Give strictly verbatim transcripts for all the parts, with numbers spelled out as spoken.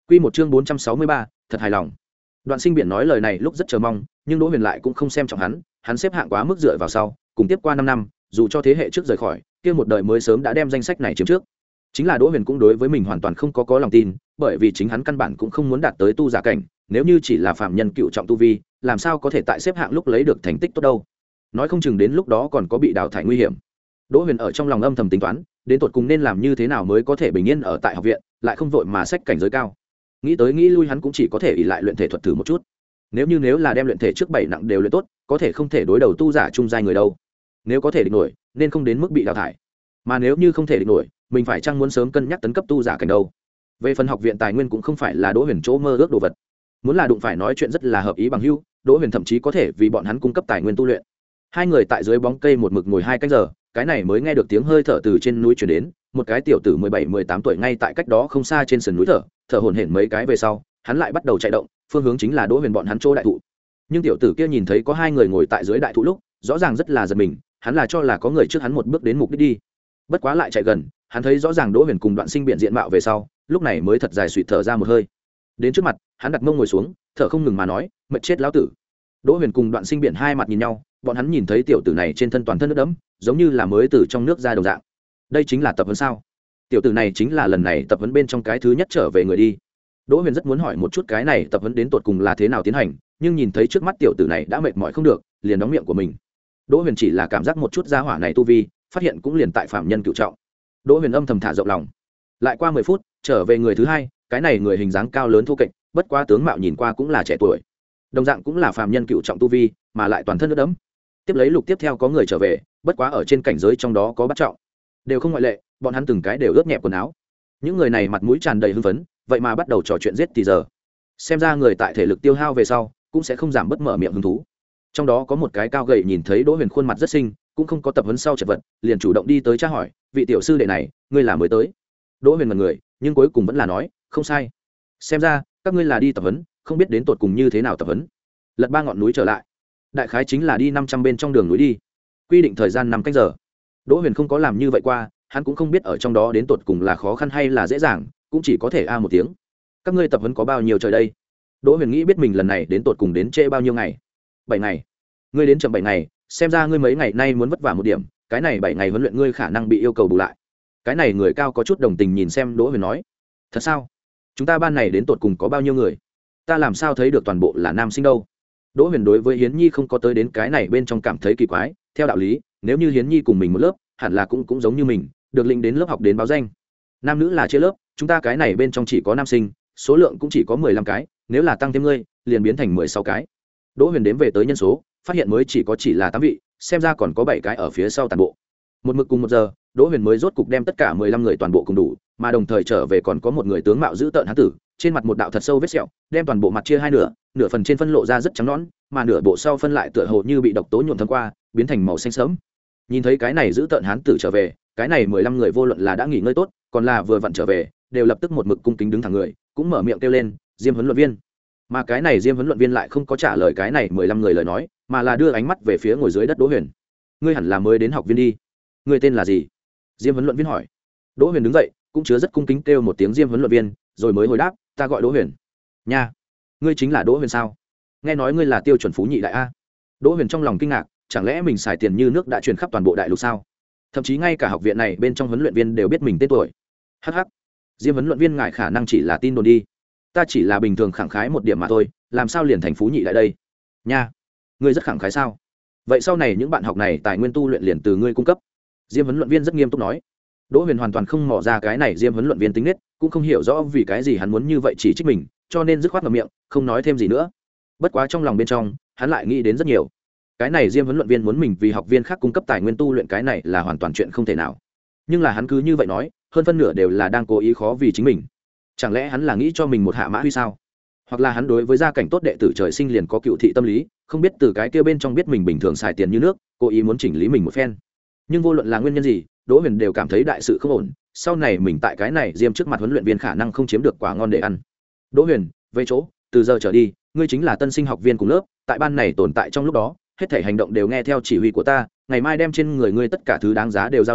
Quy một chương bốn trăm sáu mươi ba, thật hài lòng. Đoạn Sinh Biển nói lời này lúc rất chờ mong, nhưng Đỗ Huyền lại cũng không xem trọng hắn, hắn xếp hạng quá mức dựa vào sau, cùng tiếp qua năm năm, dù cho thế hệ trước rời khỏi, kia một đời mới sớm đã đem danh sách này chiếm trước. Chính là Đỗ Huyền cũng đối với mình hoàn toàn không có có lòng tin, bởi vì chính hắn căn bản cũng không muốn đạt tới tu giả cảnh, nếu như chỉ là phàm nhân cựu trọng tu vi, làm sao có thể tại xếp hạng lúc lấy được thành tích tốt đâu. Nói không chừng đến lúc đó còn có bị đào thải nguy hiểm. Đỗ Huyền ở trong lòng âm thầm tính toán, đến tột cùng nên làm như thế nào mới có thể bình yên ở tại học viện, lại không vội mà xách cảnh giới cao. Nghĩ tới nghĩ lui hắn cũng chỉ có thể ỷ lại luyện thể thuật thử một chút. Nếu như nếu là đem luyện thể trước bảy nặng đều luyện tốt, có thể không thể đối đầu tu giả trung giai người đâu. Nếu có thể địch nổi, nên không đến mức bị đào thải. Mà nếu như không thể địch nổi, mình phải chăng muốn sớm cân nhắc tấn cấp tu giả cảnh đâu. Về phần học viện tài nguyên cũng không phải là Đỗ Huyền chỗ mơ ước đồ vật. Muốn là đụng phải nói chuyện rất là hợp ý bằng hữu, Đỗ Huyền thậm chí có thể vì bọn hắn cung cấp tài nguyên tu luyện. Hai người tại dưới bóng cây một mực ngồi hai canh giờ, cái này mới nghe được tiếng hơi thở từ trên núi truyền đến, một cái tiểu tử mười bảy mười tám tuổi ngay tại cách đó không xa trên sườn núi thở, thở hổn hển mấy cái về sau, hắn lại bắt đầu chạy động, phương hướng chính là Đỗ Huyền bọn hắn chỗ đại thụ. Nhưng tiểu tử kia nhìn thấy có hai người ngồi tại dưới đại thụ lúc, rõ ràng rất là giật mình, hắn là cho là có người trước hắn một bước đến mục đích đi. Bất quá lại chạy gần, hắn thấy rõ ràng Đỗ Huyền cùng Đoạn Sinh Biển diện mạo về sau, lúc này mới thật dài suýt thở ra một hơi. Đến trước mặt, hắn đặt mông ngồi xuống, thở không ngừng mà nói, mệt chết lão tử. Đỗ Huyền cùng Đoạn Sinh Biển hai mặt nhìn nhau, bọn hắn nhìn thấy tiểu tử này trên thân toàn thân nước đẫm, giống như là mới từ trong nước ra đồng dạng. Đây chính là tập huấn sao? Tiểu tử này chính là lần này tập huấn bên trong cái thứ nhất trở về người đi. Đỗ Huyền rất muốn hỏi một chút cái này tập huấn đến tột cùng là thế nào tiến hành, nhưng nhìn thấy trước mắt tiểu tử này đã mệt mỏi không được, liền đóng miệng của mình. Đỗ Huyền chỉ là cảm giác một chút gia hỏa này tu vi, phát hiện cũng liền tại phạm nhân cựu trọng. Đỗ Huyền âm thầm thả rộng lòng. Lại qua mười phút, trở về người thứ hai, cái này người hình dáng cao lớn thô kệch, bất quá tướng mạo nhìn qua cũng là trẻ tuổi. Đồng dạng cũng là phàm nhân cựu trọng tu vi, mà lại toàn thân nước đẫm. Tiếp lấy lục tiếp theo có người trở về, bất quá ở trên cảnh giới trong đó có bắt trọng, đều không ngoại lệ, bọn hắn từng cái đều ướt nhẹp quần áo. Những người này mặt mũi tràn đầy hưng phấn, vậy mà bắt đầu trò chuyện giết thì giờ. Xem ra người tại thể lực tiêu hao về sau, cũng sẽ không giảm bất mở miệng hứng thú. Trong đó có một cái cao gầy nhìn thấy Đỗ Huyền khuôn mặt rất xinh, cũng không có tập huấn sau chật vật, liền chủ động đi tới tra hỏi, vị tiểu sư đệ này, ngươi là mới tới? Đỗ Huyền mặt người, nhưng cuối cùng vẫn là nói, không sai. Xem ra các ngươi là đi tập huấn, không biết đến tột cùng như thế nào tập huấn. Lật ba ngọn núi trở lại, đại khái chính là đi năm trăm bên trong đường núi đi, quy định thời gian năm canh giờ. Đỗ Huyền không có làm như vậy qua, hắn cũng không biết ở trong đó đến tột cùng là khó khăn hay là dễ dàng, cũng chỉ có thể a một tiếng. Các ngươi tập huấn có bao nhiêu trời đây? Đỗ Huyền nghĩ biết mình lần này đến tột cùng đến trễ bao nhiêu ngày. Bảy ngày. Ngươi đến chậm bảy ngày, xem ra ngươi mấy ngày nay muốn vất vả một điểm, cái này bảy ngày huấn luyện ngươi khả năng bị yêu cầu bù lại. Cái này người cao có chút đồng tình nhìn xem Đỗ Huyền nói, thật sao? Chúng ta ban này đến tột cùng có bao nhiêu người? Ta làm sao thấy được toàn bộ là nam sinh đâu? Đỗ Huyền đối với Hiến Nhi không có tới đến cái này bên trong cảm thấy kỳ quái, theo đạo lý, nếu như Hiến Nhi cùng mình một lớp, hẳn là cũng cũng giống như mình, được lĩnh đến lớp học đến báo danh. Nam nữ là chia lớp, chúng ta cái này bên trong chỉ có nam sinh, số lượng cũng chỉ có mười lăm cái, nếu là tăng thêm ngươi, liền biến thành mười sáu cái. Đỗ Huyền đếm về tới nhân số, phát hiện mới chỉ có chỉ là tám vị, xem ra còn có bảy cái ở phía sau toàn bộ. Một mực cùng một giờ, Đỗ Huyền mới rốt cục đem tất cả mười lăm người toàn bộ cùng đủ, mà đồng thời trở về còn có một người tướng mạo dữ tợn hán tử, trên mặt một đạo thật sâu vết sẹo, đem toàn bộ mặt chia hai nửa, nửa phần trên phân lộ ra rất trắng nõn, mà nửa bộ sau phân lại tựa hồ như bị độc tố nhuộm thấm qua, biến thành màu xanh sẫm. Nhìn thấy cái này dữ tợn hán tử trở về, cái này mười lăm người vô luận là đã nghỉ ngơi tốt, còn là vừa vặn trở về, đều lập tức một mực cung kính đứng thẳng người, cũng mở miệng kêu lên, Diêm huấn luyện viên. Mà cái này Diêm huấn luyện viên lại không có trả lời cái này mười lăm người lời nói, mà là đưa ánh mắt về phía ngồi dưới đất Đỗ Huyền. Ngươi hẳn là mới đến học viên đi, ngươi tên là gì? Diêm huấn luyện viên hỏi. Đỗ Huyền đứng dậy, cũng chứa rất cung kính kêu một tiếng Diêm huấn luyện viên, rồi mới hồi đáp, ta gọi Đỗ Huyền. Nha, ngươi chính là Đỗ Huyền sao? Nghe nói ngươi là tiêu chuẩn phú nhị đại a. Đỗ Huyền trong lòng kinh ngạc, chẳng lẽ mình xài tiền như nước đã truyền khắp toàn bộ đại lục sao? Thậm chí ngay cả học viện này bên trong huấn luyện viên đều biết mình tên tuổi. Hắc hắc, Diêm huấn luyện viên ngài khả năng chỉ là tin đồn đi, ta chỉ là bình thường khẳng khái một điểm mà thôi, làm sao liền thành phú nhị đại đây? Nha, ngươi rất khẳng khái sao? Vậy sau này những bạn học này tài nguyên tu luyện liền từ ngươi cung cấp. Diêm huấn luyện viên rất nghiêm túc nói. Đỗ Huyền hoàn toàn không mò ra cái này Diêm huấn luyện viên tính nết, cũng không hiểu rõ vì cái gì hắn muốn như vậy chỉ trích mình, cho nên dứt khoát ngậm miệng, không nói thêm gì nữa. Bất quá trong lòng bên trong, hắn lại nghĩ đến rất nhiều. Cái này Diêm huấn luyện viên muốn mình vì học viên khác cung cấp tài nguyên tu luyện, cái này là hoàn toàn chuyện không thể nào. Nhưng là hắn cứ như vậy nói, hơn phân nửa đều là đang cố ý khó vì chính mình. Chẳng lẽ hắn là nghĩ cho mình một hạ mã huy sao? Hoặc là hắn đối với gia cảnh tốt đệ tử trời sinh liền có cựu thị tâm lý, không biết từ cái kia bên trong biết mình bình thường xài tiền như nước, cố ý muốn chỉnh lý mình một phen. Nhưng vô luận là nguyên nhân gì, Đỗ Huyền đều cảm thấy đại sự không ổn, sau này mình tại cái này Diêm trước mặt huấn luyện viên khả năng không chiếm được quả ngon để ăn. Đỗ Huyền, về chỗ, từ giờ trở đi, ngươi chính là tân sinh học viên cùng lớp, tại ban này tồn tại trong lúc đó, hết thảy hành động đều nghe theo chỉ huy của ta, ngày mai đem trên người ngươi tất cả thứ đáng giá đều giao lên,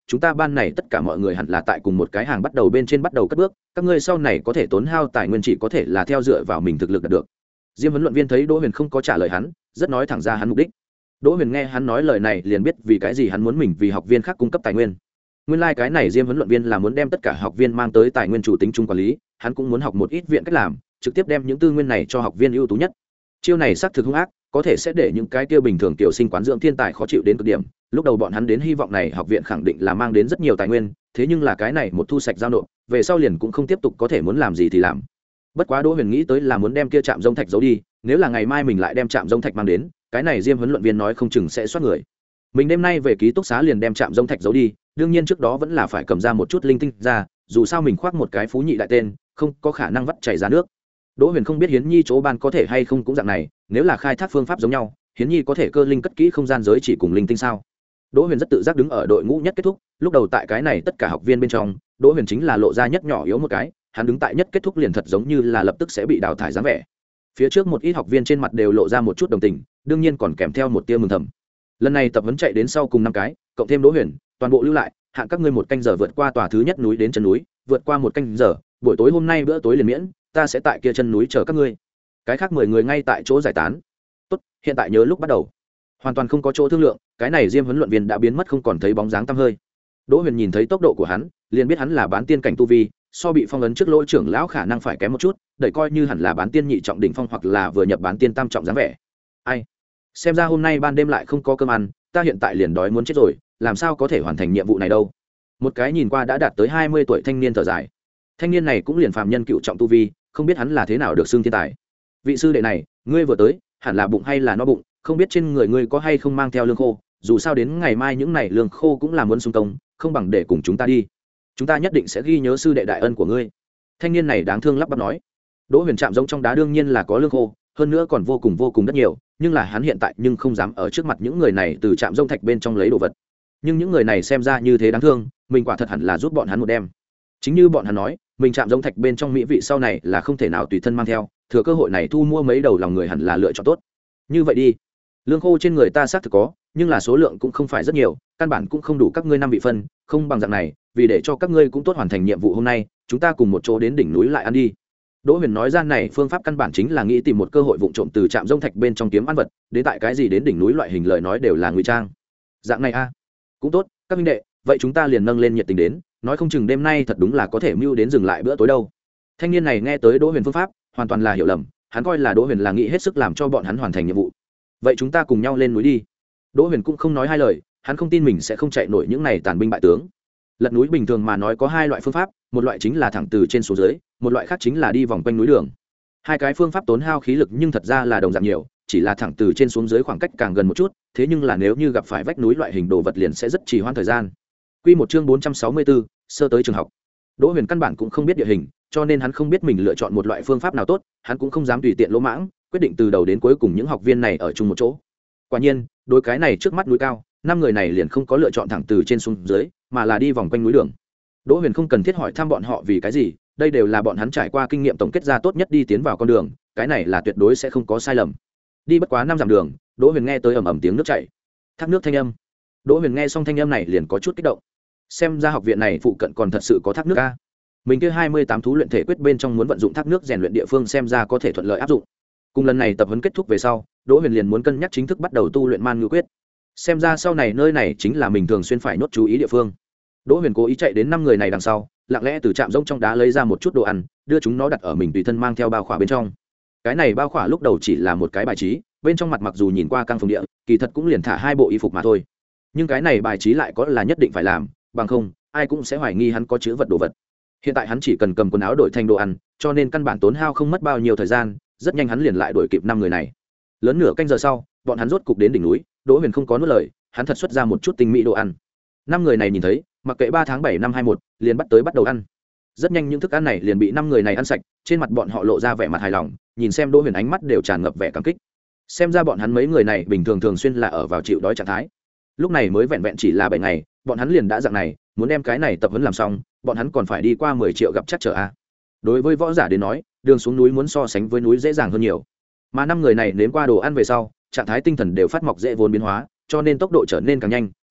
chúng ta ban này tất cả mọi người hẳn là tại cùng một cái hàng bắt đầu bên trên bắt đầu cất bước, các ngươi sau này có thể tốn hao tài nguyên chỉ có thể là theo dựa vào mình thực lực đạt được. Diêm huấn luyện viên thấy Đỗ Huyền không có trả lời hắn, rất nói thẳng ra hắn mục đích. Đỗ Huyền nghe hắn nói lời này liền biết vì cái gì hắn muốn mình vì học viên khác cung cấp tài nguyên. Nguyên lai like cái này Diêm huấn luyện viên là muốn đem tất cả học viên mang tới tài nguyên chủ tính chung quản lý, hắn cũng muốn học một ít viện cách làm, trực tiếp đem những tư nguyên này cho học viên ưu tú nhất. Chiêu này xác thực hung ác, có thể sẽ để những cái kia bình thường tiểu sinh quán dưỡng thiên tài khó chịu đến cực điểm. Lúc đầu bọn hắn đến hy vọng này học viện khẳng định là mang đến rất nhiều tài nguyên, thế nhưng là cái này một thu sạch giao nộp, về sau liền cũng không tiếp tục có thể muốn làm gì thì làm. Bất quá Đỗ Huyền nghĩ tới là muốn đem kia trạm rông thạch giấu đi, nếu là ngày mai mình lại đem trạm rông thạch mang đến, cái này Diêm huấn luyện viên nói không chừng sẽ soát người. Mình đêm nay về ký túc xá liền đem trạm rông thạch giấu đi, đương nhiên trước đó vẫn là phải cầm ra một chút linh tinh ra, dù sao mình khoác một cái phú nhị đại tên, không có khả năng vắt chảy ra nước. Đỗ Huyền không biết Hiến Nhi chỗ ban có thể hay không cũng dạng này, nếu là khai thác phương pháp giống nhau, Hiến Nhi có thể cơ linh cất kỹ không gian giới chỉ cùng linh tinh sao? Đỗ Huyền rất tự giác đứng ở đội ngũ nhất kết thúc, lúc đầu tại cái này tất cả học viên bên trong, Đỗ Huyền chính là lộ ra nhất nhỏ yếu một cái, hắn đứng tại nhất kết thúc liền thật giống như là lập tức sẽ bị đào thải dáng vẻ. Phía trước một ít học viên trên mặt đều lộ ra một chút đồng tình, đương nhiên còn kèm theo một tia mừng thầm. Lần này tập huấn chạy đến sau cùng năm cái, cộng thêm Đỗ Huyền, toàn bộ lưu lại, hạn các ngươi một canh giờ vượt qua tòa thứ nhất núi đến chân núi, vượt qua một canh giờ, buổi tối hôm nay bữa tối liền miễn, ta sẽ tại kia chân núi chờ các ngươi. Cái khác mười người ngay tại chỗ giải tán. Tốt, hiện tại nhớ lúc bắt đầu. Hoàn toàn không có chỗ thương lượng, cái này Diêm huấn luyện viên đã biến mất không còn thấy bóng dáng tăm hơi. Đỗ Huyền nhìn thấy tốc độ của hắn, liền biết hắn là bán tiên cảnh tu vi, so bị phong ấn trước lỗ trưởng lão khả năng phải kém một chút, đẩy coi như hẳn là bán tiên nhị trọng đỉnh phong hoặc là vừa nhập bán tiên tam trọng dáng vẻ. Ai? Xem ra hôm nay ban đêm lại không có cơm ăn, ta hiện tại liền đói muốn chết rồi, làm sao có thể hoàn thành nhiệm vụ này đâu. Một cái nhìn qua đã đạt tới hai mươi tuổi thanh niên thở dài. Thanh niên này cũng liền phàm nhân cựu trọng tu vi, không biết hắn là thế nào được xưng thiên tài. Vị sư đệ này, ngươi vừa tới, hẳn là bụng hay là no bụng, không biết trên người ngươi có hay không mang theo lương khô, dù sao đến ngày mai những này lương khô cũng là muốn xung công, không bằng để cùng chúng ta đi. Chúng ta nhất định sẽ ghi nhớ sư đệ đại ân của ngươi. Thanh niên này đáng thương lắp bắp nói. Đỗ Huyền chạm giống trong đá đương nhiên là có lương khô, hơn nữa còn vô cùng vô cùng rất nhiều, nhưng là hắn hiện tại nhưng không dám ở trước mặt những người này từ trạm rông thạch bên trong lấy đồ vật. Nhưng những người này xem ra như thế đáng thương, mình quả thật hẳn là giúp bọn hắn một đêm. Chính như bọn hắn nói, mình chạm rông thạch bên trong mỹ vị sau này là không thể nào tùy thân mang theo, thừa cơ hội này thu mua mấy đầu lòng người hẳn là lựa chọn tốt. Như vậy đi, lương khô trên người ta xác thực có, nhưng là số lượng cũng không phải rất nhiều, căn bản cũng không đủ các ngươi năm vị phân, không bằng dạng này, vì để cho các ngươi cũng tốt hoàn thành nhiệm vụ hôm nay, chúng ta cùng một chỗ đến đỉnh núi lại ăn đi. Đỗ Huyền nói ra này phương pháp căn bản chính là nghĩ tìm một cơ hội vụng trộm từ trạm rông thạch bên trong kiếm ăn vật, đến tại cái gì đến đỉnh núi loại hình lời nói đều là ngụy trang. Dạng này a, à? Cũng tốt, các minh đệ, vậy chúng ta liền nâng lên nhiệt tình đến, nói không chừng đêm nay thật đúng là có thể mưu đến dừng lại bữa tối đâu. Thanh niên này nghe tới Đỗ Huyền phương pháp, hoàn toàn là hiểu lầm, hắn coi là Đỗ Huyền là nghĩ hết sức làm cho bọn hắn hoàn thành nhiệm vụ. Vậy chúng ta cùng nhau lên núi đi. Đỗ Huyền cũng không nói hai lời, hắn không tin mình sẽ không chạy nổi những này tàn binh bại tướng. Lật núi bình thường mà nói có hai loại phương pháp, một loại chính là thẳng từ trên xuống dưới, một loại khác chính là đi vòng quanh núi đường. Hai cái phương pháp tốn hao khí lực nhưng thật ra là đồng dạng nhiều, chỉ là thẳng từ trên xuống dưới khoảng cách càng gần một chút, thế nhưng là nếu như gặp phải vách núi loại hình đồ vật liền sẽ rất trì hoãn thời gian. Quy một chương bốn trăm sáu mươi tư, sơ tới trường học. Đỗ Huyền căn bản cũng không biết địa hình, cho nên hắn không biết mình lựa chọn một loại phương pháp nào tốt, hắn cũng không dám tùy tiện lỗ mãng, quyết định từ đầu đến cuối cùng những học viên này ở chung một chỗ. Quả nhiên, đối cái này trước mắt núi cao, năm người này liền không có lựa chọn thẳng từ trên xuống dưới, mà là đi vòng quanh núi đường. Đỗ Huyền không cần thiết hỏi thăm bọn họ vì cái gì, đây đều là bọn hắn trải qua kinh nghiệm tổng kết ra tốt nhất đi tiến vào con đường, cái này là tuyệt đối sẽ không có sai lầm. Đi bất quá năm dặm đường, Đỗ Huyền nghe tới ầm ầm tiếng nước chảy, thác nước thanh âm. Đỗ Huyền nghe xong thanh âm này liền có chút kích động. Xem ra học viện này phụ cận còn thật sự có thác nước a. Mình kia hai mươi tám thú luyện thể quyết bên trong muốn vận dụng thác nước rèn luyện địa phương xem ra có thể thuận lợi áp dụng. Cùng lần này tập huấn kết thúc về sau, Đỗ Huyền liền muốn cân nhắc chính thức bắt đầu tu luyện man ngư quyết. Xem ra sau này nơi này chính là mình thường xuyên phải nốt chú ý địa phương. Đỗ Huyền cố ý chạy đến năm người này đằng sau, lặng lẽ từ trạm rông trong đá lấy ra một chút đồ ăn, đưa chúng nó đặt ở mình tùy thân mang theo bao khỏa bên trong. Cái này bao khỏa lúc đầu chỉ là một cái bài trí, bên trong mặt mặc dù nhìn qua căng phòng địa, kỳ thật cũng liền thả hai bộ y phục mà thôi. Nhưng cái này bài trí lại có là nhất định phải làm, bằng không, ai cũng sẽ hoài nghi hắn có chứa vật đồ vật. Hiện tại hắn chỉ cần cầm quần áo đổi thành đồ ăn, cho nên căn bản tốn hao không mất bao nhiêu thời gian, rất nhanh hắn liền lại đuổi kịp năm người này. Lớn nửa canh giờ sau, bọn hắn rốt cục đến đỉnh núi, Đỗ Huyền không có nuốt lời, hắn thật xuất ra một chút tinh mỹ đồ ăn. Năm người này nhìn thấy, mặc kệ ba tháng bảy năm hai một, liền bắt tới bắt đầu ăn. Rất nhanh những thức ăn này liền bị năm người này ăn sạch, trên mặt bọn họ lộ ra vẻ mặt hài lòng, nhìn xem Đỗ Huyền ánh mắt đều tràn ngập vẻ cảm kích. Xem ra bọn hắn mấy người này bình thường thường xuyên là ở vào chịu đói trạng thái. Lúc này mới vẹn vẹn chỉ là bảy ngày, bọn hắn liền đã dạng này, muốn đem cái này tập huấn làm xong, bọn hắn còn phải đi qua mười triệu gặp chắc trở a. Đối với võ giả đến nói, đường xuống núi muốn so sánh với núi dễ dàng hơn nhiều. Mà năm người này nếm qua đồ ăn về sau, trạng thái tinh thần đều phát mọc dễ vốn biến hóa, cho nên tốc độ trở nên càng nhanh,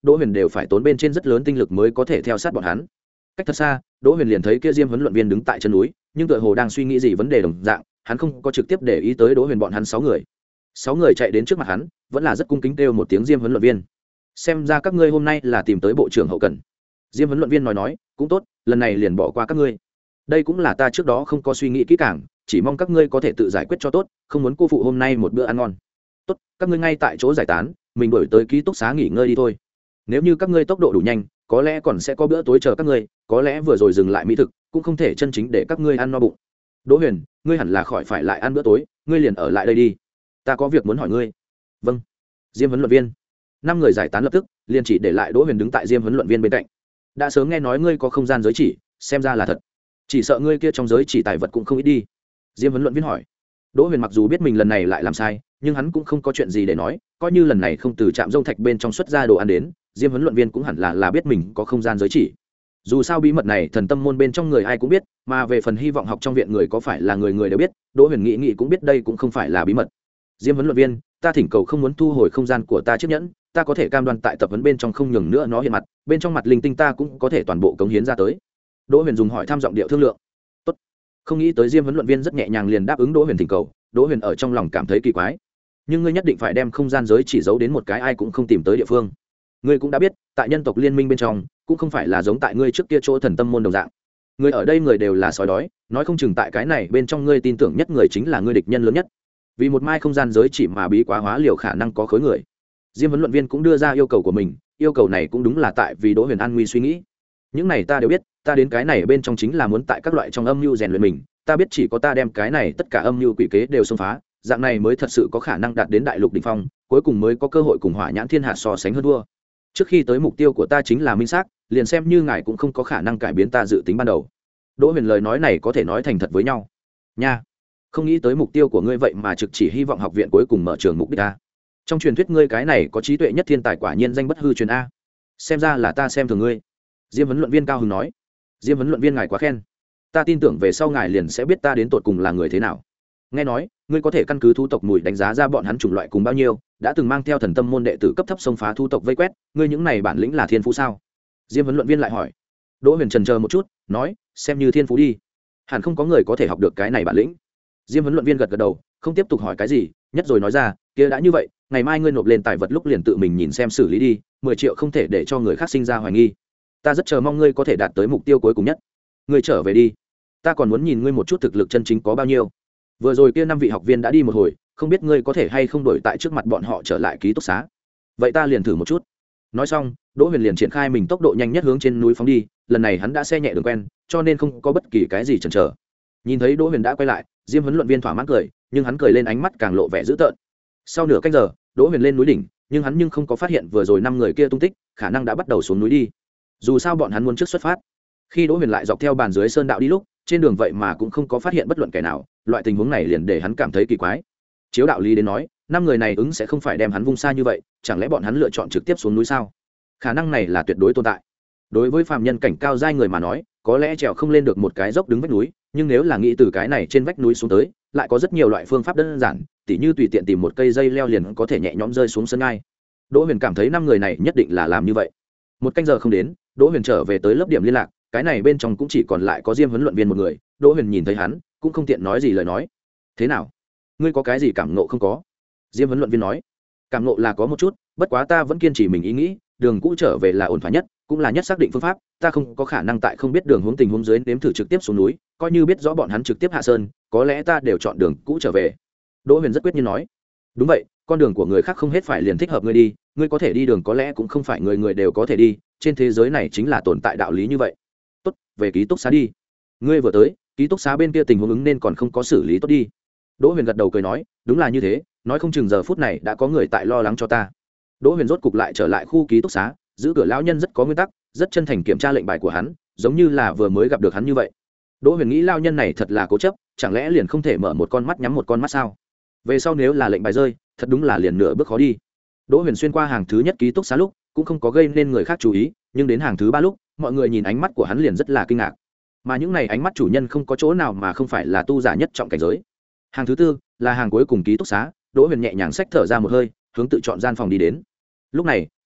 đỗ huyền đều phải tốn bên trên rất lớn tinh lực mới có thể theo sát bọn hắn. Cách thật xa, đỗ huyền liền thấy kia diêm huấn luyện viên đứng tại chân núi, nhưng tựa hồ đang suy nghĩ gì vấn đề đồng dạng, hắn không có trực tiếp để ý tới đỗ huyền bọn hắn sáu người. Sáu người chạy đến trước mặt hắn, vẫn là rất cung kính kêu một tiếng diêm huấn luyện viên. Xem ra các ngươi hôm nay là tìm tới bộ trưởng hậu cần. Diêm huấn luyện viên nói nói, cũng tốt, lần này liền bỏ qua các ngươi. Đây cũng là ta trước đó không có suy nghĩ kỹ càng, chỉ mong các ngươi có thể tự giải quyết cho tốt, không muốn cô phụ hôm nay một bữa ăn ngon. Tốt, các ngươi ngay tại chỗ giải tán, mình đổi tới ký túc xá nghỉ ngơi đi thôi. Nếu như các ngươi tốc độ đủ nhanh, có lẽ còn sẽ có bữa tối chờ các ngươi, có lẽ vừa rồi dừng lại mỹ thực, cũng không thể chân chính để các ngươi ăn no bụng. Đỗ Huyền, ngươi hẳn là khỏi phải lại ăn bữa tối, ngươi liền ở lại đây đi. Ta có việc muốn hỏi ngươi. Vâng. Diêm huấn luyện viên. Năm người giải tán lập tức, liền chỉ để lại Đỗ Huyền đứng tại Diêm huấn luyện viên bên cạnh. Đã sớm nghe nói ngươi có không gian giới chỉ, xem ra là thật. Chỉ sợ ngươi kia trong giới chỉ tài vật cũng không ít đi. Diêm huấn luyện viên hỏi. Đỗ Huyền mặc dù biết mình lần này lại làm sai, nhưng hắn cũng không có chuyện gì để nói, coi như lần này không từ trạm rông thạch bên trong xuất ra đồ ăn đến, Diêm huấn luyện viên cũng hẳn là là biết mình có không gian giới chỉ. Dù sao bí mật này thần tâm môn bên trong người ai cũng biết, mà về phần hy vọng học trong viện người có phải là người người đều biết, Đỗ Huyền nghĩ nghĩ cũng biết đây cũng không phải là bí mật. Diêm huấn luyện viên, ta thỉnh cầu không muốn thu hồi không gian của ta chiếc nhẫn, ta có thể cam đoan tại tập huấn bên trong không nhường nữa nó hiện mặt, bên trong mặt linh tinh ta cũng có thể toàn bộ cống hiến ra tới. Đỗ Huyền dùng hỏi thăm giọng điệu thương lượng. Tốt. Không nghĩ tới Diêm huấn luyện viên rất nhẹ nhàng liền đáp ứng Đỗ Huyền thỉnh cầu, Đỗ Huyền ở trong lòng cảm thấy kỳ quái. Nhưng ngươi nhất định phải đem không gian giới chỉ giấu đến một cái ai cũng không tìm tới địa phương. Ngươi cũng đã biết, tại nhân tộc liên minh bên trong, cũng không phải là giống tại ngươi trước kia chỗ thần tâm môn đồng dạng. Người ở đây người đều là sói đói, nói không chừng tại cái này bên trong ngươi tin tưởng nhất người chính là ngươi địch nhân lớn nhất. Vì một mai không gian giới chỉ mà bí quá hóa liều khả năng có khối người. Diêm huấn luyện viên cũng đưa ra yêu cầu của mình, yêu cầu này cũng đúng là tại vì Đỗ Huyền an nguy suy nghĩ. Những này ta đều biết, ta đến cái này bên trong chính là muốn tại các loại trong âm mưu rèn luyện mình, ta biết chỉ có ta đem cái này tất cả âm mưu quỷ kế đều xông phá, dạng này mới thật sự có khả năng đạt đến đại lục đỉnh phong, cuối cùng mới có cơ hội cùng Hỏa Nhãn Thiên Hạt so sánh hơn thua. Trước khi tới mục tiêu của ta chính là minh xác, liền xem như ngài cũng không có khả năng cải biến ta dự tính ban đầu. Đỗ Huyền lời nói này có thể nói thành thật với nhau. Nha, không nghĩ tới mục tiêu của ngươi vậy mà trực chỉ hy vọng học viện cuối cùng mở trường mục đích a. Trong truyền thuyết ngươi cái này có trí tuệ nhất thiên tài quả nhiên danh bất hư truyền a. Xem ra là ta xem thường ngươi. Diêm huấn luyện viên cao hứng nói. Diêm huấn luyện viên ngài quá khen. Ta tin tưởng về sau ngài liền sẽ biết ta đến tột cùng là người thế nào. Nghe nói ngươi có thể căn cứ thu tộc mùi đánh giá ra bọn hắn chủng loại cùng bao nhiêu, đã từng mang theo thần tâm môn đệ tử cấp thấp xông phá thu tộc vây quét, ngươi những này bản lĩnh là thiên phú sao? Diêm huấn luyện viên lại hỏi. Đỗ Huyền trần chờ một chút, nói, xem như thiên phú đi. Hẳn không có người có thể học được cái này bản lĩnh. Diêm huấn luyện viên gật gật đầu, không tiếp tục hỏi cái gì, nhất rồi nói ra, kia đã như vậy, ngày mai ngươi nộp lên tài vật lúc liền tự mình nhìn xem xử lý đi, mười triệu không thể để cho người khác sinh ra hoài nghi. Ta rất chờ mong ngươi có thể đạt tới mục tiêu cuối cùng nhất. Ngươi trở về đi, ta còn muốn nhìn ngươi một chút thực lực chân chính có bao nhiêu. Vừa rồi kia năm vị học viên đã đi một hồi, không biết ngươi có thể hay không đổi tại trước mặt bọn họ trở lại ký túc xá. Vậy ta liền thử một chút. Nói xong, Đỗ Huyền liền triển khai mình tốc độ nhanh nhất hướng trên núi phóng đi, lần này hắn đã xe nhẹ đường quen, cho nên không có bất kỳ cái gì chần chờ. Nhìn thấy Đỗ Huyền đã quay lại, Diêm huấn luyện viên thỏa mãn cười, nhưng hắn cười lên ánh mắt càng lộ vẻ dữ tợn. Sau nửa canh giờ, Đỗ Huyền lên núi đỉnh, nhưng hắn nhưng không có phát hiện vừa rồi năm người kia tung tích, khả năng đã bắt đầu xuống núi đi. Dù sao bọn hắn muốn trước xuất phát. Khi Đỗ Huyền lại dọc theo bàn dưới sơn đạo đi lúc, trên đường vậy mà cũng không có phát hiện bất luận kẻ nào, loại tình huống này liền để hắn cảm thấy kỳ quái. Chiếu đạo lý đến nói, năm người này ứng sẽ không phải đem hắn vung xa như vậy, chẳng lẽ bọn hắn lựa chọn trực tiếp xuống núi sao? Khả năng này là tuyệt đối tồn tại. Đối với phàm nhân cảnh cao giai người mà nói, có lẽ trèo không lên được một cái dốc đứng vách núi, nhưng nếu là nghĩ từ cái này trên vách núi xuống tới, lại có rất nhiều loại phương pháp đơn giản, tỉ như tùy tiện tìm một cây dây leo liền có thể nhẹ nhõm rơi xuống sơn ngai. Đỗ Huyền cảm thấy năm người này nhất định là làm như vậy. Một canh giờ không đến, Đỗ Huyền trở về tới lớp điểm liên lạc, cái này bên trong cũng chỉ còn lại có Diêm huấn luyện viên một người. Đỗ Huyền nhìn thấy hắn, cũng không tiện nói gì lời nói. Thế nào? Ngươi có cái gì cảm ngộ không có? Diêm huấn luyện viên nói. Cảm ngộ là có một chút, bất quá ta vẫn kiên trì mình ý nghĩ, đường cũ trở về là ổn thỏa nhất, cũng là nhất xác định phương pháp, ta không có khả năng tại không biết đường hướng tình huống dưới nếm thử trực tiếp xuống núi, coi như biết rõ bọn hắn trực tiếp hạ sơn, có lẽ ta đều chọn đường cũ trở về. Đỗ Huyền rất quyết nhiên nói. Đúng vậy, con đường của người khác không hết phải liền thích hợp ngươi đi, ngươi có thể đi đường có lẽ cũng không phải người người đều có thể đi, trên thế giới này chính là tồn tại đạo lý như vậy. Tốt, về ký túc xá đi. Ngươi vừa tới, ký túc xá bên kia tình huống ứng nên còn không có xử lý tốt đi. Đỗ Huyền gật đầu cười nói, đúng là như thế, nói không chừng giờ phút này đã có người tại lo lắng cho ta. Đỗ Huyền rốt cục lại trở lại khu ký túc xá, giữ cửa lão nhân rất có nguyên tắc, rất chân thành kiểm tra lệnh bài của hắn, giống như là vừa mới gặp được hắn như vậy. Đỗ Huyền nghĩ lão nhân này thật là cố chấp, chẳng lẽ liền không thể mở một con mắt nhắm một con mắt sao? Về sau nếu là lệnh bài rơi, thật đúng là liền nửa bước khó đi. Đỗ Huyền xuyên qua hàng thứ nhất ký túc xá lúc, cũng không có gây nên người khác chú ý, nhưng đến hàng thứ ba lúc, mọi người nhìn ánh mắt của hắn liền rất là kinh ngạc. Mà những này ánh mắt chủ nhân không có chỗ nào mà không phải là tu giả nhất trọng cảnh giới. Hàng thứ tư là hàng cuối cùng ký túc xá, Đỗ Huyền nhẹ nhàng xách thở ra một hơi, hướng tự chọn gian phòng đi đến. Lúc này,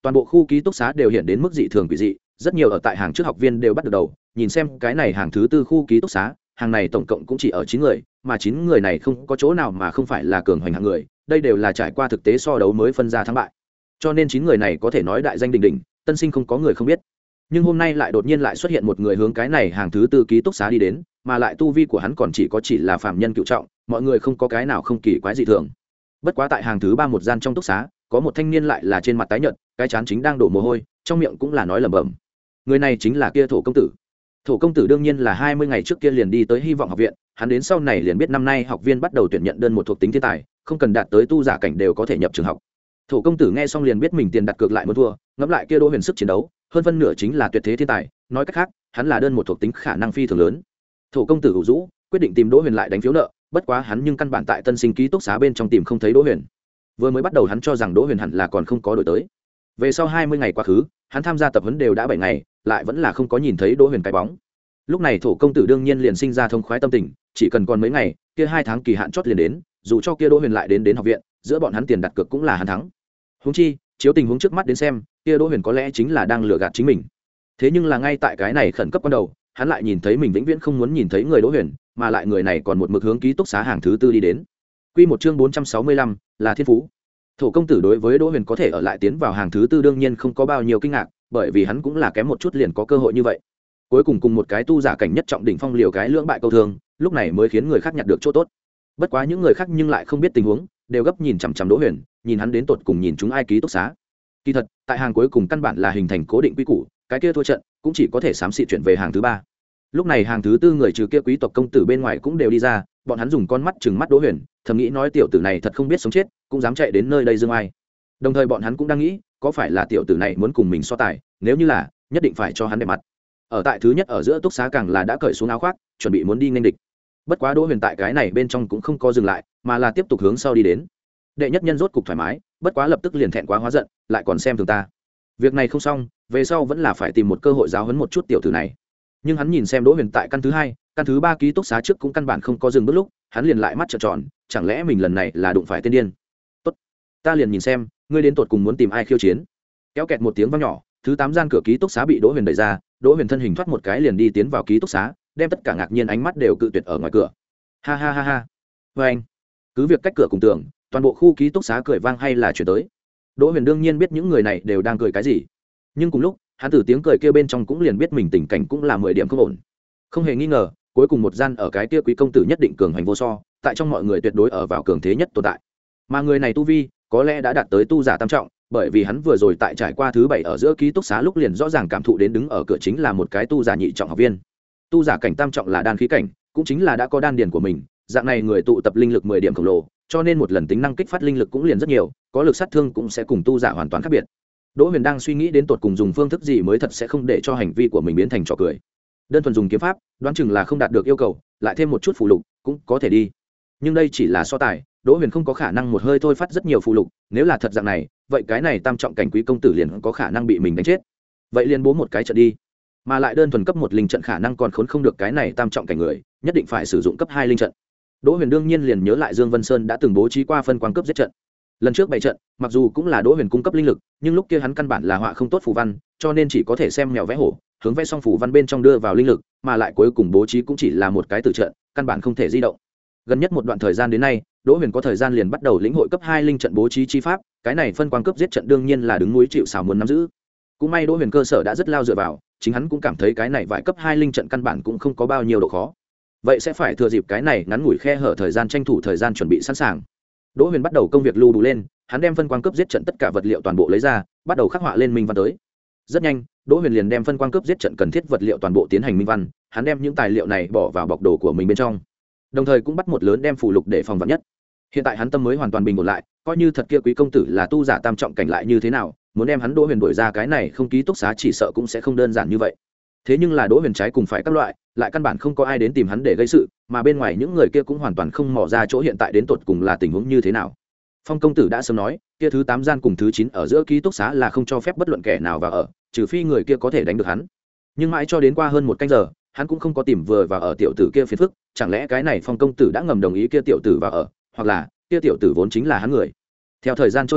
toàn bộ khu ký túc xá đều hiện đến mức dị thường quỷ dị, rất nhiều ở tại hàng trước học viên đều bắt được đầu nhìn xem cái này hàng thứ tư khu ký túc xá, hàng này tổng cộng cũng chỉ ở chín người, mà chín người này không có chỗ nào mà không phải là cường hoành hạng người, đây đều là trải qua thực tế so đấu mới phân ra thắng bại, cho nên chín người này có thể nói đại danh đình đình, tân sinh không có người không biết. Nhưng hôm nay lại đột nhiên lại xuất hiện một người hướng cái này hàng thứ tư ký túc xá đi đến, mà lại tu vi của hắn còn chỉ có chỉ là phàm nhân cựu trọng, mọi người không có cái nào không kỳ quái dị thường. Bất quá tại hàng thứ ba một gian trong túc xá, có một thanh niên lại là trên mặt tái nhợt, cái trán chính đang đổ mồ hôi, trong miệng cũng là nói lẩm bẩm. Người này chính là kia Thổ công tử. Thổ công tử đương nhiên là hai mươi ngày trước kia liền đi tới Hy vọng học viện, hắn đến sau này liền biết năm nay học viên bắt đầu tuyển nhận đơn một thuộc tính thiên tài, không cần đạt tới tu giả cảnh đều có thể nhập trường học. Thổ công tử nghe xong liền biết mình tiền đặt cược lại muốn thua, ngẫm lại kia Đỗ Huyền sức chiến đấu, hơn phân nửa chính là tuyệt thế thiên tài, nói cách khác, hắn là đơn một thuộc tính khả năng phi thường lớn. Thổ công tử hữu dũ, quyết định tìm Đỗ Huyền lại đánh phiếu nợ, bất quá hắn nhưng căn bản tại tân sinh ký túc xá bên trong tìm không thấy Đỗ Huyền. Vừa mới bắt đầu hắn cho rằng Đỗ Huyền hẳn là còn không có đổi tới. Về sau hai mươi ngày quá khứ, hắn tham gia tập huấn đều đã bảy ngày, lại vẫn là không có nhìn thấy Đỗ Huyền cái bóng. Lúc này Thổ công tử đương nhiên liền sinh ra thông khoái tâm tình, chỉ cần còn mấy ngày, kia hai tháng kỳ hạn chót liền đến, dù cho kia Đỗ Huyền lại đến đến học viện, giữa bọn hắn tiền đặt cược cũng là hắn thắng. Huống chi, chiếu tình huống trước mắt đến xem, kia Đỗ Huyền có lẽ chính là đang lừa gạt chính mình. Thế nhưng là ngay tại cái này khẩn cấp ban đầu, hắn lại nhìn thấy mình vĩnh viễn không muốn nhìn thấy người Đỗ Huyền, mà lại người này còn một mực hướng ký túc xá hàng thứ tư đi đến. Quy một chương bốn trăm sáu mươi lăm, là thiên phú. Thổ công tử đối với Đỗ Huyền có thể ở lại tiến vào hàng thứ tư đương nhiên không có bao nhiêu kinh ngạc, bởi vì hắn cũng là kém một chút liền có cơ hội như vậy. Cuối cùng cùng một cái tu giả cảnh nhất trọng đỉnh phong liều cái lưỡng bại câu thương, lúc này mới khiến người khác nhặt được chỗ tốt. Bất quá những người khác nhưng lại không biết tình huống, đều gấp nhìn chằm chằm Đỗ Huyền, nhìn hắn đến tột cùng nhìn chúng ai ký túc xá. Kỳ thật, tại hàng cuối cùng căn bản là hình thành cố định quy củ, cái kia thua trận cũng chỉ có thể xám xịt chuyển về hàng thứ ba. Lúc này hàng thứ tư người trừ kia quý tộc công tử bên ngoài cũng đều đi ra, bọn hắn dùng con mắt trừng mắt Đỗ Huyền, thầm nghĩ nói tiểu tử này thật không biết sống chết, cũng dám chạy đến nơi đây dương ai. Đồng thời bọn hắn cũng đang nghĩ, có phải là tiểu tử này muốn cùng mình so tài, nếu như là, nhất định phải cho hắn đẹp mặt. Ở tại thứ nhất ở giữa túc xá càng là đã cởi xuống áo khoác, chuẩn bị muốn đi nghênh địch. Bất quá Đỗ Huyền tại cái này bên trong cũng không có dừng lại, mà là tiếp tục hướng sau đi đến. Đệ nhất nhân rốt cục thoải mái, bất quá lập tức liền thẹn quá hóa giận, lại còn xem thường ta. Việc này không xong, về sau vẫn là phải tìm một cơ hội giáo huấn một chút tiểu tử này. Nhưng hắn nhìn xem Đỗ Huyền tại căn thứ hai, căn thứ ba ký túc xá trước cũng căn bản không có dừng bước lúc, hắn liền lại mắt trợn tròn, chẳng lẽ mình lần này là đụng phải tên điên? Tốt, ta liền nhìn xem, ngươi đến tột cùng muốn tìm ai khiêu chiến. Kéo kẹt một tiếng vang nhỏ, thứ tám gian cửa ký túc xá bị Đỗ Huyền đẩy ra, Đỗ Huyền thân hình thoát một cái liền đi tiến vào ký túc xá, đem tất cả ngạc nhiên ánh mắt đều cự tuyệt ở ngoài cửa. Ha ha ha ha. Với anh, cứ việc cách cửa cùng tường, toàn bộ khu ký túc xá cười vang hay là chuyển tới. Đỗ Huyền đương nhiên biết những người này đều đang cười cái gì, nhưng cùng lúc, hắn từ tiếng cười kia bên trong cũng liền biết mình tình cảnh cũng là mười điểm không ổn. Không hề nghi ngờ, cuối cùng một gian ở cái kia quý công tử nhất định cường hành vô so, tại trong mọi người tuyệt đối ở vào cường thế nhất tồn tại. Mà người này tu vi, có lẽ đã đạt tới tu giả tam trọng, bởi vì hắn vừa rồi tại trải qua thứ bảy ở giữa ký túc xá lúc liền rõ ràng cảm thụ đến đứng ở cửa chính là một cái tu giả nhị trọng học viên. Tu giả cảnh tam trọng là đan khí cảnh, cũng chính là đã có đan điền của mình, dạng này người tụ tập linh lực mười điểm khổng lồ, cho nên một lần tính năng kích phát linh lực cũng liền rất nhiều, có lực sát thương cũng sẽ cùng tu giả hoàn toàn khác biệt. Đỗ Huyền đang suy nghĩ đến tột cùng dùng phương thức gì mới thật sẽ không để cho hành vi của mình biến thành trò cười. Đơn thuần dùng kiếm pháp, đoán chừng là không đạt được yêu cầu, lại thêm một chút phụ lục cũng có thể đi. Nhưng đây chỉ là so tài, Đỗ Huyền không có khả năng một hơi thôi phát rất nhiều phụ lục, nếu là thật dạng này, vậy cái này tam trọng cảnh quý công tử liền có khả năng bị mình đánh chết. Vậy liền bố một cái trận đi. Mà lại đơn thuần cấp một linh trận khả năng còn khốn không được cái này tam trọng cảnh người, nhất định phải sử dụng cấp hai linh trận. Đỗ Huyền đương nhiên liền nhớ lại Dương Vân Sơn đã từng bố trí qua phân quang cấp giết trận. Lần trước bảy trận, mặc dù cũng là Đỗ Huyền cung cấp linh lực, nhưng lúc kia hắn căn bản là họa không tốt phù văn, cho nên chỉ có thể xem mèo vẽ hổ, hướng vẽ xong phù văn bên trong đưa vào linh lực, mà lại cuối cùng bố trí cũng chỉ là một cái tử trận, căn bản không thể di động. Gần nhất một đoạn thời gian đến nay, Đỗ Huyền có thời gian liền bắt đầu lĩnh hội cấp hai linh trận bố trí chi pháp, cái này phân quang cấp giết trận đương nhiên là đứng núi chịu sào muốn nắm giữ. Cũng may Đỗ Huyền cơ sở đã rất lao dựa vào, chính hắn cũng cảm thấy cái này vài cấp hai linh trận căn bản cũng không có bao nhiêu độ khó. Vậy sẽ phải thừa dịp cái này ngắn ngủi khe hở thời gian tranh thủ thời gian chuẩn bị sẵn sàng. Đỗ Huyền bắt đầu công việc lưu đủ lên, hắn đem phân quang cấp giết trận tất cả vật liệu toàn bộ lấy ra, bắt đầu khắc họa lên minh văn tới. Rất nhanh, Đỗ Huyền liền đem phân quang cấp giết trận cần thiết vật liệu toàn bộ tiến hành minh văn, hắn đem những tài liệu này bỏ vào bọc đồ của mình bên trong. Đồng thời cũng bắt một lớn đem phụ lục để phòng vạn nhất. Hiện tại hắn tâm mới hoàn toàn bình ổn lại, coi như thật kia quý công tử là tu giả tam trọng cảnh lại như thế nào, muốn đem hắn Đỗ Huyền đuổi ra cái này không ký túc xá chỉ sợ cũng sẽ không đơn giản như vậy. Thế nhưng là Đỗ Huyền trái cùng phải các loại, lại căn bản không có ai đến tìm hắn để gây sự, mà bên ngoài những người kia cũng hoàn toàn không mò ra chỗ hiện tại đến tột cùng là tình huống như thế nào. Phong công tử đã sớm nói, kia thứ tám gian cùng thứ chín ở giữa ký túc xá là không cho phép bất luận kẻ nào vào ở, trừ phi người kia có thể đánh được hắn. Nhưng mãi cho đến qua hơn một canh giờ, hắn cũng không có tìm vừa vào ở tiểu tử kia phiền phức, chẳng lẽ cái này Phong công tử đã ngầm đồng ý kia tiểu tử vào ở, hoặc là kia tiểu tử vốn chính là hắn người. Theo thời gian trôi qua,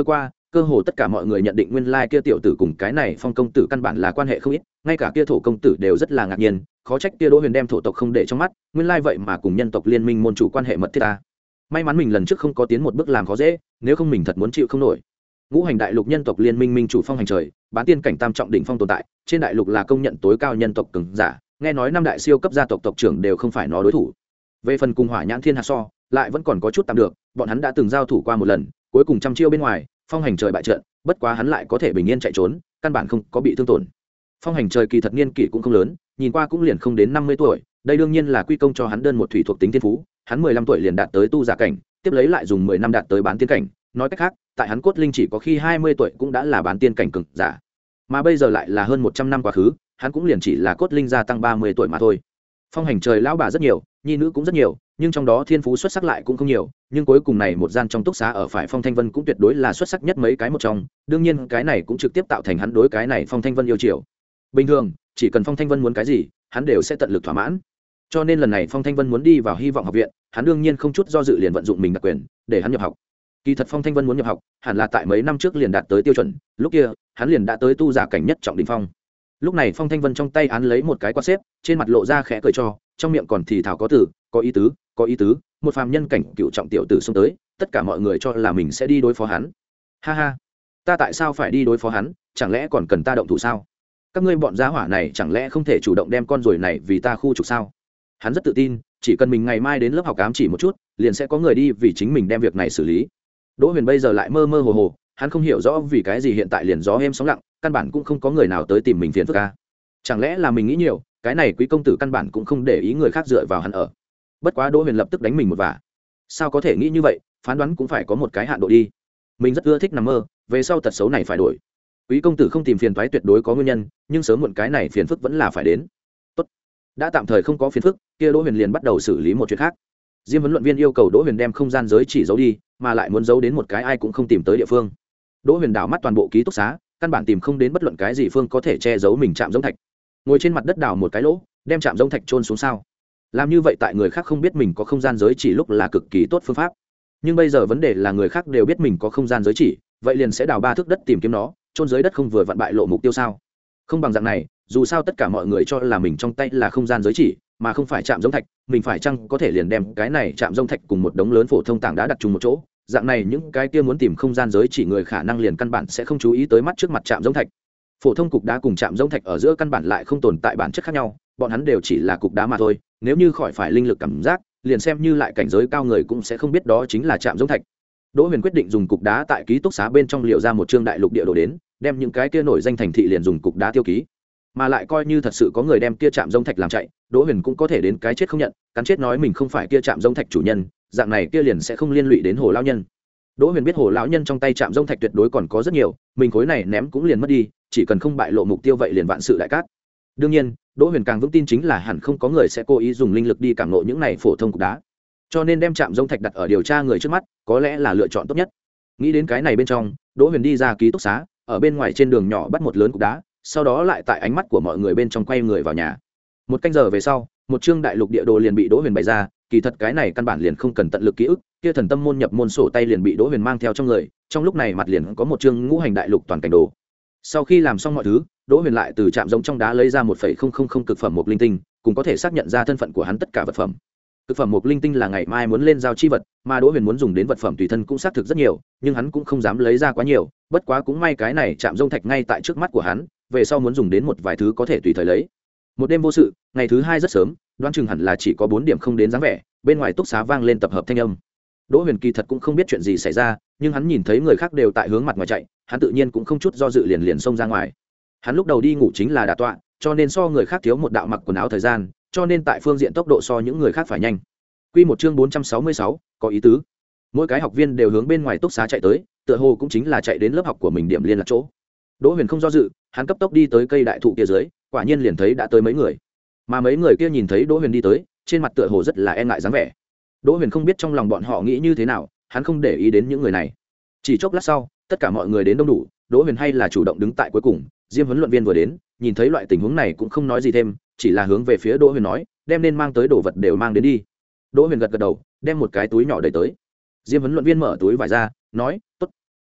cơ hồ tất cả mọi người nhận định nguyên lai kia tiểu tử cùng cái này Phong công tử căn bản là quan hệ không ít, ngay cả kia thổ công tử đều rất là ngạc nhiên, khó trách kia Đỗ Huyền đem thổ tộc không để trong mắt, nguyên lai vậy mà cùng nhân tộc liên minh môn chủ quan hệ mật thiết ta. May mắn mình lần trước không có tiến một bước làm khó dễ, nếu không mình thật muốn chịu không nổi. Ngũ hành đại lục nhân tộc liên minh minh chủ Phong Hành Trời, bán tiên cảnh tam trọng đỉnh phong tồn tại, trên đại lục là công nhận tối cao nhân tộc cường giả, nghe nói năm đại siêu cấp gia tộc tộc trưởng đều không phải nó đối thủ. Về phần cùng Hỏa Nhãn Thiên Hạt so, lại vẫn còn có chút tạm được, bọn hắn đã từng giao thủ qua một lần, cuối cùng trăm chiêu bên ngoài, Phong Hành Trời bại trận, bất quá hắn lại có thể bình yên chạy trốn, căn bản không có bị thương tổn. Phong Hành Trời kỳ thật niên kỷ cũng không lớn, nhìn qua cũng liền không đến năm mươi tuổi, đây đương nhiên là quy công cho hắn đơn một thủy thuộc tính thiên phú, hắn mười lăm tuổi liền đạt tới tu giả cảnh, tiếp lấy lại dùng mười năm đạt tới bán tiên cảnh, nói cách khác, tại hắn cốt linh chỉ có khi hai mươi tuổi cũng đã là bán tiên cảnh cường giả. Mà bây giờ lại là hơn một trăm năm quá khứ, hắn cũng liền chỉ là cốt linh gia tăng ba mươi tuổi mà thôi. Phong Hành Trời lão bà rất nhiều, nhi nữ cũng rất nhiều, nhưng trong đó thiên phú xuất sắc lại cũng không nhiều, nhưng cuối cùng này một gian trong túc xá ở phải Phong Thanh Vân cũng tuyệt đối là xuất sắc nhất mấy cái một trong, đương nhiên cái này cũng trực tiếp tạo thành hắn đối cái này Phong Thanh Vân yêu chiều. Bình thường, chỉ cần Phong Thanh Vân muốn cái gì, hắn đều sẽ tận lực thỏa mãn. Cho nên lần này Phong Thanh Vân muốn đi vào Hy vọng học viện, hắn đương nhiên không chút do dự liền vận dụng mình đặc quyền, để hắn nhập học. Kỳ thật Phong Thanh Vân muốn nhập học, hẳn là tại mấy năm trước liền đạt tới tiêu chuẩn, lúc kia, hắn liền đã tới tu giả cảnh nhất trọng đỉnh phong. Lúc này Phong Thanh Vân trong tay án lấy một cái quạt xếp, trên mặt lộ ra khẽ cười cho, trong miệng còn thì thào có từ, có ý tứ, có ý tứ, một phàm nhân cảnh cựu trọng tiểu tử xông tới, tất cả mọi người cho là mình sẽ đi đối phó hắn. Ha ha, ta tại sao phải đi đối phó hắn, chẳng lẽ còn cần ta động thủ sao? Các ngươi bọn giá hỏa này chẳng lẽ không thể chủ động đem con ruồi này vì ta khu trục sao? Hắn rất tự tin, chỉ cần mình ngày mai đến lớp học ám chỉ một chút, liền sẽ có người đi vì chính mình đem việc này xử lý. Đỗ Huyền bây giờ lại mơ mơ hồ hồ, hắn không hiểu rõ vì cái gì hiện tại liền gió êm sóng lặng, căn bản cũng không có người nào tới tìm mình phiền phức a. Chẳng lẽ là mình nghĩ nhiều, cái này quý công tử căn bản cũng không để ý người khác dựa vào hắn ở. Bất quá Đỗ Huyền lập tức đánh mình một vả. Sao có thể nghĩ như vậy, phán đoán cũng phải có một cái hạn độ đi. Mình rất ưa thích nằm mơ, về sau tật xấu này phải đổi. Quý công tử không tìm phiền toái tuyệt đối có nguyên nhân, nhưng sớm muộn cái này phiền phức vẫn là phải đến. Tốt, đã tạm thời không có phiền phức, kia Đỗ Huyền liền bắt đầu xử lý một chuyện khác. Diêm huấn luyện viên yêu cầu Đỗ Huyền đem không gian giới chỉ giấu đi, mà lại muốn giấu đến một cái ai cũng không tìm tới địa phương. Đỗ Huyền đảo mắt toàn bộ ký túc xá, căn bản tìm không đến bất luận cái gì phương có thể che giấu mình chạm giống thạch. Ngồi trên mặt đất đào một cái lỗ, đem chạm giống thạch chôn xuống sao? Làm như vậy tại người khác không biết mình có không gian giới chỉ lúc là cực kỳ tốt phương pháp. Nhưng bây giờ vấn đề là người khác đều biết mình có không gian giới chỉ, vậy liền sẽ đào ba thước đất tìm kiếm nó, chôn dưới đất không vừa vặn bại lộ mục tiêu sao? Không bằng dạng này, dù sao tất cả mọi người cho là mình trong tay là không gian giới chỉ, mà không phải chạm giống thạch, mình phải chăng có thể liền đem cái này chạm giống thạch cùng một đống lớn phổ thông tảng đá đặt chung một chỗ, dạng này những cái kia muốn tìm không gian giới chỉ người khả năng liền căn bản sẽ không chú ý tới mắt trước mặt chạm giống thạch. Phổ thông cục đá cùng chạm giống thạch ở giữa căn bản lại không tồn tại bản chất khác nhau, bọn hắn đều chỉ là cục đá mà thôi, nếu như khỏi phải linh lực cảm giác, liền xem như lại cảnh giới cao người cũng sẽ không biết đó chính là chạm giống thạch. Đỗ Huyền quyết định dùng cục đá tại ký túc xá bên trong liệu ra một chương đại lục địa đồ đến, đem những cái kia nổi danh thành thị liền dùng cục đá tiêu ký. Mà lại coi như thật sự có người đem kia chạm giống thạch làm chạy, Đỗ Huyền cũng có thể đến cái chết không nhận, cắn chết nói mình không phải kia chạm giống thạch chủ nhân, dạng này kia liền sẽ không liên lụy đến Hồ lão nhân. Đỗ Huyền biết Hồ lão nhân trong tay chạm giống thạch tuyệt đối còn có rất nhiều, mình khối này ném cũng liền mất đi, chỉ cần không bại lộ mục tiêu vậy liền vạn sự đại cát. Đương nhiên, Đỗ Huyền càng vững tin chính là hẳn không có người sẽ cố ý dùng linh lực đi cảm ngộ những này phổ thông cục đá. Cho nên đem chạm giống thạch đặt ở điều tra người trước mắt, có lẽ là lựa chọn tốt nhất. Nghĩ đến cái này bên trong, Đỗ Huyền đi ra ký túc xá, ở bên ngoài trên đường nhỏ bắt một lớn cục đá, sau đó lại tại ánh mắt của mọi người bên trong quay người vào nhà. Một canh giờ về sau, một chương đại lục địa đồ liền bị Đỗ Huyền bày ra, kỳ thật cái này căn bản liền không cần tận lực ký ức, kia thần tâm môn nhập môn sổ tay liền bị Đỗ Huyền mang theo trong người, trong lúc này mặt liền có một chương ngũ hành đại lục toàn cảnh đồ. Sau khi làm xong mọi thứ, Đỗ Huyền lại từ trạm giống trong đá lấy ra một phẩy không không không cực phẩm mục linh tinh, cùng có thể xác nhận ra thân phận của hắn tất cả vật phẩm. Cực phẩm mục linh tinh là ngày mai muốn lên giao chi vật, mà Đỗ Huyền muốn dùng đến vật phẩm tùy thân cũng xác thực rất nhiều, nhưng hắn cũng không dám lấy ra quá nhiều, bất quá cũng may cái này trạm giống thạch ngay tại trước mắt của hắn, về sau muốn dùng đến một vài thứ có thể tùy thời lấy. Một đêm vô sự, ngày thứ hai rất sớm, đoán chừng hẳn là chỉ có bốn điểm không đến dáng vẻ, bên ngoài túc xá vang lên tập hợp thanh âm. Đỗ Huyền kỳ thật cũng không biết chuyện gì xảy ra, nhưng hắn nhìn thấy người khác đều tại hướng mặt ngoài chạy, hắn tự nhiên cũng không chút do dự liền liền xông ra ngoài. Hắn lúc đầu đi ngủ chính là đả tọa, cho nên so người khác thiếu một đạo mặc quần áo thời gian, cho nên tại phương diện tốc độ so những người khác phải nhanh. Quy một chương bốn trăm sáu mươi sáu, có ý tứ. Mỗi cái học viên đều hướng bên ngoài túc xá chạy tới, tựa hồ cũng chính là chạy đến lớp học của mình điểm liên lạc chỗ. Đỗ Huyền không do dự, hắn cấp tốc đi tới cây đại thụ kia dưới, quả nhiên liền thấy đã tới mấy người. Mà mấy người kia nhìn thấy Đỗ Huyền đi tới, trên mặt tựa hồ rất là e ngại dáng vẻ. Đỗ Huyền không biết trong lòng bọn họ nghĩ như thế nào, hắn không để ý đến những người này. Chỉ chốc lát sau, tất cả mọi người đến đông đủ, Đỗ Huyền hay là chủ động đứng tại cuối cùng. Diêm huấn luyện viên vừa đến, nhìn thấy loại tình huống này cũng không nói gì thêm, chỉ là hướng về phía Đỗ Huyền nói, đem nên mang tới đồ vật đều mang đến đi. Đỗ Huyền gật gật đầu, đem một cái túi nhỏ đẩy tới. Diêm huấn luyện viên mở túi vải ra, nói, tốt.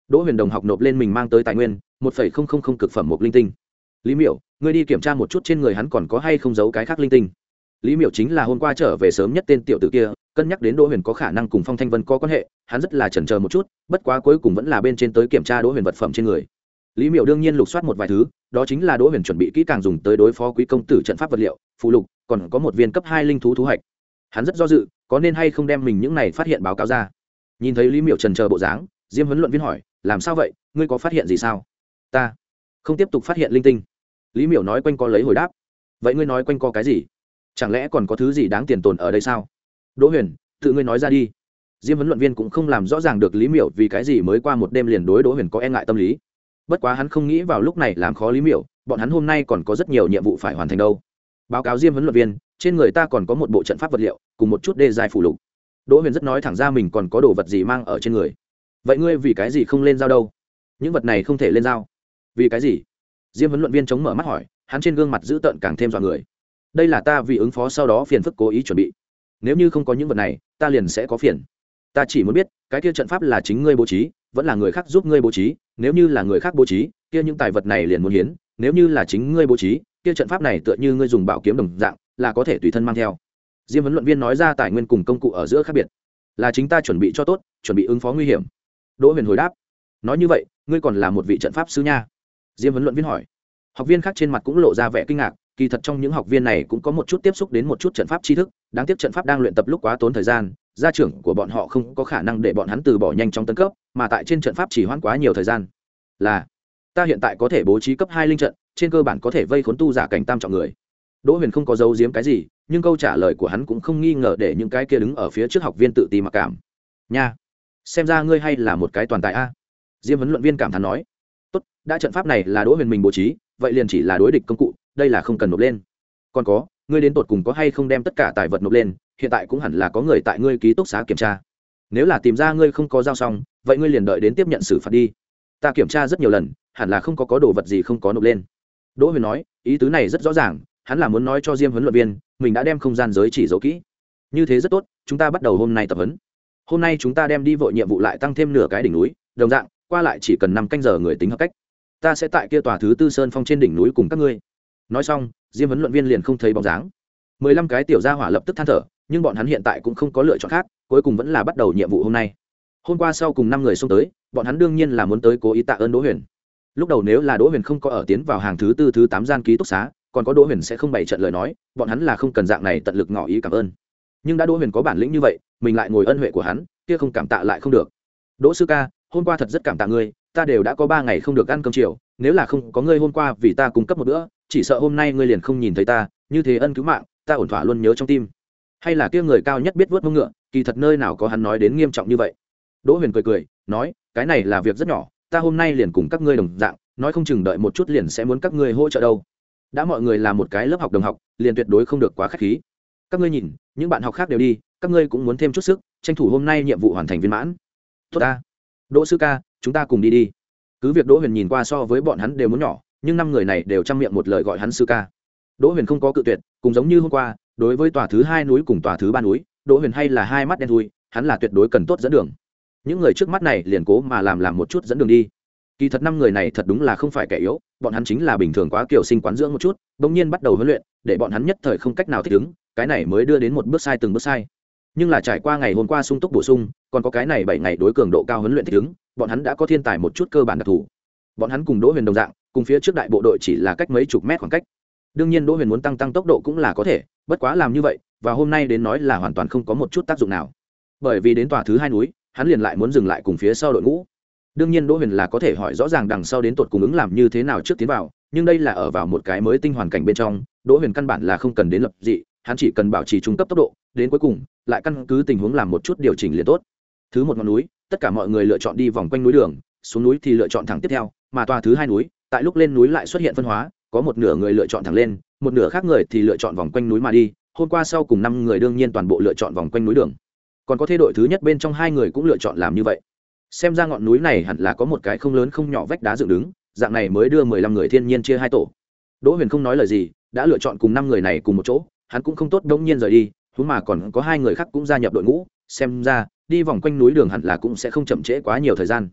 Đỗ Huyền đồng học nộp lên mình mang tới tài nguyên một phẩy không không không cực phẩm một linh tinh. Lý Miểu, ngươi đi kiểm tra một chút trên người hắn còn có hay không giấu cái khác linh tinh. Lý Miểu chính là hôm qua trở về sớm nhất tên tiểu tử kia, cân nhắc đến Đỗ Huyền có khả năng cùng Phong Thanh Vân có quan hệ, hắn rất là chần chờ một chút, bất quá cuối cùng vẫn là bên trên tới kiểm tra Đỗ Huyền vật phẩm trên người. Lý Miểu đương nhiên lục soát một vài thứ, đó chính là Đỗ Huyền chuẩn bị kỹ càng dùng tới đối phó quý công tử trận pháp vật liệu, phụ lục, còn có một viên cấp hai linh thú thú hạch. Hắn rất do dự, có nên hay không đem mình những này phát hiện báo cáo ra. Nhìn thấy Lý Miểu chần chờ bộ dáng, Diêm huấn luyện viên hỏi, làm sao vậy, ngươi có phát hiện gì sao? Ta không tiếp tục phát hiện linh tinh. Lý Miểu nói quanh co lấy hồi đáp. Vậy ngươi nói quanh co cái gì? Chẳng lẽ còn có thứ gì đáng tiền tồn ở đây sao? Đỗ Huyền, tự ngươi nói ra đi. Diêm huấn luyện viên cũng không làm rõ ràng được Lý Miểu vì cái gì mới qua một đêm liền đối Đỗ Huyền có e ngại tâm lý. Bất quá hắn không nghĩ vào lúc này làm khó Lý Miểu, bọn hắn hôm nay còn có rất nhiều nhiệm vụ phải hoàn thành đâu. Báo cáo Diêm huấn luyện viên, trên người ta còn có một bộ trận pháp vật liệu cùng một chút đê dài phủ lục. Đỗ Huyền rất nói thẳng ra mình còn có đồ vật gì mang ở trên người. Vậy ngươi vì cái gì không lên giao đâu? Những vật này không thể lên giao. Vì cái gì? Diêm huấn luyện viên chống mở mắt hỏi, hắn trên gương mặt dữ tợn càng thêm dọa người. Đây là ta vì ứng phó sau đó phiền phức cố ý chuẩn bị. Nếu như không có những vật này, ta liền sẽ có phiền. Ta chỉ muốn biết, cái kia trận pháp là chính ngươi bố trí, vẫn là người khác giúp ngươi bố trí, nếu như là người khác bố trí, kia những tài vật này liền muốn hiến, nếu như là chính ngươi bố trí, kia trận pháp này tựa như ngươi dùng bảo kiếm đồng dạng, là có thể tùy thân mang theo. Diêm huấn luyện viên nói ra tài nguyên cùng công cụ ở giữa khác biệt, là chính ta chuẩn bị cho tốt, chuẩn bị ứng phó nguy hiểm. Đỗ Huyền hồi đáp. Nói như vậy, ngươi còn là một vị trận pháp sư nha? Diêm huấn luyện viên hỏi. Học viên khác trên mặt cũng lộ ra vẻ kinh ngạc, kỳ thật trong những học viên này cũng có một chút tiếp xúc đến một chút trận pháp tri thức, đáng tiếc trận pháp đang luyện tập lúc quá tốn thời gian, gia trưởng của bọn họ không có khả năng để bọn hắn từ bỏ nhanh trong tấn cấp, mà tại trên trận pháp chỉ hoãn quá nhiều thời gian. Là, ta hiện tại có thể bố trí cấp hai linh trận, trên cơ bản có thể vây khốn tu giả cảnh tam trọng người. Đỗ Huyền không có giấu giếm cái gì, nhưng câu trả lời của hắn cũng không nghi ngờ để những cái kia đứng ở phía trước học viên tự ti mặc cảm. Nha, xem ra ngươi hay là một cái toàn tài a. Diêm huấn luyện viên cảm thán nói. Tốt, đã trận pháp này là Đỗ Huyền mình bố trí, vậy liền chỉ là đối địch công cụ, đây là không cần nộp lên. Còn có, ngươi đến tột cùng có hay không đem tất cả tài vật nộp lên, hiện tại cũng hẳn là có người tại ngươi ký túc xá kiểm tra. Nếu là tìm ra ngươi không có giao xong, vậy ngươi liền đợi đến tiếp nhận xử phạt đi. Ta kiểm tra rất nhiều lần, hẳn là không có có đồ vật gì không có nộp lên. Đỗ Huyền nói, ý tứ này rất rõ ràng, hắn là muốn nói cho Diêm huấn luyện viên, mình đã đem không gian giới chỉ giấu kỹ. Như thế rất tốt, chúng ta bắt đầu hôm nay tập huấn. Hôm nay chúng ta đem đi vội nhiệm vụ lại tăng thêm nửa cái đỉnh núi, đồng dạng, qua lại chỉ cần năm canh giờ người tính hợp cách. Ta sẽ tại kia tòa thứ tư sơn phong trên đỉnh núi cùng các ngươi. Nói xong, Diêm huấn luyện viên liền không thấy bóng dáng. Mười lăm cái tiểu gia hỏa lập tức than thở, nhưng bọn hắn hiện tại cũng không có lựa chọn khác, cuối cùng vẫn là bắt đầu nhiệm vụ hôm nay. Hôm qua sau cùng năm người xông tới, bọn hắn đương nhiên là muốn tới cố ý tạ ơn Đỗ Huyền. Lúc đầu nếu là Đỗ Huyền không có ở tiến vào hàng thứ tư thứ tám gian ký túc xá, còn có Đỗ Huyền sẽ không bày trận lời nói, bọn hắn là không cần dạng này tận lực ngỏ ý cảm ơn. Nhưng đã Đỗ Huyền có bản lĩnh như vậy, mình lại ngồi ân huệ của hắn, kia không cảm tạ lại không được. Đỗ sư ca, hôm qua thật rất cảm tạ ngươi, ta đều đã có ba ngày không được ăn cơm chiều, nếu là không có ngươi hôm qua vì ta cung cấp một bữa, chỉ sợ hôm nay ngươi liền không nhìn thấy ta, như thế ân cứu mạng, ta ổn thỏa luôn nhớ trong tim. Hay là kia người cao nhất biết vớt mông ngựa, kỳ thật nơi nào có hắn nói đến nghiêm trọng như vậy. Đỗ Huyền cười cười, nói, cái này là việc rất nhỏ, ta hôm nay liền cùng các ngươi đồng dạng, nói không chừng đợi một chút liền sẽ muốn các ngươi hỗ trợ đâu. Đã mọi người là một cái lớp học đồng học, liền tuyệt đối không được quá khách khí. Các ngươi nhìn, những bạn học khác đều đi, các ngươi cũng muốn thêm chút sức, tranh thủ hôm nay nhiệm vụ hoàn thành viên mãn. Tốt ta. Đỗ sư ca, chúng ta cùng đi đi. Cứ việc Đỗ Huyền nhìn qua so với bọn hắn đều muốn nhỏ, nhưng năm người này đều trăm miệng một lời gọi hắn sư ca. Đỗ Huyền không có cự tuyệt, cùng giống như hôm qua, đối với tòa thứ hai núi cùng tòa thứ ba núi, Đỗ Huyền hay là hai mắt đen thui, hắn là tuyệt đối cần tốt dẫn đường. Những người trước mắt này liền cố mà làm làm một chút dẫn đường đi. Kỳ thật năm người này thật đúng là không phải kẻ yếu, bọn hắn chính là bình thường quá kiểu sinh quán dưỡng một chút, bỗng nhiên bắt đầu huấn luyện, để bọn hắn nhất thời không cách nào thích ứng, cái này mới đưa đến một bước sai từng bước sai. Nhưng là trải qua ngày hôm qua sung túc bổ sung, còn có cái này bảy ngày đối cường độ cao huấn luyện thích ứng, bọn hắn đã có thiên tài một chút cơ bản đặc thù. Bọn hắn cùng Đỗ Huyền đồng dạng, cùng phía trước đại bộ đội chỉ là cách mấy chục mét khoảng cách. Đương nhiên Đỗ Huyền muốn tăng tăng tốc độ cũng là có thể, bất quá làm như vậy, và hôm nay đến nói là hoàn toàn không có một chút tác dụng nào. Bởi vì đến tòa thứ hai núi, hắn liền lại muốn dừng lại cùng phía sau đội ngũ. Đương nhiên Đỗ Huyền là có thể hỏi rõ ràng đằng sau đến tột cùng ứng làm như thế nào trước tiến vào, nhưng đây là ở vào một cái mới tinh hoàn cảnh bên trong, Đỗ Huyền căn bản là không cần đến lập dị, hắn chỉ cần bảo trì trung cấp tốc độ, đến cuối cùng lại căn cứ tình huống làm một chút điều chỉnh liền tốt. Thứ một ngọn núi, tất cả mọi người lựa chọn đi vòng quanh núi đường, xuống núi thì lựa chọn thẳng tiếp theo, mà tòa thứ hai núi, tại lúc lên núi lại xuất hiện phân hóa, có một nửa người lựa chọn thẳng lên, một nửa khác người thì lựa chọn vòng quanh núi mà đi. Hôm qua sau cùng năm người đương nhiên toàn bộ lựa chọn vòng quanh núi đường, còn có thế đội thứ nhất bên trong hai người cũng lựa chọn làm như vậy. Xem ra ngọn núi này hẳn là có một cái không lớn không nhỏ vách đá dựng đứng, dạng này mới đưa mười lăm người thiên nhiên chia hai tổ. Đỗ Huyền không nói lời gì, đã lựa chọn cùng năm người này cùng một chỗ, hắn cũng không tốt đống nhiên rời đi, huống mà còn có hai người khác cũng gia nhập đội ngũ, xem ra đi vòng quanh núi đường hẳn là cũng sẽ không chậm trễ quá nhiều thời gian.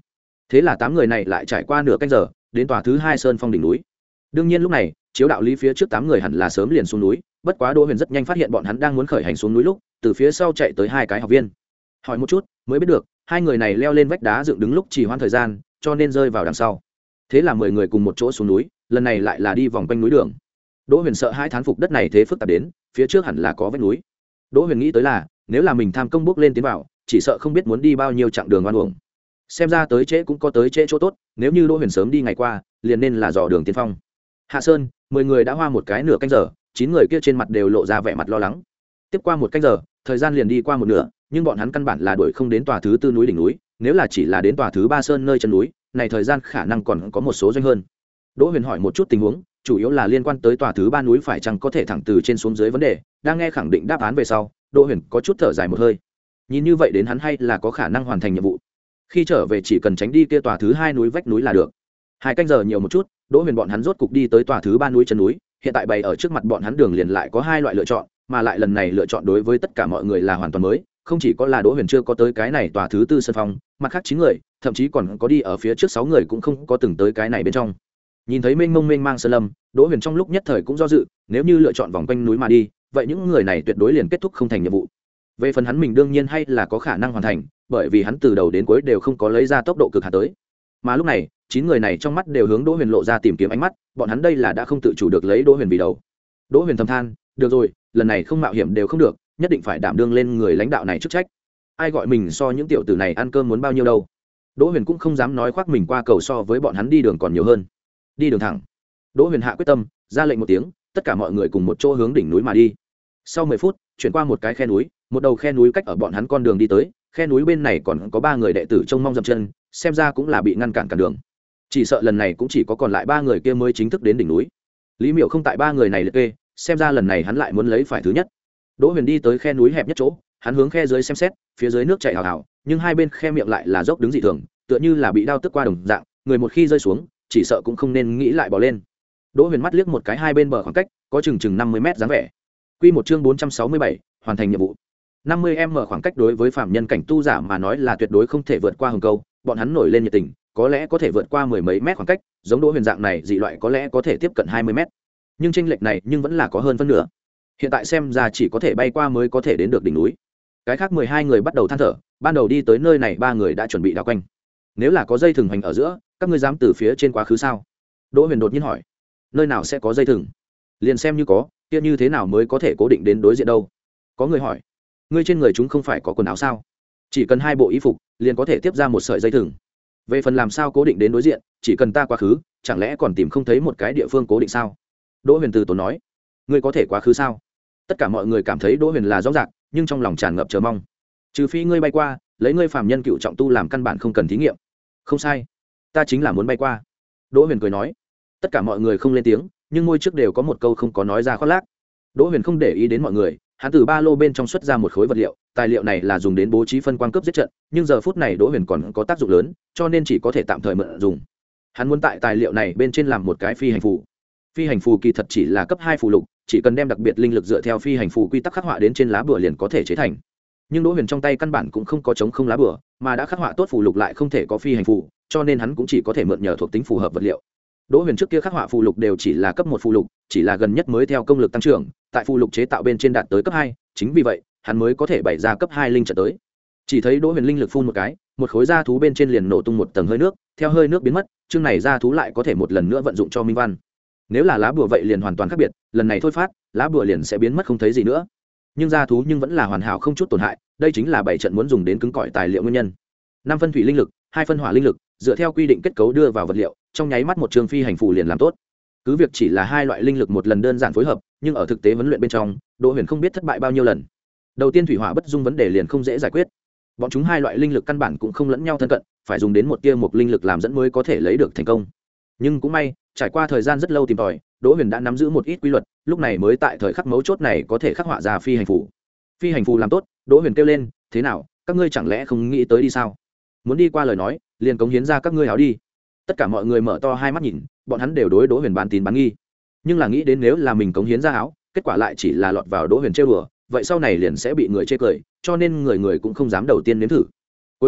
thế là tám người này lại trải qua nửa canh giờ đến tòa thứ hai sơn phong đỉnh núi. Đương nhiên lúc này chiếu đạo lý phía trước tám người hẳn là sớm liền xuống núi, bất quá Đỗ Huyền rất nhanh phát hiện bọn hắn đang muốn khởi hành xuống núi lúc từ phía sau chạy tới hai cái học viên. Hỏi một chút mới biết được hai người này leo lên vách đá dựng đứng lúc chỉ hoãn thời gian cho nên rơi vào đằng sau. Thế là mười người cùng một chỗ xuống núi, lần này lại là đi vòng quanh núi đường. Đỗ Huyền sợ hai thán phục đất này thế phức tạp đến phía trước hẳn là có vách núi. Đỗ Huyền nghĩ tới là nếu là mình tham công bước lên tiến vào chỉ sợ không biết muốn đi bao nhiêu chặng đường oan uổng. Xem ra tới trễ cũng có tới trễ chỗ tốt, nếu như Đỗ Huyền sớm đi ngày qua liền nên là dò đường tiên phong. Hạ sơn mười người đã hoa một cái nửa canh giờ, chín người kia trên mặt đều lộ ra vẻ mặt lo lắng. Tiếp qua một canh giờ thời gian liền đi qua một nửa, nhưng bọn hắn căn bản là đuổi không đến tòa thứ tư núi đỉnh núi, nếu là chỉ là đến tòa thứ ba sơn nơi chân núi này thời gian khả năng còn có một số doanh hơn. Đỗ Huyền hỏi một chút tình huống, chủ yếu là liên quan tới tòa thứ ba núi phải chăng có thể thẳng từ trên xuống dưới vấn đề, đang nghe khẳng định đáp án về sau Đỗ Huyền có chút thở dài một hơi. Nhìn như vậy đến hắn hay là có khả năng hoàn thành nhiệm vụ. Khi trở về chỉ cần tránh đi kia tòa thứ hai núi vách núi là được. Hai canh giờ nhiều một chút, Đỗ Huyền bọn hắn rốt cục đi tới tòa thứ ba núi chân núi, hiện tại bày ở trước mặt bọn hắn đường liền lại có hai loại lựa chọn, mà lại lần này lựa chọn đối với tất cả mọi người là hoàn toàn mới, không chỉ có là Đỗ Huyền chưa có tới cái này tòa thứ tư sơn phong, mặt khác chín người, thậm chí còn có đi ở phía trước sáu người cũng không có từng tới cái này bên trong. Nhìn thấy mênh mông mênh mang sơn lâm, Đỗ Huyền trong lúc nhất thời cũng do dự, nếu như lựa chọn vòng quanh núi mà đi, vậy những người này tuyệt đối liền kết thúc không thành nhiệm vụ. Về phần hắn mình đương nhiên hay là có khả năng hoàn thành, bởi vì hắn từ đầu đến cuối đều không có lấy ra tốc độ cực hạn tới. Mà lúc này chín người này trong mắt đều hướng Đỗ Huyền lộ ra tìm kiếm ánh mắt, bọn hắn đây là đã không tự chủ được lấy Đỗ Huyền vì đầu. Đỗ Huyền thầm than, được rồi, lần này không mạo hiểm đều không được, nhất định phải đảm đương lên người lãnh đạo này chức trách. Ai gọi mình so những tiểu tử này ăn cơm muốn bao nhiêu đâu. Đỗ Huyền cũng không dám nói khoác mình qua cầu so với bọn hắn đi đường còn nhiều hơn. Đi đường thẳng. Đỗ Huyền hạ quyết tâm, ra lệnh một tiếng, tất cả mọi người cùng một chỗ hướng đỉnh núi mà đi. Sau mười phút, chuyển qua một cái khe núi, một đầu khe núi cách ở bọn hắn con đường đi tới, khe núi bên này còn có ba người đệ tử trông mong dậm chân, xem ra cũng là bị ngăn cản cản đường. Chỉ sợ lần này cũng chỉ có còn lại ba người kia mới chính thức đến đỉnh núi. Lý Miểu không tại ba người này liệt kê, xem ra lần này hắn lại muốn lấy phải thứ nhất. Đỗ Huyền đi tới khe núi hẹp nhất chỗ, hắn hướng khe dưới xem xét, phía dưới nước chảy hào hào, nhưng hai bên khe miệng lại là dốc đứng dị thường, tựa như là bị đao tức qua đồng dạng, người một khi rơi xuống, chỉ sợ cũng không nên nghĩ lại bò lên. Đỗ Huyền mắt liếc một cái hai bên bờ khoảng cách, có chừng chừng năm mươi mét dáng vẻ. Quy một chương bốn trăm sáu mươi bảy, hoàn thành nhiệm vụ. năm mươi mét khoảng cách đối với phạm nhân cảnh tu giả mà nói là tuyệt đối không thể vượt qua hừng câu, bọn hắn nổi lên nhiệt tình, có lẽ có thể vượt qua mười mấy mét khoảng cách, giống Đỗ Huyền dạng này dị loại có lẽ có thể tiếp cận hai mươi mét. Nhưng chênh lệch này nhưng vẫn là có hơn phân nửa. Hiện tại xem ra chỉ có thể bay qua mới có thể đến được đỉnh núi. Cái khác mười hai người bắt đầu than thở, ban đầu đi tới nơi này ba người đã chuẩn bị đào quanh. Nếu là có dây thừng hành ở giữa, các ngươi dám từ phía trên quá khứ sao? Đỗ Huyền đột nhiên hỏi. Nơi nào sẽ có dây thừng? Liền xem như có, kia như thế nào mới có thể cố định đến đối diện đâu? Có người hỏi. Ngươi trên người chúng không phải có quần áo sao? Chỉ cần hai bộ y phục, liền có thể tiếp ra một sợi dây thừng. Về phần làm sao cố định đến đối diện, chỉ cần ta quá khứ, chẳng lẽ còn tìm không thấy một cái địa phương cố định sao? Đỗ Huyền từ tốn nói. Ngươi có thể quá khứ sao? Tất cả mọi người cảm thấy Đỗ Huyền là rõ ràng, nhưng trong lòng tràn ngập chờ mong. Trừ phi ngươi bay qua, lấy ngươi phàm nhân cựu trọng tu làm căn bản không cần thí nghiệm. Không sai, ta chính là muốn bay qua. Đỗ Huyền cười nói. Tất cả mọi người không lên tiếng, nhưng môi trước đều có một câu không có nói ra khoác lác. Đỗ Huyền không để ý đến mọi người, hắn từ ba lô bên trong xuất ra một khối vật liệu, tài liệu này là dùng đến bố trí phân quang cướp giết trận, nhưng giờ phút này Đỗ Huyền còn có tác dụng lớn, cho nên chỉ có thể tạm thời mượn dùng. Hắn muốn tại tài liệu này bên trên làm một cái phi hành phù. Phi hành phù kỳ thật chỉ là cấp hai phù lục, chỉ cần đem đặc biệt linh lực dựa theo phi hành phù quy tắc khắc họa đến trên lá bùa liền có thể chế thành. Nhưng Đỗ Huyền trong tay căn bản cũng không có chống không lá bùa, mà đã khắc họa tốt phù lục lại không thể có phi hành phù, cho nên hắn cũng chỉ có thể mượn nhờ thuộc tính phù hợp vật liệu. Đỗ Huyền trước kia khắc họa phù lục đều chỉ là cấp một phù lục, chỉ là gần nhất mới theo công lực tăng trưởng, tại phù lục chế tạo bên trên đạt tới cấp hai, chính vì vậy, hắn mới có thể bày ra cấp hai linh trận tới. Chỉ thấy Đỗ Huyền linh lực phun một cái, một khối da thú bên trên liền nổ tung một tầng hơi nước, theo hơi nước biến mất, chương này da thú lại có thể một lần nữa vận dụng cho minh văn. Nếu là lá bùa vậy liền hoàn toàn khác biệt, lần này thôi phát, lá bùa liền sẽ biến mất không thấy gì nữa. Nhưng da thú nhưng vẫn là hoàn hảo không chút tổn hại, đây chính là bảy trận muốn dùng đến cứng cỏi tài liệu nguyên nhân. Năm phân thủy linh lực, hai phân hỏa linh lực, dựa theo quy định kết cấu đưa vào vật liệu, trong nháy mắt một trường phi hành phù liền làm tốt. Cứ việc chỉ là hai loại linh lực một lần đơn giản phối hợp, nhưng ở thực tế huấn luyện bên trong, Đỗ Huyền không biết thất bại bao nhiêu lần. Đầu tiên thủy hỏa bất dung vấn đề liền không dễ giải quyết. Bọn chúng hai loại linh lực căn bản cũng không lẫn nhau thân cận, phải dùng đến một tia một linh lực làm dẫn mới có thể lấy được thành công. Nhưng cũng may, trải qua thời gian rất lâu tìm tòi, Đỗ Huyền đã nắm giữ một ít quy luật, lúc này mới tại thời khắc mấu chốt này có thể khắc họa ra phi hành phù. Phi hành phù làm tốt, Đỗ Huyền kêu lên, "Thế nào, các ngươi chẳng lẽ không nghĩ tới đi sao? Muốn đi qua lời nói, liền cống hiến ra các ngươi áo đi." Tất cả mọi người mở to hai mắt nhìn, bọn hắn đều đối Đỗ Huyền bán tín bán nghi. Nhưng là nghĩ đến nếu là mình cống hiến ra áo, kết quả lại chỉ là lọt vào Đỗ Huyền trêu đùa, vậy sau này liền sẽ bị người chê cười, cho nên người người cũng không dám đầu tiên nếm thử. Cuối cùng,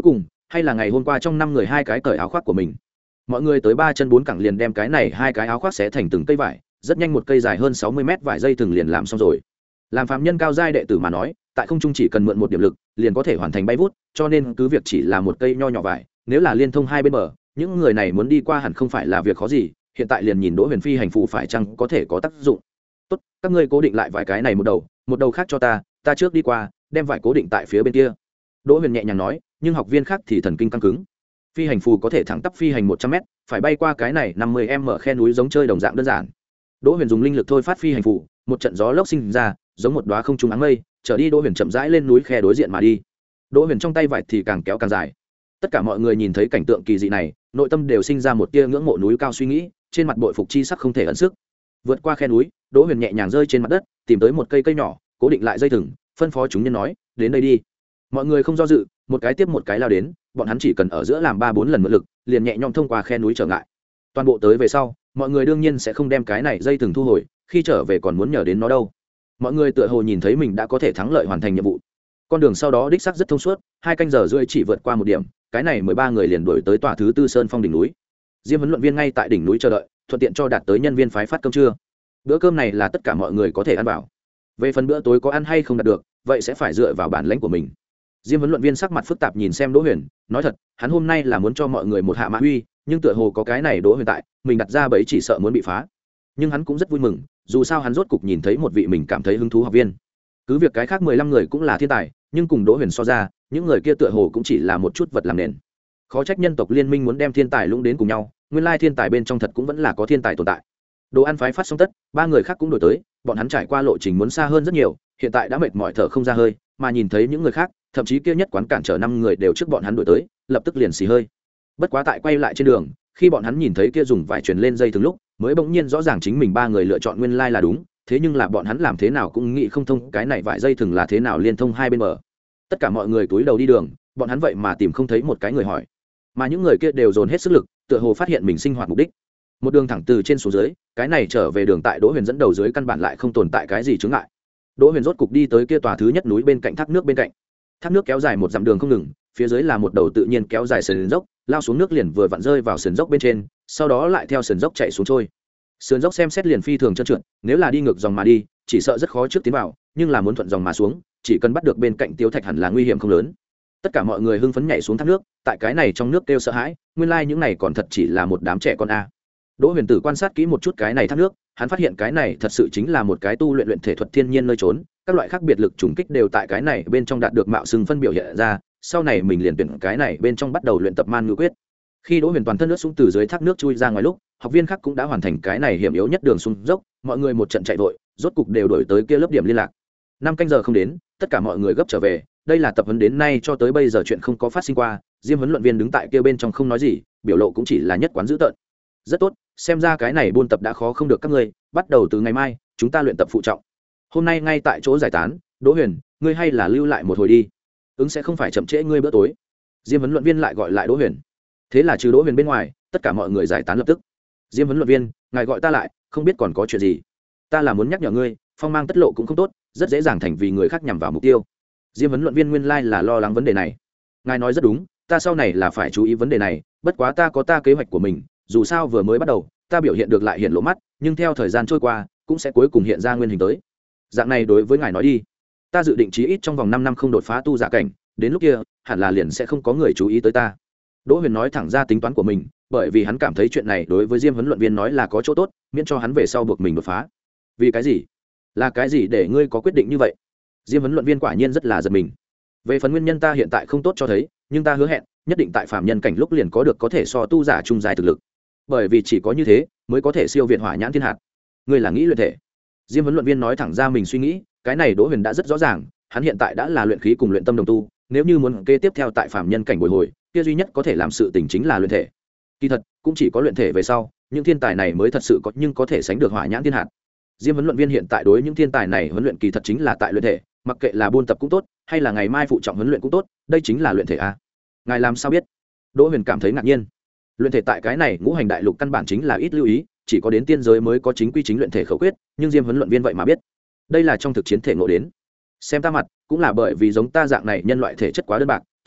hay là ngày hôm qua trong năm người hai cái cởi áo khoác của mình. Mọi người tới ba chân bốn cẳng liền đem cái này hai cái áo khoác xé thành từng cây vải, rất nhanh một cây dài hơn sáu mươi mét vải dây thừng liền làm xong rồi. Làm phàm nhân cao giai đệ tử mà nói, tại không trung chỉ cần mượn một điểm lực liền có thể hoàn thành bay vút, cho nên cứ việc chỉ là một cây nho nhỏ vải, nếu là liên thông hai bên bờ, những người này muốn đi qua hẳn không phải là việc khó gì. Hiện tại liền nhìn Đỗ Huyền phi hành phù phải chăng có thể có tác dụng. Tốt, các ngươi cố định lại vài cái này một đầu, một đầu khác cho ta, ta trước đi qua, đem vải cố định tại phía bên kia. Đỗ Huyền nhẹ nhàng nói, nhưng học viên khác thì thần kinh căng cứng. Phi hành phù có thể thẳng tắp phi hành một trăm mét, phải bay qua cái này năm mươi m khe núi giống chơi đồng dạng đơn giản. Đỗ Huyền dùng linh lực thôi phát phi hành phù, một trận gió lốc sinh ra, giống một đóa không trung áng mây, trở đi Đỗ Huyền chậm rãi lên núi khe đối diện mà đi. Đỗ Huyền trong tay vải thì càng kéo càng dài. Tất cả mọi người nhìn thấy cảnh tượng kỳ dị này, nội tâm đều sinh ra một tia ngưỡng mộ núi cao suy nghĩ, trên mặt bội phục chi sắc không thể ẩn sức. Vượt qua khe núi, Đỗ Huyền nhẹ nhàng rơi trên mặt đất, tìm tới một cây cây nhỏ, cố định lại dây thừng, phân phó chúng nhân nói, đến đây đi. Mọi người không do dự, một cái tiếp một cái lao đến, bọn hắn chỉ cần ở giữa làm ba bốn lần mượn lực, liền nhẹ nhõm thông qua khe núi trở ngại. Toàn bộ tới về sau, mọi người đương nhiên sẽ không đem cái này dây thừng thu hồi, khi trở về còn muốn nhờ đến nó đâu. Mọi người tựa hồ nhìn thấy mình đã có thể thắng lợi hoàn thành nhiệm vụ. Con đường sau đó đích xác rất thông suốt, hai canh giờ rưỡi chỉ vượt qua một điểm, cái này mười ba người liền đuổi tới tòa thứ tư sơn phong đỉnh núi. Diêm huấn luyện viên ngay tại đỉnh núi chờ đợi, thuận tiện cho đạt tới nhân viên phái phát cơm trưa. Bữa cơm này là tất cả mọi người có thể ăn vào. Về phần bữa tối có ăn hay không đạt được, vậy sẽ phải dựa vào bản lãnh của mình. Diêm huấn luyện viên sắc mặt phức tạp nhìn xem Đỗ Huyền, nói thật, hắn hôm nay là muốn cho mọi người một hạ mã uy, nhưng tựa hồ có cái này Đỗ Huyền tại, mình đặt ra bẫy chỉ sợ muốn bị phá. Nhưng hắn cũng rất vui mừng, dù sao hắn rốt cục nhìn thấy một vị mình cảm thấy hứng thú học viên. Cứ việc cái khác mười lăm người cũng là thiên tài, nhưng cùng Đỗ Huyền so ra, những người kia tựa hồ cũng chỉ là một chút vật làm nền. Khó trách nhân tộc liên minh muốn đem thiên tài lũng đến cùng nhau, nguyên lai thiên tài bên trong thật cũng vẫn là có thiên tài tồn tại. Đồ ăn phái phát xong tất, ba người khác cũng đổi tới, bọn hắn trải qua lộ trình muốn xa hơn rất nhiều, hiện tại đã mệt mỏi thở không ra hơi, mà nhìn thấy những người khác, thậm chí kia nhất quán cản trở năm người đều trước bọn hắn đổi tới, lập tức liền xì hơi. Bất quá tại quay lại trên đường, khi bọn hắn nhìn thấy kia dùng vải truyền lên dây thường lúc, mới bỗng nhiên rõ ràng chính mình ba người lựa chọn nguyên lai là đúng, thế nhưng là bọn hắn làm thế nào cũng nghĩ không thông cái này vải dây thường là thế nào liên thông hai bên bờ. Tất cả mọi người túi đầu đi đường, bọn hắn vậy mà tìm không thấy một cái người hỏi, mà những người kia đều dồn hết sức lực, tựa hồ phát hiện mình sinh hoạt mục đích. Một đường thẳng từ trên xuống dưới, cái này trở về đường tại Đỗ Huyền dẫn đầu dưới căn bản lại không tồn tại cái gì chướng ngại. Đỗ Huyền rốt cục đi tới kia tòa thứ nhất núi bên cạnh thác nước bên cạnh. Thác nước kéo dài một dặm đường không ngừng, phía dưới là một đầu tự nhiên kéo dài sườn dốc, lao xuống nước liền vừa vặn rơi vào sườn dốc bên trên, sau đó lại theo sườn dốc chạy xuống trôi. Sườn dốc xem xét liền phi thường trơn trượt, nếu là đi ngược dòng mà đi, chỉ sợ rất khó trước tiến vào, nhưng là muốn thuận dòng mà xuống, chỉ cần bắt được bên cạnh tiêu thạch hẳn là nguy hiểm không lớn. Tất cả mọi người hưng phấn nhảy xuống thác nước, tại cái này trong nước kêu sợ hãi, nguyên lai like những này còn thật chỉ là một đám trẻ con a. Đỗ Huyền Tử quan sát kỹ một chút cái này thác nước, hắn phát hiện cái này thật sự chính là một cái tu luyện luyện thể thuật thiên nhiên nơi trốn, các loại khác biệt lực trùng kích đều tại cái này bên trong đạt được mạo xưng phân biểu hiện ra, sau này mình liền tuyển cái này bên trong bắt đầu luyện tập man ngữ quyết. Khi Đỗ Huyền toàn thân nước xuống từ dưới thác nước chui ra ngoài lúc, học viên khác cũng đã hoàn thành cái này hiểm yếu nhất đường xuống dốc, mọi người một trận chạy vội, rốt cục đều đổi tới kia lớp điểm liên lạc. Năm canh giờ không đến, tất cả mọi người gấp trở về, đây là tập huấn đến nay cho tới bây giờ chuyện không có phát sinh qua. Diêm huấn luyện viên đứng tại kia bên trong không nói gì, biểu lộ cũng chỉ là nhất quán dữ tợn. Rất tốt, xem ra cái này buôn tập đã khó không được các ngươi, bắt đầu từ ngày mai chúng ta luyện tập phụ trọng. Hôm nay ngay tại chỗ giải tán, Đỗ Huyền, ngươi hay là lưu lại một hồi đi, ứng sẽ không phải chậm trễ ngươi bữa tối. Diêm huấn luyện viên lại gọi lại Đỗ Huyền. Thế là trừ Đỗ Huyền bên ngoài, tất cả mọi người giải tán lập tức. Diêm huấn luyện viên, ngài gọi ta lại, không biết còn có chuyện gì? Ta là muốn nhắc nhở ngươi, phong mang tất lộ cũng không tốt, rất dễ dàng thành vì người khác nhằm vào mục tiêu. Diêm huấn luyện viên nguyên lai là lo lắng vấn đề này. Ngài nói rất đúng, ta sau này là phải chú ý vấn đề này, bất quá ta có ta kế hoạch của mình, dù sao vừa mới bắt đầu, ta biểu hiện được lại hiện lộ mắt, nhưng theo thời gian trôi qua, cũng sẽ cuối cùng hiện ra nguyên hình tới. Dạng này đối với ngài nói đi, ta dự định chí ít trong vòng năm năm không đột phá tu giả cảnh, đến lúc kia, hẳn là liền sẽ không có người chú ý tới ta. Đỗ Huyền nói thẳng ra tính toán của mình, bởi vì hắn cảm thấy chuyện này đối với Diêm huấn luyện viên nói là có chỗ tốt, miễn cho hắn về sau buộc mình đột phá. Vì cái gì? Là cái gì để ngươi có quyết định như vậy? Diêm huấn luyện viên quả nhiên rất là giật mình. Về phần nguyên nhân ta hiện tại không tốt cho thấy, nhưng ta hứa hẹn, nhất định tại phàm nhân cảnh lúc liền có được có thể so tu giả trung giai thực lực. Bởi vì chỉ có như thế, mới có thể siêu việt hỏa nhãn thiên hạt. Ngươi là nghĩ luyện thể? Diêm huấn luyện viên nói thẳng ra mình suy nghĩ, cái này Đỗ Huyền đã rất rõ ràng, hắn hiện tại đã là luyện khí cùng luyện tâm đồng tu, nếu như muốn kế tiếp theo tại phàm nhân cảnh bồi hồi, kia duy nhất có thể làm sự tình chính là luyện thể. Kỳ thật, cũng chỉ có luyện thể về sau, những thiên tài này mới thật sự có nhưng có thể sánh được hỏa nhãn thiên hạt. Diêm huấn luyện viên hiện tại đối những thiên tài này huấn luyện kỳ thật chính là tại luyện thể, mặc kệ là buôn tập cũng tốt, hay là ngày mai phụ trọng huấn luyện cũng tốt, đây chính là luyện thể a. Ngài làm sao biết? Đỗ Huyền cảm thấy ngạc nhiên. Luyện thể tại cái này ngũ hành đại lục căn bản chính là ít lưu ý, chỉ có đến tiên giới mới có chính quy chính luyện thể khẩu quyết, nhưng Diêm huấn luyện viên vậy mà biết. Đây là trong thực chiến thể ngộ đến. Xem ta mặt, cũng là bởi vì giống ta dạng này nhân loại thể chất quá đơn bạc,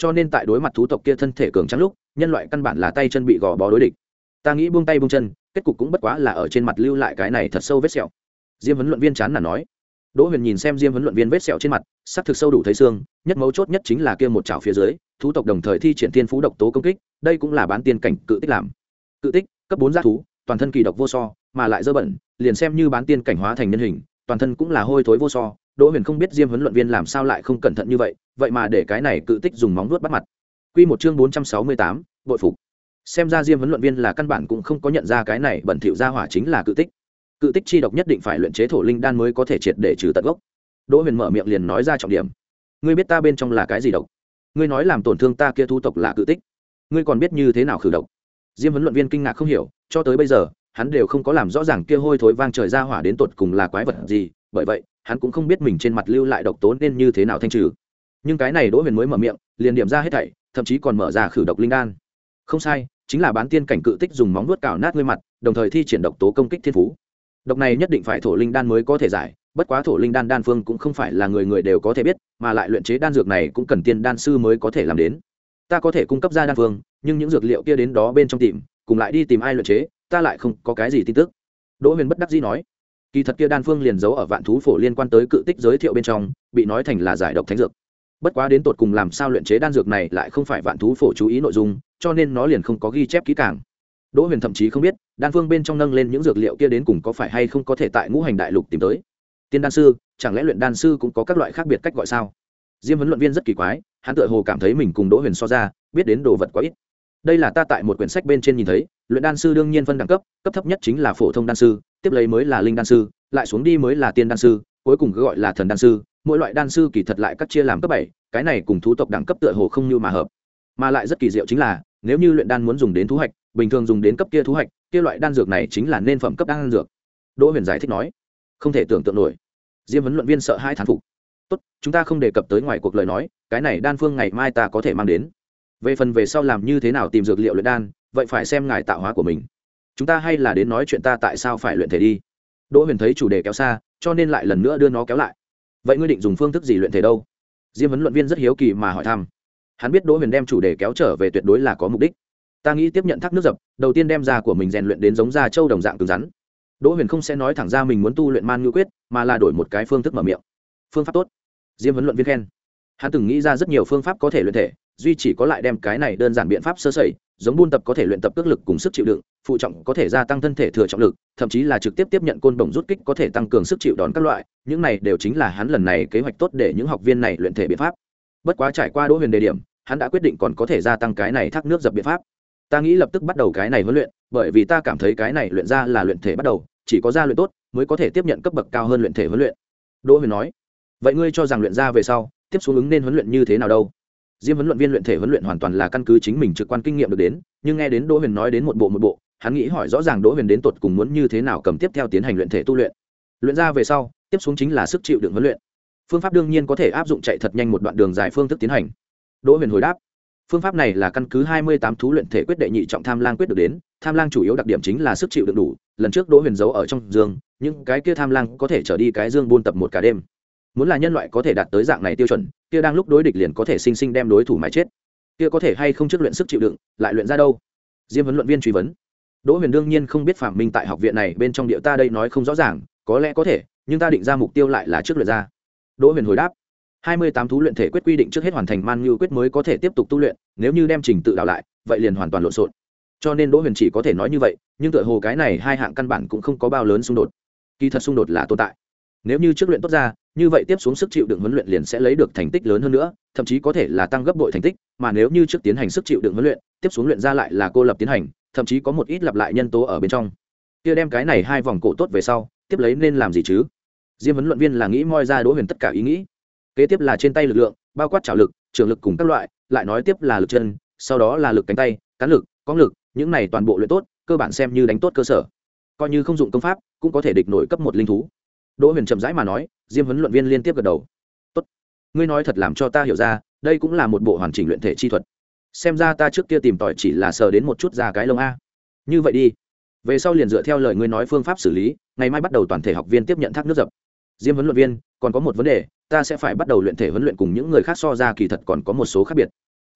cho nên tại đối mặt thú tộc kia thân thể cường trắng lúc nhân loại căn bản là tay chân bị gò bó đối địch. Ta nghĩ buông tay buông chân, kết cục cũng bất quá là ở trên mặt lưu lại cái này thật sâu vết sẹo. Diêm huấn luyện viên chán nản nói. Đỗ Huyền nhìn xem Diêm huấn luyện viên vết sẹo trên mặt, sắc thực sâu đủ thấy xương, nhất mấu chốt nhất chính là kia một chảo phía dưới, thú tộc đồng thời thi triển thiên phú độc tố công kích, đây cũng là bán tiên cảnh cự tích làm. Cự tích, cấp bốn giã thú, toàn thân kỳ độc vô so, mà lại dơ bẩn, liền xem như bán tiên cảnh hóa thành nhân hình, toàn thân cũng là hôi thối vô so. Đỗ Huyền không biết Diêm huấn luyện viên làm sao lại không cẩn thận như vậy, vậy mà để cái này cự tích dùng móng vuốt bắt mặt. Quy một chương bốn trăm sáu mươi tám, bội phục. Xem ra Diêm huấn luyện viên là căn bản cũng không có nhận ra cái này bẩn thỉu ra hỏa chính là cự tích. Cự tích chi độc nhất định phải luyện chế thổ linh đan mới có thể triệt để trừ tận gốc. Đỗ Huyền mở miệng liền nói ra trọng điểm. Ngươi biết ta bên trong là cái gì độc? Ngươi nói làm tổn thương ta kia thu tộc là cự tích. Ngươi còn biết như thế nào khử độc? Diêm huấn luyện viên kinh ngạc không hiểu, cho tới bây giờ, hắn đều không có làm rõ ràng kia hôi thối vang trời ra hỏa đến tột cùng là quái vật gì, bởi vậy, hắn cũng không biết mình trên mặt lưu lại độc tố nên như thế nào thanh trừ. Nhưng cái này Đỗ Huyền mới mở miệng, liền điểm ra hết thảy, thậm chí còn mở ra khử độc linh đan. Không sai, chính là bán tiên cảnh cự tích dùng móng vuốt cào nát ngươi mặt, đồng thời thi triển độc tố công kích thiên phú. Độc này nhất định phải thổ linh đan mới có thể giải, bất quá thổ linh đan đan phương cũng không phải là người người đều có thể biết, mà lại luyện chế đan dược này cũng cần tiên đan sư mới có thể làm đến. Ta có thể cung cấp ra đan phương, nhưng những dược liệu kia đến đó bên trong tìm, cùng lại đi tìm ai luyện chế, ta lại không có cái gì tin tức. Đỗ Huyền bất đắc dĩ nói, kỳ thật kia đan phương liền giấu ở vạn thú phổ liên quan tới cự tích giới thiệu bên trong, bị nói thành là giải độc thánh dược. Bất quá đến tột cùng làm sao luyện chế đan dược này lại không phải vạn thú phổ chú ý nội dung, cho nên nó liền không có ghi chép kỹ càng. Đỗ Huyền thậm chí không biết, đan phương bên trong nâng lên những dược liệu kia đến cùng có phải hay không có thể tại ngũ hành đại lục tìm tới. Tiên đan sư, chẳng lẽ luyện đan sư cũng có các loại khác biệt cách gọi sao? Diêm huấn luyện viên rất kỳ quái, hắn tựa hồ cảm thấy mình cùng Đỗ Huyền so ra, biết đến đồ vật quá ít. Đây là ta tại một quyển sách bên trên nhìn thấy, luyện đan sư đương nhiên phân đẳng cấp, cấp thấp nhất chính là phổ thông đan sư, tiếp lấy mới là linh đan sư, lại xuống đi mới là tiên đan sư, cuối cùng gọi là thần đan sư. Mỗi loại đan sư kỳ thật lại cắt chia làm cấp bảy, cái này cùng thú tộc đẳng cấp tựa hồ không như mà hợp. Mà lại rất kỳ diệu chính là, nếu như luyện đan muốn dùng đến thú hạch, bình thường dùng đến cấp kia thú hạch, kia loại đan dược này chính là nên phẩm cấp đan dược. Đỗ Huyền giải thích nói, không thể tưởng tượng nổi. Diêm huấn luyện viên sợ hai thán phục. Tốt, chúng ta không đề cập tới ngoài cuộc lời nói, cái này đan phương ngày mai ta có thể mang đến. Về phần về sau làm như thế nào tìm dược liệu luyện đan, vậy phải xem ngài tạo hóa của mình. Chúng ta hay là đến nói chuyện ta tại sao phải luyện thể đi. Đỗ Huyền thấy chủ đề kéo xa, cho nên lại lần nữa đưa nó kéo lại. Vậy ngươi định dùng phương thức gì luyện thể đâu? Diêm huấn luyện viên rất hiếu kỳ mà hỏi thăm. Hắn biết Đỗ Huyền đem chủ đề kéo trở về tuyệt đối là có mục đích. Ta nghĩ tiếp nhận thác nước dập, đầu tiên đem da của mình rèn luyện đến giống da trâu đồng dạng cứng rắn. Đỗ Huyền không sẽ nói thẳng ra mình muốn tu luyện man ngữ quyết, mà là đổi một cái phương thức mở miệng. Phương pháp tốt. Diêm huấn luyện viên khen. Hắn từng nghĩ ra rất nhiều phương pháp có thể luyện thể, duy chỉ có lại đem cái này đơn giản biện pháp sơ sẩy, giống buôn tập có thể luyện tập cước lực cùng sức chịu đựng, phụ trọng có thể gia tăng thân thể thừa trọng lực, thậm chí là trực tiếp tiếp nhận côn đồng rút kích có thể tăng cường sức chịu đón các loại, những này đều chính là hắn lần này kế hoạch tốt để những học viên này luyện thể biện pháp. Bất quá trải qua Đỗ Huyền đề điểm, hắn đã quyết định còn có thể gia tăng cái này thác nước dập biện pháp. Ta nghĩ lập tức bắt đầu cái này huấn luyện, bởi vì ta cảm thấy cái này luyện ra là luyện thể bắt đầu, chỉ có gia luyện tốt mới có thể tiếp nhận cấp bậc cao hơn luyện thể huấn luyện. Đỗ Huyền nói. Vậy ngươi cho rằng luyện ra về sau, tiếp xuống ứng nên huấn luyện như thế nào đâu? Diêm huấn luyện viên luyện thể huấn luyện hoàn toàn là căn cứ chính mình trực quan kinh nghiệm được đến, nhưng nghe đến Đỗ Huyền nói đến một bộ một bộ, hắn nghĩ hỏi rõ ràng Đỗ Huyền đến tột cùng muốn như thế nào cầm tiếp theo tiến hành luyện thể tu luyện. Luyện ra về sau, tiếp xuống chính là sức chịu đựng huấn luyện. Phương pháp đương nhiên có thể áp dụng chạy thật nhanh một đoạn đường dài phương thức tiến hành. Đỗ Huyền hồi đáp. Phương pháp này là căn cứ hai mươi tám thú luyện thể quyết đệ nhị trọng tham lang quyết được đến, tham lang chủ yếu đặc điểm chính là sức chịu đựng đủ, lần trước Đỗ Huyền giấu ở trong dương, những cái kia tham lang có thể trở đi cái dương buôn tập một cả đêm. Muốn là nhân loại có thể đạt tới dạng này tiêu chuẩn, kia đang lúc đối địch liền có thể sinh sinh đem đối thủ mài chết. Kia có thể hay không trước luyện sức chịu đựng, lại luyện ra đâu? Diêm huấn luyện viên truy vấn. Đỗ Huyền đương nhiên không biết Phạm Minh tại học viện này bên trong điệu ta đây nói không rõ ràng, có lẽ có thể, nhưng ta định ra mục tiêu lại là trước luyện ra. Đỗ Huyền hồi đáp. hai mươi tám thú luyện thể quyết quy định trước hết hoàn thành man ngưu quyết mới có thể tiếp tục tu luyện, nếu như đem trình tự đảo lại, vậy liền hoàn toàn lộn xộn. Cho nên Đỗ Huyền chỉ có thể nói như vậy, nhưng tựa hồ cái này hai hạng căn bản cũng không có bao lớn xung đột. Kỳ thật xung đột là tồn tại. Nếu như trước luyện tốt ra, như vậy tiếp xuống sức chịu đựng huấn luyện liền sẽ lấy được thành tích lớn hơn nữa, thậm chí có thể là tăng gấp bội thành tích, mà nếu như trước tiến hành sức chịu đựng huấn luyện, tiếp xuống luyện ra lại là cô lập tiến hành, thậm chí có một ít lặp lại nhân tố ở bên trong. Kia đem cái này hai vòng cổ tốt về sau, tiếp lấy nên làm gì chứ? Diêm huấn luyện viên là nghĩ moi ra Đỗ Huyền tất cả ý nghĩ. Kế tiếp là trên tay lực lượng, bao quát trảo lực, trường lực cùng các loại, lại nói tiếp là lực chân, sau đó là lực cánh tay, cán lực, cong lực, những này toàn bộ luyện tốt, cơ bản xem như đánh tốt cơ sở. Coi như không dụng công pháp, cũng có thể địch nổi cấp một linh thú. Đỗ Huyền chậm rãi mà nói, Diêm huấn luyện viên liên tiếp gật đầu. "Tốt, ngươi nói thật làm cho ta hiểu ra, đây cũng là một bộ hoàn chỉnh luyện thể chi thuật. Xem ra ta trước kia tìm tòi chỉ là sờ đến một chút ra cái lông a. Như vậy đi, về sau liền dựa theo lời ngươi nói phương pháp xử lý, ngày mai bắt đầu toàn thể học viên tiếp nhận thác nước dập." Diêm huấn luyện viên, còn có một vấn đề, ta sẽ phải bắt đầu luyện thể huấn luyện cùng những người khác so ra kỳ thật còn có một số khác biệt.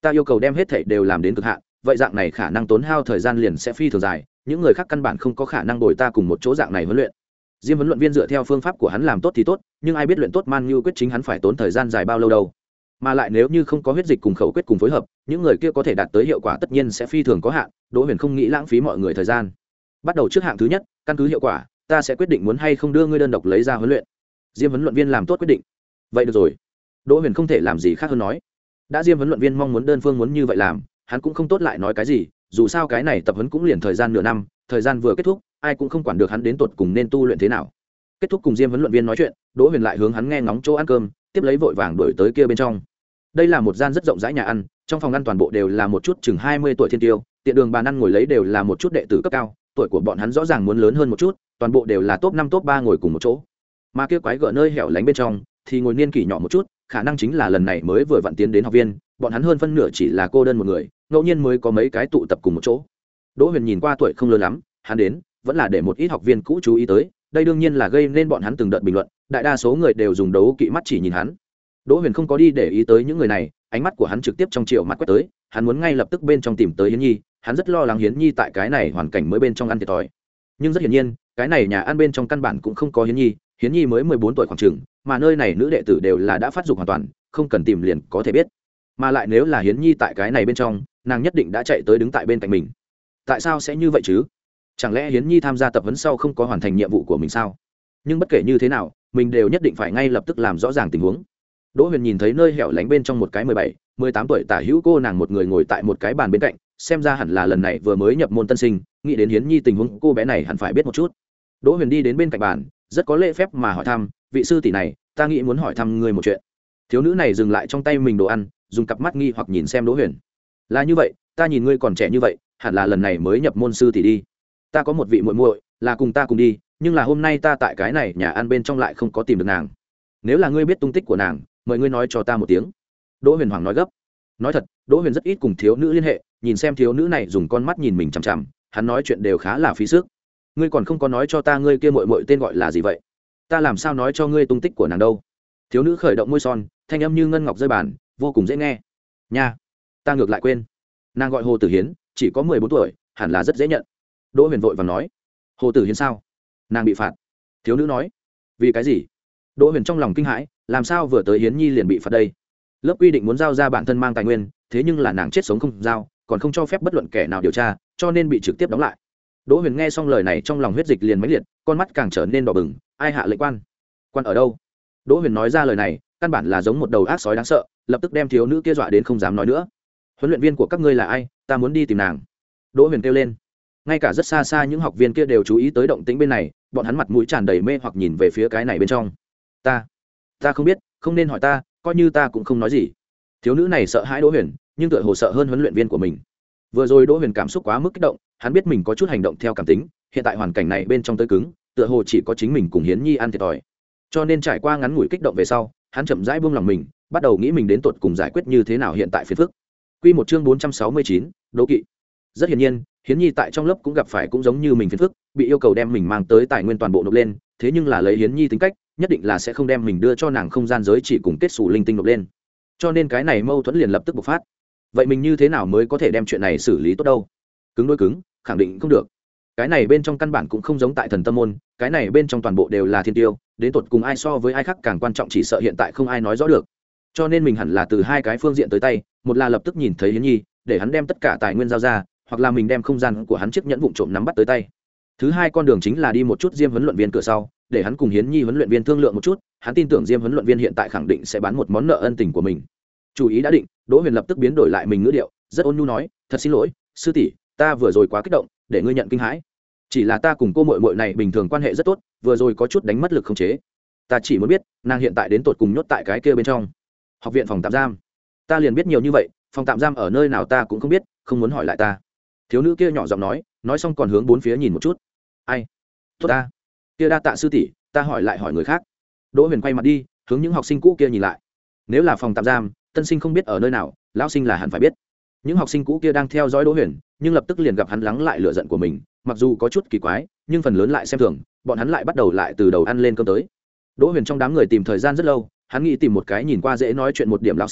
ta yêu cầu đem hết thảy đều làm đến cực hạn, vậy dạng này khả năng tốn hao thời gian liền sẽ phi thường dài, những người khác căn bản không có khả năng đổi ta cùng một chỗ dạng này huấn luyện. Diêm huấn luyện viên dựa theo phương pháp của hắn làm tốt thì tốt, nhưng ai biết luyện tốt Man Nhu quyết chính hắn phải tốn thời gian dài bao lâu đâu. Mà lại nếu như không có huyết dịch cùng khẩu quyết cùng phối hợp, những người kia có thể đạt tới hiệu quả tất nhiên sẽ phi thường có hạn, Đỗ Huyền không nghĩ lãng phí mọi người thời gian. Bắt đầu trước hạng thứ nhất, căn cứ hiệu quả, ta sẽ quyết định muốn hay không đưa ngươi đơn độc lấy ra huấn luyện. Diêm huấn luyện viên làm tốt quyết định. Vậy được rồi. Đỗ Huyền không thể làm gì khác hơn nói. Đã Diêm huấn luyện viên mong muốn đơn phương muốn như vậy làm, hắn cũng không tốt lại nói cái gì, dù sao cái này tập huấn cũng liền thời gian nửa năm, thời gian vừa kết thúc, ai cũng không quản được hắn đến tột cùng nên tu luyện thế nào. Kết thúc cùng Diêm huấn luyện viên nói chuyện, Đỗ Huyền lại hướng hắn nghe ngóng chỗ ăn cơm, tiếp lấy vội vàng đuổi tới kia bên trong. Đây là một gian rất rộng rãi nhà ăn, trong phòng ăn toàn bộ đều là một chút chừng hai mươi tuổi thiên tiêu, tiện đường bàn ăn ngồi lấy đều là một chút đệ tử cấp cao, tuổi của bọn hắn rõ ràng muốn lớn hơn một chút, toàn bộ đều là top năm top ba ngồi cùng một chỗ. Mà kia quái gở nơi hẻo lánh bên trong thì ngồi niên kỷ nhỏ một chút, khả năng chính là lần này mới vừa vặn tiến đến học viên, bọn hắn hơn phân nửa chỉ là cô đơn một người, ngẫu nhiên mới có mấy cái tụ tập cùng một chỗ. Đỗ Huyền nhìn qua tuổi không lớn lắm, hắn đến vẫn là để một ít học viên cũ chú ý tới, đây đương nhiên là gây nên bọn hắn từng đợt bình luận, đại đa số người đều dùng đấu kỵ mắt chỉ nhìn hắn. Đỗ Huyền không có đi để ý tới những người này, ánh mắt của hắn trực tiếp trong chiều mặt quét tới, hắn muốn ngay lập tức bên trong tìm tới Hiến Nhi, hắn rất lo lắng Hiến Nhi tại cái này hoàn cảnh mới bên trong ăn thiệt thòi. Nhưng rất hiển nhiên, cái này nhà ăn bên trong căn bản cũng không có Hiến Nhi, Hiến Nhi mới mười bốn tuổi khoảng chừng, mà nơi này nữ đệ tử đều là đã phát dục hoàn toàn, không cần tìm liền có thể biết. Mà lại nếu là Hiến Nhi tại cái này bên trong, nàng nhất định đã chạy tới đứng tại bên cạnh mình. Tại sao sẽ như vậy chứ? Chẳng lẽ Hiến Nhi tham gia tập huấn sau không có hoàn thành nhiệm vụ của mình sao? Nhưng bất kể như thế nào, mình đều nhất định phải ngay lập tức làm rõ ràng tình huống. Đỗ Huyền nhìn thấy nơi hẻo lánh bên trong một cái mười bảy, mười tám tuổi tả hữu cô nàng một người ngồi tại một cái bàn bên cạnh, xem ra hẳn là lần này vừa mới nhập môn tân sinh, nghĩ đến Hiến Nhi tình huống cô bé này hẳn phải biết một chút. Đỗ Huyền đi đến bên cạnh bàn, rất có lễ phép mà hỏi thăm, vị sư tỷ này, ta nghĩ muốn hỏi thăm ngươi một chuyện. Thiếu nữ này dừng lại trong tay mình đồ ăn, dùng cặp mắt nghi hoặc nhìn xem Đỗ Huyền. Là như vậy, ta nhìn ngươi còn trẻ như vậy, hẳn là lần này mới nhập môn sư tỷ đi. Ta có một vị muội muội, là cùng ta cùng đi, nhưng là hôm nay ta tại cái này nhà ăn bên trong lại không có tìm được nàng. Nếu là ngươi biết tung tích của nàng, mời ngươi nói cho ta một tiếng. Đỗ Huyền Hoàng nói gấp. Nói thật, Đỗ Huyền rất ít cùng thiếu nữ liên hệ, nhìn xem thiếu nữ này dùng con mắt nhìn mình chằm chằm, hắn nói chuyện đều khá là phí sức. Ngươi còn không có nói cho ta ngươi kia muội muội tên gọi là gì vậy? Ta làm sao nói cho ngươi tung tích của nàng đâu? Thiếu nữ khởi động môi son, thanh âm như ngân ngọc rơi bàn, vô cùng dễ nghe. Nha, ta ngược lại quên. Nàng gọi Hồ Tử Hiến, chỉ có mười bốn tuổi, hẳn là rất dễ nhận. Đỗ Huyền vội vàng nói. Hồ Tử Hiến sao? Nàng bị phạt. Thiếu nữ nói. Vì cái gì? Đỗ Huyền trong lòng kinh hãi, làm sao vừa tới Hiến Nhi liền bị phạt đây? Lớp quy định muốn giao ra bản thân mang tài nguyên, thế nhưng là nàng chết sống không giao, còn không cho phép bất luận kẻ nào điều tra, cho nên bị trực tiếp đóng lại. Đỗ Huyền nghe xong lời này trong lòng huyết dịch liền mãnh liệt, con mắt càng trở nên đỏ bừng, ai hạ lệnh quan? Quan ở đâu? Đỗ Huyền nói ra lời này, căn bản là giống một đầu ác sói đáng sợ, lập tức đem thiếu nữ kia dọa đến không dám nói nữa. Huấn luyện viên của các ngươi là ai? Ta muốn đi tìm nàng. Đỗ Huyền kêu lên. Ngay cả rất xa xa những học viên kia đều chú ý tới động tĩnh bên này, bọn hắn mặt mũi tràn đầy mê hoặc nhìn về phía cái này bên trong. Ta, ta không biết, không nên hỏi ta, coi như ta cũng không nói gì. Thiếu nữ này sợ hãi Đỗ Huyền, nhưng tựa hồ sợ hơn huấn luyện viên của mình. Vừa rồi Đỗ Huyền cảm xúc quá mức kích động, hắn biết mình có chút hành động theo cảm tính, hiện tại hoàn cảnh này bên trong tới cứng, tựa hồ chỉ có chính mình cùng Hiến Nhi ăn thiệt thòi. Cho nên trải qua ngắn ngủi kích động về sau, hắn chậm rãi buông lòng mình, bắt đầu nghĩ mình đến tột cùng giải quyết như thế nào hiện tại phiền phức. Quy một chương bốn trăm sáu mươi chín, đố kỵ. Rất hiển nhiên, Hiến Nhi tại trong lớp cũng gặp phải cũng giống như mình phiền phức, bị yêu cầu đem mình mang tới tài nguyên toàn bộ nộp lên, thế nhưng là lấy Hiến Nhi tính cách, nhất định là sẽ không đem mình đưa cho nàng không gian giới chỉ cùng kết sủ linh tinh nộp lên. Cho nên cái này mâu thuẫn liền lập tức bộc phát. Vậy mình như thế nào mới có thể đem chuyện này xử lý tốt đâu? Cứng đối cứng, khẳng định không được. Cái này bên trong căn bản cũng không giống tại Thần Tâm môn, cái này bên trong toàn bộ đều là thiên tiêu, đến tột cùng ai so với ai khác càng quan trọng chỉ sợ hiện tại không ai nói rõ được. Cho nên mình hẳn là từ hai cái phương diện tới tay, một là lập tức nhìn thấy Hiến Nhi, để hắn đem tất cả tài nguyên giao ra, hoặc là mình đem không gian của hắn chiếc nhẫn vụn trộm nắm bắt tới tay. Thứ hai con đường chính là đi một chút Diêm huấn luyện viên cửa sau, để hắn cùng Hiến Nhi huấn luyện viên thương lượng một chút, hắn tin tưởng Diêm huấn luyện viên hiện tại khẳng định sẽ bán một món nợ ân tình của mình. Chủ ý đã định, Đỗ Huyền lập tức biến đổi lại mình ngữ điệu, rất ôn nhu nói, thật xin lỗi, sư tỷ, ta vừa rồi quá kích động, để ngươi nhận kinh hãi. Chỉ là ta cùng cô muội muội này bình thường quan hệ rất tốt, vừa rồi có chút đánh mất lực khống chế. Ta chỉ muốn biết, nàng hiện tại đến tột cùng nhốt tại cái kia bên trong học viện phòng tạm giam. Ta liền biết nhiều như vậy, phòng tạm giam ở nơi nào ta cũng không biết, không muốn hỏi lại ta. Thiếu nữ kia nhỏ giọng nói, nói xong còn hướng bốn phía nhìn một chút. Ai? Tốt ta. Kia đa tạ sư tỷ, ta hỏi lại hỏi người khác. Đỗ Huyền quay mặt đi, hướng những học sinh cũ kia nhìn lại. Nếu là phòng tạm giam, tân sinh không biết ở nơi nào, lão sinh là hẳn phải biết. Những học sinh cũ kia đang theo dõi Đỗ Huyền, nhưng lập tức liền gặp hắn lắng lại lửa giận của mình, mặc dù có chút kỳ quái, nhưng phần lớn lại xem thường, bọn hắn lại bắt đầu lại từ đầu ăn lên cơm tới. Đỗ Huyền trong đám người tìm thời gian rất lâu, hắn nghĩ tìm một cái nhìn qua dễ nói chuyện một điểm lão sinh,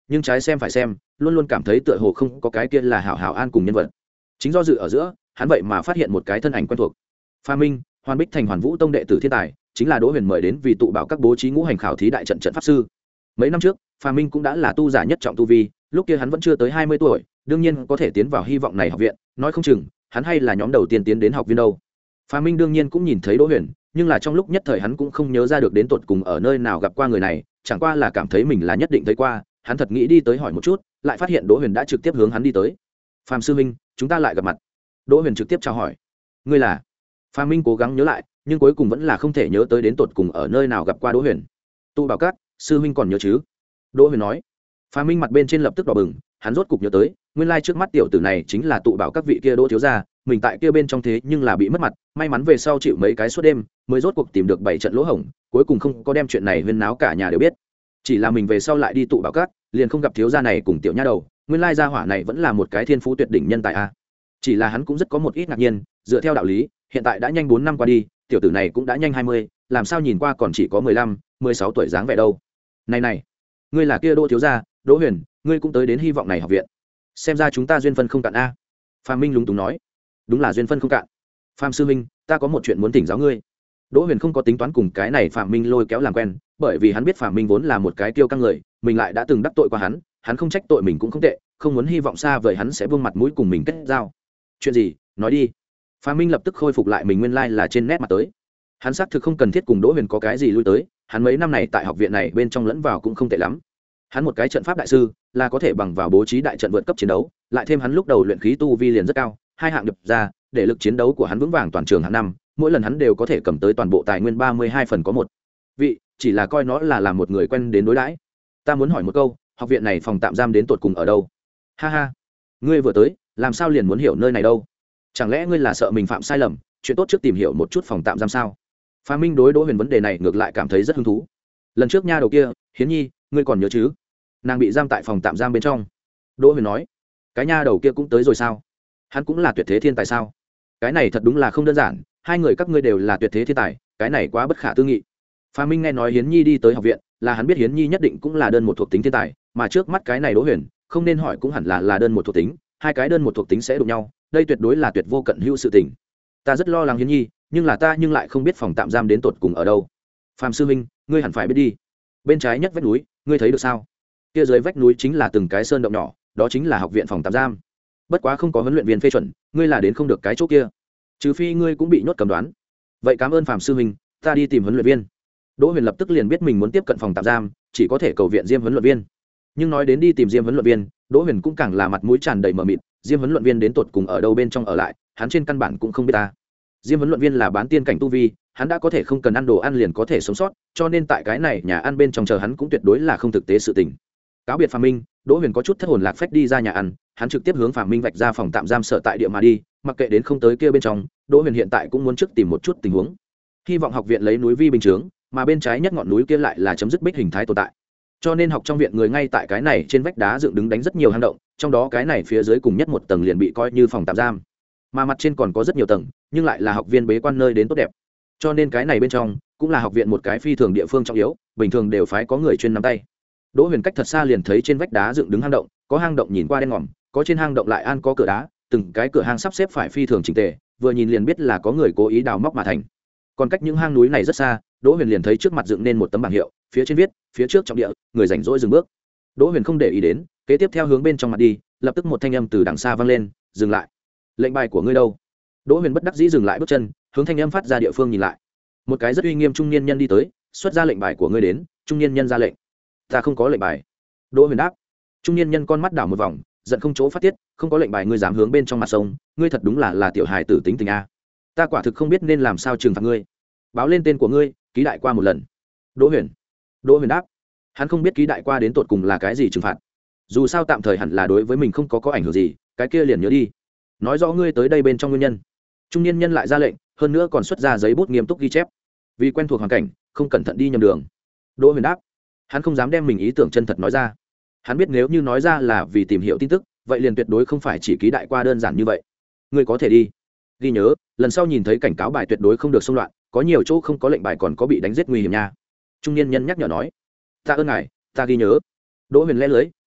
nhưng trái xem phải xem luôn luôn cảm thấy tựa hồ không có cái kia là hảo hảo an cùng nhân vật. Chính do dự ở giữa, hắn vậy mà phát hiện một cái thân ảnh quen thuộc. Pha Minh, Hoàn Bích Thành Hoàn Vũ Tông đệ tử thiên tài, chính là Đỗ Huyền mời đến vì tụ bảo các bố trí ngũ hành khảo thí đại trận trận pháp sư. Mấy năm trước, Pha Minh cũng đã là tu giả nhất trọng tu vi, lúc kia hắn vẫn chưa tới hai mươi tuổi, đương nhiên có thể tiến vào hy vọng này học viện, nói không chừng hắn hay là nhóm đầu tiên tiến đến học viên đâu. Pha Minh đương nhiên cũng nhìn thấy Đỗ Huyền, nhưng là trong lúc nhất thời hắn cũng không nhớ ra được đến tột cùng ở nơi nào gặp qua người này, chẳng qua là cảm thấy mình là nhất định thấy qua, hắn thật nghĩ đi tới hỏi một chút, lại phát hiện Đỗ Huyền đã trực tiếp hướng hắn đi tới. Phạm sư minh, chúng ta lại gặp mặt. Đỗ Huyền trực tiếp chào hỏi. Ngươi là? Phạm Minh cố gắng nhớ lại, nhưng cuối cùng vẫn là không thể nhớ tới đến tột cùng ở nơi nào gặp qua Đỗ Huyền. Tu Bảo Các, sư huynh còn nhớ chứ? Đỗ Huyền nói. Phạm Minh mặt bên trên lập tức đỏ bừng, hắn rốt cục nhớ tới, nguyên lai trước mắt tiểu tử này chính là tụ bảo các vị kia Đỗ thiếu gia, mình tại kia bên trong thế nhưng là bị mất mặt, may mắn về sau chịu mấy cái suốt đêm, mới rốt cuộc tìm được bảy trận lỗ hổng, cuối cùng không có đem chuyện này huyên náo cả nhà đều biết. Chỉ là mình về sau lại đi tụ bảo các, liền không gặp thiếu gia này cùng tiểu nha đầu, nguyên lai gia hỏa này vẫn là một cái thiên phú tuyệt đỉnh nhân tài a. Chỉ là hắn cũng rất có một ít ngạc nhiên, dựa theo đạo lý, hiện tại đã nhanh bốn năm qua đi, tiểu tử này cũng đã nhanh hai mươi, làm sao nhìn qua còn chỉ có mười lăm, mười sáu tuổi dáng vẻ đâu. Này này, ngươi là kia Đỗ thiếu gia, Đỗ Huyền, ngươi cũng tới đến hy vọng này học viện. Xem ra chúng ta duyên phân không cạn a. Phạm Minh lúng túng nói. Đúng là duyên phân không cạn. Phạm sư minh, ta có một chuyện muốn thỉnh giáo ngươi. Đỗ Huyền không có tính toán cùng cái này Phạm Minh lôi kéo làm quen, bởi vì hắn biết Phạm Minh vốn là một cái kiêu căng người, mình lại đã từng đắc tội qua hắn, hắn không trách tội mình cũng không tệ, không muốn hy vọng xa vời hắn sẽ vương mặt mũi cùng mình kết giao. Chuyện gì? Nói đi. Phạm Minh lập tức khôi phục lại mình nguyên lai là trên nét mặt tới. Hắn xác thực không cần thiết cùng Đỗ Huyền có cái gì lui tới, hắn mấy năm này tại học viện này bên trong lẫn vào cũng không tệ lắm. Hắn một cái trận pháp đại sư, là có thể bằng vào bố trí đại trận vượt cấp chiến đấu, lại thêm hắn lúc đầu luyện khí tu vi liền rất cao, hai hạng đập ra, để lực chiến đấu của hắn vững vàng toàn trường hàng năm, mỗi lần hắn đều có thể cầm tới toàn bộ tài nguyên ba mươi hai phần có một. Vị, chỉ là coi nó là làm một người quen đến đối đãi. Ta muốn hỏi một câu, học viện này phòng tạm giam đến tột cùng ở đâu? Ha ha, ngươi vừa tới, làm sao liền muốn hiểu nơi này đâu? Chẳng lẽ ngươi là sợ mình phạm sai lầm, chuyện tốt trước tìm hiểu một chút phòng tạm giam sao? Phá Minh đối Đỗ Huyền vấn đề này ngược lại cảm thấy rất hứng thú. Lần trước nha đầu kia, Hiến Nhi, ngươi còn nhớ chứ? Nàng bị giam tại phòng tạm giam bên trong. Đỗ Huyền nói. Cái nha đầu kia cũng tới rồi sao? Hắn cũng là tuyệt thế thiên tài sao? Cái này thật đúng là không đơn giản, hai người các ngươi đều là tuyệt thế thiên tài, cái này quá bất khả tư nghị. Phá Minh nghe nói Hiến Nhi đi tới học viện, là hắn biết Hiến Nhi nhất định cũng là đơn một thuộc tính thiên tài, mà trước mắt cái này Đỗ Huyền, không nên hỏi cũng hẳn là là đơn một thuộc tính, hai cái đơn một thuộc tính sẽ đụng nhau, đây tuyệt đối là tuyệt vô cận hữu sự tình. Ta rất lo lắng Hiến Nhi, nhưng là ta nhưng lại không biết phòng tạm giam đến tột cùng ở đâu. Phạm sư huynh, ngươi hẳn phải biết đi. Bên trái nhất vách núi, ngươi thấy được sao? Kia dưới vách núi chính là từng cái sơn động nhỏ, đó chính là học viện phòng tạm giam. Bất quá không có huấn luyện viên phê chuẩn, ngươi là đến không được cái chỗ kia, trừ phi ngươi cũng bị nhốt cầm đoán. Vậy cảm ơn Phạm sư huynh, ta đi tìm huấn luyện viên. Đỗ Huyền lập tức liền biết mình muốn tiếp cận phòng tạm giam, chỉ có thể cầu viện Diêm huấn luyện viên. Nhưng nói đến đi tìm Diêm huấn luyện viên, Đỗ Huyền cũng càng là mặt mũi tràn đầy mờ mịt, Diêm huấn luyện viên đến tột cùng ở đâu bên trong ở lại, hắn trên căn bản cũng không biết ta. Diêm huấn luyện viên là bán tiên cảnh tu vi, hắn đã có thể không cần ăn đồ ăn liền có thể sống sót, cho nên tại cái này nhà ăn bên trong chờ hắn cũng tuyệt đối là không thực tế sự tình. Cáo biệt Phạm Minh, Đỗ Huyền có chút thất hồn lạc phách đi ra nhà ăn, hắn trực tiếp hướng Phạm Minh vạch ra phòng tạm giam sở tại địa mà đi, mặc kệ đến không tới kia bên trong, Đỗ Huyền hiện tại cũng muốn trước tìm một chút tình huống. Hy vọng học viện lấy núi vi bình chướng, mà bên trái nhất ngọn núi kia lại là chấm dứt bích hình thái tồn tại. Cho nên học trong viện người ngay tại cái này trên vách đá dựng đứng đánh rất nhiều hang động, trong đó cái này phía dưới cùng nhất một tầng liền bị coi như phòng tạm giam. Mà mặt trên còn có rất nhiều tầng, nhưng lại là học viên bế quan nơi đến tốt đẹp. Cho nên cái này bên trong cũng là học viện một cái phi thường địa phương trọng yếu, bình thường đều phái có người chuyên nắm tay. Đỗ Huyền cách thật xa liền thấy trên vách đá dựng đứng hang động, có hang động nhìn qua đen ngòm, có trên hang động lại an có cửa đá, từng cái cửa hang sắp xếp phải phi thường chỉnh tề, vừa nhìn liền biết là có người cố ý đào móc mà thành. Còn cách những hang núi này rất xa, Đỗ Huyền liền thấy trước mặt dựng nên một tấm bảng hiệu, phía trên viết, phía trước trọng địa, người rảnh rỗi dừng bước. Đỗ Huyền không để ý đến, kế tiếp theo hướng bên trong mặt đi, lập tức một thanh âm từ đằng xa vang lên, dừng lại. Lệnh bài của ngươi đâu? Đỗ Huyền bất đắc dĩ dừng lại bước chân, hướng thanh âm phát ra địa phương nhìn lại. Một cái rất uy nghiêm trung niên nhân đi tới, xuất ra lệnh bài của ngươi đến. Trung niên nhân ra lệnh. Ta không có lệnh bài. Đỗ Huyền đáp. Trung niên nhân con mắt đảo một vòng, giận không chỗ phát tiết, không có lệnh bài ngươi dám hướng bên trong mặt sông, ngươi thật đúng là là tiểu hài tử tính tình a. Ta quả thực không biết nên làm sao trừng phạt ngươi. Báo lên tên của ngươi, ký đại qua một lần. Đỗ Huyền. Đỗ Huyền đáp. Hắn không biết ký đại qua đến tột cùng là cái gì trừng phạt. Dù sao tạm thời hẳn là đối với mình không có có ảnh hưởng gì, cái kia liền nhớ đi. Nói rõ ngươi tới đây bên trong nguyên nhân. Trung niên nhân lại ra lệnh, hơn nữa còn xuất ra giấy bút nghiêm túc ghi chép. Vì quen thuộc hoàn cảnh, không cẩn thận đi nhầm đường. Đỗ Huyền đáp. Hắn không dám đem mình ý tưởng chân thật nói ra. Hắn biết nếu như nói ra là vì tìm hiểu tin tức, vậy liền tuyệt đối không phải chỉ ký đại qua đơn giản như vậy. Ngươi có thể đi. Ghi nhớ, lần sau nhìn thấy cảnh cáo bài tuyệt đối không được xông loạn, có nhiều chỗ không có lệnh bài còn có bị đánh giết nguy hiểm nha. Trung niên nhân nhắc nhở nói. Ta ơn ngài, ta ghi nhớ. Đỗ Huyền lẽ lưới,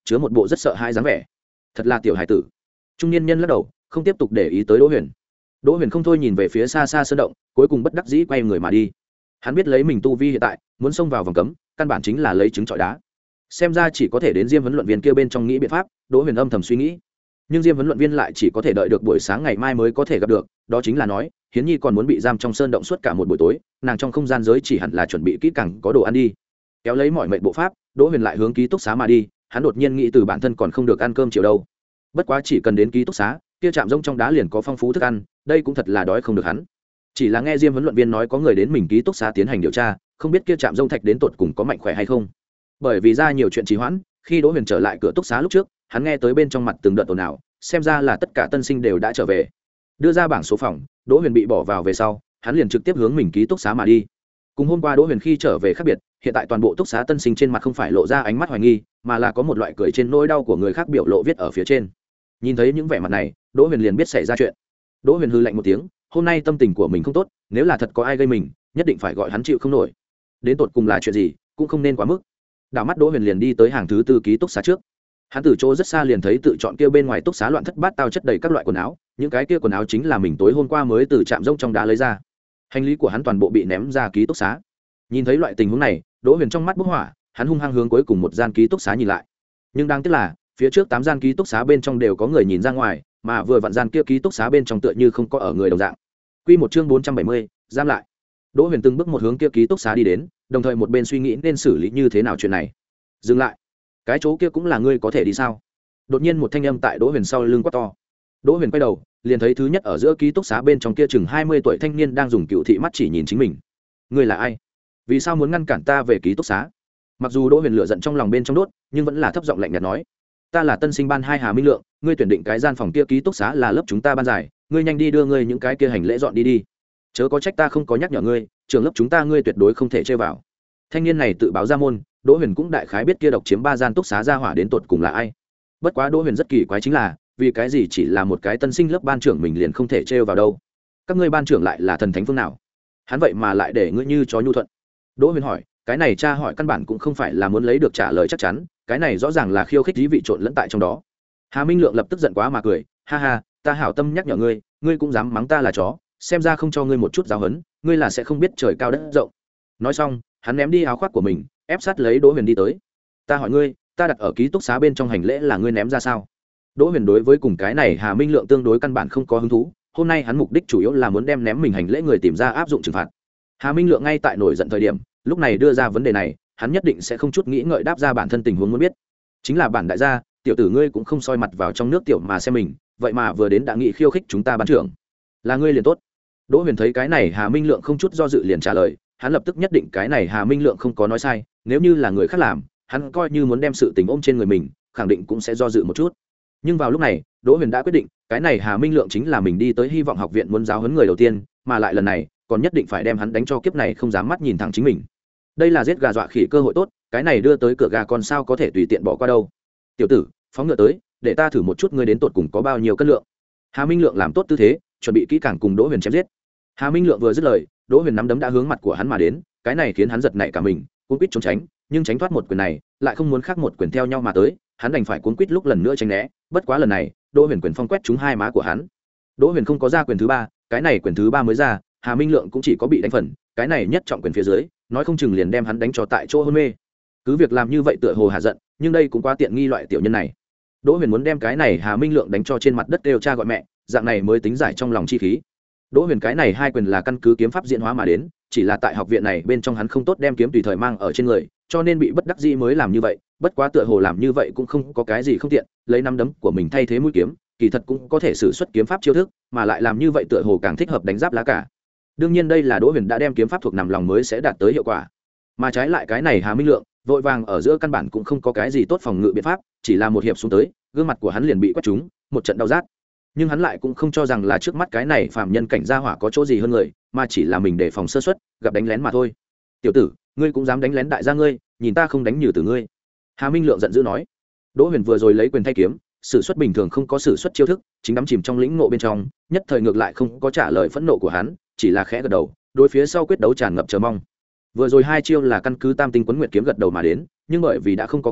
chứa một bộ rất sợ hãi dáng vẻ. Thật là tiểu hải tử. Trung niên nhân lắc đầu, không tiếp tục để ý tới Đỗ Huyền. Đỗ Huyền không thôi nhìn về phía xa xa sơn động, cuối cùng bất đắc dĩ quay người mà đi. Hắn biết lấy mình tu vi hiện tại, muốn xông vào vòng cấm, căn bản chính là lấy trứng trọi đá. Xem ra chỉ có thể đến Diêm huấn luyện viên kia bên trong nghĩ biện pháp, Đỗ Huyền âm thầm suy nghĩ. Nhưng Diêm huấn luyện viên lại chỉ có thể đợi được buổi sáng ngày mai mới có thể gặp được, đó chính là nói, Hiến Nhi còn muốn bị giam trong sơn động suốt cả một buổi tối, nàng trong không gian giới chỉ hẳn là chuẩn bị kỹ càng có đồ ăn đi. Kéo lấy mọi mệnh bộ pháp, Đỗ Huyền lại hướng ký túc xá mà đi, hắn đột nhiên nghĩ từ bản thân còn không được ăn cơm chiều đâu. Bất quá chỉ cần đến ký túc xá, kia trạm rông trong đá liền có phong phú thức ăn, đây cũng thật là đói không được hắn. Chỉ là nghe Diêm huấn luyện viên nói có người đến mình ký túc xá tiến hành điều tra, không biết kia trạm rông thạch đến tột cùng có mạnh khỏe hay không. Bởi vì ra nhiều chuyện trì hoãn, khi Đỗ Huyền trở lại cửa túc xá lúc trước, hắn nghe tới bên trong mặt từng đợt ồn ào, xem ra là tất cả tân sinh đều đã trở về. Đưa ra bảng số phòng, Đỗ Huyền bị bỏ vào về sau, hắn liền trực tiếp hướng mình ký túc xá mà đi. Cùng hôm qua Đỗ Huyền khi trở về khác biệt, hiện tại toàn bộ túc xá tân sinh trên mặt không phải lộ ra ánh mắt hoài nghi, mà là có một loại cười trên nỗi đau của người khác biểu lộ viết ở phía trên. Nhìn thấy những vẻ mặt này, Đỗ Huyền liền biết xảy ra chuyện. Đỗ Huyền hừ lạnh một tiếng, hôm nay tâm tình của mình không tốt, nếu là thật có ai gây mình, nhất định phải gọi hắn chịu không nổi. Đến tột cùng là chuyện gì, cũng không nên quá mức. Đảo mắt Đỗ Huyền liền đi tới hàng thứ tư ký túc xá trước. Hắn từ chỗ rất xa liền thấy tự chọn kia bên ngoài túc xá loạn thất bát tao chất đầy các loại quần áo, những cái kia quần áo chính là mình tối hôm qua mới từ trạm rông trong đá lấy ra. Hành lý của hắn toàn bộ bị ném ra ký túc xá. Nhìn thấy loại tình huống này, Đỗ Huyền trong mắt bốc hỏa, hắn hung hăng hướng cuối cùng một gian ký túc xá nhìn lại. Nhưng đáng tiếc là, phía trước tám gian ký túc xá bên trong đều có người nhìn ra ngoài, mà vừa vặn gian kia ký túc xá bên trong tựa như không có ở người đồng dạng. Quy một chương bốn trăm bảy mươi, giam lại. Đỗ Huyền từng bước một hướng kia ký túc xá đi đến, đồng thời một bên suy nghĩ nên xử lý như thế nào chuyện này. Dừng lại, cái chỗ kia cũng là ngươi có thể đi sao? Đột nhiên một thanh âm tại Đỗ Huyền sau lưng quát to. Đỗ Huyền quay đầu, liền thấy thứ nhất ở giữa ký túc xá bên trong kia chừng hai mươi tuổi thanh niên đang dùng cựu thị mắt chỉ nhìn chính mình. Ngươi là ai? Vì sao muốn ngăn cản ta về ký túc xá? Mặc dù Đỗ Huyền lửa giận trong lòng bên trong đốt, nhưng vẫn là thấp giọng lạnh nhạt nói: ta là tân sinh ban hai Hà Minh Lượng, ngươi tuyển định cái gian phòng kia ký túc xá là lớp chúng ta ban giải, ngươi nhanh đi đưa ngươi những cái kia hành lễ dọn đi đi. Chớ có trách ta không có nhắc nhở ngươi, trường lớp chúng ta ngươi tuyệt đối không thể chơi vào. Thanh niên này tự báo ra môn, Đỗ Huyền cũng đại khái biết kia độc chiếm ba gian túc xá ra hỏa đến tột cùng là ai. Bất quá Đỗ Huyền rất kỳ quái chính là, vì cái gì chỉ là một cái tân sinh lớp ban trưởng mình liền không thể trêu vào đâu? Các ngươi ban trưởng lại là thần thánh phương nào? Hắn vậy mà lại để ngươi như chó nhu thuận. Đỗ Huyền hỏi, cái này tra hỏi căn bản cũng không phải là muốn lấy được trả lời chắc chắn, cái này rõ ràng là khiêu khích dí vị trộn lẫn tại trong đó. Hà Minh Lượng lập tức giận quá mà cười, ha ha, ta hảo tâm nhắc nhở ngươi, ngươi cũng dám mắng ta là chó, xem ra không cho ngươi một chút giáo huấn, ngươi là sẽ không biết trời cao đất rộng. Nói xong, hắn ném đi áo khoác của mình, ép sát lấy Đỗ Huyền đi tới. Ta hỏi ngươi, ta đặt ở ký túc xá bên trong hành lễ là ngươi ném ra sao? Đỗ Huyền đối với cùng cái này Hà Minh Lượng tương đối căn bản không có hứng thú, hôm nay hắn mục đích chủ yếu là muốn đem ném mình hành lễ người tìm ra áp dụng trừng phạt. Hà Minh Lượng ngay tại nổi giận thời điểm, lúc này đưa ra vấn đề này, hắn nhất định sẽ không chút nghĩ ngợi đáp ra bản thân tình huống muốn biết. Chính là bản đại gia, tiểu tử ngươi cũng không soi mặt vào trong nước tiểu mà xem mình, vậy mà vừa đến đã nghị khiêu khích chúng ta ban trưởng. Là ngươi liền tốt. Đỗ Huyền thấy cái này Hà Minh Lượng không chút do dự liền trả lời, hắn lập tức nhất định cái này Hà Minh Lượng không có nói sai, nếu như là người khác làm, hắn coi như muốn đem sự tình ôm trên người mình, khẳng định cũng sẽ do dự một chút. Nhưng vào lúc này, Đỗ Huyền đã quyết định, cái này Hà Minh Lượng chính là mình đi tới Hy vọng học viện muốn giáo huấn người đầu tiên, mà lại lần này, còn nhất định phải đem hắn đánh cho kiếp này không dám mắt nhìn thẳng chính mình. Đây là giết gà dọa khỉ cơ hội tốt, cái này đưa tới cửa gà còn sao có thể tùy tiện bỏ qua đâu. Tiểu tử, phóng ngựa tới, để ta thử một chút ngươi đến tột cùng có bao nhiêu cân lượng. Hà Minh Lượng làm tốt tư thế, chuẩn bị kỹ càng cùng Đỗ Huyền chém giết. Hà Minh Lượng vừa dứt lời, Đỗ Huyền nắm đấm đã hướng mặt của hắn mà đến, cái này khiến hắn giật nảy cả mình, cuống quýt trốn tránh, nhưng tránh thoát một quyền này, lại không muốn khác một quyền theo nhau mà tới, hắn đành phải cuống quýt lúc lần nữa tránh né, bất quá lần này, Đỗ Huyền quyền phong quét trúng hai má của hắn. Đỗ Huyền không có ra quyền thứ ba, cái này quyền thứ ba mới ra, Hà Minh Lượng cũng chỉ có bị đánh phần, cái này nhất trọng quyền phía dưới, nói không chừng liền đem hắn đánh cho tại chỗ hôn mê. Cứ việc làm như vậy tựa hồ hạ giận, nhưng đây cũng quá tiện nghi loại tiểu nhân này. Đỗ Huyền muốn đem cái này Hà Minh Lượng đánh cho trên mặt đất kêu cha gọi mẹ, dạng này mới tính giải trong lòng chi khí. Đỗ Huyền cái này hai quyền là căn cứ kiếm pháp diễn hóa mà đến, chỉ là tại học viện này bên trong hắn không tốt đem kiếm tùy thời mang ở trên người, cho nên bị bất đắc dĩ mới làm như vậy, bất quá tựa hồ làm như vậy cũng không có cái gì không tiện, lấy nắm đấm của mình thay thế mũi kiếm, kỳ thật cũng có thể sử xuất kiếm pháp chiêu thức, mà lại làm như vậy tựa hồ càng thích hợp đánh giáp lá cả. Đương nhiên đây là Đỗ Huyền đã đem kiếm pháp thuộc nằm lòng mới sẽ đạt tới hiệu quả. Mà trái lại cái này Hà Minh Lượng, vội vàng ở giữa căn bản cũng không có cái gì tốt phòng ngự biện pháp, chỉ là một hiệp xuống tới, gương mặt của hắn liền bị quét trúng, một trận đau rát. Nhưng hắn lại cũng không cho rằng là trước mắt cái này phàm nhân cảnh gia hỏa có chỗ gì hơn người, mà chỉ là mình để phòng sơ suất, gặp đánh lén mà thôi. Tiểu tử, ngươi cũng dám đánh lén đại gia ngươi, nhìn ta không đánh nhừ từ ngươi. Hà Minh Lượng giận dữ nói. Đỗ Huyền vừa rồi lấy quyền thay kiếm, sử xuất bình thường không có sử xuất chiêu thức, chính đắm chìm trong lĩnh ngộ bên trong, nhất thời ngược lại không có trả lời phẫn nộ của hắn, chỉ là khẽ gật đầu, đối phía sau quyết đấu tràn ngập chờ mong. Vừa rồi hai chiêu là căn cứ Tam Tinh Quấn Nguyệt kiếm gật đầu mà đến, nhưng bởi vì đã không có kiếm,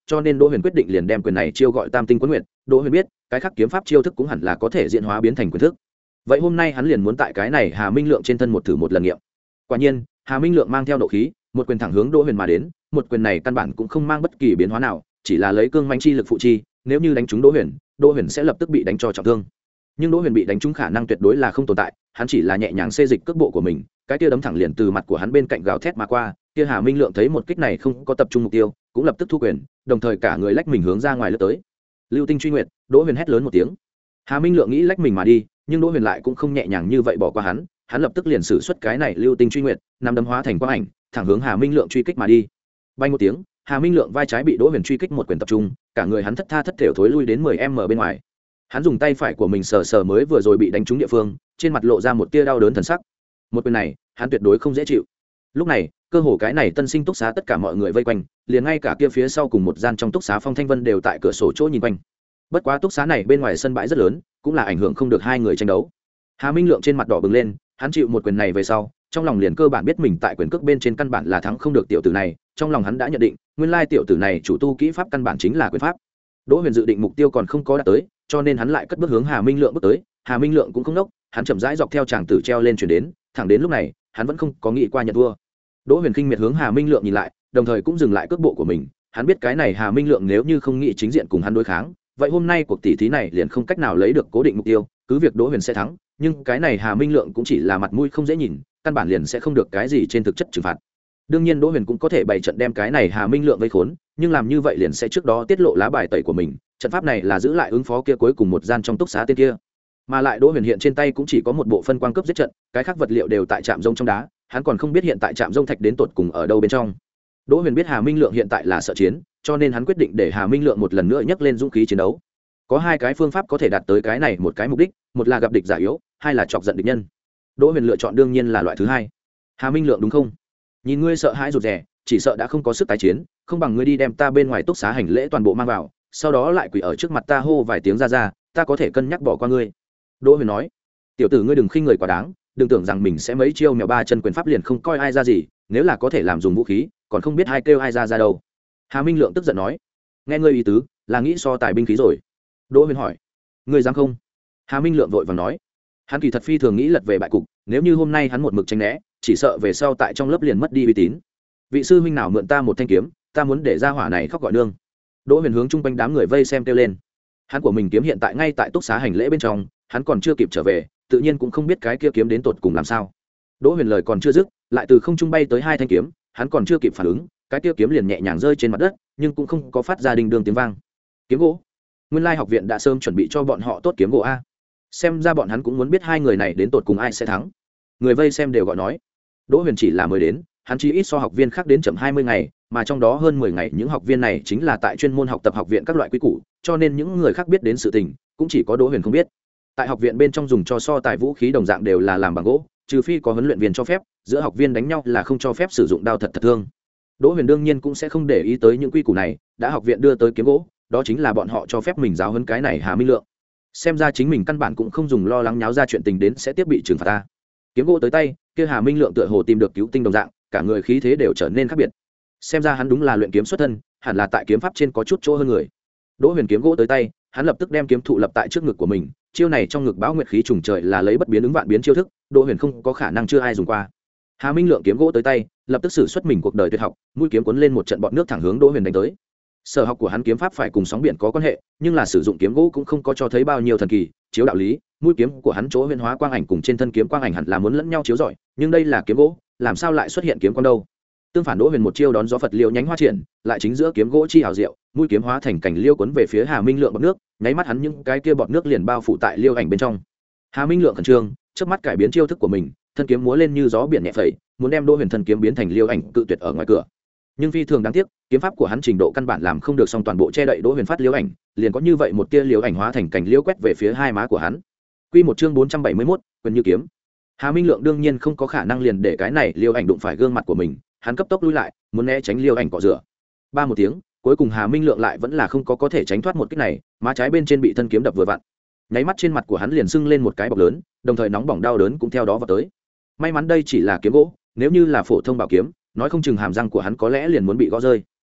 cho nên Đỗ Huyền quyết định liền đem quyền này chiêu gọi Tam Tinh Quấn Nguyệt. Đỗ Huyền biết cái khác kiếm pháp chiêu thức cũng hẳn là có thể diễn hóa biến thành quyền thức, vậy hôm nay hắn liền muốn tại cái này Hà Minh Lượng trên thân một thử một lần nghiệm. Quả nhiên Hà Minh Lượng mang theo nộ khí, một quyền thẳng hướng Đỗ Huyền mà đến. Một quyền này căn bản cũng không mang bất kỳ biến hóa nào, chỉ là lấy cương mãnh chi lực phụ chi, nếu như đánh trúng Đỗ Huyền, Đỗ Huyền sẽ lập tức bị đánh cho trọng thương. Nhưng Đỗ Huyền bị đánh trúng khả năng tuyệt đối là không tồn tại, hắn chỉ là nhẹ nhàng xê dịch cước bộ của mình, cái kia đấm thẳng liền từ mặt của hắn bên cạnh gào thét mà qua. Kia Hà Minh Lượng thấy một kích này không có tập trung mục tiêu, cũng lập tức thu quyền, đồng thời cả người lách mình hướng ra ngoài lướt tới. Lưu Tinh Truy Nguyệt, Đỗ Huyền hét lớn một tiếng. Hà Minh Lượng nghĩ lách mình mà đi, nhưng Đỗ Huyền lại cũng không nhẹ nhàng như vậy bỏ qua hắn, hắn lập tức liền sử xuất cái này Lưu Tinh Truy Nguyệt, năm đấm hóa thành quang ảnh, thẳng hướng Hà Minh Lượng truy kích mà đi. Bay một tiếng, Hà Minh Lượng vai trái bị Đỗ Huyền truy kích một quyền tập trung, cả người hắn thất tha thất thểu thối lui đến mười mét bên ngoài. Hắn dùng tay phải của mình sờ sờ mới vừa rồi bị đánh trúng địa phương, trên mặt lộ ra một tia đau đớn thần sắc. Một quyền này, hắn tuyệt đối không dễ chịu. Lúc này, cơ hồ cái này tân sinh túc xá tất cả mọi người vây quanh, liền ngay cả kia phía sau cùng một gian trong túc xá Phong Thanh Vân đều tại cửa sổ chỗ nhìn quanh. Bất quá túc xá này bên ngoài sân bãi rất lớn, cũng là ảnh hưởng không được hai người tranh đấu. Hà Minh Lượng trên mặt đỏ bừng lên, hắn chịu một quyền này về sau, trong lòng liền cơ bản biết mình tại quyền cước bên trên căn bản là thắng không được tiểu tử này, trong lòng hắn đã nhận định, nguyên lai tiểu tử này chủ tu kỹ pháp căn bản chính là quyền pháp. Đỗ Huyền dự định mục tiêu còn không có đạt tới, cho nên hắn lại cất bước hướng Hà Minh Lượng bước tới. Hà Minh Lượng cũng không nốc, hắn chậm rãi dọc theo chàng tử treo lên chuyển đến, thẳng đến lúc này, hắn vẫn không có nghĩ qua nhận thua. Đỗ Huyền khinh miệt hướng Hà Minh Lượng nhìn lại, đồng thời cũng dừng lại cước bộ của mình. Hắn biết cái này Hà Minh Lượng nếu như không nghĩ chính diện cùng hắn đối kháng, vậy hôm nay cuộc tỷ thí này liền không cách nào lấy được cố định mục tiêu, cứ việc Đỗ Huyền sẽ thắng, nhưng cái này Hà Minh Lượng cũng chỉ là mặt mũi không dễ nhìn, căn bản liền sẽ không được cái gì trên thực chất trừng phạt. Đương nhiên Đỗ Huyền cũng có thể bày trận đem cái này Hà Minh Lượng vây khốn, nhưng làm như vậy liền sẽ trước đó tiết lộ lá bài tẩy của mình, trận pháp này là giữ lại ứng phó kia cuối cùng một gian trong túc xá tên kia. Mà lại Đỗ Huyền hiện trên tay cũng chỉ có một bộ phân quang cấp giết trận, cái khác vật liệu đều tại trạm rông trong đá, hắn còn không biết hiện tại trạm rông thạch đến tột cùng ở đâu bên trong. Đỗ Huyền biết Hà Minh Lượng hiện tại là sợ chiến, cho nên hắn quyết định để Hà Minh Lượng một lần nữa nhấc lên dũng khí chiến đấu. Có hai cái phương pháp có thể đạt tới cái này một cái mục đích, một là gặp địch giả yếu, hai là chọc giận địch nhân. Đỗ Huyền lựa chọn đương nhiên là loại thứ hai. Hà Minh Lượng đúng không? Nhìn ngươi sợ hãi rụt rè, chỉ sợ đã không có sức tái chiến, không bằng ngươi đi đem ta bên ngoài túc xá hành lễ toàn bộ mang vào, sau đó lại quỳ ở trước mặt ta hô vài tiếng ra ra, ta có thể cân nhắc bỏ qua ngươi. Đỗ Huyền nói, tiểu tử ngươi đừng khinh người quá đáng, đừng tưởng rằng mình sẽ mấy chiêu mèo ba chân quyền pháp liền không coi ai ra gì, nếu là có thể làm dùng vũ khí, còn không biết ai kêu ai ra ra đâu. Hà Minh Lượng tức giận nói, nghe ngươi ý tứ, là nghĩ so tài binh khí rồi. Đỗ Huyền hỏi, ngươi dám không? Hà Minh Lượng vội vàng nói, hắn kỳ thật phi thường nghĩ lật về bại cục, nếu như hôm nay hắn một mực tránh né, chỉ sợ về sau tại trong lớp liền mất đi uy tín. Vị sư huynh nào mượn ta một thanh kiếm, ta muốn để ra hỏa này khóc gọi nương. Đỗ Huyền hướng chung quanh đám người vây xem kêu lên. Hắn của mình kiếm hiện tại ngay tại túc xá hành lễ bên trong, hắn còn chưa kịp trở về, tự nhiên cũng không biết cái kia kiếm đến tột cùng làm sao. Đỗ Huyền lời còn chưa dứt, lại từ không trung bay tới hai thanh kiếm, hắn còn chưa kịp phản ứng, cái kia kiếm liền nhẹ nhàng rơi trên mặt đất, nhưng cũng không có phát ra đinh đương tiếng vang. Kiếm gỗ. Nguyên Lai học viện đã sớm chuẩn bị cho bọn họ tốt kiếm gỗ a. Xem ra bọn hắn cũng muốn biết hai người này đến tột cùng ai sẽ thắng. Người vây xem đều gọi nói. Đỗ Huyền chỉ là mới đến, hắn chỉ ít so học viên khác đến chậm hai mươi ngày, mà trong đó hơn mười ngày những học viên này chính là tại chuyên môn học tập học viện các loại quy củ, cho nên những người khác biết đến sự tình, cũng chỉ có Đỗ Huyền không biết. Tại học viện bên trong dùng cho so tài vũ khí đồng dạng đều là làm bằng gỗ, trừ phi có huấn luyện viên cho phép, giữa học viên đánh nhau là không cho phép sử dụng đao thật thật thương. Đỗ Huyền đương nhiên cũng sẽ không để ý tới những quy củ này, đã học viện đưa tới kiếm gỗ, đó chính là bọn họ cho phép mình giáo huấn cái này Hà Minh Lượng. Xem ra chính mình căn bản cũng không dùng lo lắng nháo ra chuyện tình đến sẽ tiếp bị trừng phạt ta. Kiếm gỗ tới tay, kia Hà Minh Lượng tựa hồ tìm được cứu tinh đồng dạng, cả người khí thế đều trở nên khác biệt. Xem ra hắn đúng là luyện kiếm xuất thân, hẳn là tại kiếm pháp trên có chút chỗ hơn người. Đỗ Huyền kiếm gỗ tới tay, hắn lập tức đem kiếm thụ lập tại trước ngực của mình, chiêu này trong ngực bão nguyệt khí trùng trời là lấy bất biến ứng vạn biến chiêu thức, Đỗ Huyền không có khả năng chưa ai dùng qua. Hà Minh Lượng kiếm gỗ tới tay, lập tức sử xuất mình cuộc đời tuyệt học, mũi kiếm cuốn lên một trận bọt nước thẳng hướng Đỗ Huyền đánh tới. Sở học của hắn kiếm pháp phải cùng sóng biển có quan hệ, nhưng là sử dụng kiếm gỗ cũng không có cho thấy bao nhiêu thần kỳ, chiếu đạo lý, mũi kiếm của hắn chỗ huyền hóa quang ảnh cùng trên thân kiếm quang ảnh hẳn là muốn lẫn nhau chiếu rọi, nhưng đây là kiếm gỗ, làm sao lại xuất hiện kiếm quang đâu? Tương phản Đỗ Huyền một chiêu đón gió Phật liêu nhánh hoa triển, lại chính giữa kiếm gỗ chi hào diệu, mũi kiếm hóa thành cảnh liêu cuốn về phía Hà Minh Lượng bọt nước, nháy mắt hắn những cái kia bọt nước liền bao phủ tại liêu ảnh bên trong. Hà Minh Lượng khẩn trương, chớp mắt cải biến chiêu thức của mình, thân kiếm múa lên như gió biển nhẹ phẩy, muốn đem Đỗ Huyền thân kiếm biến thành liêu ảnh cự tuyệt ở ngoài cửa. Nhưng phi thường đáng tiếc, kiếm pháp của hắn trình độ căn bản làm không được song toàn bộ che đậy Đỗ Huyền phát liêu ảnh, liền có như vậy một tia liêu ảnh hóa thành cảnh liêu quét về phía hai má của hắn. Quy một chương bốn trăm bảy mươi mốt, quyền như kiếm. Hà Minh Lượng đương nhiên không có khả năng liền để cái này liêu ảnh đụng phải gương mặt của mình, hắn cấp tốc lui lại, muốn né tránh liêu ảnh cọ rửa. Ba một tiếng, cuối cùng Hà Minh Lượng lại vẫn là không có có thể tránh thoát một kích này, má trái bên trên bị thân kiếm đập vừa vặn. Nháy mắt trên mặt của hắn liền sưng lên một cái bọc lớn, đồng thời nóng bỏng đau đớn cũng theo đó vào tới. May mắn đây chỉ là kiếm gỗ, nếu như là phổ thông bảo kiếm, nói không chừng hàm răng của hắn có lẽ liền muốn bị gõ rơi.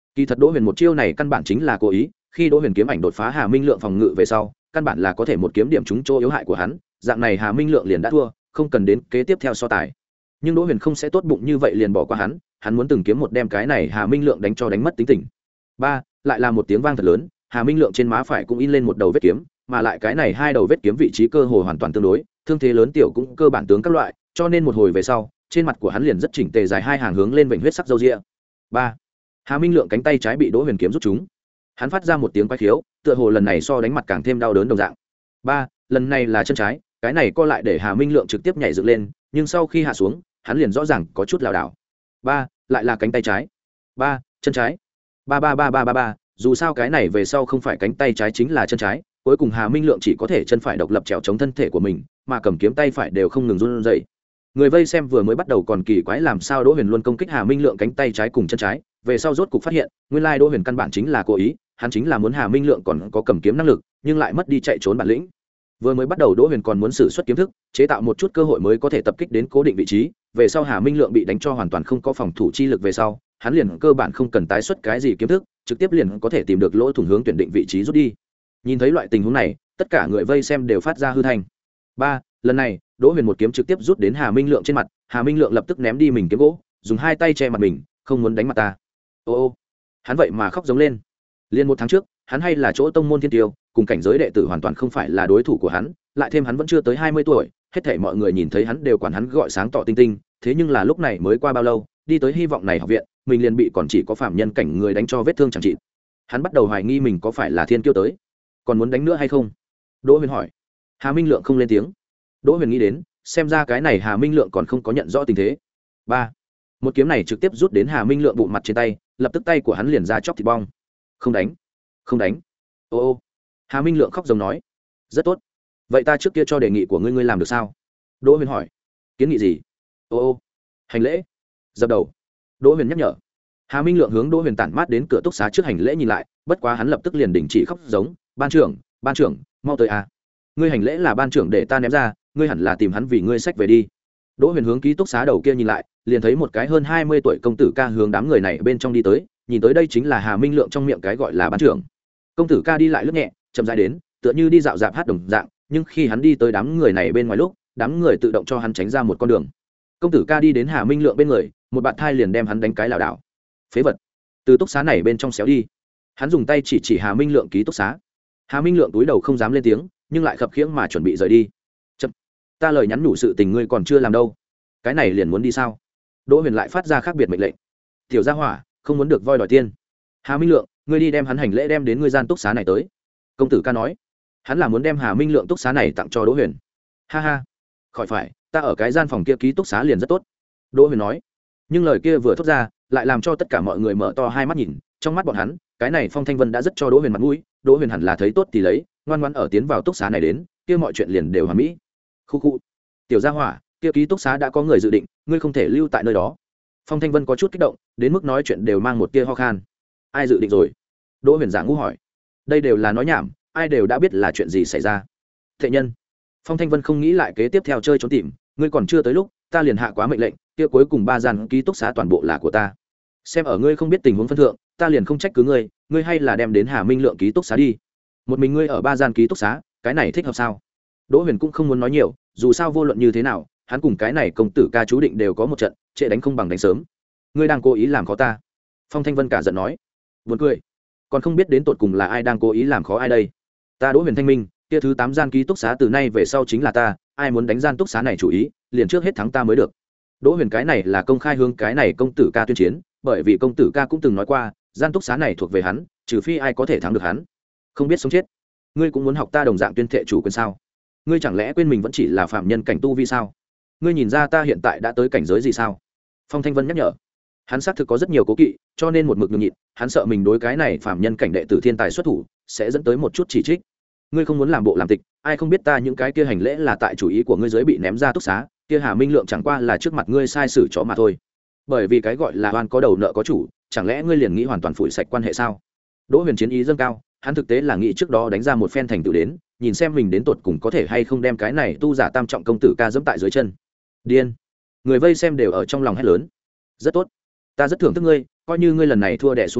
Kỳ thật Đỗ Huyền một chiêu này căn bản chính là cố ý, khi Đỗ Huyền kiếm ảnh đột phá Hà Minh Lượng phòng ngự về sau, căn bản là có thể một kiếm điểm trúng chỗ yếu hại của hắn, dạng này Hà Minh Lượng liền đã thua, không cần đến kế tiếp theo so tài. Nhưng Đỗ Huyền không sẽ tốt bụng như vậy liền bỏ qua hắn, hắn muốn từng kiếm một đem cái này Hà Minh Lượng đánh cho đánh mất tính tình. Ba, lại là một tiếng vang thật lớn, Hà Minh Lượng trên má phải cũng in lên một đầu vết kiếm, mà lại cái này hai đầu vết kiếm vị trí cơ hồ hoàn toàn tương đối, thương thế lớn tiểu cũng cơ bản tướng các loại, cho nên một hồi về sau, trên mặt của hắn liền rất chỉnh tề dài hai hàng hướng lên vành huyết sắc râu ria. Ba, Hà Minh Lượng cánh tay trái bị Đỗ Huyền kiếm rút trúng, hắn phát ra một tiếng quái khiếu, tựa hồ lần này so đánh mặt càng thêm đau đớn đồng dạng. Ba, lần này là chân trái, cái này co lại để Hà Minh Lượng trực tiếp nhảy dựng lên, nhưng sau khi hạ xuống, hắn liền rõ ràng có chút lảo đảo. Ba, lại là cánh tay trái. Ba, chân trái. Ba ba ba ba ba ba, dù sao cái này về sau không phải cánh tay trái chính là chân trái, cuối cùng Hà Minh Lượng chỉ có thể chân phải độc lập trèo chống thân thể của mình, mà cầm kiếm tay phải đều không ngừng run rẩy. Người vây xem vừa mới bắt đầu còn kỳ quái làm sao Đỗ Huyền luôn công kích Hà Minh Lượng cánh tay trái cùng chân trái, về sau rốt cục phát hiện, nguyên lai Đỗ Huyền căn bản chính là cố ý, hắn chính là muốn Hà Minh Lượng còn có cầm kiếm năng lực, nhưng lại mất đi chạy trốn bản lĩnh. Vừa mới bắt đầu Đỗ Huyền còn muốn sử xuất kiếm thức, chế tạo một chút cơ hội mới có thể tập kích đến cố định vị trí, về sau Hà Minh Lượng bị đánh cho hoàn toàn không có phòng thủ chi lực về sau, hắn liền cơ bản không cần tái xuất cái gì kiếm thức, trực tiếp liền có thể tìm được lỗ thủng hướng tuyển định vị trí rút đi. Nhìn thấy loại tình huống này, tất cả người vây xem đều phát ra hư thanh. Ba, lần này, Đỗ Huyền một kiếm trực tiếp rút đến Hà Minh Lượng trên mặt, Hà Minh Lượng lập tức ném đi mình kiếm gỗ, dùng hai tay che mặt mình, không muốn đánh mặt ta. Ô ô, hắn vậy mà khóc giống lên. Liên một tháng trước, hắn hay là chỗ tông môn thiên tiêu, cùng cảnh giới đệ tử hoàn toàn không phải là đối thủ của hắn, lại thêm hắn vẫn chưa tới hai mươi tuổi, hết thảy mọi người nhìn thấy hắn đều quản hắn gọi sáng tỏ tinh tinh, thế nhưng là lúc này mới qua bao lâu, đi tới hy vọng này học viện, mình liền bị còn chỉ có phạm nhân cảnh người đánh cho vết thương chẳng trị. Hắn bắt đầu hoài nghi mình có phải là thiên kiêu tới, còn muốn đánh nữa hay không? Đỗ Huyền hỏi. Hà Minh Lượng không lên tiếng. Đỗ Huyền nghĩ đến, xem ra cái này Hà Minh Lượng còn không có nhận rõ tình thế. Ba, một kiếm này trực tiếp rút đến Hà Minh Lượng bụng mặt trên tay, lập tức tay của hắn liền ra chóc thịt bong. Không đánh, không đánh. Ô ô. Hà Minh Lượng khóc giống nói. Rất tốt. Vậy ta trước kia cho đề nghị của ngươi ngươi làm được sao? Đỗ Huyền hỏi. Kiến nghị gì? Ô ô. Hành lễ. Dập đầu. Đỗ Huyền nhắc nhở. Hà Minh Lượng hướng Đỗ Huyền tản mát đến cửa túc xá trước hành lễ nhìn lại, bất quá hắn lập tức liền đình chỉ khóc giống. Ban trưởng, ban trưởng, mau tới à. Ngươi hành lễ là ban trưởng để ta ném ra, ngươi hẳn là tìm hắn vì ngươi sách về đi. Đỗ Huyền hướng ký túc xá đầu kia nhìn lại, liền thấy một cái hơn hai mươi tuổi công tử ca hướng đám người này bên trong đi tới, nhìn tới đây chính là Hà Minh Lượng trong miệng cái gọi là ban trưởng. Công tử ca đi lại lướt nhẹ, chậm rãi đến, tựa như đi dạo dạp hát đồng dạng, nhưng khi hắn đi tới đám người này bên ngoài lúc, đám người tự động cho hắn tránh ra một con đường. Công tử ca đi đến Hà Minh Lượng bên người, một bạt thai liền đem hắn đánh cái lảo đảo. Phế vật, từ túc xá này bên trong xéo đi. Hắn dùng tay chỉ chỉ Hà Minh Lượng ký túc xá. Hà Minh Lượng túi đầu không dám lên tiếng, nhưng lại khập khiễng mà chuẩn bị rời đi. Chậm, ta lời nhắn nhủ sự tình ngươi còn chưa làm đâu, cái này liền muốn đi sao? Đỗ Huyền lại phát ra khác biệt mệnh lệnh. Tiểu gia hỏa, không muốn được voi đòi tiên. Hà Minh Lượng, ngươi đi đem hắn hành lễ đem đến ngươi gian túc xá này tới. Công tử ca nói, hắn là muốn đem Hà Minh Lượng túc xá này tặng cho Đỗ Huyền. Ha ha, khỏi phải, ta ở cái gian phòng kia ký túc xá liền rất tốt. Đỗ Huyền nói, nhưng lời kia vừa thốt ra, lại làm cho tất cả mọi người mở to hai mắt nhìn. Trong mắt bọn hắn, cái này Phong Thanh Vân đã rất cho Đỗ Huyền mặt mũi, Đỗ Huyền hẳn là thấy tốt thì lấy, ngoan ngoãn ở tiến vào túc xá này đến, kia mọi chuyện liền đều hoàn mỹ. Khu khu, tiểu gia hỏa, kia ký túc xá đã có người dự định, ngươi không thể lưu tại nơi đó. Phong Thanh Vân có chút kích động, đến mức nói chuyện đều mang một tia ho khan. Ai dự định rồi? Đỗ Huyền giả ngu hỏi. Đây đều là nói nhảm, ai đều đã biết là chuyện gì xảy ra. Thệ nhân. Phong Thanh Vân không nghĩ lại kế tiếp theo chơi trốn tìm, ngươi còn chưa tới lúc, ta liền hạ quá mệnh lệnh, kia cuối cùng ba gian ký túc xá toàn bộ là của ta. Xem ở ngươi không biết tình huống phân thượng, ta liền không trách cứ ngươi, ngươi hay là đem đến Hà Minh Lượng ký túc xá đi. Một mình ngươi ở ba gian ký túc xá, cái này thích hợp sao? Đỗ Huyền cũng không muốn nói nhiều, dù sao vô luận như thế nào, hắn cùng cái này công tử ca chú định đều có một trận, trễ đánh không bằng đánh sớm. Ngươi đang cố ý làm khó ta. Phong Thanh Vân cả giận nói. Buồn cười, còn không biết đến tột cùng là ai đang cố ý làm khó ai đây. Ta Đỗ Huyền thanh minh, kia thứ tám gian ký túc xá từ nay về sau chính là ta, ai muốn đánh gian túc xá này chủ ý, liền trước hết thắng ta mới được. Đỗ Huyền cái này là công khai hướng cái này công tử ca tuyên chiến, bởi vì công tử ca cũng từng nói qua, gian túc xá này thuộc về hắn, trừ phi ai có thể thắng được hắn. Không biết sống chết, ngươi cũng muốn học ta đồng dạng tuyên thệ chủ quyền sao? Ngươi chẳng lẽ quên mình vẫn chỉ là phạm nhân cảnh tu vi sao? Ngươi nhìn ra ta hiện tại đã tới cảnh giới gì sao? Phong Thanh Vân nhắc nhở. Hắn xác thực có rất nhiều cố kỵ, cho nên một mực nhường nhịn, hắn sợ mình đối cái này phạm nhân cảnh đệ tử thiên tài xuất thủ, sẽ dẫn tới một chút chỉ trích. Ngươi không muốn làm bộ làm tịch, ai không biết ta những cái kia hành lễ là tại chủ ý của ngươi giới bị ném ra túc xá, kia Hà Minh Lượng chẳng qua là trước mặt ngươi sai sử chó mà thôi. Bởi vì cái gọi là oan có đầu nợ có chủ, chẳng lẽ ngươi liền nghĩ hoàn toàn phủi sạch quan hệ sao? Đỗ Huyền chiến ý dâng cao, hắn thực tế là nghĩ trước đó đánh ra một phen thành tựu đến, nhìn xem mình đến tột cùng có thể hay không đem cái này tu giả tam trọng công tử ca dẫm tại dưới chân. Điên. Người vây xem đều ở trong lòng hét lớn. Rất tốt, ta rất thưởng thức ngươi, coi như ngươi lần này thua đẻ xuống môi,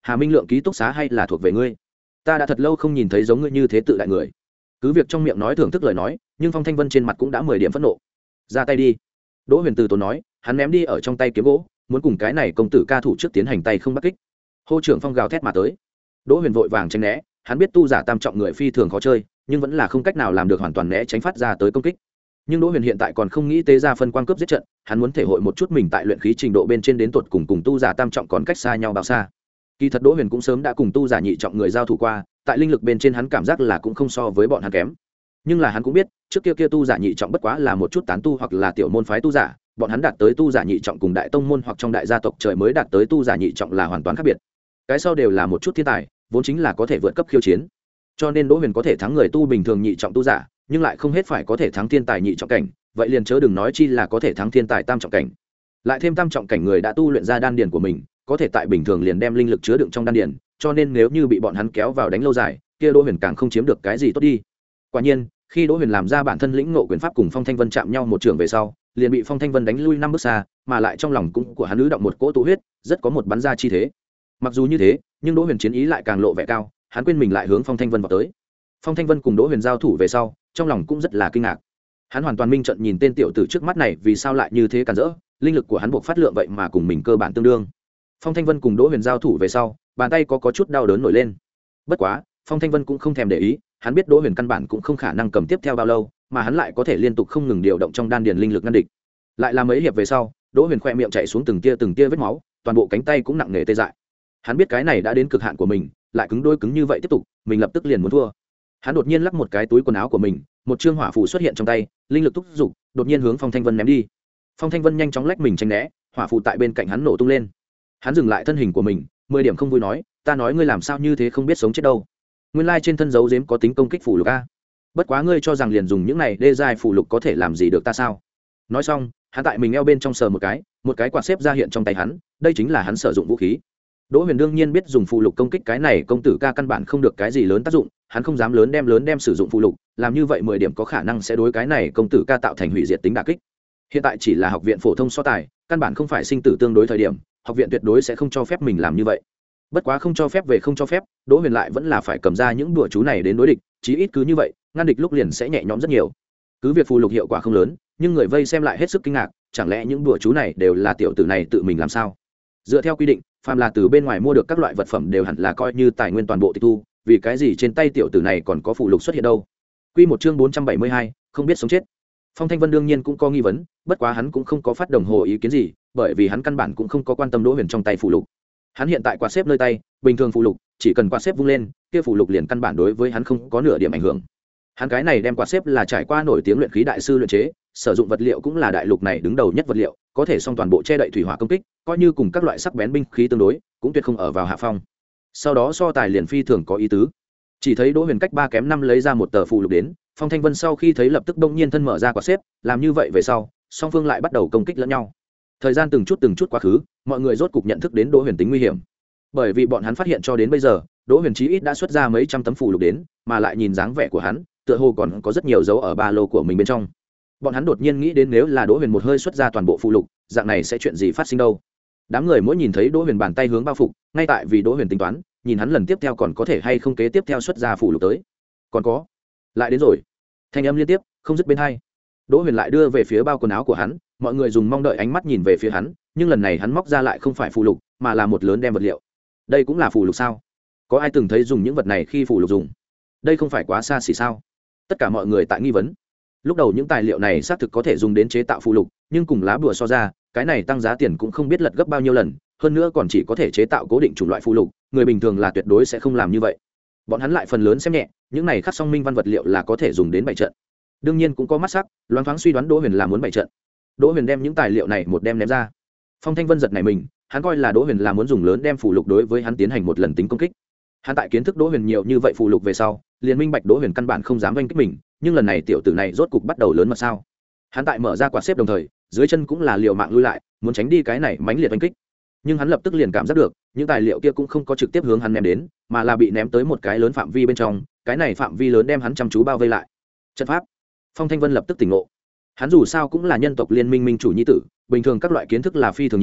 Hà Minh Lượng ký túc xá hay là thuộc về ngươi? Ta đã thật lâu không nhìn thấy giống ngươi như thế tự đại người. Cứ việc trong miệng nói thưởng thức lời nói, nhưng Phong Thanh Vân trên mặt cũng đã mười điểm phẫn nộ. Ra tay đi. Đỗ Huyền từ tốn nói, hắn ném đi ở trong tay kiếm gỗ, muốn cùng cái này công tử ca thủ trước tiến hành tay không bắt kích. Hô trưởng Phong gào thét mà tới. Đỗ Huyền vội vàng tránh né, hắn biết tu giả tam trọng người phi thường khó chơi, nhưng vẫn là không cách nào làm được hoàn toàn né tránh phát ra tới công kích. Nhưng Đỗ Huyền hiện tại còn không nghĩ tế ra phân quang cướp giết trận, hắn muốn thể hội một chút mình tại luyện khí trình độ bên trên đến tột cùng cùng tu giả tam trọng còn cách xa nhau bao xa. Kỳ thật Đỗ Huyền cũng sớm đã cùng tu giả nhị trọng người giao thủ qua, tại linh lực bên trên hắn cảm giác là cũng không so với bọn hắn kém. Nhưng là hắn cũng biết, trước kia kia tu giả nhị trọng bất quá là một chút tán tu hoặc là tiểu môn phái tu giả, bọn hắn đạt tới tu giả nhị trọng cùng đại tông môn hoặc trong đại gia tộc trời mới đạt tới tu giả nhị trọng là hoàn toàn khác biệt. Cái sau đều là một chút thiên tài, vốn chính là có thể vượt cấp khiêu chiến. Cho nên Đỗ Huyền có thể thắng người tu bình thường nhị trọng tu giả, nhưng lại không hết phải có thể thắng thiên tài nhị trọng cảnh, vậy liền chớ đừng nói chi là có thể thắng thiên tài tam trọng cảnh. Lại thêm tam trọng cảnh người đã tu luyện ra đan điền của mình, có thể tại bình thường liền đem linh lực chứa đựng trong đan điền, cho nên nếu như bị bọn hắn kéo vào đánh lâu dài, kia Đỗ Huyền càng không chiếm được cái gì tốt đi. Quả nhiên, khi Đỗ Huyền làm ra bản thân lĩnh ngộ quyền pháp cùng Phong Thanh Vân chạm nhau một trường về sau, liền bị Phong Thanh Vân đánh lui năm bước xa, mà lại trong lòng cũng của hắn ứ động một cỗ tụ huyết, rất có một bắn ra chi thế. Mặc dù như thế, nhưng Đỗ Huyền chiến ý lại càng lộ vẻ cao, hắn quên mình lại hướng Phong Thanh Vân vào tới. Phong Thanh Vân cùng Đỗ Huyền giao thủ về sau, trong lòng cũng rất là kinh ngạc. Hắn hoàn toàn minh trận nhìn tên tiểu tử trước mắt này vì sao lại như thế cản rỡ, linh lực của hắn buộc phát lượng vậy mà cùng mình cơ bản tương đương. Phong Thanh Vân cùng Đỗ Huyền giao thủ về sau, bàn tay có có chút đau đớn nổi lên. Bất quá, Phong Thanh Vân cũng không thèm để ý, hắn biết Đỗ Huyền căn bản cũng không khả năng cầm tiếp theo bao lâu, mà hắn lại có thể liên tục không ngừng điều động trong đan điền linh lực ngăn địch. Lại là mấy hiệp về sau, Đỗ Huyền khẽ miệng chảy xuống từng tia từng tia vết máu, toàn bộ cánh tay cũng nặng nề tê dại. Hắn biết cái này đã đến cực hạn của mình, lại cứng đôi cứng như vậy tiếp tục, mình lập tức liền muốn thua. Hắn đột nhiên lắc một cái túi quần áo của mình, một trương hỏa phù xuất hiện trong tay, linh lực thúc giục, đột nhiên hướng Phong Thanh Vân ném đi. Phong Thanh Vân nhanh chóng lách mình tránh né, hỏa phù tại bên cạnh hắn nổ tung lên. Hắn dừng lại thân hình của mình, mười điểm không vui nói, ta nói ngươi làm sao như thế không biết sống chết đâu. Nguyên lai trên thân dấu giếm có tính công kích phù lục a. Bất quá ngươi cho rằng liền dùng những này đê giai phù lục có thể làm gì được ta sao? Nói xong, hắn tại mình eo bên trong sờ một cái, một cái quạt xếp ra hiện trong tay hắn, đây chính là hắn sử dụng vũ khí. Đỗ Huyền đương nhiên biết dùng phù lục công kích cái này công tử ca căn bản không được cái gì lớn tác dụng, hắn không dám lớn đem lớn đem sử dụng phù lục, làm như vậy mười điểm có khả năng sẽ đối cái này công tử ca tạo thành hủy diệt tính đả kích. Hiện tại chỉ là học viện phổ thông so tài, căn bản không phải sinh tử tương đối thời điểm, học viện tuyệt đối sẽ không cho phép mình làm như vậy. Bất quá không cho phép về không cho phép, Đỗ Huyền lại vẫn là phải cầm ra những đùa chú này đến đối địch, chí ít cứ như vậy, ngăn địch lúc liền sẽ nhẹ nhõm rất nhiều. Cứ việc phù lục hiệu quả không lớn, nhưng người vây xem lại hết sức kinh ngạc, chẳng lẽ những đùa chú này đều là tiểu tử này tự mình làm sao? Dựa theo quy định, phàm là từ bên ngoài mua được các loại vật phẩm đều hẳn là coi như tài nguyên toàn bộ tịch thu, vì cái gì trên tay tiểu tử này còn có phù lục xuất hiện đâu? Quy một chương bốn trăm bảy mươi hai, không biết sống chết. Phong Thanh Vân đương nhiên cũng có nghi vấn, bất quá hắn cũng không có phát đồng hồ ý kiến gì, bởi vì hắn căn bản cũng không có quan tâm Đỗ Huyền trong tay phù lục. Hắn hiện tại quạt xếp nơi tay, bình thường phù lục, chỉ cần quạt xếp vung lên, kia phù lục liền căn bản đối với hắn không có nửa điểm ảnh hưởng. Hắn cái này đem quạt xếp là trải qua nổi tiếng luyện khí đại sư luyện chế, sử dụng vật liệu cũng là đại lục này đứng đầu nhất vật liệu, có thể song toàn bộ che đậy thủy hỏa công kích, coi như cùng các loại sắc bén binh khí tương đối, cũng tuyệt không ở vào hạ phong. Sau đó so tài liền phi thường có ý tứ. Chỉ thấy Đỗ Huyền cách ba kém năm lấy ra một tờ phù lục đến, Phong Thanh Vân sau khi thấy lập tức bỗng nhiên thân mở ra quạt xếp, làm như vậy về sau, song phương lại bắt đầu công kích lẫn nhau. Thời gian từng chút từng chút quá khứ, mọi người rốt cục nhận thức đến Đỗ Huyền tính nguy hiểm. Bởi vì bọn hắn phát hiện cho đến bây giờ, Đỗ Huyền chí ít đã xuất ra mấy trăm tấm phù lục đến, mà lại nhìn dáng vẻ của hắn, tựa hồ còn có rất nhiều dấu ở ba lô của mình bên trong. Bọn hắn đột nhiên nghĩ đến nếu là Đỗ Huyền một hơi xuất ra toàn bộ phù lục, dạng này sẽ chuyện gì phát sinh đâu? Đám người mỗi nhìn thấy Đỗ Huyền bàn tay hướng bao phục, ngay tại vì Đỗ Huyền tính toán, nhìn hắn lần tiếp theo còn có thể hay không kế tiếp theo xuất ra phù lục tới. Còn có, lại đến rồi. Thanh âm liên tiếp, không dứt bên hai. Đỗ Huyền lại đưa về phía bao quần áo của hắn, mọi người dùng mong đợi ánh mắt nhìn về phía hắn, nhưng lần này hắn móc ra lại không phải phù lục, mà là một lớn đem vật liệu. Đây cũng là phù lục sao? Có ai từng thấy dùng những vật này khi phù lục dùng? Đây không phải quá xa xỉ sao? Tất cả mọi người tại nghi vấn. Lúc đầu những tài liệu này xác thực có thể dùng đến chế tạo phù lục, nhưng cùng lá bùa so ra, cái này tăng giá tiền cũng không biết lật gấp bao nhiêu lần, hơn nữa còn chỉ có thể chế tạo cố định chủng loại phù lục, người bình thường là tuyệt đối sẽ không làm như vậy. Bọn hắn lại phần lớn xem nhẹ, những này khắc song minh văn vật liệu là có thể dùng đến bày trận. Đương nhiên cũng có mắt sắc, loáng thoáng suy đoán Đỗ Huyền là muốn bày trận. Đỗ Huyền đem những tài liệu này một đem ném ra. Phong Thanh Vân giật này mình, hắn coi là Đỗ Huyền là muốn dùng lớn đem phù lục đối với hắn tiến hành một lần tính công kích. Hắn tại kiến thức Đỗ Huyền nhiều như vậy phù lục về sau, liền minh bạch Đỗ Huyền căn bản không dám vênh kích mình, nhưng lần này tiểu tử này rốt cục bắt đầu lớn mật sao? Hắn tại mở ra quạt xếp đồng thời, dưới chân cũng là liều mạng lui lại, muốn tránh đi cái này mãnh liệt vênh kích. Nhưng hắn lập tức liền cảm giác được, những tài liệu kia cũng không có trực tiếp hướng hắn ném đến, mà là bị ném tới một cái lớn phạm vi bên trong, cái này phạm vi lớn đem hắn chăm chú bao vây lại. Trận pháp. Phong Thanh Vân lập tức tỉnh ngộ. Hắn dù sao cũng là nhân tộc liên minh minh chủ nhi tử, bình thường các loại kiến thức là phi thường nhiều,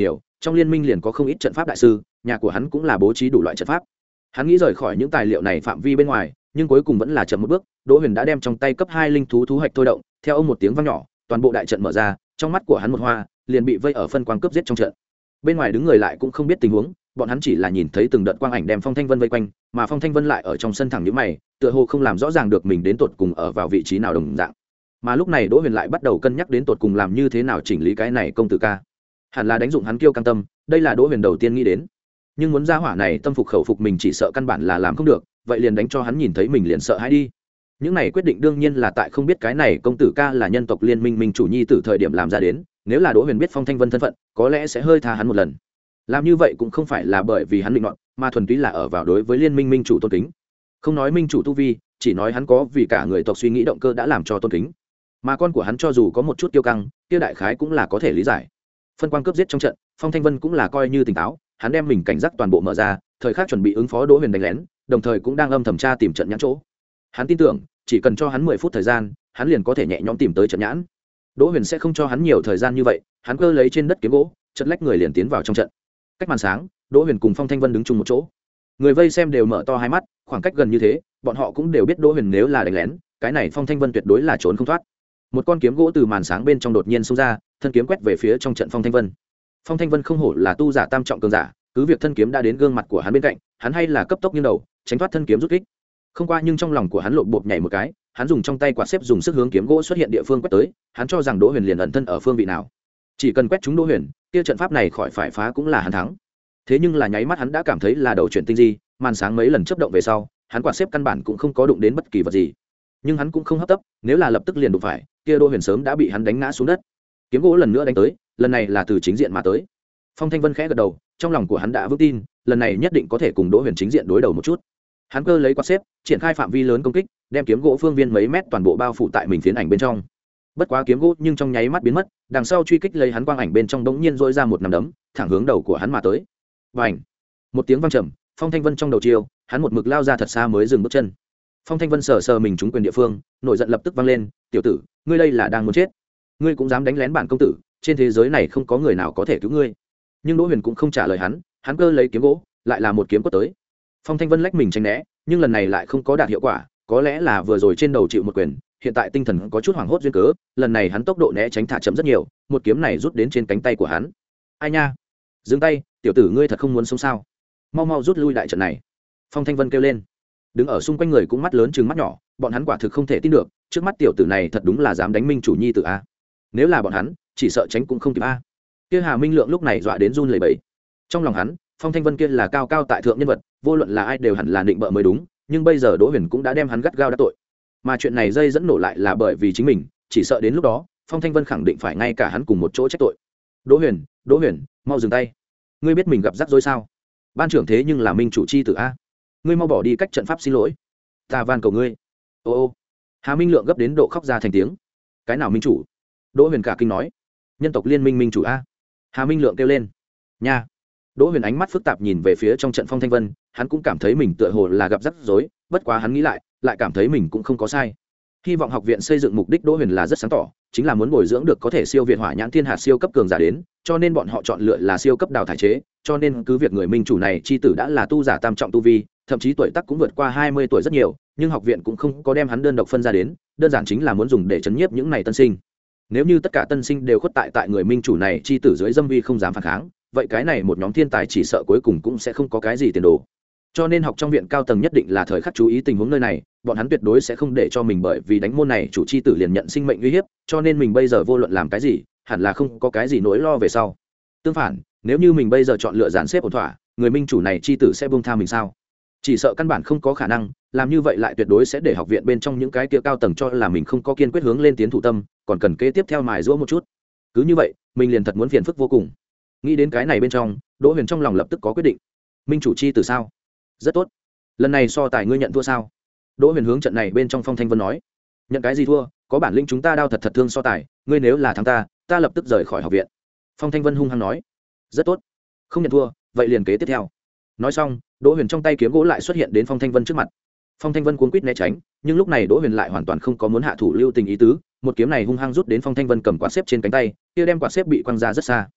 trong liên minh liền có không ít trận pháp đại sư, nhà của hắn cũng là bố trí đủ loại trận pháp. Hắn nghĩ rời khỏi những tài liệu này phạm vi bên ngoài, nhưng cuối cùng vẫn là chậm một bước. Đỗ Huyền đã đem trong tay cấp hai linh thú thú hạch thôi động, theo ông một tiếng vang nhỏ, toàn bộ đại trận mở ra, trong mắt của hắn một hoa, liền bị vây ở phân quang cướp giết trong trận. Bên ngoài đứng người lại cũng không biết tình huống, bọn hắn chỉ là nhìn thấy từng đợt quang ảnh đem Phong Thanh Vân vây quanh, mà Phong Thanh Vân lại ở trong sân thẳng nhíu mày, tựa hồ không làm rõ ràng được mình đến tột cùng ở vào vị trí nào đồng dạng. Mà lúc này Đỗ Huyền lại bắt đầu cân nhắc đến tột cùng làm như thế nào chỉnh lý cái này công tử ca. Hẳn là đánh dụng hắn kiêu căng tâm, đây là Đỗ Huyền đầu tiên nghĩ đến. Nhưng muốn ra hỏa này tâm phục khẩu phục mình chỉ sợ căn bản là làm không được, vậy liền đánh cho hắn nhìn thấy mình liền sợ hãi đi. Những này quyết định đương nhiên là tại không biết cái này công tử ca là nhân tộc liên minh minh chủ nhi từ thời điểm làm ra đến, nếu là Đỗ Huyền biết Phong Thanh Vân thân phận, có lẽ sẽ hơi tha hắn một lần. Làm như vậy cũng không phải là bởi vì hắn định nọt, mà thuần túy là ở vào đối với liên minh minh chủ tôn kính. Không nói minh chủ tu vi, chỉ nói hắn có vì cả người tộc suy nghĩ động cơ đã làm cho tôn kính. Mà con của hắn cho dù có một chút kiêu căng, kia đại khái cũng là có thể lý giải. Phân quang cướp giết trong trận, Phong Thanh Vân cũng là coi như tỉnh táo, hắn đem mình cảnh giác toàn bộ mở ra, thời khắc chuẩn bị ứng phó Đỗ Huyền đánh lén, đồng thời cũng đang âm thầm tra tìm trận nhãn chỗ. Hắn tin tưởng, chỉ cần cho hắn mười phút thời gian, hắn liền có thể nhẹ nhõm tìm tới trận nhãn. Đỗ Huyền sẽ không cho hắn nhiều thời gian như vậy, hắn cơ lấy trên đất kiếm gỗ, chật lách người liền tiến vào trong trận. Cách màn sáng, Đỗ Huyền cùng Phong Thanh Vân đứng chung một chỗ. Người vây xem đều mở to hai mắt, khoảng cách gần như thế, bọn họ cũng đều biết Đỗ Huyền nếu là đánh lén, cái này Phong Thanh Vân tuyệt đối là trốn không thoát. Một con kiếm gỗ từ màn sáng bên trong đột nhiên xông ra, thân kiếm quét về phía trong trận Phong Thanh Vân. Phong Thanh Vân không hổ là tu giả tam trọng cường giả, cứ việc thân kiếm đã đến gương mặt của hắn bên cạnh, hắn hay là cấp tốc nghiêng đầu, tránh thoát thân kiếm rút kích. Không qua nhưng trong lòng của hắn lộp bộp nhảy một cái, hắn dùng trong tay quạt xếp dùng sức hướng kiếm gỗ xuất hiện địa phương quét tới, hắn cho rằng Đỗ Huyền liền ẩn thân ở phương vị nào. Chỉ cần quét trúng Đỗ Huyền, kia trận pháp này khỏi phải phá cũng là hắn thắng. Thế nhưng là nháy mắt hắn đã cảm thấy là đầu chuyển tinh di, màn sáng mấy lần chớp động về sau, hắn quạt xếp căn bản cũng không có đụng đến bất kỳ vật gì. Nhưng hắn cũng không hấp tấp, nếu là lập tức liền đụng phải, kia Đỗ Huyền sớm đã bị hắn đánh ngã xuống đất. Kiếm gỗ lần nữa đánh tới, lần này là từ chính diện mà tới. Phong Thanh Vân khẽ gật đầu, trong lòng của hắn đã vững tin, lần này nhất định có thể cùng Đỗ Huyền chính diện đối đầu một chút. Hắn cơ lấy quạt xếp, triển khai phạm vi lớn công kích, đem kiếm gỗ phương viên mấy mét toàn bộ bao phủ tại mình phiến ảnh bên trong. Bất quá kiếm gỗ nhưng trong nháy mắt biến mất, đằng sau truy kích lấy hắn quang ảnh bên trong đống nhiên rỗi ra một nắm đấm, thẳng hướng đầu của hắn mà tới. Bành! Một tiếng vang trầm, Phong Thanh Vân trong đầu chiêu, hắn một mực lao ra thật xa mới dừng bước chân. Phong Thanh Vân sờ sờ mình trúng quyền địa phương, nổi giận lập tức vang lên, "Tiểu tử, ngươi đây là đang muốn chết? Ngươi cũng dám đánh lén bản công tử, trên thế giới này không có người nào có thể cứu ngươi." Nhưng Đỗ Huyền cũng không trả lời hắn, hắn cơ lấy kiếm gỗ, lại là một kiếm quất tới. Phong Thanh Vân lách mình tránh né, nhưng lần này lại không có đạt hiệu quả, có lẽ là vừa rồi trên đầu chịu một quyền, hiện tại tinh thần có chút hoảng hốt duyên cớ, lần này hắn tốc độ né tránh thả chậm rất nhiều, một kiếm này rút đến trên cánh tay của hắn. "Ai nha, dừng tay, tiểu tử ngươi thật không muốn sống sao? Mau mau rút lui đại trận này." Phong Thanh Vân kêu lên. Đứng ở xung quanh người cũng mắt lớn trừng mắt nhỏ, bọn hắn quả thực không thể tin được, trước mắt tiểu tử này thật đúng là dám đánh minh chủ nhi tử a. Nếu là bọn hắn, chỉ sợ tránh cũng không kịp a. Kia Hà Minh Lượng lúc này dọa đến run lẩy bẩy. Trong lòng hắn, Phong Thanh Vân kia là cao cao tại thượng nhân vật, vô luận là ai đều hẳn là định bợ mới đúng, nhưng bây giờ Đỗ Huyền cũng đã đem hắn gắt gao đắc tội. Mà chuyện này dây dẫn nổ lại là bởi vì chính mình, chỉ sợ đến lúc đó, Phong Thanh Vân khẳng định phải ngay cả hắn cùng một chỗ trách tội. "Đỗ Huyền, Đỗ Huyền, mau dừng tay. Ngươi biết mình gặp rắc rối sao? Ban trưởng thế nhưng là minh chủ chi tử a. Ngươi mau bỏ đi cách trận pháp xin lỗi. Ta van cầu ngươi." Ô ô. Hà Minh Lượng gấp đến độ khóc ra thành tiếng. "Cái nào minh chủ?" Đỗ Huyền cả kinh nói. "Nhân tộc liên minh minh chủ a." Hà Minh Lượng kêu lên. "Nha." Đỗ Huyền ánh mắt phức tạp nhìn về phía trong trận Phong Thanh Vân, hắn cũng cảm thấy mình tựa hồ là gặp rắc rối, bất quá hắn nghĩ lại, lại cảm thấy mình cũng không có sai. Hy vọng học viện xây dựng mục đích Đỗ Huyền là rất sáng tỏ, chính là muốn bồi dưỡng được có thể siêu việt hỏa nhãn thiên hạt siêu cấp cường giả đến, cho nên bọn họ chọn lựa là siêu cấp đào thải chế, cho nên cứ việc người minh chủ này chi tử đã là tu giả tam trọng tu vi, thậm chí tuổi tác cũng vượt qua hai mươi tuổi rất nhiều, nhưng học viện cũng không có đem hắn đơn độc phân ra đến, đơn giản chính là muốn dùng để chấn nhiếp những này tân sinh. Nếu như tất cả tân sinh đều khuất tại tại người minh chủ này chi tử dưới dâm vi không dám phản kháng, vậy cái này một nhóm thiên tài chỉ sợ cuối cùng cũng sẽ không có cái gì tiền đồ. Cho nên học trong viện cao tầng nhất định là thời khắc chú ý tình huống nơi này, bọn hắn tuyệt đối sẽ không để cho mình bởi vì đánh môn này chủ chi tử liền nhận sinh mệnh uy hiếp, cho nên mình bây giờ vô luận làm cái gì, hẳn là không có cái gì nỗi lo về sau. Tương phản, nếu như mình bây giờ chọn lựa dàn xếp ổn thỏa, người minh chủ này chi tử sẽ buông tha mình sao? Chỉ sợ căn bản không có khả năng, làm như vậy lại tuyệt đối sẽ để học viện bên trong những cái kia cao tầng cho là mình không có kiên quyết hướng lên tiến thủ tâm, còn cần kế tiếp theo mài giũa một chút. Cứ như vậy, mình liền thật muốn phiền phức vô cùng. Nghĩ đến cái này bên trong, Đỗ Huyền trong lòng lập tức có quyết định. Minh chủ chi tử sao? Rất tốt. Lần này so tài ngươi nhận thua sao? Đỗ Huyền hướng trận này bên trong Phong Thanh Vân nói. Nhận cái gì thua? Có bản lĩnh chúng ta đao thật thật thương so tài, ngươi nếu là thắng ta, ta lập tức rời khỏi học viện. Phong Thanh Vân hung hăng nói. Rất tốt. Không nhận thua, vậy liền kế tiếp theo. Nói xong, Đỗ Huyền trong tay kiếm gỗ lại xuất hiện đến Phong Thanh Vân trước mặt. Phong Thanh Vân cuống quýt né tránh, nhưng lúc này Đỗ Huyền lại hoàn toàn không có muốn hạ thủ lưu tình ý tứ, một kiếm này hung hăng rút đến Phong Thanh Vân cầm quạt xếp trên cánh tay, kia đem quạt xếp bị quăng ra rất xa.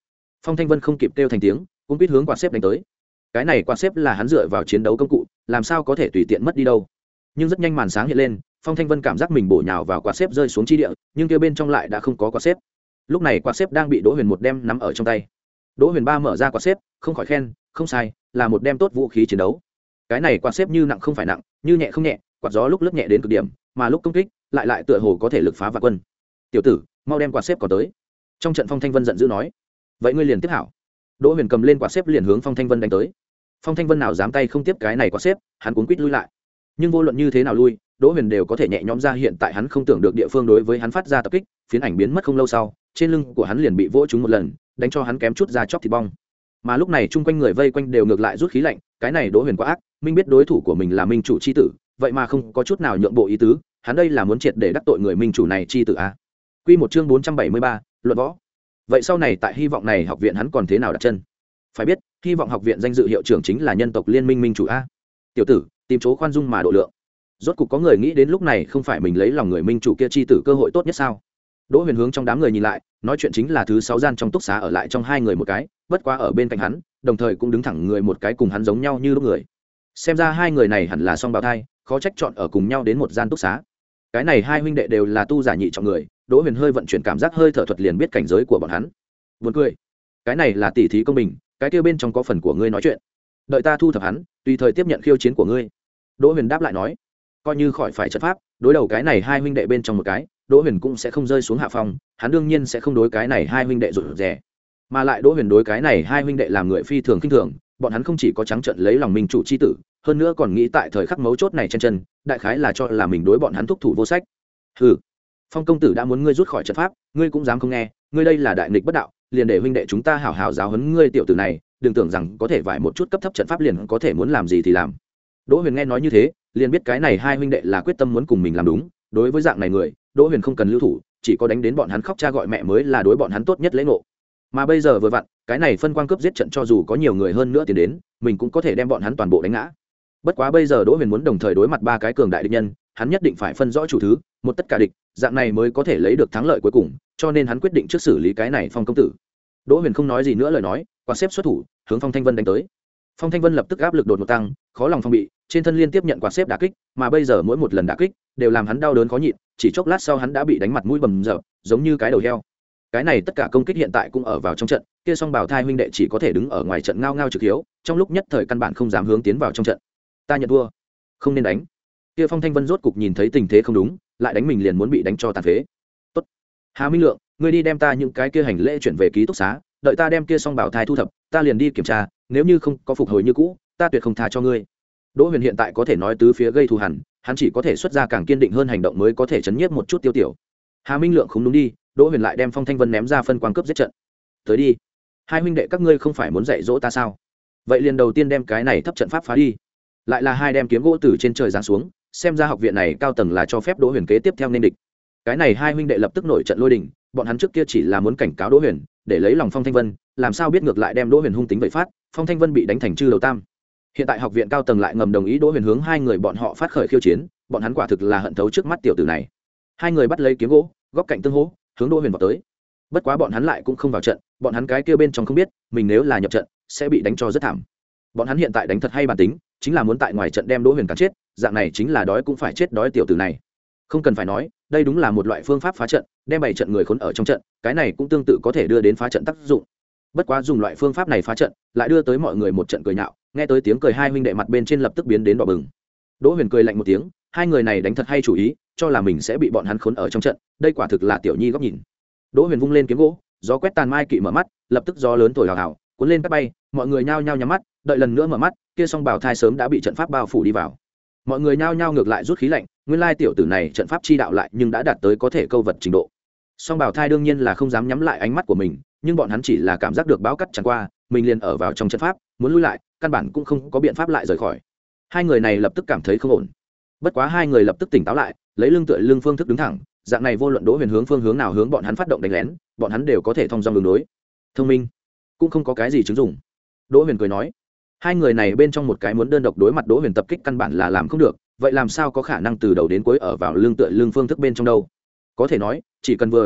Phong Thanh Vân không kịp kêu thành tiếng, cũng biết hướng quạt xếp đánh tới. Cái này quạt xếp là hắn dựa vào chiến đấu công cụ, làm sao có thể tùy tiện mất đi đâu. Nhưng rất nhanh màn sáng hiện lên, Phong Thanh Vân cảm giác mình bổ nhào vào quạt xếp rơi xuống chi địa, nhưng kia bên trong lại đã không có quạt xếp. Lúc này quạt xếp đang bị Đỗ Huyền một đem nắm ở trong tay. Đỗ Huyền ba mở ra quạt xếp, không khỏi khen, không sai, là một đem tốt vũ khí chiến đấu. Cái này quạt xếp như nặng không phải nặng, như nhẹ không nhẹ, quạt gió lúc lướt nhẹ đến cực điểm, mà lúc công kích lại lại tựa hồ có thể lực phá vạn quân. Tiểu tử, mau đem quạt xếp còn tới. Trong trận Phong Thanh Vân giận dữ nói. Vậy ngươi liền tiếp hảo. Đỗ Huyền cầm lên quạt xếp liền hướng Phong Thanh Vân đánh tới. Phong Thanh Vân nào dám tay không tiếp cái này quạt xếp, hắn cuống quýt lui lại. Nhưng vô luận như thế nào lui, Đỗ Huyền đều có thể nhẹ nhõm ra hiện tại hắn không tưởng được địa phương đối với hắn phát ra tập kích, phiến ảnh biến mất không lâu sau, trên lưng của hắn liền bị vỗ trúng một lần, đánh cho hắn kém chút ra chóc thịt bong. Mà lúc này chung quanh người vây quanh đều ngược lại rút khí lạnh, cái này Đỗ Huyền quá ác, minh biết đối thủ của mình là minh chủ chi tử, vậy mà không có chút nào nhượng bộ ý tứ, hắn đây là muốn triệt để đắc tội người minh chủ này chi tử a. Quy một chương bốn trăm bảy mươi ba, luận võ. Vậy sau này tại Hy vọng này học viện hắn còn thế nào đặt chân? Phải biết, Hy vọng học viện danh dự hiệu trưởng chính là nhân tộc liên minh minh chủ a. Tiểu tử, tìm chỗ khoan dung mà độ lượng. Rốt cục có người nghĩ đến lúc này không phải mình lấy lòng người minh chủ kia chi tử cơ hội tốt nhất sao? Đỗ Huyền hướng trong đám người nhìn lại, nói chuyện chính là thứ sáu gian trong túc xá ở lại trong hai người một cái, bất quá ở bên cạnh hắn, đồng thời cũng đứng thẳng người một cái cùng hắn giống nhau như lúc người. Xem ra hai người này hẳn là song bào thai, khó trách chọn ở cùng nhau đến một gian túc xá. Cái này hai huynh đệ đều là tu giả nhị trọng người, Đỗ Huyền hơi vận chuyển cảm giác hơi thở thuật liền biết cảnh giới của bọn hắn. Buồn cười, cái này là tỉ thí công bình, cái kia bên trong có phần của ngươi nói chuyện. Đợi ta thu thập hắn, tùy thời tiếp nhận khiêu chiến của ngươi. Đỗ Huyền đáp lại nói, coi như khỏi phải trận pháp, đối đầu cái này hai huynh đệ bên trong một cái, Đỗ Huyền cũng sẽ không rơi xuống hạ phong, hắn đương nhiên sẽ không đối cái này hai huynh đệ rụt rè. Mà lại Đỗ Huyền đối cái này hai huynh đệ làm người phi thường khinh thường, bọn hắn không chỉ có trắng trợn lấy lòng minh chủ chi tử, hơn nữa còn nghĩ tại thời khắc mấu chốt này trên chân, đại khái là cho là mình đối bọn hắn thúc thủ vô sách. Hừ, Phong công tử đã muốn ngươi rút khỏi trận pháp, ngươi cũng dám không nghe, ngươi đây là đại nghịch bất đạo, liền để huynh đệ chúng ta hảo hảo giáo huấn ngươi tiểu tử này, đừng tưởng rằng có thể vải một chút cấp thấp trận pháp liền có thể muốn làm gì thì làm. Đỗ Huyền nghe nói như thế, liền biết cái này hai huynh đệ là quyết tâm muốn cùng mình làm đúng, đối với dạng này người, Đỗ Huyền không cần lưu thủ, chỉ có đánh đến bọn hắn khóc cha gọi mẹ mới là đối bọn hắn tốt nhất lễ ngộ. Mà bây giờ vừa vặn, cái này phân quang cướp giết trận cho dù có nhiều người hơn nữa tiến đến, mình cũng có thể đem bọn hắn toàn bộ đánh ngã. Bất quá bây giờ Đỗ Huyền muốn đồng thời đối mặt ba cái cường đại địch nhân, hắn nhất định phải phân rõ chủ thứ, một tất cả địch, dạng này mới có thể lấy được thắng lợi cuối cùng, cho nên hắn quyết định trước xử lý cái này Phong công tử. Đỗ Huyền không nói gì nữa lời nói, quạt xếp xuất thủ, hướng Phong Thanh Vân đánh tới. Phong Thanh Vân lập tức áp lực đột ngột tăng, khó lòng phòng bị, trên thân liên tiếp nhận quạt xếp đả kích, mà bây giờ mỗi một lần đả kích đều làm hắn đau đớn khó nhịn, chỉ chốc lát sau hắn đã bị đánh mặt mũi bầm dập, giống như cái đầu heo. Cái này tất cả công kích hiện tại cũng ở vào trong trận, kia song bảo thai huynh đệ chỉ có thể đứng ở ngoài trận ngao ngao trực hiếu, trong lúc nhất thời căn bản không dám hướng tiến vào trong trận. Ta nhận thua, không nên đánh. Kia Phong Thanh Vân rốt cục nhìn thấy tình thế không đúng, lại đánh mình liền muốn bị đánh cho tàn phế. Tốt, Hà Minh Lượng, ngươi đi đem ta những cái kia hành lễ chuyển về ký túc xá, đợi ta đem kia song bảo thai thu thập, ta liền đi kiểm tra, nếu như không có phục hồi như cũ, ta tuyệt không tha cho ngươi. Đỗ Huyền hiện tại có thể nói tứ phía gây thù hằn, hắn chỉ có thể xuất ra càng kiên định hơn hành động mới có thể chấn nhiếp một chút tiêu tiểu. Hà Minh Lượng không đúng đi, Đỗ Huyền lại đem Phong Thanh Vân ném ra phân quang cướp giết trận. Tới đi, hai huynh đệ các ngươi không phải muốn dạy dỗ ta sao? Vậy liền đầu tiên đem cái này thấp trận pháp phá đi. Lại là hai đem kiếm gỗ từ trên trời giáng xuống, xem ra học viện này cao tầng là cho phép Đỗ Huyền kế tiếp theo nên địch. Cái này hai huynh đệ lập tức nổi trận lôi đình, bọn hắn trước kia chỉ là muốn cảnh cáo Đỗ Huyền, để lấy lòng Phong Thanh Vân, làm sao biết ngược lại đem Đỗ Huyền hung tính vậy phát, Phong Thanh Vân bị đánh thành chư đầu tam. Hiện tại học viện cao tầng lại ngầm đồng ý Đỗ Huyền hướng hai người bọn họ phát khởi khiêu chiến, bọn hắn quả thực là hận thấu trước mắt tiểu tử này. Hai người bắt lấy kiếm gỗ, góc cạnh tương hỗ, hướng Đỗ Huyền vào tới. Bất quá bọn hắn lại cũng không vào trận, bọn hắn cái kia bên trong không biết, mình nếu là nhập trận sẽ bị đánh cho rất thảm. Bọn hắn hiện tại đánh thật hay bản tính, chính là muốn tại ngoài trận đem Đỗ Huyền cắn chết, dạng này chính là đói cũng phải chết đói tiểu tử này. Không cần phải nói, đây đúng là một loại phương pháp phá trận, đem bảy trận người khốn ở trong trận, cái này cũng tương tự có thể đưa đến phá trận tác dụng. Bất quá dùng loại phương pháp này phá trận, lại đưa tới mọi người một trận cười nhạo, nghe tới tiếng cười hai huynh đệ mặt bên trên lập tức biến đến đỏ bừng. Đỗ Huyền cười lạnh một tiếng, hai người này đánh thật hay chủ ý, cho là mình sẽ bị bọn hắn khốn ở trong trận, đây quả thực là tiểu nhi góc nhìn. Đỗ Huyền vung lên kiếm gỗ, gió quét tàn mai kỵ mở mắt, lập tức gió lớn thổi hào hào, cuốn lên các bay, mọi người nhao nhao nhắm mắt, đợi lần nữa mở mắt, kia song bảo thai sớm đã bị trận pháp bao phủ đi vào. Mọi người nhao nhao ngược lại rút khí lạnh, nguyên lai tiểu tử này trận pháp chi đạo lại nhưng đã đạt tới có thể câu vật trình độ. Song bảo thai đương nhiên là không dám nhắm lại ánh mắt của mình, nhưng bọn hắn chỉ là cảm giác được báo cắt chẳng qua, mình liền ở vào trong trận pháp, muốn lui lại, căn bản cũng không có biện pháp lại rời khỏi. Hai người này lập tức cảm thấy không ổn. Bất quá hai người lập tức tỉnh táo lại, lấy lưng tựa lưng phương thức đứng thẳng, dạng này vô luận Đỗ Huyền hướng phương hướng nào hướng bọn hắn phát động đánh lén, bọn hắn đều có thể thông dong đường đối. Thông minh, cũng không có cái gì chứng dụng. Đỗ Huyền cười nói, hai người này bên trong một cái muốn đơn độc đối mặt Đỗ Huyền tập kích căn bản là làm không được, vậy làm sao có khả năng từ đầu đến cuối ở vào lưng tựa lưng phương thức bên trong đâu? Có thể nói, chỉ cần vừa vào trận,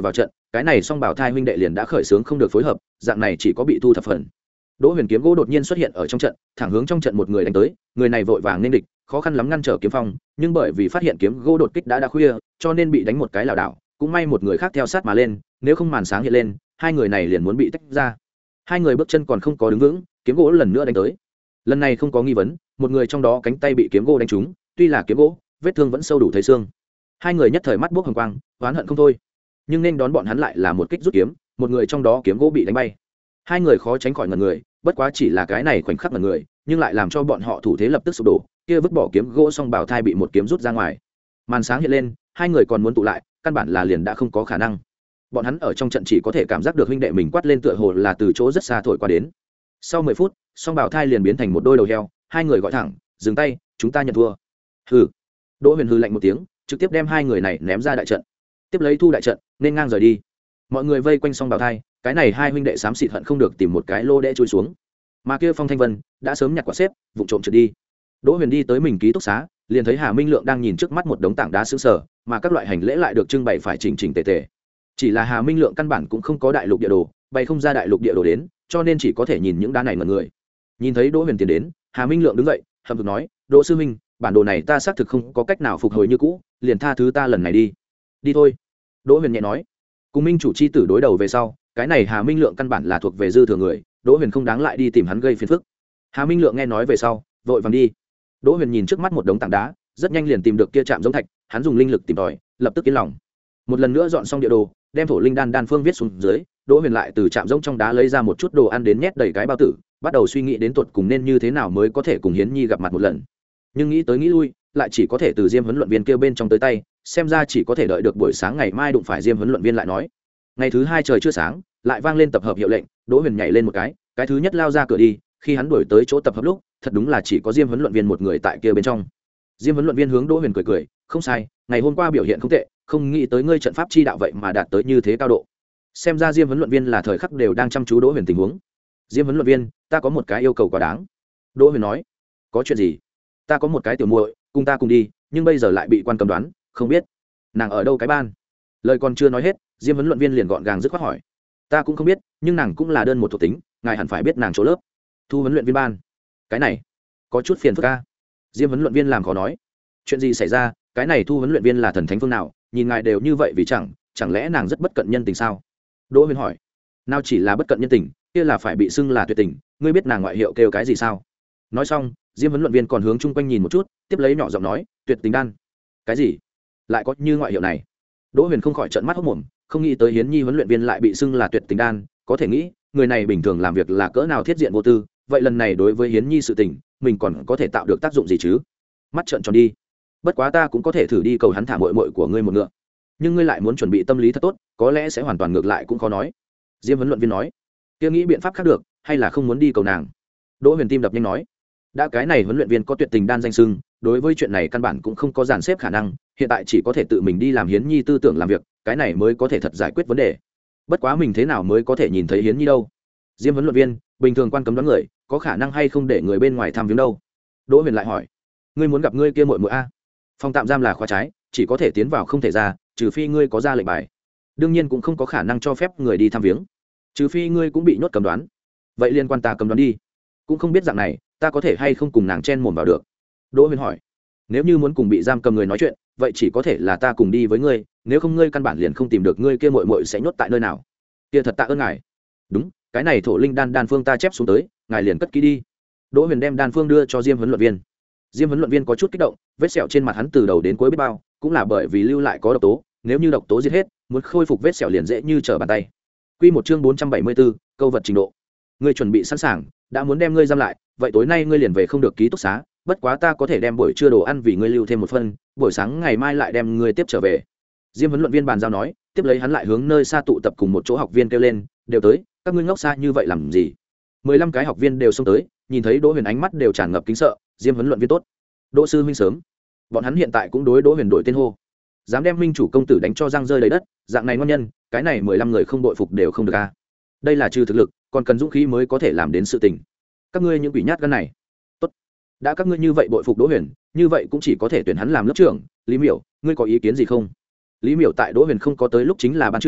cái này song bảo thai huynh đệ liền đã khởi xướng không được phối hợp, dạng này chỉ có bị thu thập phần. Đỗ Huyền kiếm gỗ đột nhiên xuất hiện ở trong trận, thẳng hướng trong trận một người đánh tới, người này vội vàng nên địch, khó khăn lắm ngăn trở kiếm phong, nhưng bởi vì phát hiện kiếm gỗ đột kích đã đã khuya, cho nên bị đánh một cái lảo đảo, cũng may một người khác theo sát mà lên, nếu không màn sáng hiện lên, hai người này liền muốn bị tách ra. Hai người bước chân còn không có đứng vững, kiếm gỗ lần nữa đánh tới. Lần này không có nghi vấn, một người trong đó cánh tay bị kiếm gỗ đánh trúng, tuy là kiếm gỗ, vết thương vẫn sâu đủ thấy xương. Hai người nhất thời mắt buốc hồng quang, oán hận không thôi. Nhưng nên đón bọn hắn lại là một kích rút kiếm, một người trong đó kiếm gỗ bị đánh bay. Hai người khó tránh khỏi ngẩn người, bất quá chỉ là cái này khoảnh khắc ngẩn người, nhưng lại làm cho bọn họ thủ thế lập tức sụp đổ, kia vứt bỏ kiếm gỗ xong bảo thai bị một kiếm rút ra ngoài. Màn sáng hiện lên, hai người còn muốn tụ lại, căn bản là liền đã không có khả năng. Bọn hắn ở trong trận chỉ có thể cảm giác được huynh đệ mình quát lên tựa hồ là từ chỗ rất xa thổi qua đến. Sau mười phút, song bảo thai liền biến thành một đôi đầu heo, hai người gọi thẳng, dừng tay, chúng ta nhận thua. Hừ. Đỗ Huyền hừ lạnh một tiếng, trực tiếp đem hai người này ném ra đại trận, tiếp lấy thu đại trận, nên ngang rời đi. Mọi người vây quanh song bảo thai, cái này hai huynh đệ xám xịt hận không được tìm một cái lô đẽ chui xuống. Mà kia Phong Thanh Vân đã sớm nhặt quả xếp, vụng trộm trượt đi. Đỗ Huyền đi tới mình ký túc xá, liền thấy Hà Minh Lượng đang nhìn trước mắt một đống tảng đá sững sờ, mà các loại hành lễ lại được trưng bày phải chỉnh chỉnh tề tề. Chỉ là Hà Minh Lượng căn bản cũng không có đại lục địa đồ, bày không ra đại lục địa đồ đến, cho nên chỉ có thể nhìn những đá này mà người. Nhìn thấy Đỗ Huyền tiến đến, Hà Minh Lượng đứng dậy, hậm hực nói: "Đỗ sư huynh, bản đồ này ta xác thực không có cách nào phục hồi như cũ, liền tha thứ ta lần này đi." "Đi thôi." Đỗ Huyền nhẹ nói. Cùng Minh chủ chi tử đối đầu về sau, cái này Hà Minh Lượng căn bản là thuộc về dư thừa người, Đỗ Huyền không đáng lại đi tìm hắn gây phiền phức. Hà Minh Lượng nghe nói về sau, vội vàng đi. Đỗ Huyền nhìn trước mắt một đống tảng đá, rất nhanh liền tìm được kia trạm giống thạch, hắn dùng linh lực tìm tòi, lập tức yên lòng. Một lần nữa dọn xong địa đồ, đem thổ linh đan đan phương viết xuống dưới, Đỗ Huyền lại từ trạm giống trong đá lấy ra một chút đồ ăn đến nhét đầy cái bao tử, bắt đầu suy nghĩ đến tuột cùng nên như thế nào mới có thể cùng Hiến Nhi gặp mặt một lần. Nhưng nghĩ tới nghĩ lui, lại chỉ có thể từ Diêm huấn luyện viên kia bên trong tới tay, xem ra chỉ có thể đợi được buổi sáng ngày mai đụng phải Diêm huấn luyện viên lại nói. Ngày thứ hai trời chưa sáng, lại vang lên tập hợp hiệu lệnh, Đỗ Huyền nhảy lên một cái, cái thứ nhất lao ra cửa đi, khi hắn đuổi tới chỗ tập hợp lúc, thật đúng là chỉ có Diêm huấn luyện viên một người tại kia bên trong. Diêm huấn luyện viên hướng Đỗ Huyền cười cười, "Không sai, ngày hôm qua biểu hiện không tệ, không nghĩ tới ngươi trận pháp chi đạo vậy mà đạt tới như thế cao độ." Xem ra Diêm huấn luyện viên là thời khắc đều đang chăm chú Đỗ Huyền tình huống. "Diêm huấn luyện viên, ta có một cái yêu cầu quá đáng." Đỗ Huyền nói. "Có chuyện gì?" "Ta có một cái tiểu muội, cùng ta cùng đi, nhưng bây giờ lại bị quan cầm đoán, không biết nàng ở đâu cái ban." Lời còn chưa nói hết, Diêm huấn luyện viên liền gọn gàng dứt khoát hỏi: "Ta cũng không biết, nhưng nàng cũng là đơn một thuộc tính, ngài hẳn phải biết nàng chỗ lớp." "Thu huấn luyện viên ban." "Cái này có chút phiền phức a." Diêm huấn luyện viên làm khó nói. "Chuyện gì xảy ra? Cái này Thu huấn luyện viên là thần thánh phương nào, nhìn ngài đều như vậy vì chẳng chẳng lẽ nàng rất bất cận nhân tình sao?" Đỗ Huyền hỏi. "Nào chỉ là bất cận nhân tình, kia là phải bị xưng là tuyệt tình, ngươi biết nàng ngoại hiệu kêu cái gì sao?" Nói xong, Diêm huấn luyện viên còn hướng chung quanh nhìn một chút, tiếp lấy nhỏ giọng nói: "Tuyệt tình đan." "Cái gì? Lại có như ngoại hiệu này?" Đỗ Huyền không khỏi trợn mắt hốt mồm, không nghĩ tới Hiến Nhi huấn luyện viên lại bị xưng là tuyệt tình đan, có thể nghĩ, người này bình thường làm việc là cỡ nào thiết diện vô tư, vậy lần này đối với Hiến Nhi sự tình, mình còn có thể tạo được tác dụng gì chứ? Mắt trợn tròn đi. "Bất quá ta cũng có thể thử đi cầu hắn thả muội muội của ngươi một ngựa, nhưng ngươi lại muốn chuẩn bị tâm lý thật tốt, có lẽ sẽ hoàn toàn ngược lại cũng khó nói." Diêm huấn luyện viên nói. "Kia nghĩ biện pháp khác được, hay là không muốn đi cầu nàng?" Đỗ Huyền tim đập nhanh nói. Đã cái này huấn luyện viên có tuyệt tình đan danh xưng, đối với chuyện này căn bản cũng không có dàn xếp khả năng, hiện tại chỉ có thể tự mình đi làm Hiến Nhi tư tưởng làm việc, cái này mới có thể thật giải quyết vấn đề. Bất quá mình thế nào mới có thể nhìn thấy Hiến Nhi đâu? Diêm huấn luyện viên, bình thường quan cấm đoán người, có khả năng hay không để người bên ngoài thăm viếng đâu? Đỗ Huyền lại hỏi. "Ngươi muốn gặp ngươi kia muội muội a?" "Phòng tạm giam là khóa trái, chỉ có thể tiến vào không thể ra, trừ phi ngươi có ra lệnh bài. Đương nhiên cũng không có khả năng cho phép người đi thăm viếng, trừ phi ngươi cũng bị nhốt cấm đoán." "Vậy liên quan ta cấm đoán đi, cũng không biết dạng này ta có thể hay không cùng nàng chen mồm vào được?" Đỗ Huyền hỏi. "Nếu như muốn cùng bị giam cầm người nói chuyện, vậy chỉ có thể là ta cùng đi với ngươi, nếu không ngươi căn bản liền không tìm được ngươi kia muội muội sẽ nhốt tại nơi nào." "Kia thật tạ ơn ngài." "Đúng, cái này thổ linh đan đan phương ta chép xuống tới, ngài liền cất kỹ đi." Đỗ Huyền đem đan phương đưa cho Diêm huấn luyện viên. Diêm huấn luyện viên có chút kích động, vết sẹo trên mặt hắn từ đầu đến cuối biết bao, cũng là bởi vì lưu lại có độc tố, nếu như độc tố giết hết, muốn khôi phục vết sẹo liền dễ như trở bàn tay. Quy một chương bốn trăm bảy mươi bốn, câu vật trình độ. "Ngươi chuẩn bị sẵn sàng, đã muốn đem ngươi giam lại, vậy tối nay ngươi liền về không được ký túc xá, bất quá ta có thể đem buổi trưa đồ ăn vì ngươi lưu thêm một phần, buổi sáng ngày mai lại đem ngươi tiếp trở về." Diêm huấn luyện viên bàn giao nói, tiếp lấy hắn lại hướng nơi xa tụ tập cùng một chỗ học viên kêu lên, "Đều tới, các ngươi ngốc xa như vậy làm gì?" Mười lăm cái học viên đều xông tới, nhìn thấy Đỗ Huyền ánh mắt đều tràn ngập kính sợ. Diêm huấn luyện viên tốt, Đỗ sư huynh sớm. Bọn hắn hiện tại cũng đối Đỗ Huyền đổi tên hô. Dám đem minh chủ công tử đánh cho răng rơi đầy đất, dạng này ngon nhân, cái này mười lăm người không bội phục đều không được a. Đây là trừ thực lực, còn cần dũng khí mới có thể làm đến sự tình. Các ngươi những quỷ nhát gan này. Tốt. Đã các ngươi như vậy bội phục Đỗ Huyền, như vậy cũng chỉ có thể tuyển hắn làm lớp trưởng. Lý Miểu, ngươi có ý kiến gì không? Lý Miểu tại Đỗ Huyền không có tới lúc chính là ban trưởng,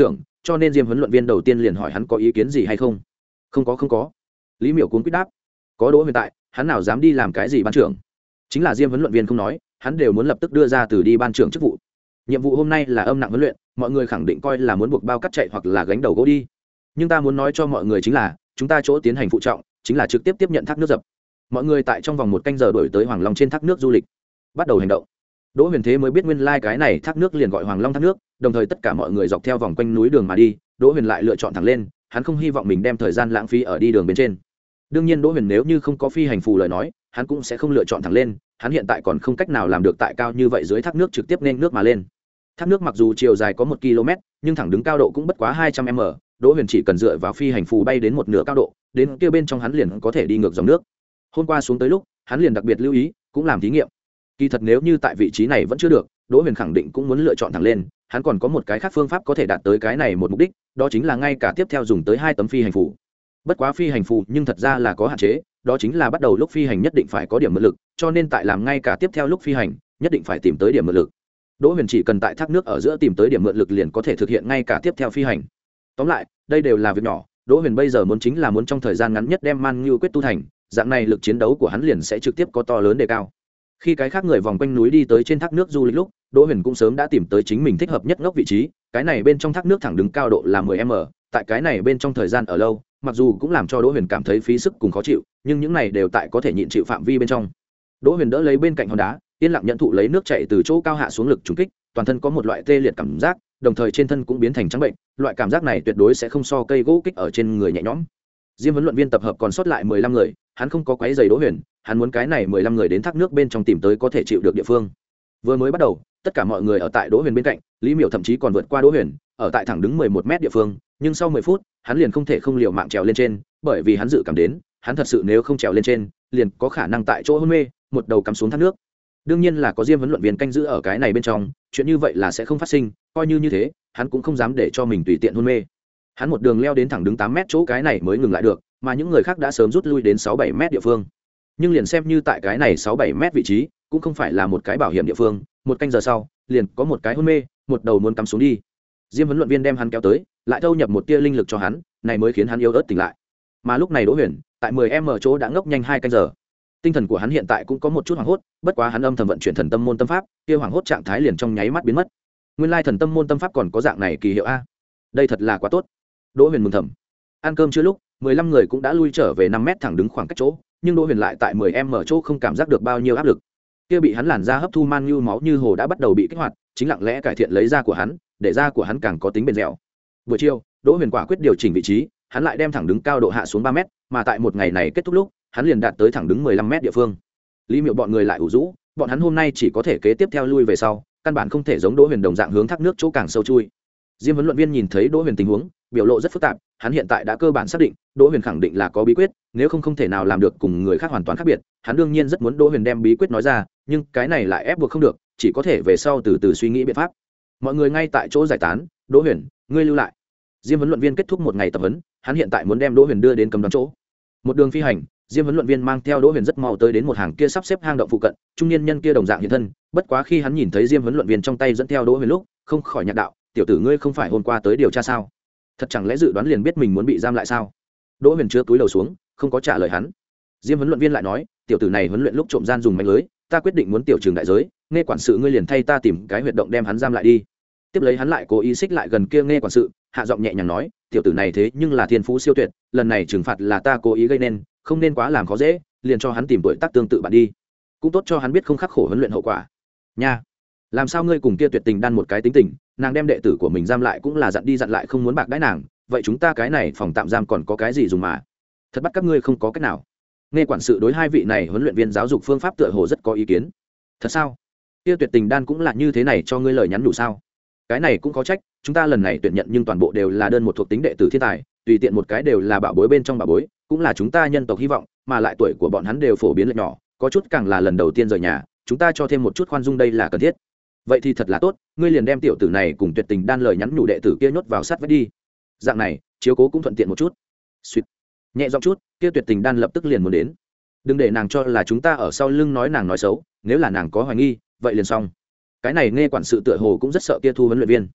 cho nên Diêm huấn luyện viên đầu tiên liền hỏi hắn có ý kiến gì hay không. Không có không có. Lý Miểu cuống quýt đáp. Có Đỗ Huyền tại, hắn nào dám đi làm cái gì ban trưởng. Chính là Diêm huấn luyện viên không nói, hắn đều muốn lập tức đưa ra từ đi ban trưởng chức vụ. Nhiệm vụ hôm nay là âm nặng huấn luyện, mọi người khẳng định coi là muốn buộc bao cắt chạy hoặc là gánh đầu gỗ đi. Nhưng ta muốn nói cho mọi người chính là, chúng ta chỗ tiến hành phụ trọng, chính là trực tiếp tiếp nhận thác nước dập. Mọi người tại trong vòng một canh giờ đổi tới Hoàng Long trên thác nước du lịch, bắt đầu hành động. Đỗ Huyền thế mới biết nguyên lai like cái này thác nước liền gọi Hoàng Long thác nước, đồng thời tất cả mọi người dọc theo vòng quanh núi đường mà đi, Đỗ Huyền lại lựa chọn thẳng lên, hắn không hy vọng mình đem thời gian lãng phí ở đi đường bên trên. Đương nhiên Đỗ Huyền nếu như không có phi hành phù lời nói, hắn cũng sẽ không lựa chọn thẳng lên, hắn hiện tại còn không cách nào làm được tại cao như vậy dưới thác nước trực tiếp nên nước mà lên. Thác nước mặc dù chiều dài có một ki lô mét, nhưng thẳng đứng cao độ cũng bất quá hai trăm mét, Đỗ Huyền chỉ cần dựa vào phi hành phù bay đến một nửa cao độ, đến kia bên trong hắn liền có thể đi ngược dòng nước. Hôm qua xuống tới lúc, hắn liền đặc biệt lưu ý, cũng làm thí nghiệm. Kỳ thật nếu như tại vị trí này vẫn chưa được, Đỗ Huyền khẳng định cũng muốn lựa chọn thẳng lên, hắn còn có một cái khác phương pháp có thể đạt tới cái này một mục đích, đó chính là ngay cả tiếp theo dùng tới hai tấm phi hành phù. Bất quá phi hành phù nhưng thật ra là có hạn chế, đó chính là bắt đầu lúc phi hành nhất định phải có điểm mượn lực, cho nên tại làm ngay cả tiếp theo lúc phi hành, nhất định phải tìm tới điểm mượn lực. Đỗ Huyền chỉ cần tại thác nước ở giữa tìm tới điểm mượn lực liền có thể thực hiện ngay cả tiếp theo phi hành. Tóm lại, đây đều là việc nhỏ, Đỗ Huyền bây giờ muốn chính là muốn trong thời gian ngắn nhất đem Man Ngưu quyết tu thành, dạng này lực chiến đấu của hắn liền sẽ trực tiếp có to lớn đề cao. Khi cái khác người vòng quanh núi đi tới trên thác nước du lịch lúc, Đỗ Huyền cũng sớm đã tìm tới chính mình thích hợp nhất ngốc vị trí, cái này bên trong thác nước thẳng đứng cao độ là mười mét, tại cái này bên trong thời gian ở lâu, mặc dù cũng làm cho Đỗ Huyền cảm thấy phí sức cùng khó chịu, nhưng những này đều tại có thể nhịn chịu phạm vi bên trong. Đỗ Huyền đỡ lấy bên cạnh hòn đá, yên lặng nhận thụ lấy nước chảy từ chỗ cao hạ xuống lực trùng kích, toàn thân có một loại tê liệt cảm giác, đồng thời trên thân cũng biến thành trắng bệnh, loại cảm giác này tuyệt đối sẽ không so cây gỗ kích ở trên người nhẹ nhõm. Diêm huấn luyện viên tập hợp còn sót lại mười lăm người, hắn không có quấy rầy Đỗ Huyền, hắn muốn cái này mười lăm người đến thác nước bên trong tìm tới có thể chịu được địa phương. Vừa mới bắt đầu, tất cả mọi người ở tại Đỗ Huyền bên cạnh, Lý Miểu thậm chí còn vượt qua Đỗ Huyền, ở tại thẳng đứng mười một mét địa phương, nhưng sau mười phút, hắn liền không thể không liều mạng trèo lên trên, bởi vì hắn dự cảm đến, hắn thật sự nếu không trèo lên trên, liền có khả năng tại chỗ hôn mê, một đầu cắm xuống thác nước. Đương nhiên là có Diêm huấn luyện viên canh giữ ở cái này bên trong, chuyện như vậy là sẽ không phát sinh, coi như như thế, hắn cũng không dám để cho mình tùy tiện hôn mê. Hắn một đường leo đến thẳng đứng tám mét chỗ cái này mới ngừng lại được, mà những người khác đã sớm rút lui đến sáu bảy mét địa phương. Nhưng liền xem như tại cái này sáu bảy mét vị trí, cũng không phải là một cái bảo hiểm địa phương, một canh giờ sau, liền có một cái hôn mê, một đầu muốn cắm xuống đi. Diêm huấn luyện viên đem hắn kéo tới, lại thâu nhập một tia linh lực cho hắn, này mới khiến hắn yếu ớt tỉnh lại. Mà lúc này Đỗ Huyền, tại mười mét chỗ đã ngốc nhanh hai canh giờ. Tinh thần của hắn hiện tại cũng có một chút hoảng hốt, bất quá hắn âm thầm vận chuyển thần tâm môn tâm pháp, kia hoảng hốt trạng thái liền trong nháy mắt biến mất. Nguyên lai thần tâm môn tâm pháp còn có dạng này kỳ hiệu a. Đây thật là quá tốt. Đỗ Huyền mừng thầm. Ăn cơm chưa lúc, mười lăm người cũng đã lui trở về năm mét thẳng đứng khoảng cách chỗ, nhưng Đỗ Huyền lại tại mười mét chỗ không cảm giác được bao nhiêu áp lực. Kia bị hắn làn da hấp thu man như máu như hồ đã bắt đầu bị kích hoạt, chính lặng lẽ cải thiện lấy da của hắn, để da của hắn càng có tính bền dẻo. Buổi chiều, Đỗ Huyền quả quyết điều chỉnh vị trí, hắn lại đem thẳng đứng cao độ hạ xuống ba mét, mà tại một ngày này kết thúc lúc, hắn liền đạt tới thẳng đứng mười lăm mét địa phương. Lý Miệu bọn người lại ủ rũ, bọn hắn hôm nay chỉ có thể kế tiếp theo lui về sau, căn bản không thể giống Đỗ Huyền đồng dạng hướng thác nước chỗ càng sâu chui. Diêm huấn luyện viên nhìn thấy Đỗ Huyền tình huống, biểu lộ rất phức tạp, hắn hiện tại đã cơ bản xác định, Đỗ Huyền khẳng định là có bí quyết, nếu không không thể nào làm được cùng người khác hoàn toàn khác biệt, hắn đương nhiên rất muốn Đỗ Huyền đem bí quyết nói ra, nhưng cái này lại ép buộc không được, chỉ có thể về sau từ từ suy nghĩ biện pháp. Mọi người ngay tại chỗ giải tán, Đỗ Huyền, ngươi lưu lại. Diêm huấn luyện viên kết thúc một ngày tập huấn, hắn hiện tại muốn đem Đỗ Huyền đưa đến cấm đoán chỗ. Một đường phi hành, Diêm huấn luyện viên mang theo Đỗ Huyền rất mau tới đến một hàng kia sắp xếp hang động phụ cận, trung niên nhân kia đồng dạng hiện thân, bất quá khi hắn nhìn thấy Diêm huấn luyện viên trong tay dẫn theo Đỗ Huyền lúc, không khỏi nhạc đạo, tiểu tử ngươi không phải hôm qua tới điều tra sao? Thật chẳng lẽ dự đoán liền biết mình muốn bị giam lại sao? Đỗ Huyền chưa cúi đầu xuống, không có trả lời hắn. Diêm huấn luyện viên lại nói, tiểu tử này huấn luyện lúc trộm gian dùng mánh lưới, ta quyết định muốn tiểu trường đại giới, nghe quản sự ngươi liền thay ta tìm cái huyệt động đem hắn giam lại đi. Tiếp lấy hắn lại cố ý xích lại gần kia nghe quản sự, hạ giọng nhẹ nhàng nói, tiểu tử này thế nhưng là thiên phú siêu tuyệt, lần này trừng phạt là ta cố ý gây nên, không nên quá làm khó dễ, liền cho hắn tìm tuổi tác tương tự bạn đi, cũng tốt cho hắn biết không khắc khổ huấn luyện hậu quả nha. Làm sao ngươi cùng kia tuyệt tình đan một cái tính tình, nàng đem đệ tử của mình giam lại cũng là dặn đi dặn lại không muốn bạc đãi nàng, vậy chúng ta cái này phòng tạm giam còn có cái gì dùng mà? Thật bắt các ngươi không có cách nào. Nghe quản sự đối hai vị này huấn luyện viên giáo dục phương pháp tựa hồ rất có ý kiến. Thật sao? Kia tuyệt tình đan cũng là như thế này cho ngươi lời nhắn đủ sao? Cái này cũng có trách, chúng ta lần này tuyển nhận nhưng toàn bộ đều là đơn một thuộc tính đệ tử thiên tài, tùy tiện một cái đều là bảo bối bên trong bảo bối, cũng là chúng ta nhân tộc hy vọng, mà lại tuổi của bọn hắn đều phổ biến lệch nhỏ, có chút càng là lần đầu tiên rời nhà, chúng ta cho thêm một chút khoan dung đây là cần thiết. Vậy thì thật là tốt, ngươi liền đem tiểu tử này cùng tuyệt tình đan lời nhắn nhủ đệ tử kia nhốt vào sát vách đi, dạng này chiếu cố cũng thuận tiện một chút. Sweet. Nhẹ giọng chút, kia tuyệt tình đan lập tức liền muốn đến, đừng để nàng cho là chúng ta ở sau lưng nói nàng nói xấu, nếu là nàng có hoài nghi vậy liền xong. Cái này nghe quản sự tựa hồ cũng rất sợ kia thu huấn luyện viên.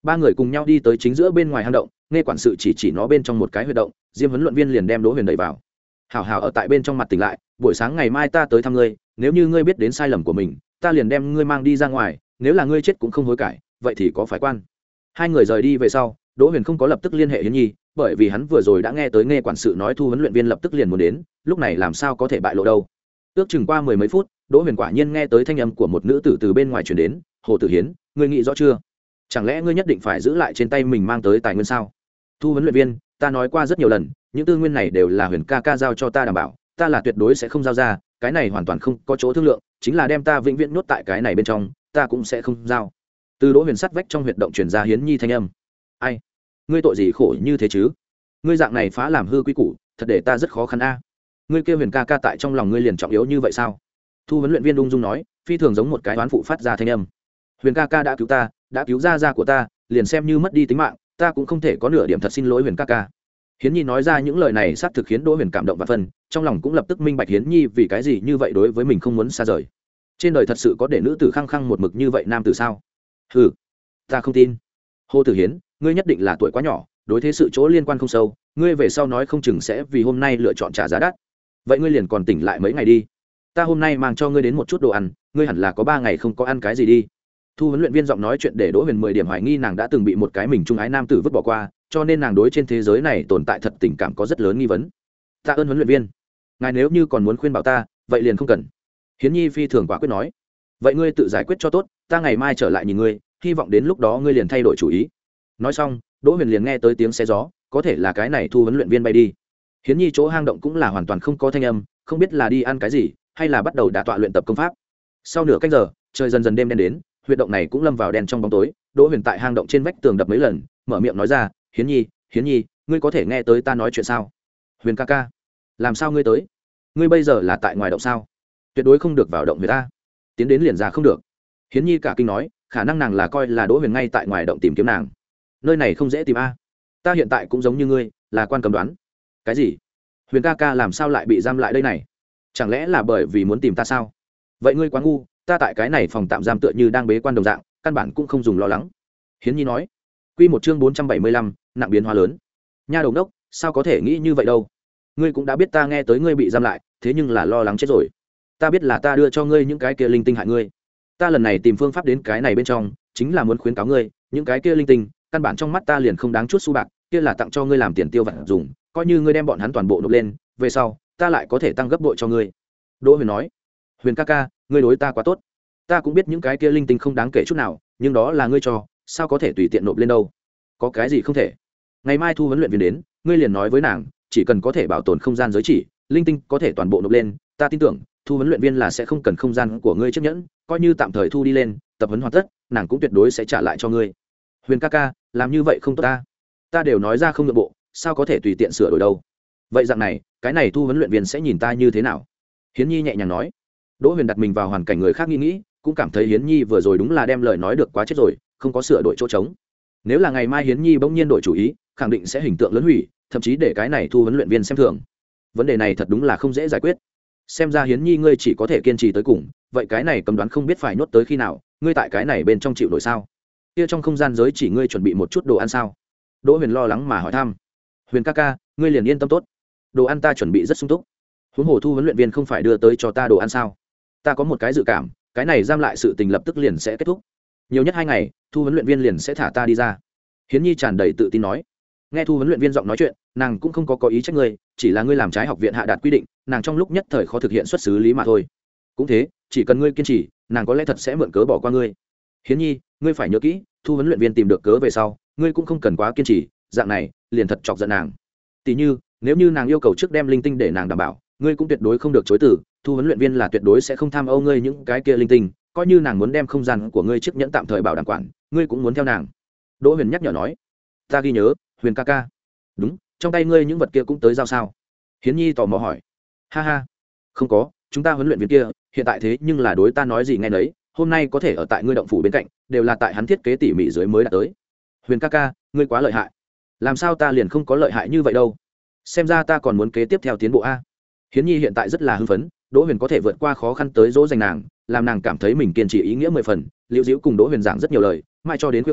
ba người cùng nhau đi tới chính giữa bên ngoài hang động, nghe quản sự chỉ chỉ nó bên trong một cái huyệt động, Diêm huấn luyện viên liền đem Đỗ Huyền đẩy vào. Hảo hảo ở tại bên trong mặt tỉnh lại, buổi sáng ngày mai ta tới thăm ngươi, nếu như ngươi biết đến sai lầm của mình, ta liền đem ngươi mang đi ra ngoài, nếu là ngươi chết cũng không hối cải, vậy thì có phải quan. Hai người rời đi về sau, Đỗ Huyền không có lập tức liên hệ Hiến Nhi, bởi vì hắn vừa rồi đã nghe tới nghe quản sự nói thu huấn luyện viên lập tức liền muốn đến, lúc này làm sao có thể bại lộ đâu. Ước chừng qua mười mấy phút, Đỗ Huyền quả nhiên nghe tới thanh âm của một nữ tử từ bên ngoài truyền đến, "Hồ Tử Hiến, ngươi nghĩ rõ chưa? Chẳng lẽ ngươi nhất định phải giữ lại trên tay mình mang tới tài nguyên sao?" "Thu huấn luyện viên, ta nói qua rất nhiều lần, những tư nguyên này đều là Huyền ca ca giao cho ta đảm bảo, ta là tuyệt đối sẽ không giao ra, cái này hoàn toàn không có chỗ thương lượng, chính là đem ta vĩnh viễn nuốt tại cái này bên trong, ta cũng sẽ không giao." Từ Đỗ Huyền sắt vách trong huyệt động truyền ra Hiến Nhi thanh âm. "Ai? Ngươi tội gì khổ như thế chứ? Ngươi dạng này phá làm hư quy củ, thật để ta rất khó khăn a." "Ngươi kêu Huyền ca ca tại trong lòng ngươi liền trọng yếu như vậy sao?" Thu huấn luyện viên ung dung nói, phi thường giống một cái oán phụ phát ra thanh âm. "Huyền ca ca đã cứu ta, đã cứu gia gia của ta, liền xem như mất đi tính mạng, ta cũng không thể có nửa điểm thật xin lỗi Huyền ca ca." Hiến Nhi nói ra những lời này xác thực khiến Đỗ Huyền cảm động và phần, trong lòng cũng lập tức minh bạch Hiến Nhi vì cái gì như vậy đối với mình không muốn xa rời. Trên đời thật sự có để nữ tử khăng khăng một mực như vậy nam tử sao? Ừ, ta không tin. Hồ Tử Hiến, ngươi nhất định là tuổi quá nhỏ, đối thế sự chỗ liên quan không sâu, ngươi về sau nói không chừng sẽ vì hôm nay lựa chọn trả giá đắt. Vậy ngươi liền còn tỉnh lại mấy ngày đi. Ta hôm nay mang cho ngươi đến một chút đồ ăn, ngươi hẳn là có ba ngày không có ăn cái gì đi. Thu huấn luyện viên giọng nói chuyện để Đỗ Huyền mười điểm hoài nghi nàng đã từng bị một cái mình trung ái nam tử vứt bỏ qua, cho nên nàng đối trên thế giới này tồn tại thật tình cảm có rất lớn nghi vấn. Tạ ơn huấn luyện viên, ngài nếu như còn muốn khuyên bảo ta, vậy liền không cần. Hiến Nhi phi thường quả quyết nói. Vậy ngươi tự giải quyết cho tốt, ta ngày mai trở lại nhìn ngươi, hy vọng đến lúc đó ngươi liền thay đổi chủ ý. Nói xong, Đỗ Huyền liền nghe tới tiếng xe gió, có thể là cái này thu huấn luyện viên bay đi. Hiến Nhi chỗ hang động cũng là hoàn toàn không có thanh âm, không biết là đi ăn cái gì, hay là bắt đầu đả tọa luyện tập công pháp. Sau nửa canh giờ, trời dần dần đêm đen đến, huyệt động này cũng lâm vào đen trong bóng tối. Đỗ Huyền tại hang động trên vách tường đập mấy lần, mở miệng nói ra, "Hiến Nhi, Hiến Nhi, ngươi có thể nghe tới ta nói chuyện sao?" "Huyền ca ca, làm sao ngươi tới? Ngươi bây giờ là tại ngoài động sao? Tuyệt đối không được vào động người ta, tiến đến liền ra không được." Hiến Nhi cả kinh nói, khả năng nàng là coi là Đỗ Huyền ngay tại ngoài động tìm kiếm nàng. "Nơi này không dễ tìm a. Ta hiện tại cũng giống như ngươi, là quan cấm đoán." "Cái gì? Huyền ca ca làm sao lại bị giam lại đây này? Chẳng lẽ là bởi vì muốn tìm ta sao? Vậy ngươi quá ngu, ta tại cái này phòng tạm giam tựa như đang bế quan đồng dạng, căn bản cũng không dùng lo lắng." Hiến Nhi nói. Quy một chương bốn trăm bảy mươi lăm, nặng biến hóa lớn. Nha đầu đốc, sao có thể nghĩ như vậy đâu? Ngươi cũng đã biết ta nghe tới ngươi bị giam lại, thế nhưng là lo lắng chết rồi. Ta biết là ta đưa cho ngươi những cái kia linh tinh hại ngươi. Ta lần này tìm phương pháp đến cái này bên trong, chính là muốn khuyến cáo ngươi, những cái kia linh tinh, căn bản trong mắt ta liền không đáng chút xu bạc, kia là tặng cho ngươi làm tiền tiêu vặt dùng, coi như ngươi đem bọn hắn toàn bộ nộp lên, về sau, ta lại có thể tăng gấp bội cho ngươi." Đỗ Huyền nói. "Huyền ca ca, ngươi đối ta quá tốt. Ta cũng biết những cái kia linh tinh không đáng kể chút nào, nhưng đó là ngươi cho, sao có thể tùy tiện nộp lên đâu? Có cái gì không thể? Ngày mai thu huấn luyện viên đến, ngươi liền nói với nàng, chỉ cần có thể bảo tồn không gian giới chỉ, linh tinh có thể toàn bộ nộp lên, ta tin tưởng, thu huấn luyện viên là sẽ không cần không gian của ngươi chấp nhẫn, coi như tạm thời thu đi lên, tập huấn hoàn tất, nàng cũng tuyệt đối sẽ trả lại cho ngươi." "Huyền ca ca, làm như vậy không tốt ta. Ta đều nói ra không nhượng bộ, sao có thể tùy tiện sửa đổi đâu? Vậy dạng này, cái này thu huấn luyện viên sẽ nhìn ta như thế nào?" Hiến Nhi nhẹ nhàng nói. Đỗ Huyền đặt mình vào hoàn cảnh người khác nghĩ nghĩ, cũng cảm thấy Hiến Nhi vừa rồi đúng là đem lời nói được quá chết rồi, không có sửa đổi chỗ trống. Nếu là ngày mai Hiến Nhi bỗng nhiên đổi chủ ý, khẳng định sẽ hình tượng lớn hủy, thậm chí để cái này thu huấn luyện viên xem thường. Vấn đề này thật đúng là không dễ giải quyết. Xem ra Hiến Nhi ngươi chỉ có thể kiên trì tới cùng, vậy cái này cấm đoán không biết phải nhốt tới khi nào, ngươi tại cái này bên trong chịu nổi sao? Kia trong không gian giới chỉ ngươi chuẩn bị một chút đồ ăn sao? Đỗ Huyền lo lắng mà hỏi thăm. "Huyền ca ca, ngươi liền yên tâm tốt, đồ ăn ta chuẩn bị rất sung túc. Huống hồ thu huấn luyện viên không phải đưa tới cho ta đồ ăn sao? Ta có một cái dự cảm, cái này giam lại sự tình lập tức liền sẽ kết thúc. Nhiều nhất hai ngày, thu huấn luyện viên liền sẽ thả ta đi ra." Hiến Nhi tràn đầy tự tin nói. Nghe thu huấn luyện viên giọng nói chuyện, nàng cũng không có có ý trách ngươi, chỉ là ngươi làm trái học viện hạ đạt quy định, nàng trong lúc nhất thời khó thực hiện xuất xứ lý mà thôi. Cũng thế, chỉ cần ngươi kiên trì, nàng có lẽ thật sẽ mượn cớ bỏ qua ngươi. Hiến Nhi, ngươi phải nhớ kỹ, thu huấn luyện viên tìm được cớ về sau, ngươi cũng không cần quá kiên trì, dạng này liền thật chọc giận nàng. Tỷ như, nếu như nàng yêu cầu trước đem linh tinh để nàng đảm bảo, ngươi cũng tuyệt đối không được chối từ, thu huấn luyện viên là tuyệt đối sẽ không tham ô ngươi những cái kia linh tinh, coi như nàng muốn đem không gian của ngươi chiếc nhẫn tạm thời bảo đảm quản, ngươi cũng muốn theo nàng. Đỗ Huyền nhắc nhở nói. "Ta ghi nhớ, Huyền ca ca." "Đúng, trong tay ngươi những vật kia cũng tới giao sao?" Hiến Nhi tò mò hỏi. "Ha ha, không có, chúng ta huấn luyện viên kia hiện tại thế nhưng là đối ta nói gì nghe nấy, hôm nay có thể ở tại ngươi động phủ bên cạnh, đều là tại hắn thiết kế tỉ mỉ dưới mới đạt tới." "Huyền ca ca, ngươi quá lợi hại. Làm sao ta liền không có lợi hại như vậy đâu? Xem ra ta còn muốn kế tiếp theo tiến bộ a." Hiến Nhi hiện tại rất là hưng phấn, Đỗ Huyền có thể vượt qua khó khăn tới dỗ dành nàng, làm nàng cảm thấy mình kiên trì ý nghĩa mười phần. Liễu Diễu cùng Đỗ Huyền giảng rất nhiều lời, mãi cho đến khuya khoắt,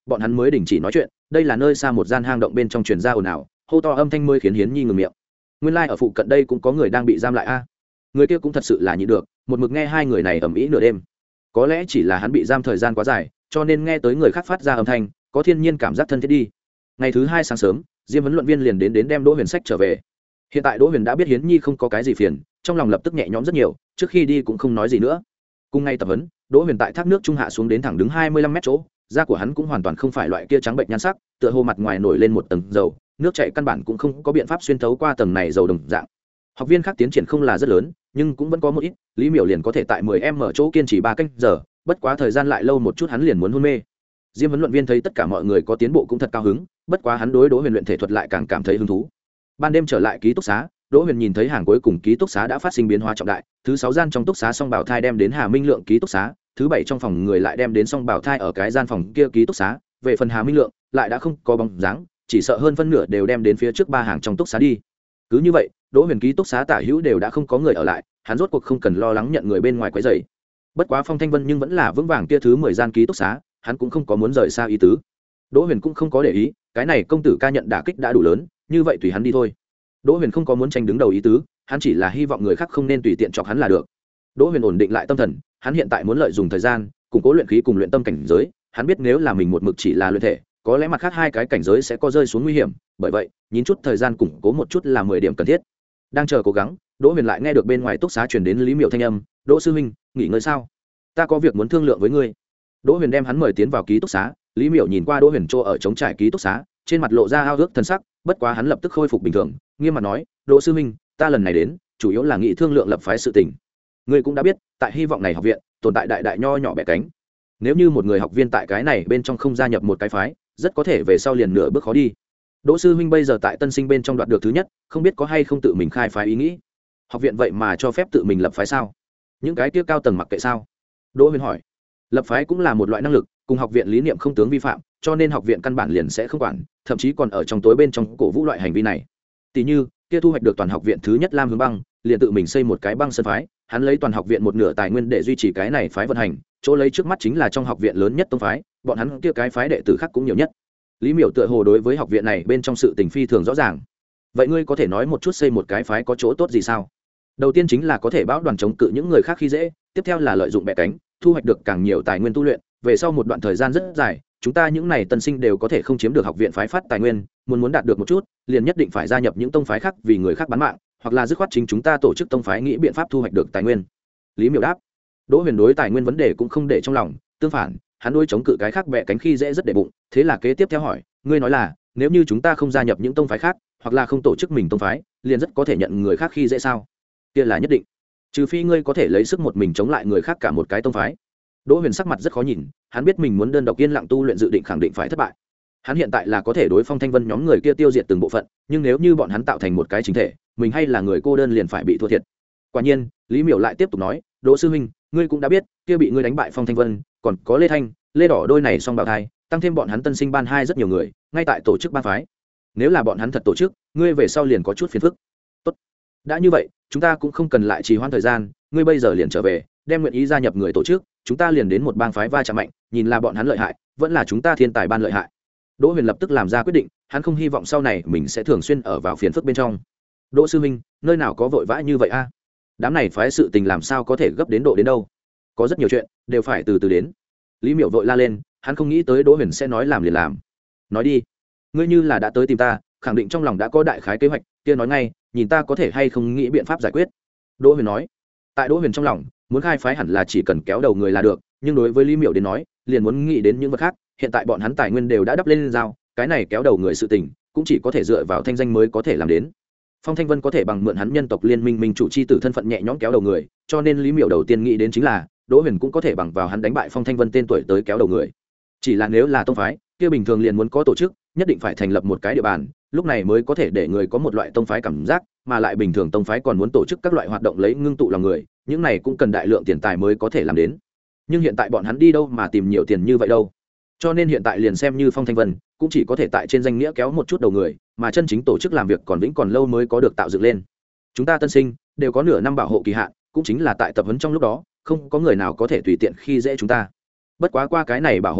bọn hắn mới đình chỉ nói chuyện. Đây là nơi xa một gian hang động bên trong truyền ra ồn ào, hô to âm thanh mới khiến Hiến Nhi ngừng miệng. Nguyên lai like ở phụ cận đây cũng có người đang bị giam lại a. Người kia cũng thật sự là nhịn được, một mực nghe hai người này ầm ĩ nửa đêm. Có lẽ chỉ là hắn bị giam thời gian quá dài, cho nên nghe tới người khác phát ra âm thanh, có thiên nhiên cảm giác thân thiết đi. Ngày thứ hai sáng sớm, Diêm huấn luyện viên liền đến đến đem Đỗ Huyền sách trở về. Hiện tại Đỗ Huyền đã biết Hiến Nhi không có cái gì phiền, trong lòng lập tức nhẹ nhõm rất nhiều, trước khi đi cũng không nói gì nữa. Cùng ngay tập huấn, Đỗ Huyền tại thác nước trung hạ xuống đến thẳng đứng hai mươi lăm mét chỗ, da của hắn cũng hoàn toàn không phải loại kia trắng bệnh nhan sắc, tựa hồ mặt ngoài nổi lên một tầng dầu, nước chảy căn bản cũng không có biện pháp xuyên thấu qua tầng này dầu đồng dạng. Học viên khác tiến triển không là rất lớn, nhưng cũng vẫn có một ít, Lý Miểu liền có thể tại mười em ở chỗ kiên trì ba canh giờ, bất quá thời gian lại lâu một chút hắn liền muốn hôn mê. Diêm huấn luyện viên thấy tất cả mọi người có tiến bộ cũng thật cao hứng, bất quá hắn đối Đỗ Huyền luyện thể thuật lại càng cảm thấy hứng thú. Ban đêm trở lại ký túc xá, Đỗ Huyền nhìn thấy hàng cuối cùng ký túc xá đã phát sinh biến hóa trọng đại, thứ sáu gian trong túc xá song bảo thai đem đến Hà Minh Lượng ký túc xá, thứ bảy trong phòng người lại đem đến song bảo thai ở cái gian phòng kia ký túc xá, về phần Hà Minh Lượng lại đã không có bóng dáng, chỉ sợ hơn phân nửa đều đem đến phía trước ba hàng trong túc xá đi. Cứ như vậy, Đỗ Huyền ký túc xá tả hữu đều đã không có người ở lại, hắn rốt cuộc không cần lo lắng nhận người bên ngoài quấy rầy. Bất quá Phong Thanh Vân nhưng vẫn là vững vàng kia thứ mười gian ký túc xá, hắn cũng không có muốn rời xa ý tứ. Đỗ Huyền cũng không có để ý, cái này công tử ca nhận đả kích đã đủ lớn, như vậy tùy hắn đi thôi. Đỗ Huyền không có muốn tranh đứng đầu ý tứ, hắn chỉ là hy vọng người khác không nên tùy tiện chọc hắn là được. Đỗ Huyền ổn định lại tâm thần, hắn hiện tại muốn lợi dụng thời gian, củng cố luyện khí cùng luyện tâm cảnh giới, hắn biết nếu là mình một mực chỉ là luyện thể, có lẽ mặt khác hai cái cảnh giới sẽ có rơi xuống nguy hiểm, bởi vậy, nhịn chút thời gian củng cố một chút là mười điểm cần thiết. Đang chờ cố gắng, Đỗ Huyền lại nghe được bên ngoài túc xá truyền đến Lý Miểu thanh âm, "Đỗ sư huynh, nghỉ ngơi sao? Ta có việc muốn thương lượng với ngươi." Đỗ Huyền đem hắn mời tiến vào ký túc xá, Lý Miểu nhìn qua Đỗ Huyền chỗ ở trống trải ký túc xá, trên mặt lộ ra ao ước thần sắc, bất quá hắn lập tức khôi phục bình thường, nghiêm mặt nói, "Đỗ sư huynh, ta lần này đến, chủ yếu là nghị thương lượng lập phái sự tình. Ngươi cũng đã biết, tại hy vọng này học viện, tồn tại đại đại nho nhỏ bẻ cánh. Nếu như một người học viên tại cái này bên trong không gia nhập một cái phái, rất có thể về sau liền nửa bước khó đi. Đỗ sư huynh bây giờ tại Tân Sinh bên trong đoạt được thứ nhất, không biết có hay không tự mình khai phái ý nghĩ. Học viện vậy mà cho phép tự mình lập phái sao? Những cái kia cao tầng mặc kệ sao?" Đỗ Huyền hỏi. Lập phái cũng là một loại năng lực, cùng học viện lý niệm không tướng vi phạm, cho nên học viện căn bản liền sẽ không quản, thậm chí còn ở trong tối bên trong cổ vũ loại hành vi này. Tỷ như, kia thu hoạch được toàn học viện thứ nhất Lam Hướng Băng, liền tự mình xây một cái băng sân phái, hắn lấy toàn học viện một nửa tài nguyên để duy trì cái này phái vận hành, chỗ lấy trước mắt chính là trong học viện lớn nhất tông phái, bọn hắn kia cái phái đệ tử khác cũng nhiều nhất. Lý Miểu tựa hồ đối với học viện này bên trong sự tình phi thường rõ ràng. Vậy ngươi có thể nói một chút xây một cái phái có chỗ tốt gì sao? Đầu tiên chính là có thể báo đoàn chống cự những người khác khi dễ, tiếp theo là lợi dụng bẻ cánh, thu hoạch được càng nhiều tài nguyên tu luyện, về sau một đoạn thời gian rất dài, chúng ta những này tân sinh đều có thể không chiếm được học viện phái phát tài nguyên, muốn muốn đạt được một chút, liền nhất định phải gia nhập những tông phái khác vì người khác bán mạng, hoặc là dứt khoát chính chúng ta tổ chức tông phái nghĩ biện pháp thu hoạch được tài nguyên. Lý Miểu đáp. Đỗ Huyền đối tài nguyên vấn đề cũng không để trong lòng, tương phản, hắn đối chống cự cái khác bẻ cánh khi dễ rất để bụng, thế là kế tiếp theo hỏi, ngươi nói là, nếu như chúng ta không gia nhập những tông phái khác, hoặc là không tổ chức mình tông phái, liền rất có thể nhận người khác khi dễ sao? Kia là nhất định. Trừ phi ngươi có thể lấy sức một mình chống lại người khác cả một cái tông phái. Đỗ Huyền sắc mặt rất khó nhìn, hắn biết mình muốn đơn độc yên lặng tu luyện dự định khẳng định phải thất bại. Hắn hiện tại là có thể đối Phong Thanh Vân nhóm người kia tiêu diệt từng bộ phận, nhưng nếu như bọn hắn tạo thành một cái chính thể, mình hay là người cô đơn liền phải bị thua thiệt. Quả nhiên, Lý Miểu lại tiếp tục nói, "Đỗ sư huynh, ngươi cũng đã biết, kia bị ngươi đánh bại Phong Thanh Vân, còn có Lê Thanh, Lê Đỏ đôi này song bào thai, tăng thêm bọn hắn tân sinh ban hai rất nhiều người, ngay tại tổ chức ban phái. Nếu là bọn hắn thật tổ chức, ngươi về sau liền có chút phiền phức." "Tốt. Đã như vậy, chúng ta cũng không cần lại trì hoãn thời gian, ngươi bây giờ liền trở về, đem nguyện ý gia nhập người tổ chức, chúng ta liền đến một bang phái va chạm mạnh, nhìn là bọn hắn lợi hại, vẫn là chúng ta thiên tài ban lợi hại." Đỗ Huyền lập tức làm ra quyết định, hắn không hy vọng sau này mình sẽ thường xuyên ở vào phiền phức bên trong. "Đỗ sư huynh, nơi nào có vội vã như vậy a? Đám này phái sự tình làm sao có thể gấp đến độ đến đâu? Có rất nhiều chuyện, đều phải từ từ đến." Lý Miểu vội la lên, hắn không nghĩ tới Đỗ Huyền sẽ nói làm liền làm. "Nói đi, ngươi như là đã tới tìm ta, khẳng định trong lòng đã có đại khái kế hoạch, kia nói ngay, nhìn ta có thể hay không nghĩ biện pháp giải quyết." Đỗ Huyền nói. Tại Đỗ Huyền trong lòng, muốn khai phái hẳn là chỉ cần kéo đầu người là được, nhưng đối với Lý Miểu đến nói, liền muốn nghĩ đến những vật khác, hiện tại bọn hắn tài nguyên đều đã đắp lên dao, cái này kéo đầu người sự tình, cũng chỉ có thể dựa vào thanh danh mới có thể làm đến. Phong Thanh Vân có thể bằng mượn hắn nhân tộc liên minh minh chủ chi tử thân phận nhẹ nhõm kéo đầu người, cho nên Lý Miểu đầu tiên nghĩ đến chính là, Đỗ Huyền cũng có thể bằng vào hắn đánh bại Phong Thanh Vân tên tuổi tới kéo đầu người. Chỉ là nếu là tông phái, kia bình thường liền muốn có tổ chức, nhất định phải thành lập một cái địa bàn, lúc này mới có thể để người có một loại tông phái cảm giác, mà lại bình thường tông phái còn muốn tổ chức các loại hoạt động lấy ngưng tụ lòng người, những này cũng cần đại lượng tiền tài mới có thể làm đến. Nhưng hiện tại bọn hắn đi đâu mà tìm nhiều tiền như vậy đâu? Cho nên hiện tại liền xem như Phong Thanh Vân, cũng chỉ có thể tại trên danh nghĩa kéo một chút đầu người, mà chân chính tổ chức làm việc còn vĩnh còn lâu mới có được tạo dựng lên. Chúng ta tân sinh đều có nửa năm bảo hộ kỳ hạn, cũng chính là tại tập huấn trong lúc đó, không có người nào có thể tùy tiện khi dễ chúng ta. Bất quá qua cái này bảo hộ kỳ,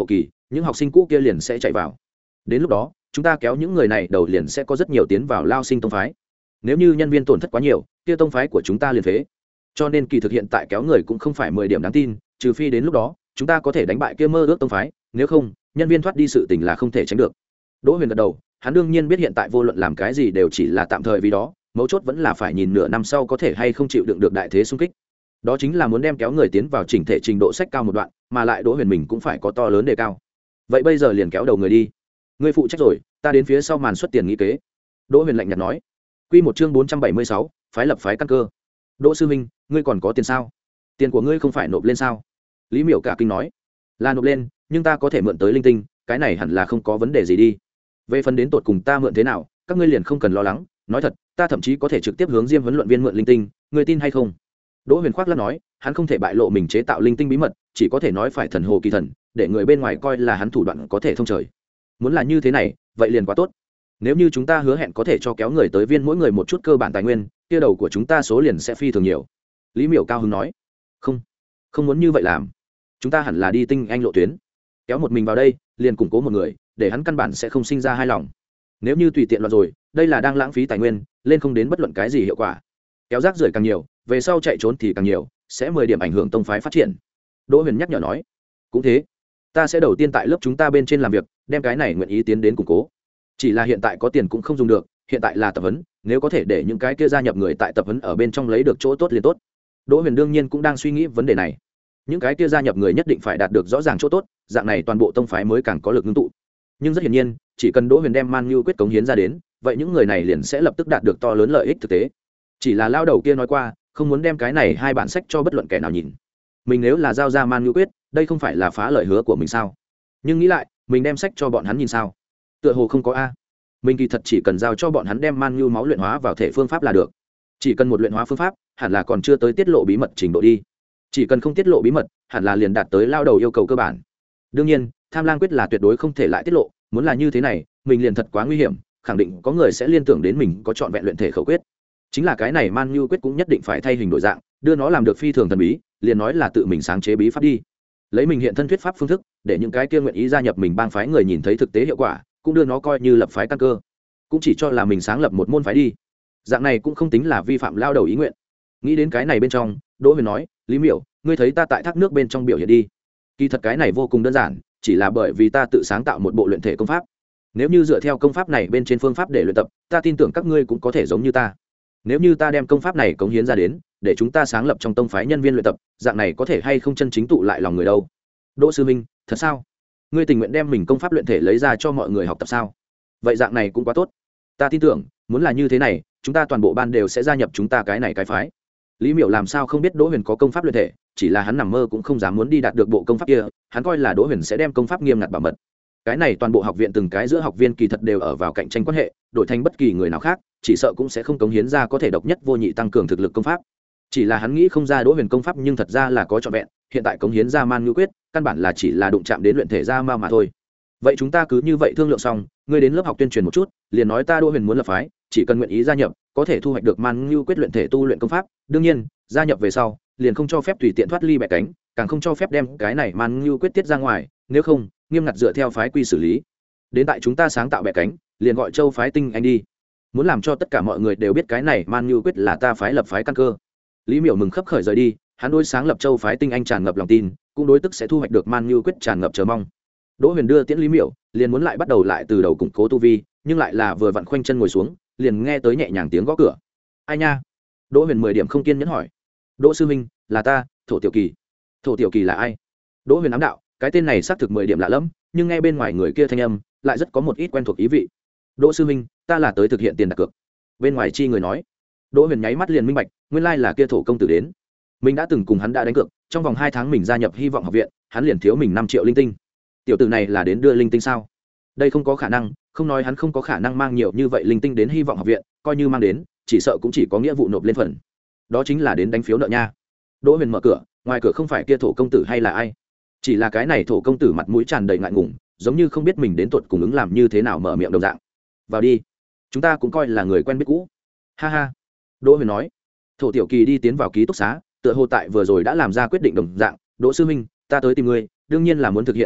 những học sinh cũ kia liền sẽ chạy vào. Đến lúc đó chúng ta kéo những người này đầu liền sẽ có rất nhiều tiến vào lao sinh tông phái. Nếu như nhân viên tổn thất quá nhiều, kia tông phái của chúng ta liền phế. Cho nên kỳ thực hiện tại kéo người cũng không phải mười điểm đáng tin, trừ phi đến lúc đó chúng ta có thể đánh bại kia mơ ước tông phái, nếu không nhân viên thoát đi sự tình là không thể tránh được. Đỗ Huyền gật đầu, hắn đương nhiên biết hiện tại vô luận làm cái gì đều chỉ là tạm thời, vì đó mấu chốt vẫn là phải nhìn nửa năm sau có thể hay không chịu đựng được đại thế xung kích. Đó chính là muốn đem kéo người tiến vào chỉnh thể trình độ sách cao một đoạn, mà lại Đỗ Huyền mình cũng phải có to lớn đề cao. Vậy bây giờ liền kéo đầu người đi, ngươi phụ trách rồi, ta đến phía sau màn xuất tiền nghĩ kế. Đỗ Huyền lạnh nhạt nói. Quy một chương bốn trăm bảy mươi sáu, phái lập phái căn cơ. Đỗ sư huynh, ngươi còn có tiền sao? Tiền của ngươi không phải nộp lên sao? Lý Miểu cả kinh nói. Là nộp lên, nhưng ta có thể mượn tới linh tinh, cái này hẳn là không có vấn đề gì đi. Về phần đến tột cùng ta mượn thế nào, các ngươi liền không cần lo lắng, nói thật, ta thậm chí có thể trực tiếp hướng Diêm huấn luyện viên mượn linh tinh, ngươi tin hay không? Đỗ Huyền khoác lác nói, hắn không thể bại lộ mình chế tạo linh tinh bí mật, chỉ có thể nói phải thần hồ kỳ thần, để người bên ngoài coi là hắn thủ đoạn có thể thông trời. Muốn là như thế này, vậy liền quá tốt. Nếu như chúng ta hứa hẹn có thể cho kéo người tới viên mỗi người một chút cơ bản tài nguyên, kia đầu của chúng ta số liền sẽ phi thường nhiều. Lý Miểu cao hứng nói. Không, không muốn như vậy làm. Chúng ta hẳn là đi tinh anh lộ tuyến. Kéo một mình vào đây, liền củng cố một người, để hắn căn bản sẽ không sinh ra hai lòng. Nếu như tùy tiện loạn rồi, đây là đang lãng phí tài nguyên, lên không đến bất luận cái gì hiệu quả. Kéo rác rưởi càng nhiều, về sau chạy trốn thì càng nhiều, sẽ mười điểm ảnh hưởng tông phái phát triển. Đỗ Huyền nhắc nhở nói. Cũng thế, ta sẽ đầu tiên tại lớp chúng ta bên trên làm việc, đem cái này nguyện ý tiến đến củng cố. Chỉ là hiện tại có tiền cũng không dùng được, hiện tại là tập huấn, nếu có thể để những cái kia gia nhập người tại tập huấn ở bên trong lấy được chỗ tốt liền tốt. Đỗ Huyền đương nhiên cũng đang suy nghĩ vấn đề này. Những cái kia gia nhập người nhất định phải đạt được rõ ràng chỗ tốt, dạng này toàn bộ tông phái mới càng có lực ngưng tụ. Nhưng rất hiển nhiên, chỉ cần Đỗ Huyền đem Man Nhu quyết cống hiến ra đến, vậy những người này liền sẽ lập tức đạt được to lớn lợi ích thực tế. Chỉ là lao đầu kia nói qua, không muốn đem cái này hai bản sách cho bất luận kẻ nào nhìn. Mình nếu là giao ra Man Nhu quyết, đây không phải là phá lời hứa của mình sao? Nhưng nghĩ lại, mình đem sách cho bọn hắn nhìn sao? Tựa hồ không có a. Mình kỳ thật chỉ cần giao cho bọn hắn đem Man Nhu máu luyện hóa vào thể phương pháp là được. Chỉ cần một luyện hóa phương pháp, hẳn là còn chưa tới tiết lộ bí mật trình độ đi. Chỉ cần không tiết lộ bí mật, hẳn là liền đạt tới lao đầu yêu cầu cơ bản. Đương nhiên, Tham Lang quyết là tuyệt đối không thể lại tiết lộ, muốn là như thế này, mình liền thật quá nguy hiểm, khẳng định có người sẽ liên tưởng đến mình có chọn vẹn luyện thể khẩu quyết. Chính là cái này Man Nhu quyết cũng nhất định phải thay hình đổi dạng, đưa nó làm được phi thường thần bí, liền nói là tự mình sáng chế bí pháp đi. Lấy mình hiện thân thuyết pháp phương thức, để những cái kia nguyện ý gia nhập mình bang phái người nhìn thấy thực tế hiệu quả, cũng đưa nó coi như lập phái căn cơ, cũng chỉ cho là mình sáng lập một môn phái đi. Dạng này cũng không tính là vi phạm lao đầu ý nguyện. Nghĩ đến cái này bên trong, Đỗ Huyền nói, Lý Miểu, ngươi thấy ta tại thác nước bên trong biểu hiện đi. Kỳ thật cái này vô cùng đơn giản, chỉ là bởi vì ta tự sáng tạo một bộ luyện thể công pháp. Nếu như dựa theo công pháp này bên trên phương pháp để luyện tập, ta tin tưởng các ngươi cũng có thể giống như ta. Nếu như ta đem công pháp này cống hiến ra đến, để chúng ta sáng lập trong tông phái nhân viên luyện tập, dạng này có thể hay không chân chính tụ lại lòng người đâu? Đỗ sư minh, thật sao? Ngươi tình nguyện đem mình công pháp luyện thể lấy ra cho mọi người học tập sao? Vậy dạng này cũng quá tốt. Ta tin tưởng, muốn là như thế này, chúng ta toàn bộ ban đều sẽ gia nhập chúng ta cái này cái phái. Lý Miểu làm sao không biết Đỗ Huyền có công pháp luyện thể, chỉ là hắn nằm mơ cũng không dám muốn đi đạt được bộ công pháp kia, hắn coi là Đỗ Huyền sẽ đem công pháp nghiêm ngặt bảo mật. Cái này toàn bộ học viện từng cái giữa học viên kỳ thật đều ở vào cạnh tranh quan hệ, đổi thành bất kỳ người nào khác, chỉ sợ cũng sẽ không cống hiến ra có thể độc nhất vô nhị tăng cường thực lực công pháp. Chỉ là hắn nghĩ không ra Đỗ Huyền công pháp nhưng thật ra là có trọn vẹn, hiện tại cống hiến ra Man Nhu quyết, căn bản là chỉ là đụng chạm đến luyện thể ra ma mà thôi. Vậy chúng ta cứ như vậy thương lượng xong, ngươi đến lớp học tuyên truyền một chút, liền nói ta Đỗ Huyền muốn lập phái, chỉ cần nguyện ý gia nhập, có thể thu hoạch được Man Nhu quyết luyện thể tu luyện công pháp, đương nhiên, gia nhập về sau, liền không cho phép tùy tiện thoát ly bẻ cánh, càng không cho phép đem cái này Man Nhu quyết tiết ra ngoài, nếu không, nghiêm ngặt dựa theo phái quy xử lý. Đến tại chúng ta sáng tạo bẻ cánh, liền gọi Châu phái tinh anh đi. Muốn làm cho tất cả mọi người đều biết cái này Man Nhu quyết là ta phái lập phái căn cơ. Lý Miểu mừng khấp khởi rời đi, hắn đối sáng lập Châu phái tinh anh tràn ngập lòng tin, cũng đối tức sẽ thu hoạch được Man Nhu quyết tràn ngập chờ mong. Đỗ Huyền đưa tiễn Lý Miểu, liền muốn lại bắt đầu lại từ đầu củng cố tu vi, nhưng lại là vừa vặn khoanh chân ngồi xuống, liền nghe tới nhẹ nhàng tiếng gõ cửa. Ai nha? Đỗ Huyền mười điểm không kiên nhẫn hỏi. Đỗ sư huynh, là ta, Thổ Tiểu Kỳ. Thổ Tiểu Kỳ là ai? Đỗ Huyền ám đạo, cái tên này xác thực mười điểm lạ lẫm, nhưng nghe bên ngoài người kia thanh âm, lại rất có một ít quen thuộc ý vị. Đỗ sư huynh, ta là tới thực hiện tiền đặt cược. Bên ngoài chi người nói. Đỗ Huyền nháy mắt liền minh bạch, nguyên lai là kia Thổ công tử đến. Mình đã từng cùng hắn đã đánh cược, trong vòng hai tháng mình gia nhập Hy vọng học viện, hắn liền thiếu mình năm triệu linh tinh. Tiểu tử này là đến đưa linh tinh sao? Đây không có khả năng, không nói hắn không có khả năng mang nhiều như vậy linh tinh đến Hy vọng học viện, coi như mang đến, chỉ sợ cũng chỉ có nghĩa vụ nộp lên phần. Đó chính là đến đánh phiếu nợ nha. Đỗ Huyền mở cửa, ngoài cửa không phải kia Thổ công tử hay là ai? Chỉ là cái này Thổ công tử mặt mũi tràn đầy ngại ngùng, giống như không biết mình đến tuột cùng ứng làm như thế nào mở miệng đồng dạng. Vào đi, chúng ta cũng coi là người quen biết cũ. Ha ha. Đỗ Huyền nói. Thổ Tiểu Kỳ đi tiến vào ký túc xá, tựa hồ tại vừa rồi đã làm ra quyết định đồng dạng. Đỗ sư huynh, ta tới tìm ngươi, đương nhiên là muốn thực hiện đồ ước,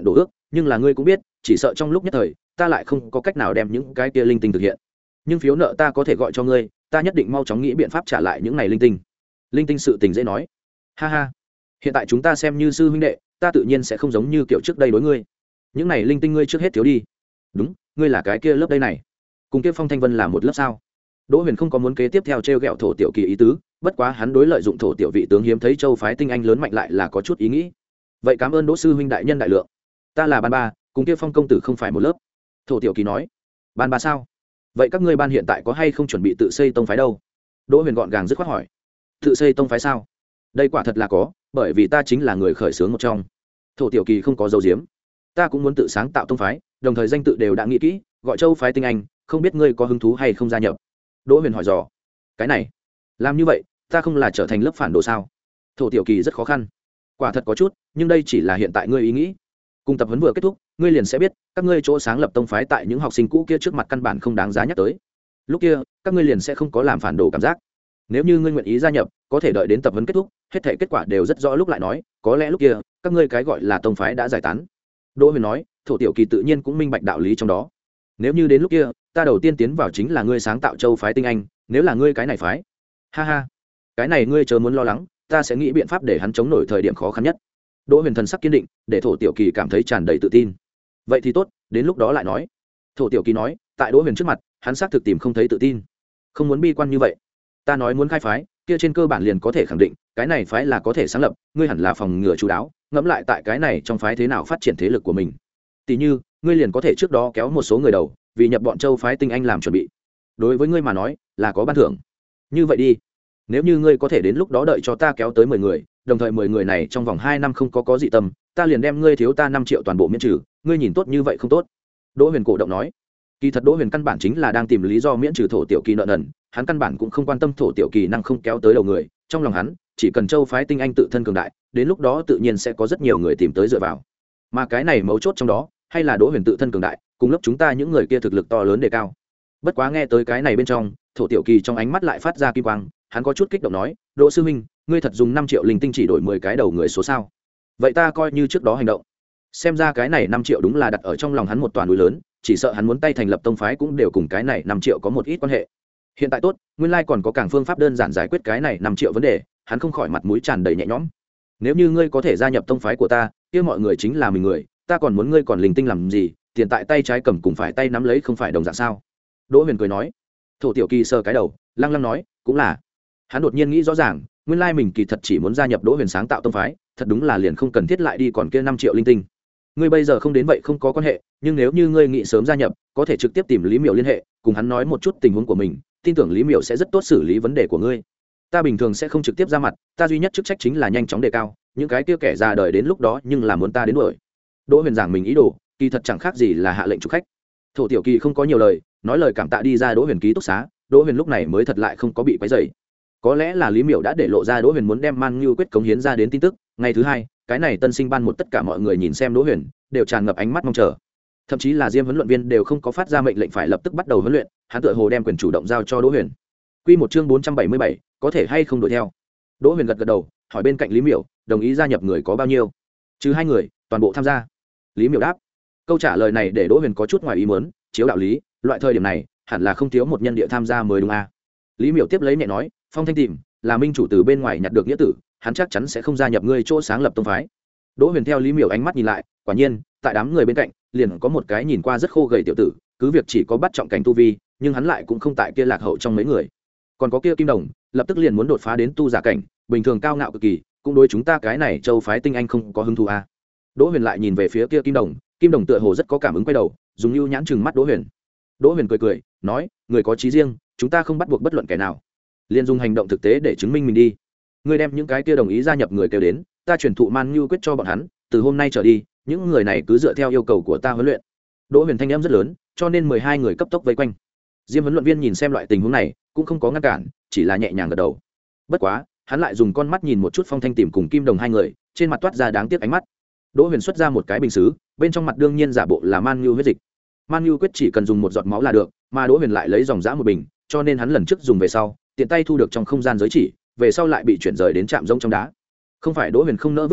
nhưng là ngươi cũng biết chỉ sợ trong lúc nhất thời ta lại không có cách nào đem những cái kia linh tinh thực hiện. Nhưng phiếu nợ ta có thể gọi cho ngươi, ta nhất định mau chóng nghĩ biện pháp trả lại những này linh tinh. Linh tinh sự tình dễ nói. Ha ha, hiện tại chúng ta xem như sư huynh đệ, ta tự nhiên sẽ không giống như kiểu trước đây đối ngươi. Những này linh tinh ngươi trước hết thiếu đi. Đúng, ngươi là cái kia lớp đây này. Cùng kia Phong Thanh Vân là một lớp sao? Đỗ Huyền không có muốn kế tiếp theo trêu ghẹo thổ tiểu kỳ ý tứ, bất quá hắn đối lợi dụng thổ tiểu vị tướng hiếm thấy châu phái tinh anh lớn mạnh lại là có chút ý nghĩ. Vậy cảm ơn Đỗ sư huynh đại nhân đại lượng. Ta là ban ba, cùng kia Phong công tử không phải một lớp. Thổ tiểu kỳ nói. Ban ba sao? Vậy các ngươi ban hiện tại có hay không chuẩn bị tự xây tông phái đâu? Đỗ Huyền gọn gàng dứt khoát hỏi. Tự xây tông phái sao? Đây quả thật là có, bởi vì ta chính là người khởi xướng một trong. Thổ tiểu kỳ không có dấu diếm. Ta cũng muốn tự sáng tạo tông phái, đồng thời danh tự đều đã nghĩ kỹ, gọi châu phái tinh anh, không biết ngươi có hứng thú hay không gia nhập. Đỗ Huyền hỏi dò. Cái này, làm như vậy ta không là trở thành lớp phản đồ sao? Thổ tiểu kỳ rất khó khăn. Quả thật có chút, nhưng đây chỉ là hiện tại ngươi ý nghĩ. Cùng tập huấn vừa kết thúc, ngươi liền sẽ biết các ngươi chỗ sáng lập tông phái tại những học sinh cũ kia trước mặt căn bản không đáng giá nhắc tới. Lúc kia các ngươi liền sẽ không có làm phản đồ cảm giác. Nếu như ngươi nguyện ý gia nhập, có thể đợi đến tập huấn kết thúc, hết thảy kết quả đều rất rõ lúc lại nói, có lẽ lúc kia các ngươi cái gọi là tông phái đã giải tán. Đỗ Huyền nói. Thổ tiểu kỳ tự nhiên cũng minh bạch đạo lý trong đó. Nếu như đến lúc kia ta đầu tiên tiến vào chính là ngươi sáng tạo châu phái tinh anh, nếu là ngươi cái này phái, ha ha, cái này ngươi chớ muốn lo lắng, ta sẽ nghĩ biện pháp để hắn chống nổi thời điểm khó khăn nhất. Đỗ Huyền thần sắc kiên định, để thổ tiểu kỳ cảm thấy tràn đầy tự tin. Vậy thì tốt, đến lúc đó lại nói. Thổ tiểu kỳ nói. Tại Đỗ Huyền trước mặt hắn xác thực tìm không thấy tự tin, không muốn bi quan như vậy. Ta nói muốn khai phái kia trên cơ bản liền có thể khẳng định cái này phái là có thể sáng lập, ngươi hẳn là phòng ngừa chú đáo, ngẫm lại tại cái này trong phái thế nào phát triển thế lực của mình. Tỷ như ngươi liền có thể trước đó kéo một số người đầu vì nhập bọn châu phái tinh anh làm chuẩn bị, đối với ngươi mà nói là có ban thưởng. Như vậy đi, nếu như ngươi có thể đến lúc đó đợi cho ta kéo tới mười người, đồng thời mười người này trong vòng hai năm không có có dị tâm, ta liền đem ngươi thiếu ta năm triệu toàn bộ miễn trừ, ngươi nhìn tốt như vậy không tốt? Đỗ Huyền cổ động nói. Kỳ thật Đỗ Huyền căn bản chính là đang tìm lý do miễn trừ thổ tiểu kỳ nợ nần, hắn căn bản cũng không quan tâm thổ tiểu kỳ năng không kéo tới đầu người, trong lòng hắn chỉ cần châu phái tinh anh tự thân cường đại, đến lúc đó tự nhiên sẽ có rất nhiều người tìm tới dựa vào. Mà cái này mấu chốt trong đó hay là Đỗ Huyền tự thân cường đại, cùng lớp chúng ta những người kia thực lực to lớn đề cao. Bất quá nghe tới cái này bên trong, thổ tiểu kỳ trong ánh mắt lại phát ra kim quang, hắn có chút kích động nói. Đỗ sư huynh, ngươi thật dùng năm triệu linh tinh chỉ đổi mười cái đầu người số sao? Vậy ta coi như trước đó hành động. Xem ra cái này năm triệu đúng là đặt ở trong lòng hắn một toàn núi lớn, chỉ sợ hắn muốn tay thành lập tông phái cũng đều cùng cái này năm triệu có một ít quan hệ. Hiện tại tốt, nguyên lai còn có càng phương pháp đơn giản giải quyết cái này năm triệu vấn đề, hắn không khỏi mặt mũi tràn đầy nhẹ nhõm. Nếu như ngươi có thể gia nhập tông phái của ta, kia mọi người chính là mình người, ta còn muốn ngươi còn linh tinh làm gì, tiền tại tay trái cầm cùng phải tay nắm lấy không phải đồng dạng sao? Đỗ Huyền cười nói. Thổ tiểu kỳ sờ cái đầu, lăng lăng nói, cũng là. Hắn đột nhiên nghĩ rõ ràng, nguyên lai mình kỳ thật chỉ muốn gia nhập Đỗ Huyền sáng tạo tông phái, thật đúng là liền không cần thiết lại đi còn kia năm triệu linh tinh. Ngươi bây giờ không đến vậy không có quan hệ, nhưng nếu như ngươi nghĩ sớm gia nhập, có thể trực tiếp tìm Lý Miểu liên hệ, cùng hắn nói một chút tình huống của mình, tin tưởng Lý Miểu sẽ rất tốt xử lý vấn đề của ngươi. Ta bình thường sẽ không trực tiếp ra mặt, ta duy nhất chức trách chính là nhanh chóng đề cao, những cái kia kẻ già đời đến lúc đó nhưng là muốn ta đến đuổi. Đỗ Huyền giảng mình ý đồ, kỳ thật chẳng khác gì là hạ lệnh chủ khách. Thổ tiểu kỳ không có nhiều lời, nói lời cảm tạ đi ra Đỗ Huyền ký túc xá. Đỗ Huyền lúc này mới thật lại không có bị quấy rầy. Có lẽ là Lý Miểu đã để lộ ra Đỗ Huyền muốn đem Man Ngưu quyết cống hiến ra đến tin tức. Ngày thứ hai, cái này tân sinh ban một tất cả mọi người nhìn xem Đỗ Huyền đều tràn ngập ánh mắt mong chờ. Thậm chí là Diêm huấn luyện viên đều không có phát ra mệnh lệnh phải lập tức bắt đầu huấn luyện, hắn tựa hồ đem quyền chủ động giao cho Đỗ Huyền. Quy một chương bốn trăm bảy mươi bảy, có thể hay không đuổi theo. Đỗ Huyền gật gật đầu, hỏi bên cạnh Lý Miểu, đồng ý gia nhập người có bao nhiêu? Trừ hai người, toàn bộ tham gia. Lý Miểu đáp. Câu trả lời này để Đỗ Huyền có chút ngoài ý muốn, chiếu đạo lý, loại thời điểm này, hẳn là không thiếu một nhân địa tham gia mới đúng à? Lý Miểu tiếp lấy nhẹ nói, Phong Thanh tìm, là minh chủ từ bên ngoài nhặt được nghĩa tử, hắn chắc chắn sẽ không gia nhập ngươi chỗ sáng lập tông phái. Đỗ Huyền theo Lý Miểu ánh mắt nhìn lại, quả nhiên, tại đám người bên cạnh, liền có một cái nhìn qua rất khô gầy tiểu tử, cứ việc chỉ có bắt trọng cảnh tu vi, nhưng hắn lại cũng không tại kia lạc hậu trong mấy người. Còn có kia Kim Đồng, lập tức liền muốn đột phá đến tu giả cảnh, bình thường cao ngạo cực kỳ, cũng đối chúng ta cái này châu phái tinh anh không có hứng thú à? Đỗ Huyền lại nhìn về phía kia Kim Đồng, Kim Đồng tựa hồ rất có cảm ứng quay đầu, dùng lưu nhãn chừng mắt Đỗ Huyền. Đỗ Huyền cười cười, nói, người có chí riêng, chúng ta không bắt buộc bất luận kẻ nào, liền dùng hành động thực tế để chứng minh mình đi. Ngươi đem những cái kia đồng ý gia nhập người kêu đến, ta truyền thụ Man Ngưu quyết cho bọn hắn, từ hôm nay trở đi, những người này cứ dựa theo yêu cầu của ta huấn luyện. Đỗ Huyền thanh âm rất lớn, cho nên mười hai người cấp tốc vây quanh. Diêm huấn luyện viên nhìn xem loại tình huống này, cũng không có ngăn cản, chỉ là nhẹ nhàng gật đầu. Bất quá, hắn lại dùng con mắt nhìn một chút Phong Thanh Tìm cùng Kim Đồng hai người, trên mặt toát ra đáng tiếc ánh mắt. Đỗ Huyền xuất ra một cái bình sứ, bên trong mặt đương nhiên giả bộ là Man Ngưu huyết dịch. Man Ngưu quyết chỉ cần dùng một giọt máu là được, mà Đỗ Huyền lại lấy dòng dã một bình, cho nên hắn lần trước dùng về sau, tiện tay thu được trong không gian giới chỉ, về sau lại bị chuyển rời đến trạm rông trong đá. Không phải Đỗ Huyền không nỡ vứt bỏ,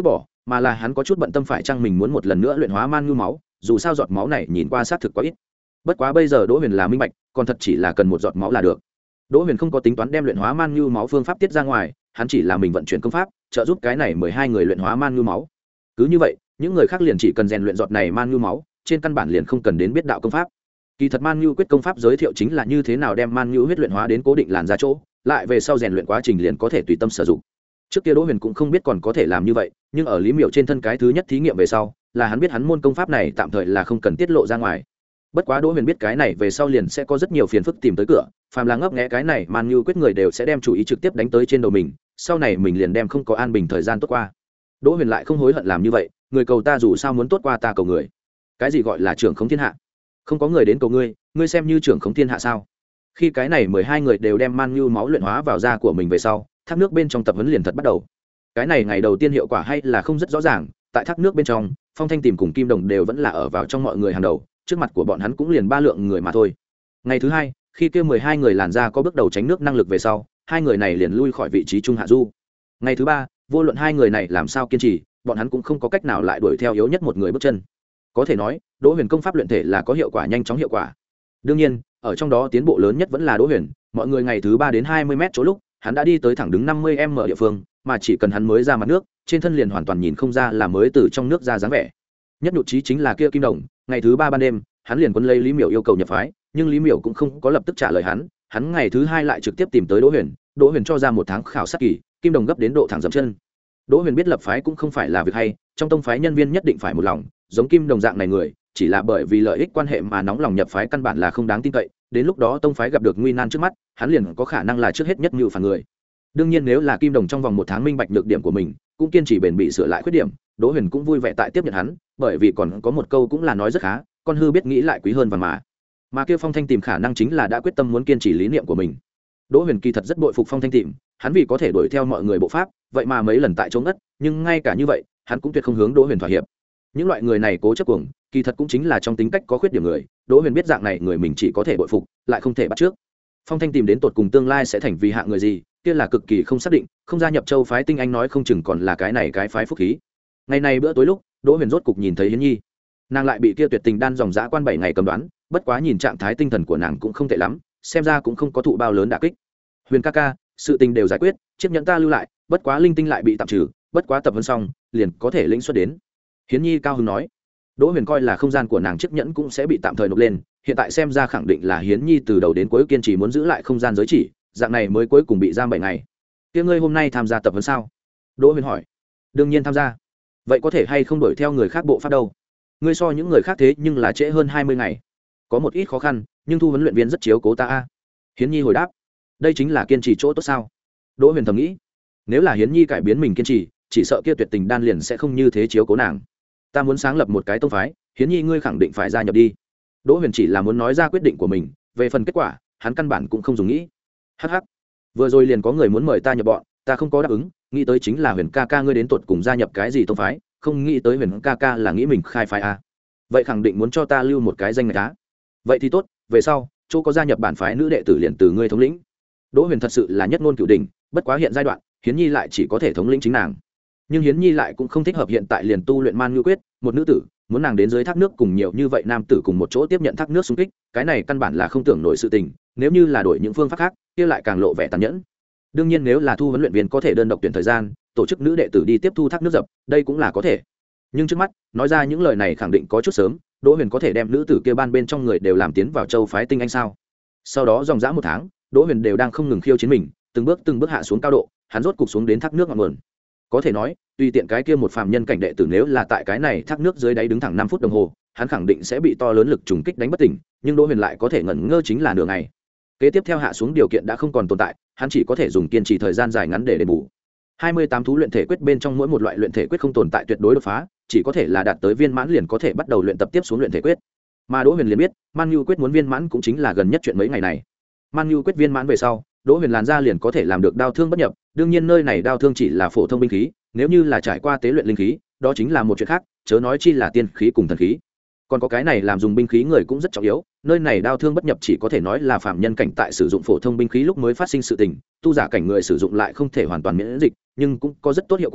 mà là hắn có chút bận tâm phải chăng mình muốn một lần nữa luyện hóa man ngưu máu, dù sao giọt máu này nhìn qua xác thực quá ít. Bất quá bây giờ Đỗ Huyền là minh bạch, còn thật chỉ là cần một giọt máu là được. Đỗ Huyền không có tính toán đem luyện hóa man ngưu máu phương pháp tiết ra ngoài, hắn chỉ là mình vận chuyển công pháp, trợ giúp cái này mười hai người luyện hóa man ngưu máu. Cứ như vậy, những người khác liền chỉ cần rèn luyện giọt này man ngưu máu, trên căn bản liền không cần đến biết đạo công pháp. Kỳ thật man ngưu quyết công pháp giới thiệu chính là như thế nào đem man ngưu huyết luyện hóa đến cố định làn da chỗ, lại về sau rèn luyện quá trình liền có thể tùy tâm sử dụng. Trước kia Đỗ Huyền cũng không biết còn có thể làm như vậy, nhưng ở Lý Miểu trên thân cái thứ nhất thí nghiệm về sau, là hắn biết hắn môn công pháp này tạm thời là không cần tiết lộ ra ngoài. Bất quá Đỗ Huyền biết cái này về sau liền sẽ có rất nhiều phiền phức tìm tới cửa, phàm là ngấp nghé cái này man ngưu quyết người đều sẽ đem chủ ý trực tiếp đánh tới trên đầu mình, sau này mình liền đem không có an bình thời gian tốt qua. Đỗ Huyền lại không hối hận làm như vậy, người cầu ta dù sao muốn tốt qua ta cầu người. Cái gì gọi là trưởng khống thiên hạ? Không có người đến cầu ngươi, ngươi xem như trưởng khống thiên hạ sao? Khi cái này mười hai người đều đem man ngưu máu luyện hóa vào da của mình về sau, thác nước bên trong tập huấn liền thật bắt đầu. Cái này ngày đầu tiên hiệu quả hay là không rất rõ ràng, tại thác nước bên trong, Phong Thanh Tìm cùng Kim Đồng đều vẫn là ở vào trong mọi người hàng đầu, trước mặt của bọn hắn cũng liền ba lượng người mà thôi. Ngày thứ hai, khi kia mười hai người làn da có bước đầu tránh nước năng lực về sau, hai người này liền lui khỏi vị trí trung hạ du. Ngày thứ ba, vô luận hai người này làm sao kiên trì, bọn hắn cũng không có cách nào lại đuổi theo yếu nhất một người bước chân. Có thể nói, Đỗ Huyền công pháp luyện thể là có hiệu quả nhanh chóng hiệu quả. Đương nhiên, ở trong đó tiến bộ lớn nhất vẫn là Đỗ Huyền, mọi người ngày thứ ba đến hai mươi mét chỗ lúc, hắn đã đi tới thẳng đứng năm mươi mét địa phương, mà chỉ cần hắn mới ra mặt nước, trên thân liền hoàn toàn nhìn không ra là mới từ trong nước ra dáng vẻ. Nhất nhụt chí chính là kia Kim Đồng, ngày thứ ba ban đêm, hắn liền quấn lấy Lý Miểu yêu cầu nhập phái, nhưng Lý Miểu cũng không có lập tức trả lời hắn, hắn ngày thứ hai lại trực tiếp tìm tới Đỗ Huyền, Đỗ Huyền cho ra một tháng khảo sát kỳ, Kim Đồng gấp đến độ thẳng dậm chân. Đỗ Huyền biết lập phái cũng không phải là việc hay, trong tông phái nhân viên nhất định phải một lòng, giống Kim Đồng dạng này người, chỉ là bởi vì lợi ích quan hệ mà nóng lòng nhập phái căn bản là không đáng tin cậy, đến lúc đó tông phái gặp được nguy nan trước mắt, hắn liền có khả năng là trước hết nhất mưu phản người. Đương nhiên nếu là Kim Đồng trong vòng một tháng minh bạch nhược điểm của mình, cũng kiên trì bền bỉ sửa lại khuyết điểm, Đỗ Huyền cũng vui vẻ tại tiếp nhận hắn, bởi vì còn có một câu cũng là nói rất khá, con hư biết nghĩ lại quý hơn và mà. Mà kia Phong Thanh Tìm khả năng chính là đã quyết tâm muốn kiên trì lý niệm của mình. Đỗ Huyền kỳ thật rất bội phục Phong Thanh Tìm, hắn vì có thể đuổi theo mọi người bộ pháp, vậy mà mấy lần tại chỗ ngất, nhưng ngay cả như vậy, hắn cũng tuyệt không hướng Đỗ Huyền thỏa hiệp. Những loại người này cố chấp cuồng, kỳ thật cũng chính là trong tính cách có khuyết điểm người, Đỗ Huyền biết dạng này người mình chỉ có thể bội phục, lại không thể bắt trước. Phong Thanh Tìm đến tột cùng tương lai sẽ thành vì hạng người gì, kia là cực kỳ không xác định, không gia nhập châu phái tinh anh nói không chừng còn là cái này cái phái phúc khí. Ngày này bữa tối lúc, Đỗ Huyền rốt cục nhìn thấy Hiến Nhi, nàng lại bị kia tuyệt tình đan dòng dã quan bảy ngày cầm đoán, bất quá nhìn trạng thái tinh thần của nàng cũng không tệ lắm, xem ra cũng không có thụ bao lớn đả kích. Huyền ca ca, sự tình đều giải quyết, chiếc nhẫn ta lưu lại, bất quá linh tinh lại bị tạm trừ, bất quá tập huấn xong, liền có thể lĩnh xuất đến. Hiến Nhi cao hứng nói. Đỗ Huyền coi là không gian của nàng chiếc nhẫn cũng sẽ bị tạm thời nộp lên, hiện tại xem ra khẳng định là Hiến Nhi từ đầu đến cuối kiên trì muốn giữ lại không gian giới chỉ, dạng này mới cuối cùng bị giam bảy ngày. Kia ngươi hôm nay tham gia tập huấn sao? Đỗ Huyền hỏi. Đương nhiên tham gia. Vậy có thể hay không đuổi theo người khác bộ pháp đâu? Ngươi so những người khác thế nhưng là trễ hơn hai mươi ngày. Có một ít khó khăn, nhưng thu huấn luyện viên rất chiếu cố ta a. Hiến Nhi hồi đáp. Đây chính là kiên trì chỗ tốt sao? Đỗ Huyền thầm nghĩ. Nếu là Hiến Nhi cải biến mình kiên trì, chỉ sợ kia tuyệt tình đan liền sẽ không như thế chiếu cố nàng. Ta muốn sáng lập một cái tông phái, Hiến Nhi ngươi khẳng định phải gia nhập đi. Đỗ Huyền chỉ là muốn nói ra quyết định của mình, về phần kết quả, hắn căn bản cũng không dùng nghĩ. Hắc hắc, vừa rồi liền có người muốn mời ta nhập bọn, ta không có đáp ứng, nghĩ tới chính là Huyền ca ca ngươi đến tột cùng gia nhập cái gì tông phái, không nghĩ tới Huyền ca ca là nghĩ mình khai phái a. Vậy khẳng định muốn cho ta lưu một cái danh ngạch á. Vậy thì tốt, về sau, chỗ có gia nhập bản phái nữ đệ tử liền từ ngươi thống lĩnh. Đỗ Huyền thật sự là nhất ngôn cửu đỉnh, bất quá hiện giai đoạn, Hiến Nhi lại chỉ có thể thống lĩnh chính nàng. Nhưng Hiến Nhi lại cũng không thích hợp hiện tại liền tu luyện man ngưu quyết, một nữ tử, muốn nàng đến dưới thác nước cùng nhiều như vậy nam tử cùng một chỗ tiếp nhận thác nước xung kích, cái này căn bản là không tưởng nổi sự tình, nếu như là đổi những phương pháp khác, kia lại càng lộ vẻ tàn nhẫn. Đương nhiên nếu là thu huấn luyện viên có thể đơn độc tuyển thời gian, tổ chức nữ đệ tử đi tiếp thu thác nước dập, đây cũng là có thể. Nhưng trước mắt, nói ra những lời này khẳng định có chút sớm, Đỗ Huyền có thể đem nữ tử kia ban bên trong người đều làm tiến vào châu phái tinh anh sao? Sau đó dòng dã một tháng, Đỗ Huyền đều đang không ngừng khiêu chiến mình, từng bước từng bước hạ xuống cao độ, hắn rốt cục xuống đến thác nước ngọn nguồn. Có thể nói, tùy tiện cái kia một phàm nhân cảnh đệ tử nếu là tại cái này thác nước dưới đáy đứng thẳng năm phút đồng hồ, hắn khẳng định sẽ bị to lớn lực trùng kích đánh bất tỉnh, nhưng Đỗ Huyền lại có thể ngẩn ngơ chính là nửa ngày. Kế tiếp theo hạ xuống điều kiện đã không còn tồn tại, hắn chỉ có thể dùng kiên trì thời gian dài ngắn để đền bù. hai mươi tám thú luyện thể quyết bên trong mỗi một loại luyện thể quyết không tồn tại tuyệt đối đột phá, chỉ có thể là đạt tới viên mãn liền có thể bắt đầu luyện tập tiếp xuống luyện thể quyết. Mà Đỗ Huyền liền biết, Man Nhu quyết muốn viên mãn cũng chính là gần nhất chuyện mấy ngày này. Man Nhu quyết viên mãn về sau, Đỗ Huyền làn ra liền có thể làm được đao thương bất nhập, đương nhiên nơi này đao thương chỉ là phổ thông binh khí, nếu như là trải qua tế luyện linh khí, đó chính là một chuyện khác, chớ nói chi là tiên khí cùng thần khí. Còn có cái này làm dùng binh khí người cũng rất trọng yếu, nơi này đao thương bất nhập chỉ có thể nói là phạm nhân cảnh tại sử dụng phổ thông binh khí lúc mới phát sinh sự tình, tu giả cảnh người sử dụng lại không thể hoàn toàn miễn dịch, nhưng cũng có rất tốt hiệu quả,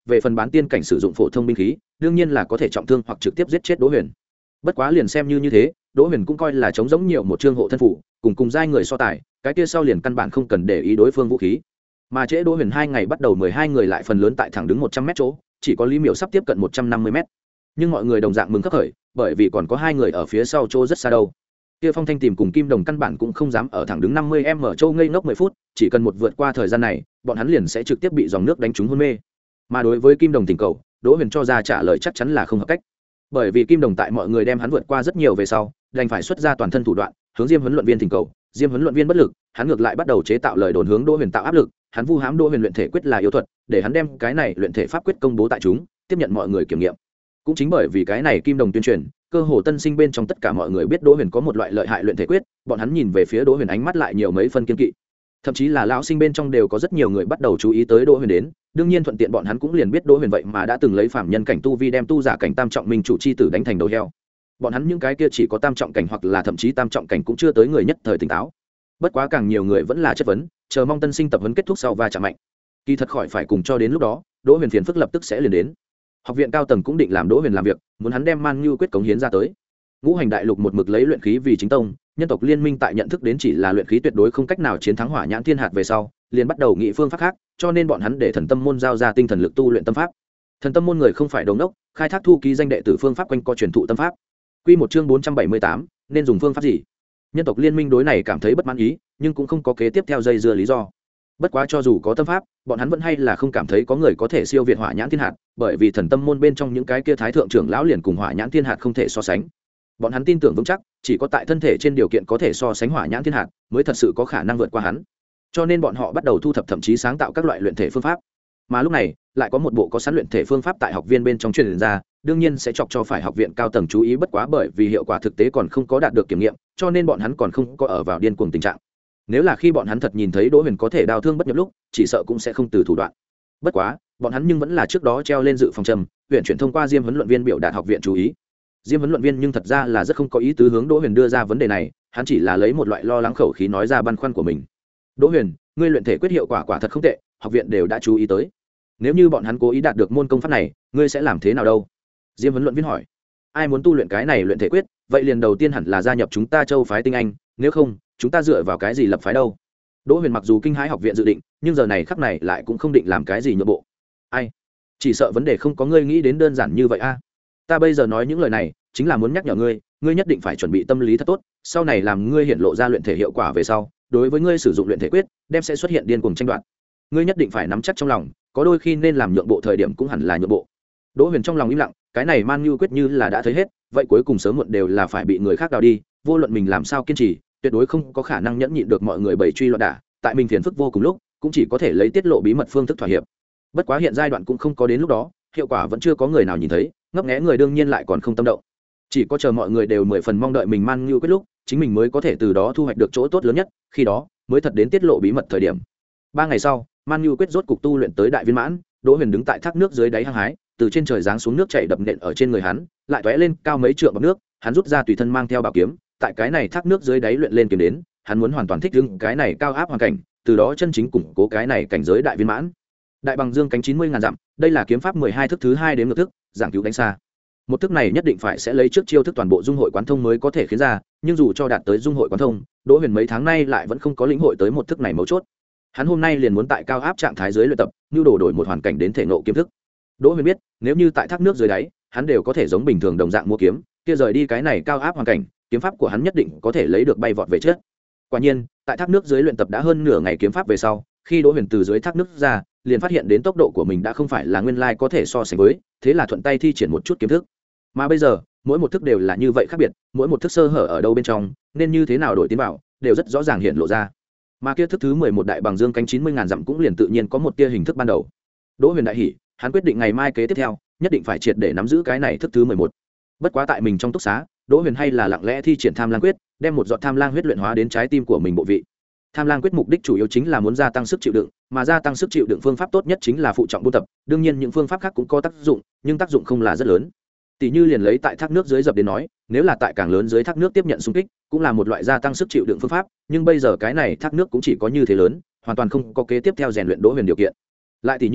về phần bán tiên cảnh sử dụng phổ thông binh khí đương nhiên là có thể trọng thương hoặc trực tiếp giết chết Đỗ Huyền. Bất quá liền xem như như thế, Đỗ Huyền cũng coi là chống giống nhiều một chương hộ thân phủ, cùng cùng giai người so tài, cái kia sau liền căn bản không cần để ý đối phương vũ khí. Mà trễ Đỗ Huyền hai ngày bắt đầu mười hai người lại phần lớn tại thẳng đứng một trăm mét chỗ, chỉ có Lý Miểu sắp tiếp cận một trăm năm mươi mét. Nhưng mọi người đồng dạng mừng khấp khởi, bởi vì còn có hai người ở phía sau chỗ rất xa đâu. Kia Phong Thanh tìm cùng Kim Đồng căn bản cũng không dám ở thẳng đứng năm mươi mét châu ngây ngốc mười phút, chỉ cần một vượt qua thời gian này, bọn hắn liền sẽ trực tiếp bị dòng nước đánh trúng hôn mê. Mà đối với Kim Đồng tình cầu, Đỗ Huyền cho ra trả lời chắc chắn là không hợp cách. Bởi vì Kim Đồng tại mọi người đem hắn vượt qua rất nhiều về sau, đành phải xuất ra toàn thân thủ đoạn, hướng Diêm huấn luyện viên thỉnh cầu. Diêm huấn luyện viên bất lực, hắn ngược lại bắt đầu chế tạo lời đồn hướng Đỗ Huyền tạo áp lực, hắn vu hãm Đỗ Huyền luyện thể quyết là yêu thuật, để hắn đem cái này luyện thể pháp quyết công bố tại chúng, tiếp nhận mọi người kiểm nghiệm. Cũng chính bởi vì cái này Kim Đồng tuyên truyền, cơ hồ tân sinh bên trong tất cả mọi người biết Đỗ Huyền có một loại lợi hại luyện thể quyết, bọn hắn nhìn về phía Đỗ Huyền ánh mắt lại nhiều mấy phân kiên kỵ. Thậm chí là lão sinh bên trong đều có rất nhiều người bắt đầu chú ý tới Đỗ Huyền đến, đương nhiên thuận tiện bọn hắn cũng liền biết Đỗ Huyền vậy mà đã từng lấy phàm nhân cảnh tu vi đem tu giả cảnh tam trọng minh chủ chi tử đánh thành đầu heo. Bọn hắn những cái kia chỉ có tam trọng cảnh hoặc là thậm chí tam trọng cảnh cũng chưa tới người nhất thời tỉnh táo. Bất quá càng nhiều người vẫn là chất vấn, chờ mong tân sinh tập huấn kết thúc sau va chạm mạnh. Kỳ thật khỏi phải cùng cho đến lúc đó, Đỗ Huyền phiền phức lập tức sẽ liền đến. Học viện cao tầng cũng định làm Đỗ Huyền làm việc, muốn hắn đem Man Nhu quyết cống hiến ra tới. Ngũ hành đại lục một mực lấy luyện khí vì chính tông, nhân tộc liên minh tại nhận thức đến chỉ là luyện khí tuyệt đối không cách nào chiến thắng Hỏa Nhãn Thiên Hạt về sau, liền bắt đầu nghị phương pháp khác, cho nên bọn hắn để Thần Tâm môn giao ra tinh thần lực tu luyện tâm pháp. Thần Tâm môn người không phải đồ ngốc, khai thác thu ký danh đệ tử phương pháp quanh co truyền thụ tâm pháp. Quy một chương bốn trăm bảy mươi tám, nên dùng phương pháp gì? Nhân tộc liên minh đối này cảm thấy bất mãn ý, nhưng cũng không có kế tiếp theo dây dưa lý do. Bất quá cho dù có tâm pháp, bọn hắn vẫn hay là không cảm thấy có người có thể siêu việt Hỏa Nhãn Thiên Hạt, bởi vì Thần Tâm môn bên trong những cái kia thái thượng trưởng lão liền cùng Hỏa Nhãn Thiên Hạt không thể so sánh. Bọn hắn tin tưởng vững chắc, chỉ có tại thân thể trên điều kiện có thể so sánh Hỏa Nhãn Thiên Hạt, mới thật sự có khả năng vượt qua hắn. Cho nên bọn họ bắt đầu thu thập thậm chí sáng tạo các loại luyện thể phương pháp. Mà lúc này, lại có một bộ có sẵn luyện thể phương pháp tại học viên bên trong truyền ra, đương nhiên sẽ chọc cho phải học viện cao tầng chú ý, bất quá bởi vì hiệu quả thực tế còn không có đạt được kiểm nghiệm, cho nên bọn hắn còn không có ở vào điên cuồng tình trạng. Nếu là khi bọn hắn thật nhìn thấy Đỗ Huyền có thể đào thương bất nhập lúc, chỉ sợ cũng sẽ không từ thủ đoạn. Bất quá, bọn hắn nhưng vẫn là trước đó treo lên dự phòng trầm, huyện chuyển thông qua Diêm huấn luyện viên biểu đạt học viện chú ý. Diêm huấn luyện viên nhưng thật ra là rất không có ý tứ hướng Đỗ Huyền đưa ra vấn đề này, hắn chỉ là lấy một loại lo lắng khẩu khí nói ra băn khoăn của mình. Đỗ Huyền, ngươi luyện thể quyết hiệu quả quả thật không tệ, học viện đều đã chú ý tới. Nếu như bọn hắn cố ý đạt được môn công pháp này, ngươi sẽ làm thế nào đâu? Diêm huấn luyện viên hỏi. Ai muốn tu luyện cái này luyện thể quyết, vậy liền đầu tiên hẳn là gia nhập chúng ta Châu phái tinh anh, nếu không, chúng ta dựa vào cái gì lập phái đâu? Đỗ Huyền mặc dù kinh hãi học viện dự định, nhưng giờ này khắc này lại cũng không định làm cái gì nhượng bộ. Ai? Chỉ sợ vấn đề không có ngươi nghĩ đến đơn giản như vậy a. Ta bây giờ nói những lời này, chính là muốn nhắc nhở ngươi, ngươi nhất định phải chuẩn bị tâm lý thật tốt, sau này làm ngươi hiện lộ ra luyện thể hiệu quả về sau, đối với ngươi sử dụng luyện thể quyết, đem sẽ xuất hiện điên cuồng tranh đoạt. Ngươi nhất định phải nắm chắc trong lòng, có đôi khi nên làm nhượng bộ thời điểm cũng hẳn là nhượng bộ. Đỗ Huyền trong lòng im lặng, cái này Man Nhu quyết như là đã thấy hết, vậy cuối cùng sớm muộn đều là phải bị người khác đào đi, vô luận mình làm sao kiên trì, tuyệt đối không có khả năng nhẫn nhịn được mọi người bày truy loạn đả, tại mình phiền phức vô cùng lúc, cũng chỉ có thể lấy tiết lộ bí mật phương thức thỏa hiệp. Bất quá hiện giai đoạn cũng không có đến lúc đó, hiệu quả vẫn chưa có người nào nhìn thấy, ngấp nghé người đương nhiên lại còn không tâm động. Chỉ có chờ mọi người đều mười phần mong đợi mình Man Nhu quyết lúc, chính mình mới có thể từ đó thu hoạch được chỗ tốt lớn nhất, khi đó mới thật đến tiết lộ bí mật thời điểm. Ba ngày sau, Man Nhu quyết rốt cục tu luyện tới đại viên mãn, Đỗ Huyền đứng tại thác nước dưới đáy hang hái, từ trên trời giáng xuống nước chảy đập nện ở trên người hắn, lại tóe lên cao mấy trượng bọt nước, hắn rút ra tùy thân mang theo bảo kiếm, tại cái này thác nước dưới đáy luyện lên kiếm đến, hắn muốn hoàn toàn thích ứng cái này cao áp hoàn cảnh, từ đó chân chính củng cố cái này cảnh giới đại viên mãn. Đại bằng dương cánh chín mươi ngàn dặm, đây là kiếm pháp mười hai thức thứ hai đến ngược thức, giảng cứu đánh xa. Một thức này nhất định phải sẽ lấy trước chiêu thức toàn bộ dung hội quán thông mới có thể khiến ra, nhưng dù cho đạt tới dung hội quán thông, Đỗ Huyền mấy tháng nay lại vẫn không có lĩnh hội tới một thức này mấu chốt. Hắn hôm nay liền muốn tại cao áp trạng thái dưới luyện tập, nhu đồ đổi một hoàn cảnh đến thể nộ kiếm thức. Đỗ Huyền biết, nếu như tại thác nước dưới đáy, hắn đều có thể giống bình thường đồng dạng mua kiếm, kia rời đi cái này cao áp hoàn cảnh, kiếm pháp của hắn nhất định có thể lấy được bay vọt về trước. Quả nhiên, tại thác nước dưới luyện tập đã hơn nửa ngày kiếm pháp về sau, khi Đỗ Huyền từ dưới thác nước ra, liền phát hiện đến tốc độ của mình đã không phải là nguyên lai có thể so sánh với, thế là thuận tay thi triển một chút kiếm thức. Mà bây giờ, mỗi một thức đều là như vậy khác biệt, mỗi một thức sơ hở ở đâu bên trong, nên như thế nào đổi tiến vào, đều rất rõ ràng hiện lộ ra. Mà kia thức thứ mười một đại bằng dương cánh chín mươi ngàn dặm cũng liền tự nhiên có một tia hình thức ban đầu. Đỗ Huyền đại hỉ, hắn quyết định ngày mai kế tiếp theo, nhất định phải triệt để nắm giữ cái này thức thứ mười một. Bất quá tại mình trong túc xá, Đỗ Huyền hay là lặng lẽ thi triển Tham Lang quyết, đem một giọt Tham Lang huyết luyện hóa đến trái tim của mình bộ vị. Tham Lang quyết mục đích chủ yếu chính là muốn gia tăng sức chịu đựng, mà gia tăng sức chịu đựng phương pháp tốt nhất chính là phụ trọng buôn tập, đương nhiên những phương pháp khác cũng có tác dụng, nhưng tác dụng không là rất lớn. Tỷ như liền lấy tại thác nước dưới dập đến nói, nếu là tại càng lớn dưới thác nước tiếp nhận xung kích, cũng là một loại gia tăng sức chịu đựng phương pháp, nhưng bây giờ cái này thác nước cũng chỉ có như thế lớn, hoàn toàn không có kế tiếp theo rèn luyện Đỗ Huyền điều kiện. Lại tỷ như,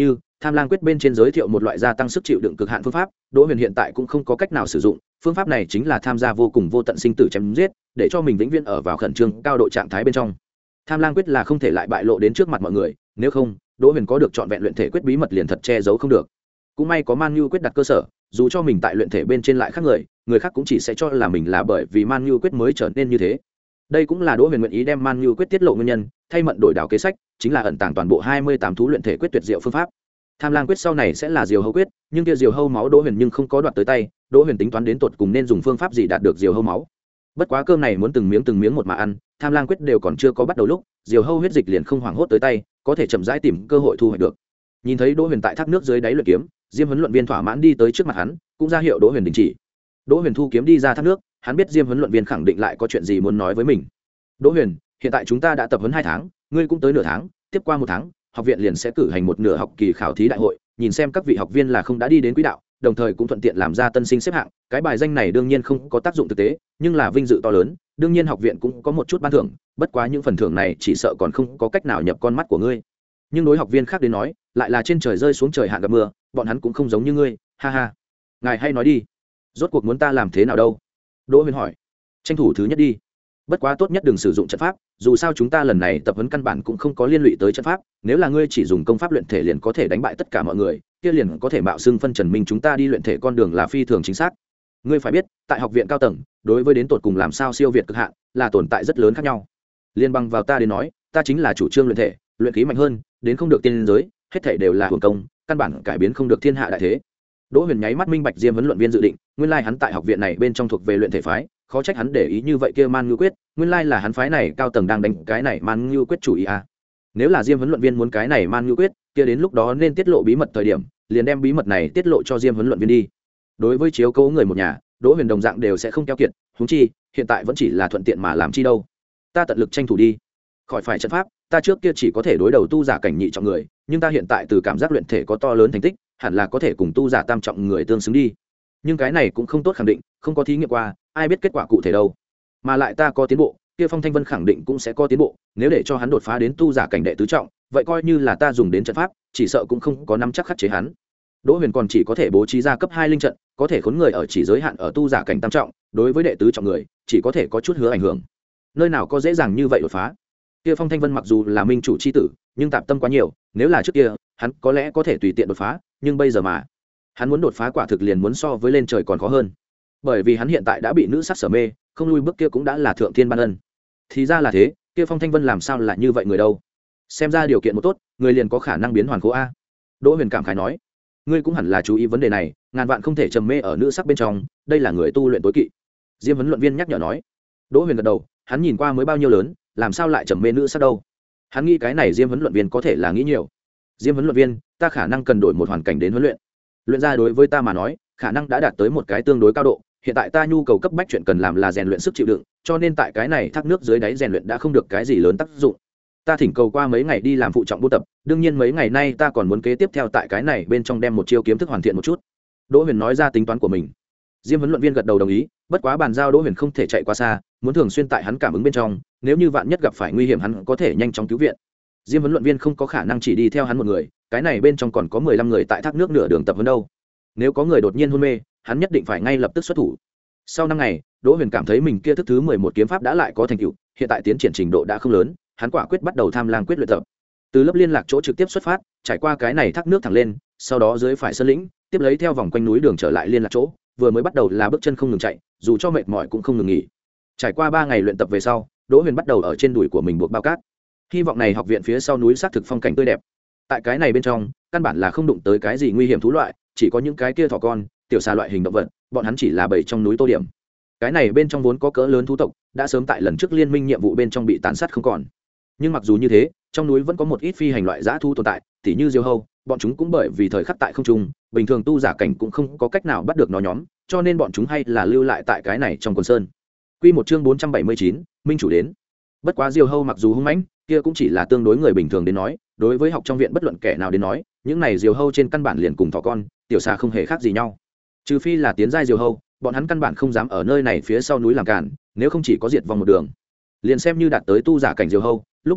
Tham lang quyết bên trên giới thiệu một loại gia tăng sức chịu đựng cực hạn phương pháp, Đỗ Huyền hiện tại cũng không có cách nào sử dụng. Phương pháp này chính là tham gia vô cùng vô tận sinh tử chém giết, để cho mình vĩnh viễn ở vào khẩn trương cao độ trạng thái bên trong. Tham lang quyết là không thể lại bại lộ đến trước mặt mọi người, nếu không, Đỗ Huyền có được trọn vẹn luyện thể quyết bí mật liền thật che giấu không được. Cũng may có Man Nhu quyết đặt cơ sở, dù cho mình tại luyện thể bên trên lại khác người, người khác cũng chỉ sẽ cho là mình là bởi vì Man Nhu quyết mới trở nên như thế. Đây cũng là Đỗ Huyền nguyện ý đem Man Nhu quyết tiết lộ nguyên nhân, thay mận đổi đảo kế sách, chính là ẩn tàng toàn bộ hai mươi tám thú luyện thể quyết tuyệt diệu phương pháp. Tham lang quyết sau này sẽ là diều hâu quyết, nhưng kia diều hâu máu Đỗ Huyền nhưng không có đoạt tới tay, Đỗ Huyền tính toán đến tột cùng nên dùng phương pháp gì đạt được diều hâu máu. Bất quá cơm này muốn từng miếng từng miếng một mà ăn, Tham lang quyết đều còn chưa có bắt đầu lúc, diều hâu huyết dịch liền không hoảng hốt tới tay, có thể chậm rãi tìm cơ hội thu hoạch được. Nhìn thấy Đỗ Huyền tại thác nước dưới đáy luyện kiếm, Diêm huấn luyện viên thỏa mãn đi tới trước mặt hắn, cũng ra hiệu Đỗ Huyền đình chỉ. Đỗ Huyền thu kiếm đi ra thác nước, hắn biết Diêm huấn luyện viên khẳng định lại có chuyện gì muốn nói với mình. Đỗ Huyền, hiện tại chúng ta đã tập huấn hai tháng, ngươi cũng tới nửa tháng, tiếp qua một tháng, học viện liền sẽ cử hành một nửa học kỳ khảo thí đại hội, nhìn xem các vị học viên là không đã đi đến quỹ đạo, đồng thời cũng thuận tiện làm ra tân sinh xếp hạng. Cái bài danh này đương nhiên không có tác dụng thực tế, nhưng là vinh dự to lớn, đương nhiên học viện cũng có một chút ban thưởng, bất quá những phần thưởng này chỉ sợ còn không có cách nào nhập con mắt của ngươi. Nhưng đối học viên khác đến nói, lại là trên trời rơi xuống trời hạn gặp mưa, bọn hắn cũng không giống như ngươi, ha ha. Ngài hay nói đi, rốt cuộc muốn ta làm thế nào đâu? Đỗ Huyền hỏi. Tranh thủ thứ nhất đi, bất quá tốt nhất đừng sử dụng trận pháp, dù sao chúng ta lần này tập huấn căn bản cũng không có liên lụy tới trận pháp, nếu là ngươi chỉ dùng công pháp luyện thể liền có thể đánh bại tất cả mọi người, kia liền có thể mạo xưng phân trần minh chúng ta đi luyện thể con đường là phi thường chính xác. Ngươi phải biết, tại học viện cao tầng, đối với đến tột cùng làm sao siêu việt cực hạn, là tồn tại rất lớn khác nhau. Liên bằng vào ta đến nói, ta chính là chủ trương luyện thể, luyện khí mạnh hơn, đến không được tiên giới, hết thảy đều là hưởng công, căn bản cải biến không được thiên hạ đại thế. Đỗ Huyền nháy mắt minh bạch Diêm huấn luyện viên dự định, nguyên lai hắn tại học viện này bên trong thuộc về luyện thể phái, khó trách hắn để ý như vậy kia Man Ngưu quyết, nguyên lai là hắn phái này cao tầng đang đánh cái này Man Ngưu quyết chủ ý à. Nếu là Diêm huấn luyện viên muốn cái này Man Ngưu quyết, kia đến lúc đó nên tiết lộ bí mật thời điểm, liền đem bí mật này tiết lộ cho Diêm huấn luyện viên đi. Đối với chiếu cố người một nhà, Đỗ Huyền đồng dạng đều sẽ không keo kiệt, huống chi, hiện tại vẫn chỉ là thuận tiện mà làm chi đâu. Ta tận lực tranh thủ đi. Khỏi phải trận pháp, ta trước kia chỉ có thể đối đầu tu giả cảnh nhị trọng người, nhưng ta hiện tại từ cảm giác luyện thể có to lớn thành tích, hẳn là có thể cùng tu giả tam trọng người tương xứng đi. Nhưng cái này cũng không tốt khẳng định, không có thí nghiệm qua, ai biết kết quả cụ thể đâu. Mà lại ta có tiến bộ, kia Phong Thanh Vân khẳng định cũng sẽ có tiến bộ, nếu để cho hắn đột phá đến tu giả cảnh đệ tứ trọng, vậy coi như là ta dùng đến trận pháp, chỉ sợ cũng không có nắm chắc khắc chế hắn. Đỗ Huyền còn chỉ có thể bố trí ra cấp hai linh trận, có thể khốn người ở chỉ giới hạn ở tu giả cảnh tam trọng, đối với đệ tứ trọng người, chỉ có thể có chút hứa ảnh hưởng. Nơi nào có dễ dàng như vậy đột phá. Kia Phong Thanh Vân mặc dù là minh chủ chi tử, nhưng tạp tâm quá nhiều, nếu là trước kia, hắn có lẽ có thể tùy tiện đột phá, nhưng bây giờ mà, hắn muốn đột phá quả thực liền muốn so với lên trời còn khó hơn. Bởi vì hắn hiện tại đã bị nữ sát sở mê, không lui bước kia cũng đã là thượng thiên ban ân. Thì ra là thế, kia Phong Thanh Vân làm sao lại như vậy người đâu? Xem ra điều kiện một tốt, người liền có khả năng biến hoàn cố a. Đỗ Huyền cảm khái nói, ngươi cũng hẳn là chú ý vấn đề này, ngàn vạn không thể trầm mê ở nữ sắc bên trong, đây là người tu luyện tối kỵ. Diêm huấn luyện viên nhắc nhở nói. Đỗ Huyền gật đầu, hắn nhìn qua mới bao nhiêu lớn, làm sao lại trầm mê nữ sắc đâu? Hắn nghĩ cái này Diêm huấn luyện viên có thể là nghĩ nhiều. Diêm huấn luyện viên, ta khả năng cần đổi một hoàn cảnh đến huấn luyện. Luyện ra đối với ta mà nói, khả năng đã đạt tới một cái tương đối cao độ, hiện tại ta nhu cầu cấp bách chuyện cần làm là rèn luyện sức chịu đựng, cho nên tại cái này thác nước dưới đáy rèn luyện đã không được cái gì lớn tác dụng. Ta thỉnh cầu qua mấy ngày đi làm phụ trọng buôn tập, đương nhiên mấy ngày nay ta còn muốn kế tiếp theo tại cái này bên trong đem một chiêu kiếm thức hoàn thiện một chút. Đỗ Huyền nói ra tính toán của mình. Diêm huấn luyện viên gật đầu đồng ý, bất quá bàn giao Đỗ Huyền không thể chạy quá xa, muốn thường xuyên tại hắn cảm ứng bên trong, nếu như vạn nhất gặp phải nguy hiểm hắn có thể nhanh chóng cứu viện. Diêm huấn luyện viên không có khả năng chỉ đi theo hắn một người, cái này bên trong còn có mười lăm người tại thác nước nửa đường tập huấn đâu. Nếu có người đột nhiên hôn mê, hắn nhất định phải ngay lập tức xuất thủ. Sau năm ngày, Đỗ Huyền cảm thấy mình kia thức thứ mười một kiếm pháp đã lại có thành tựu, hiện tại tiến triển trình độ đã không lớn, hắn quả quyết bắt đầu tham lang quyết luyện tập. Từ lớp liên lạc chỗ trực tiếp xuất phát, trải qua cái này thác nước thẳng lên, sau đó dưới phải sơn lĩnh, tiếp lấy theo vòng quanh núi đường trở lại liên lạc chỗ, vừa mới bắt đầu là bước chân không ngừng chạy, dù cho mệt mỏi cũng không ngừng nghỉ. Trải qua ba ngày luyện tập về sau, Đỗ Huyền bắt đầu ở trên đùi của mình buộc bao cát. Hy vọng này học viện phía sau núi xác thực phong cảnh tươi đẹp. Tại cái này bên trong, căn bản là không đụng tới cái gì nguy hiểm thú loại, chỉ có những cái kia thỏ con, tiểu xà loại hình động vật, bọn hắn chỉ là bầy trong núi tô điểm. Cái này bên trong vốn có cỡ lớn thú tộc, đã sớm tại lần trước liên minh nhiệm vụ bên trong bị tàn sát không còn. Nhưng mặc dù như thế, trong núi vẫn có một ít phi hành loại dã thú tồn tại, tỉ như diều hâu, bọn chúng cũng bởi vì thời khắc tại không trung, bình thường tu giả cảnh cũng không có cách nào bắt được nó nhóm, cho nên bọn chúng hay là lưu lại tại cái này trong quần sơn. Quy một chương bốn trăm bảy mươi chín, minh chủ đến. Bất quá diều hâu mặc dù hung mãnh, kia cũng chỉ là tương đối người bình thường đến nói, đối với học trong viện bất luận kẻ nào đến nói, những này diều hâu trên căn bản liền cùng thỏ con, tiểu xà không hề khác gì nhau. Trừ phi là tiến giai diều hâu, bọn hắn căn bản không dám ở nơi này phía sau núi làm cản, nếu không chỉ có diệt vong một đường. Liền xem như đạt tới tu giả cảnh diều hâu, lúc này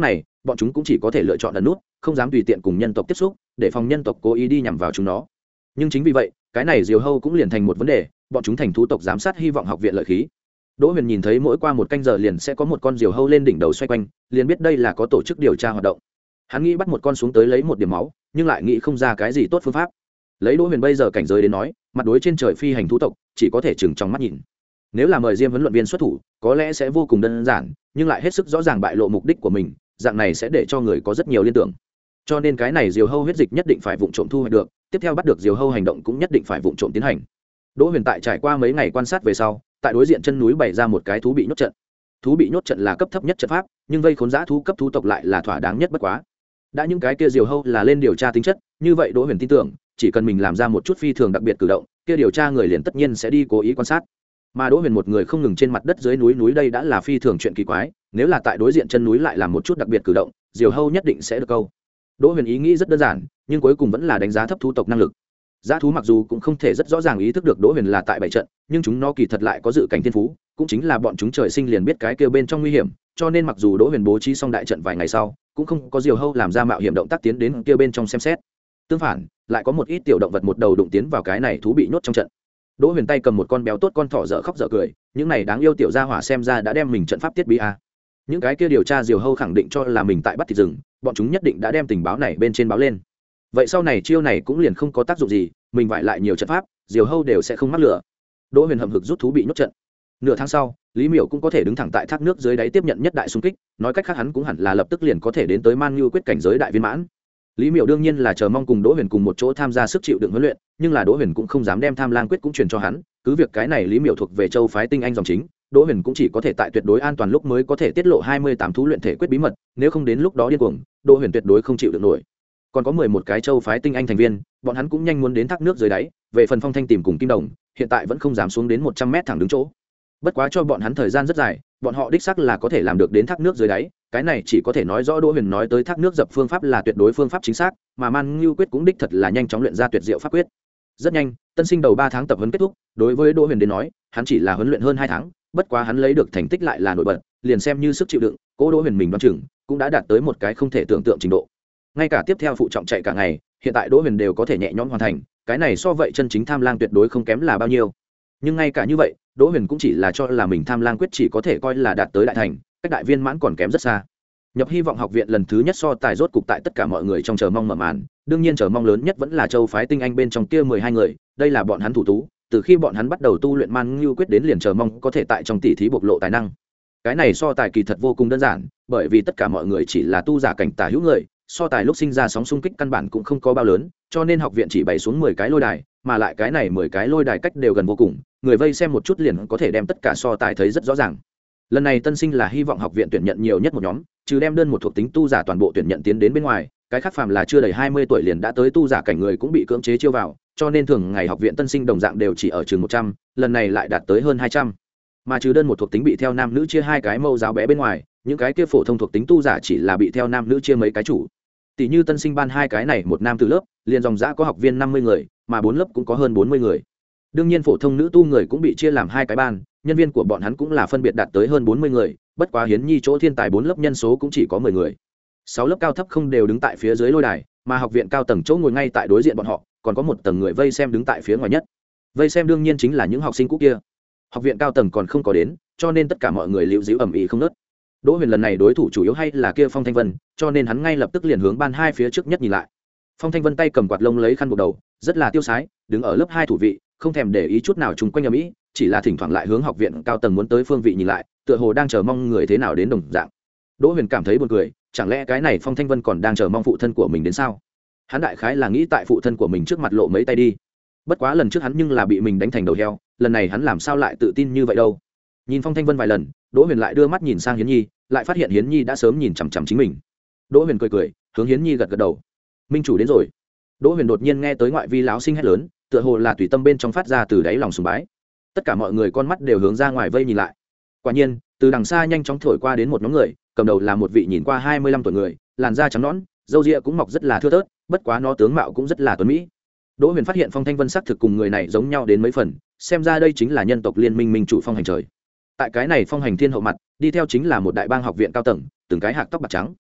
bọn chúng cũng chỉ có thể lựa chọn ẩn nút, không dám tùy tiện cùng nhân tộc tiếp xúc, để phòng nhân tộc cố ý đi nhằm vào chúng nó. Nhưng chính vì vậy, cái này diều hâu cũng liền thành một vấn đề, bọn chúng thành thú tộc giám sát hy vọng học viện lợi khí. Đỗ Huyền nhìn thấy mỗi qua một canh giờ liền sẽ có một con diều hâu lên đỉnh đầu xoay quanh, liền biết đây là có tổ chức điều tra hoạt động. Hắn nghĩ bắt một con xuống tới lấy một điểm máu, nhưng lại nghĩ không ra cái gì tốt phương pháp. Lấy Đỗ Huyền bây giờ cảnh giới đến nói, mặt đối trên trời phi hành thú tộc, chỉ có thể chừng trong mắt nhìn. Nếu là mời Diêm huấn luyện viên xuất thủ, có lẽ sẽ vô cùng đơn giản, nhưng lại hết sức rõ ràng bại lộ mục đích của mình, dạng này sẽ để cho người có rất nhiều liên tưởng. Cho nên cái này diều hâu huyết dịch nhất định phải vụng trộm thu hoạch được, tiếp theo bắt được diều hâu hành động cũng nhất định phải vụng trộm tiến hành. Đỗ Huyền tại trải qua mấy ngày quan sát về sau, tại đối diện chân núi bày ra một cái thú bị nhốt trận. Thú bị nhốt trận là cấp thấp nhất trận pháp, nhưng vây khốn dã thú cấp thú tộc lại là thỏa đáng nhất bất quá. Đã những cái kia diều hâu là lên điều tra tính chất, như vậy Đỗ Huyền tin tưởng, chỉ cần mình làm ra một chút phi thường đặc biệt cử động, kia điều tra người liền tất nhiên sẽ đi cố ý quan sát. Mà Đỗ Huyền một người không ngừng trên mặt đất dưới núi núi đây đã là phi thường chuyện kỳ quái, nếu là tại đối diện chân núi lại làm một chút đặc biệt cử động, diều hâu nhất định sẽ được câu. Đỗ Huyền ý nghĩ rất đơn giản, nhưng cuối cùng vẫn là đánh giá thấp thú tộc năng lực. Dã thú mặc dù cũng không thể rất rõ ràng ý thức được Đỗ Huyền là tại bảy trận, nhưng chúng nó kỳ thật lại có dự cảnh thiên phú, cũng chính là bọn chúng trời sinh liền biết cái kia bên trong nguy hiểm, cho nên mặc dù Đỗ Huyền bố trí xong đại trận vài ngày sau, cũng không có diều hâu làm ra mạo hiểm động tác tiến đến kia bên trong xem xét. Tương phản, lại có một ít tiểu động vật một đầu đụng tiến vào cái này thú bị nhốt trong trận. Đỗ Huyền tay cầm một con béo tốt con thỏ dở khóc dở cười, những này đáng yêu tiểu gia hỏa xem ra đã đem mình trận pháp tiết bí a. Những cái kia điều tra diều hâu khẳng định cho là mình tại bắt thịt rừng, bọn chúng nhất định đã đem tình báo này bên trên báo lên. Vậy sau này chiêu này cũng liền không có tác dụng gì, mình vải lại nhiều trận pháp, diều hâu đều sẽ không mắc lửa. Đỗ Huyền hậm hực rút thú bị nhốt trận. Nửa tháng sau, Lý Miểu cũng có thể đứng thẳng tại thác nước dưới đáy tiếp nhận nhất đại xung kích, nói cách khác hắn cũng hẳn là lập tức liền có thể đến tới Man Nhu quyết cảnh giới đại viên mãn. Lý Miểu đương nhiên là chờ mong cùng Đỗ Huyền cùng một chỗ tham gia sức chịu đựng huấn luyện, nhưng là Đỗ Huyền cũng không dám đem Tham Lang quyết cũng truyền cho hắn, cứ việc cái này Lý Miểu thuộc về châu phái tinh anh dòng chính, Đỗ Huyền cũng chỉ có thể tại tuyệt đối an toàn lúc mới có thể tiết lộ hai mươi tám thú luyện thể quyết bí mật, nếu không đến lúc đó điên cuồng, Đỗ Huyền tuyệt đối không chịu được nổi. Còn có mười một cái châu phái tinh anh thành viên, bọn hắn cũng nhanh muốn đến thác nước dưới đáy, về phần Phong Thanh tìm cùng Kim Đồng, hiện tại vẫn không dám xuống đến một trăm mét thẳng đứng chỗ. Bất quá cho bọn hắn thời gian rất dài, bọn họ đích xác là có thể làm được đến thác nước dưới đáy, cái này chỉ có thể nói rõ Đỗ Huyền nói tới thác nước dập phương pháp là tuyệt đối phương pháp chính xác, mà Man Nhu quyết cũng đích thật là nhanh chóng luyện ra tuyệt diệu pháp quyết. Rất nhanh, tân sinh đầu ba tháng tập huấn kết thúc, đối với Đỗ Huyền đến nói, hắn chỉ là huấn luyện hơn hai tháng, bất quá hắn lấy được thành tích lại là nổi bật, liền xem như sức chịu đựng, Cố Đỗ Huyền mình đoán chừng cũng đã đạt tới một cái không thể tưởng tượng trình độ. Ngay cả tiếp theo phụ trọng chạy cả ngày, hiện tại Đỗ Huyền đều có thể nhẹ nhõm hoàn thành, cái này so vậy chân chính Tham Lang tuyệt đối không kém là bao nhiêu. Nhưng ngay cả như vậy, Đỗ Huyền cũng chỉ là cho là mình Tham Lang quyết chỉ có thể coi là đạt tới đại thành, cách đại viên mãn còn kém rất xa. Nhập hy vọng học viện lần thứ nhất so tài rốt cục tại tất cả mọi người trong chờ mong mở màn, đương nhiên chờ mong lớn nhất vẫn là châu phái tinh anh bên trong kia mười hai người, đây là bọn hắn thủ tú, từ khi bọn hắn bắt đầu tu luyện Man Nhu quyết đến liền chờ mong có thể tại trong tỷ thí bộc lộ tài năng. Cái này so tài kỳ thật vô cùng đơn giản, bởi vì tất cả mọi người chỉ là tu giả cảnh tả hữu người, so tài lúc sinh ra sóng xung kích căn bản cũng không có bao lớn, cho nên học viện chỉ bày xuống mười cái lôi đài, mà lại cái này mười cái lôi đài cách đều gần vô cùng, người vây xem một chút liền có thể đem tất cả so tài thấy rất rõ ràng. Lần này tân sinh là hy vọng học viện tuyển nhận nhiều nhất một nhóm, trừ đem đơn một thuộc tính tu giả toàn bộ tuyển nhận tiến đến bên ngoài, cái khác phàm là chưa đầy hai mươi tuổi liền đã tới tu giả cảnh người cũng bị cưỡng chế chiêu vào, cho nên thường ngày học viện tân sinh đồng dạng đều chỉ ở chừng một trăm, lần này lại đạt tới hơn hai trăm. Mà trừ đơn một thuộc tính bị theo nam nữ chia hai cái mâu giáo bé bên ngoài, những cái kia phổ thông thuộc tính tu giả chỉ là bị theo nam nữ chia mấy cái chủ. Tỷ như tân sinh ban hai cái này một nam từ lớp, liền dòng dã có học viên năm mươi người, mà bốn lớp cũng có hơn bốn mươi người. Đương nhiên phổ thông nữ tu người cũng bị chia làm hai cái ban, nhân viên của bọn hắn cũng là phân biệt đạt tới hơn bốn mươi người, bất quá Hiến Nhi chỗ thiên tài bốn lớp nhân số cũng chỉ có mười người. sáu lớp cao thấp không đều đứng tại phía dưới lôi đài, mà học viện cao tầng chỗ ngồi ngay tại đối diện bọn họ, còn có một tầng người vây xem đứng tại phía ngoài nhất. Vây xem đương nhiên chính là những học sinh cũ kia. Học viện cao tầng còn không có đến, cho nên tất cả mọi người liễu díu ầm ĩ không ngớt. Đỗ Huyền lần này đối thủ chủ yếu hay là kia Phong Thanh Vân, cho nên hắn ngay lập tức liền hướng ban hai phía trước nhất nhìn lại. Phong Thanh Vân tay cầm quạt lông lấy khăn buộc đầu, rất là tiêu sái, đứng ở lớp hai thủ vị, không thèm để ý chút nào chung quanh ầm ĩ, chỉ là thỉnh thoảng lại hướng học viện cao tầng muốn tới phương vị nhìn lại, tựa hồ đang chờ mong người thế nào đến đồng dạng. Đỗ Huyền cảm thấy buồn cười, chẳng lẽ cái này Phong Thanh Vân còn đang chờ mong phụ thân của mình đến sao? Hắn đại khái là nghĩ tại phụ thân của mình trước mặt lộ mấy tay đi. Bất quá lần trước hắn nhưng là bị mình đánh thành đầu heo, lần này hắn làm sao lại tự tin như vậy đâu? Nhìn Phong Thanh Vân vài lần, Đỗ Huyền lại đưa mắt nhìn sang Hiến Nhi, lại phát hiện Hiến Nhi đã sớm nhìn chằm chằm chính mình. Đỗ Huyền cười cười, hướng Hiến Nhi gật gật đầu. Minh chủ đến rồi. Đỗ Huyền đột nhiên nghe tới ngoại vi láo sinh hét lớn, tựa hồ là tùy tâm bên trong phát ra từ đáy lòng sùng bái. Tất cả mọi người con mắt đều hướng ra ngoài vây nhìn lại. Quả nhiên, từ đằng xa nhanh chóng thổi qua đến một nhóm người, cầm đầu là một vị nhìn qua hai mươi lăm tuổi người, làn da trắng nõn, râu ria cũng mọc rất là thưa thớt, bất quá nó tướng mạo cũng rất là tuấn mỹ. Đỗ Huyền phát hiện Phong Thanh Vân sắc thực cùng người này giống nhau đến mấy phần, xem ra đây chính là nhân tộc liên minh minh chủ Phong Hành Trời. Tại cái này Phong Hành Thiên hậu mặt, đi theo chính là một đại bang học viện cao tầng, từng cái hạc tóc bạc trắng.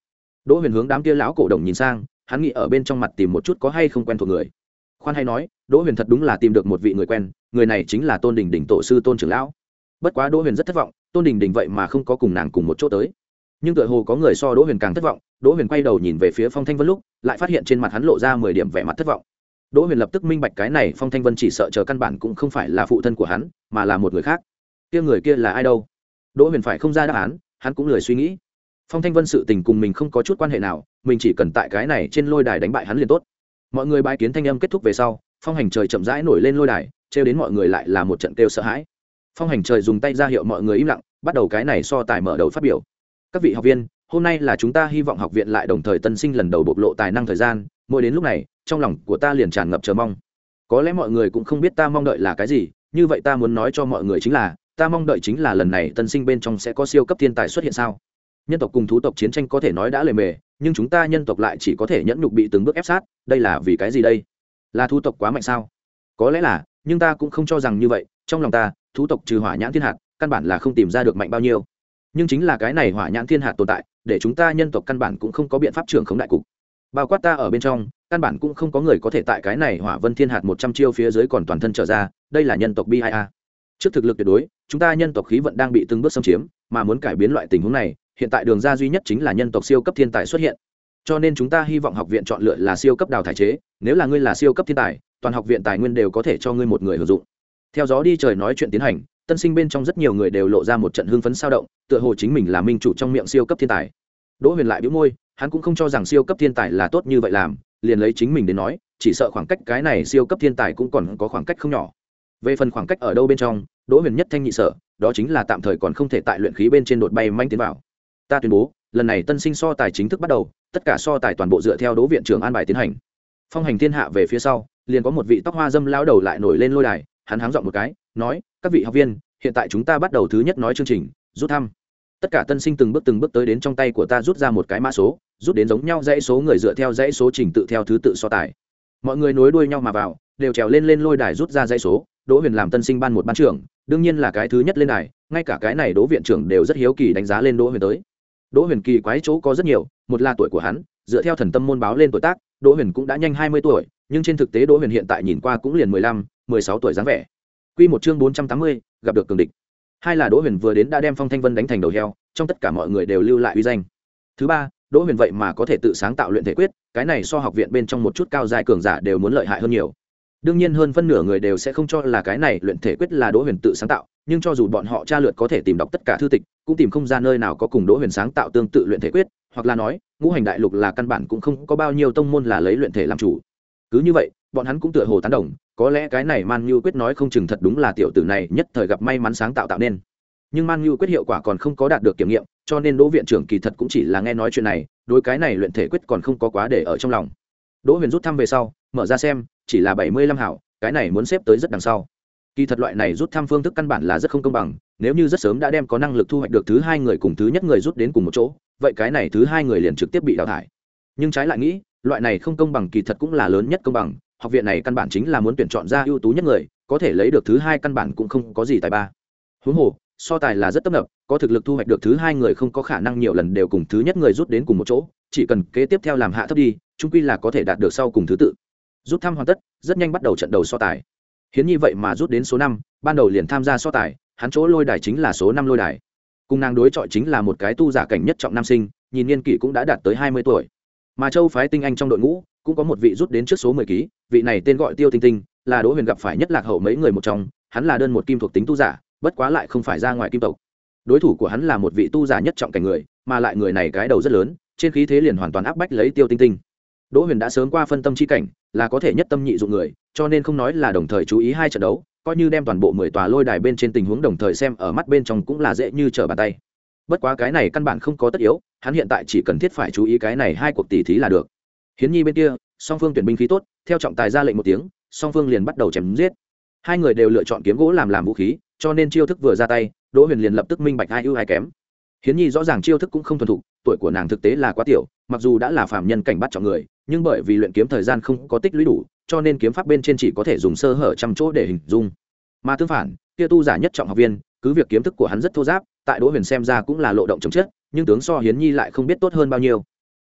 Đỗ Huyền hướng đám kia lão cổ đồng nhìn sang, hắn nghĩ ở bên trong mặt tìm một chút có hay không quen thuộc người. Khoan hay nói, Đỗ Huyền thật đúng là tìm được một vị người quen, người này chính là Tôn Đình Đình tổ sư Tôn trưởng lão. Bất quá Đỗ Huyền rất thất vọng, Tôn Đình Đình vậy mà không có cùng nàng cùng một chỗ tới. Nhưng tựa hồ có người so Đỗ Huyền càng thất vọng, Đỗ Huyền quay đầu nhìn về phía Phong Thanh Vân lúc, lại phát hiện trên mặt hắn lộ ra mười điểm vẻ mặt thất vọng. Đỗ Huyền lập tức minh bạch cái này Phong Thanh Vân chỉ sợ chờ căn bản cũng không phải là phụ thân của hắn, mà là một người khác. Kia người kia là ai đâu? Đỗ Huyền phải không ra đáp án, hắn cũng lười suy nghĩ. Phong Thanh Vân sự tình cùng mình không có chút quan hệ nào, mình chỉ cần tại cái này trên lôi đài đánh bại hắn liền tốt. Mọi người bái kiến thanh âm kết thúc về sau, Phong Hành Trời chậm rãi nổi lên lôi đài, trêu đến mọi người lại là một trận kêu sợ hãi. Phong Hành Trời dùng tay ra hiệu mọi người im lặng, bắt đầu cái này so tài mở đầu phát biểu. Các vị học viên, hôm nay là chúng ta hy vọng học viện lại đồng thời tân sinh lần đầu bộc lộ tài năng thời gian, mỗi đến lúc này, trong lòng của ta liền tràn ngập chờ mong. Có lẽ mọi người cũng không biết ta mong đợi là cái gì, như vậy ta muốn nói cho mọi người chính là, ta mong đợi chính là lần này tân sinh bên trong sẽ có siêu cấp thiên tài xuất hiện sao? Nhân tộc cùng thú tộc chiến tranh có thể nói đã lề mề, nhưng chúng ta nhân tộc lại chỉ có thể nhẫn nhục bị từng bước ép sát, đây là vì cái gì đây? Là thú tộc quá mạnh sao? Có lẽ là, nhưng ta cũng không cho rằng như vậy, trong lòng ta, thú tộc trừ hỏa nhãn thiên hạt, căn bản là không tìm ra được mạnh bao nhiêu. Nhưng chính là cái này hỏa nhãn thiên hạt tồn tại, để chúng ta nhân tộc căn bản cũng không có biện pháp trưởng khống đại cục. Bao quát ta ở bên trong, căn bản cũng không có người có thể tại cái này hỏa vân thiên hạt một trăm chiêu phía dưới còn toàn thân trở ra, đây là nhân tộc bi ai a. Trước thực lực tuyệt đối, chúng ta nhân tộc khí vận đang bị từng bước xâm chiếm, mà muốn cải biến loại tình huống này, hiện tại đường ra duy nhất chính là nhân tộc siêu cấp thiên tài xuất hiện. Cho nên chúng ta hy vọng học viện chọn lựa là siêu cấp đào thải chế, nếu là ngươi là siêu cấp thiên tài, toàn học viện tài nguyên đều có thể cho ngươi một người hưởng dụng. Theo gió đi trời nói chuyện tiến hành, tân sinh bên trong rất nhiều người đều lộ ra một trận hưng phấn sao động, tựa hồ chính mình là minh chủ trong miệng siêu cấp thiên tài. Đỗ Huyền lại bĩu môi, hắn cũng không cho rằng siêu cấp thiên tài là tốt như vậy làm, liền lấy chính mình đến nói, chỉ sợ khoảng cách cái này siêu cấp thiên tài cũng còn có khoảng cách không nhỏ. Về phần khoảng cách ở đâu bên trong, Đỗ Huyền nhất thanh nhị sở, đó chính là tạm thời còn không thể tại luyện khí bên trên đột bay manh tiến vào. Ta tuyên bố, lần này tân sinh so tài chính thức bắt đầu, tất cả so tài toàn bộ dựa theo Đỗ viện trưởng an bài tiến hành. Phong hành thiên hạ về phía sau, liền có một vị tóc hoa dâm lão đầu lại nổi lên lôi đài, hắn háng giọng một cái, nói: "Các vị học viên, hiện tại chúng ta bắt đầu thứ nhất nói chương trình, rút thăm." Tất cả tân sinh từng bước từng bước tới đến trong tay của ta rút ra một cái mã số, rút đến giống nhau dãy số người dựa theo dãy số trình tự theo thứ tự so tài. Mọi người nối đuôi nhau mà vào, đều trèo lên lên lôi đài rút ra dãy số. Đỗ Huyền làm tân sinh ban một ban trưởng, đương nhiên là cái thứ nhất lên đài, ngay cả cái này Đỗ viện trưởng đều rất hiếu kỳ đánh giá lên Đỗ Huyền tới. Đỗ Huyền kỳ quái chỗ có rất nhiều, một là tuổi của hắn, dựa theo thần tâm môn báo lên tuổi tác, Đỗ Huyền cũng đã nhanh hai mươi tuổi, nhưng trên thực tế Đỗ Huyền hiện tại nhìn qua cũng liền mười lăm, mười sáu tuổi dáng vẻ. Quy một chương bốn trăm tám mươi, gặp được cường địch. Hai là Đỗ Huyền vừa đến đã đem Phong Thanh Vân đánh thành đầu heo, trong tất cả mọi người đều lưu lại uy danh. Thứ ba, Đỗ Huyền vậy mà có thể tự sáng tạo luyện thể quyết, cái này so học viện bên trong một chút cao giai cường giả đều muốn lợi hại hơn nhiều. Đương nhiên hơn phân nửa người đều sẽ không cho là cái này luyện thể quyết là Đỗ Huyền tự sáng tạo, nhưng cho dù bọn họ tra lượt có thể tìm đọc tất cả thư tịch, cũng tìm không ra nơi nào có cùng Đỗ Huyền sáng tạo tương tự luyện thể quyết, hoặc là nói, ngũ hành đại lục là căn bản cũng không có bao nhiêu tông môn là lấy luyện thể làm chủ. Cứ như vậy, bọn hắn cũng tựa hồ tán đồng, có lẽ cái này Man Nhu quyết nói không chừng thật đúng là tiểu tử này nhất thời gặp may mắn sáng tạo tạo nên. Nhưng Man Nhu quyết hiệu quả còn không có đạt được kiểm nghiệm, cho nên Đỗ viện trưởng kỳ thật cũng chỉ là nghe nói chuyện này, đối cái này luyện thể quyết còn không có quá để ở trong lòng. Đỗ Huyền rút thăm về sau, mở ra xem, chỉ là bảy mươi lăm hảo, cái này muốn xếp tới rất đằng sau. Kỳ thật loại này rút thăm phương thức căn bản là rất không công bằng, nếu như rất sớm đã đem có năng lực thu hoạch được thứ hai người cùng thứ nhất người rút đến cùng một chỗ, vậy cái này thứ hai người liền trực tiếp bị đào thải. Nhưng trái lại nghĩ, loại này không công bằng kỳ thật cũng là lớn nhất công bằng, học viện này căn bản chính là muốn tuyển chọn ra ưu tú nhất người, có thể lấy được thứ hai căn bản cũng không có gì tài ba. Huống hồ, so tài là rất tấp nập, có thực lực thu hoạch được thứ hai người không có khả năng nhiều lần đều cùng thứ nhất người rút đến cùng một chỗ, chỉ cần kế tiếp theo làm hạ thấp đi, chung quy là có thể đạt được sau cùng thứ tự. Rút thăm hoàn tất, rất nhanh bắt đầu trận đầu so tài. Hiến Nhi vậy mà rút đến số năm, ban đầu liền tham gia so tài, hắn chỗ lôi đài chính là số năm lôi đài. Cùng nàng đối chọi chính là một cái tu giả cảnh nhất trọng nam sinh, nhìn niên kỷ cũng đã đạt tới hai mươi tuổi. Mà Châu phái tinh anh trong đội ngũ, cũng có một vị rút đến trước số mười ký, vị này tên gọi Tiêu Tinh Tinh, là Đỗ Huyền gặp phải nhất lạc hậu mấy người một trong, hắn là đơn một kim thuộc tính tu giả, bất quá lại không phải ra ngoài kim tộc. Đối thủ của hắn là một vị tu giả nhất trọng cảnh người, mà lại người này cái đầu rất lớn, trên khí thế liền hoàn toàn áp bách lấy Tiêu Tinh Tinh. Đỗ Huyền đã sớm qua phân tâm chi cảnh, là có thể nhất tâm nhị dụng người, cho nên không nói là đồng thời chú ý hai trận đấu, coi như đem toàn bộ mười tòa lôi đài bên trên tình huống đồng thời xem ở mắt bên trong cũng là dễ như trở bàn tay. Bất quá cái này căn bản không có tất yếu, hắn hiện tại chỉ cần thiết phải chú ý cái này hai cuộc tỷ thí là được. Hiến Nhi bên kia, song phương tuyển binh khí tốt, theo trọng tài ra lệnh một tiếng, song phương liền bắt đầu chém giết. Hai người đều lựa chọn kiếm gỗ làm làm vũ khí, cho nên chiêu thức vừa ra tay, Đỗ Huyền liền lập tức minh bạch ai ưu ai kém. Hiến Nhi rõ ràng chiêu thức cũng không thuần thục, tuổi của nàng thực tế là quá tiểu, mặc dù đã là phàm nhân cảnh bắt trọng người, nhưng bởi vì luyện kiếm thời gian không có tích lũy đủ, cho nên kiếm pháp bên trên chỉ có thể dùng sơ hở trăm chỗ để hình dung. Mà tương phản, kia tu giả nhất trọng học viên, cứ việc kiếm thức của hắn rất thô ráp, tại Đỗ Huyền xem ra cũng là lộ động chống chết, nhưng tướng so Hiến Nhi lại không biết tốt hơn bao nhiêu.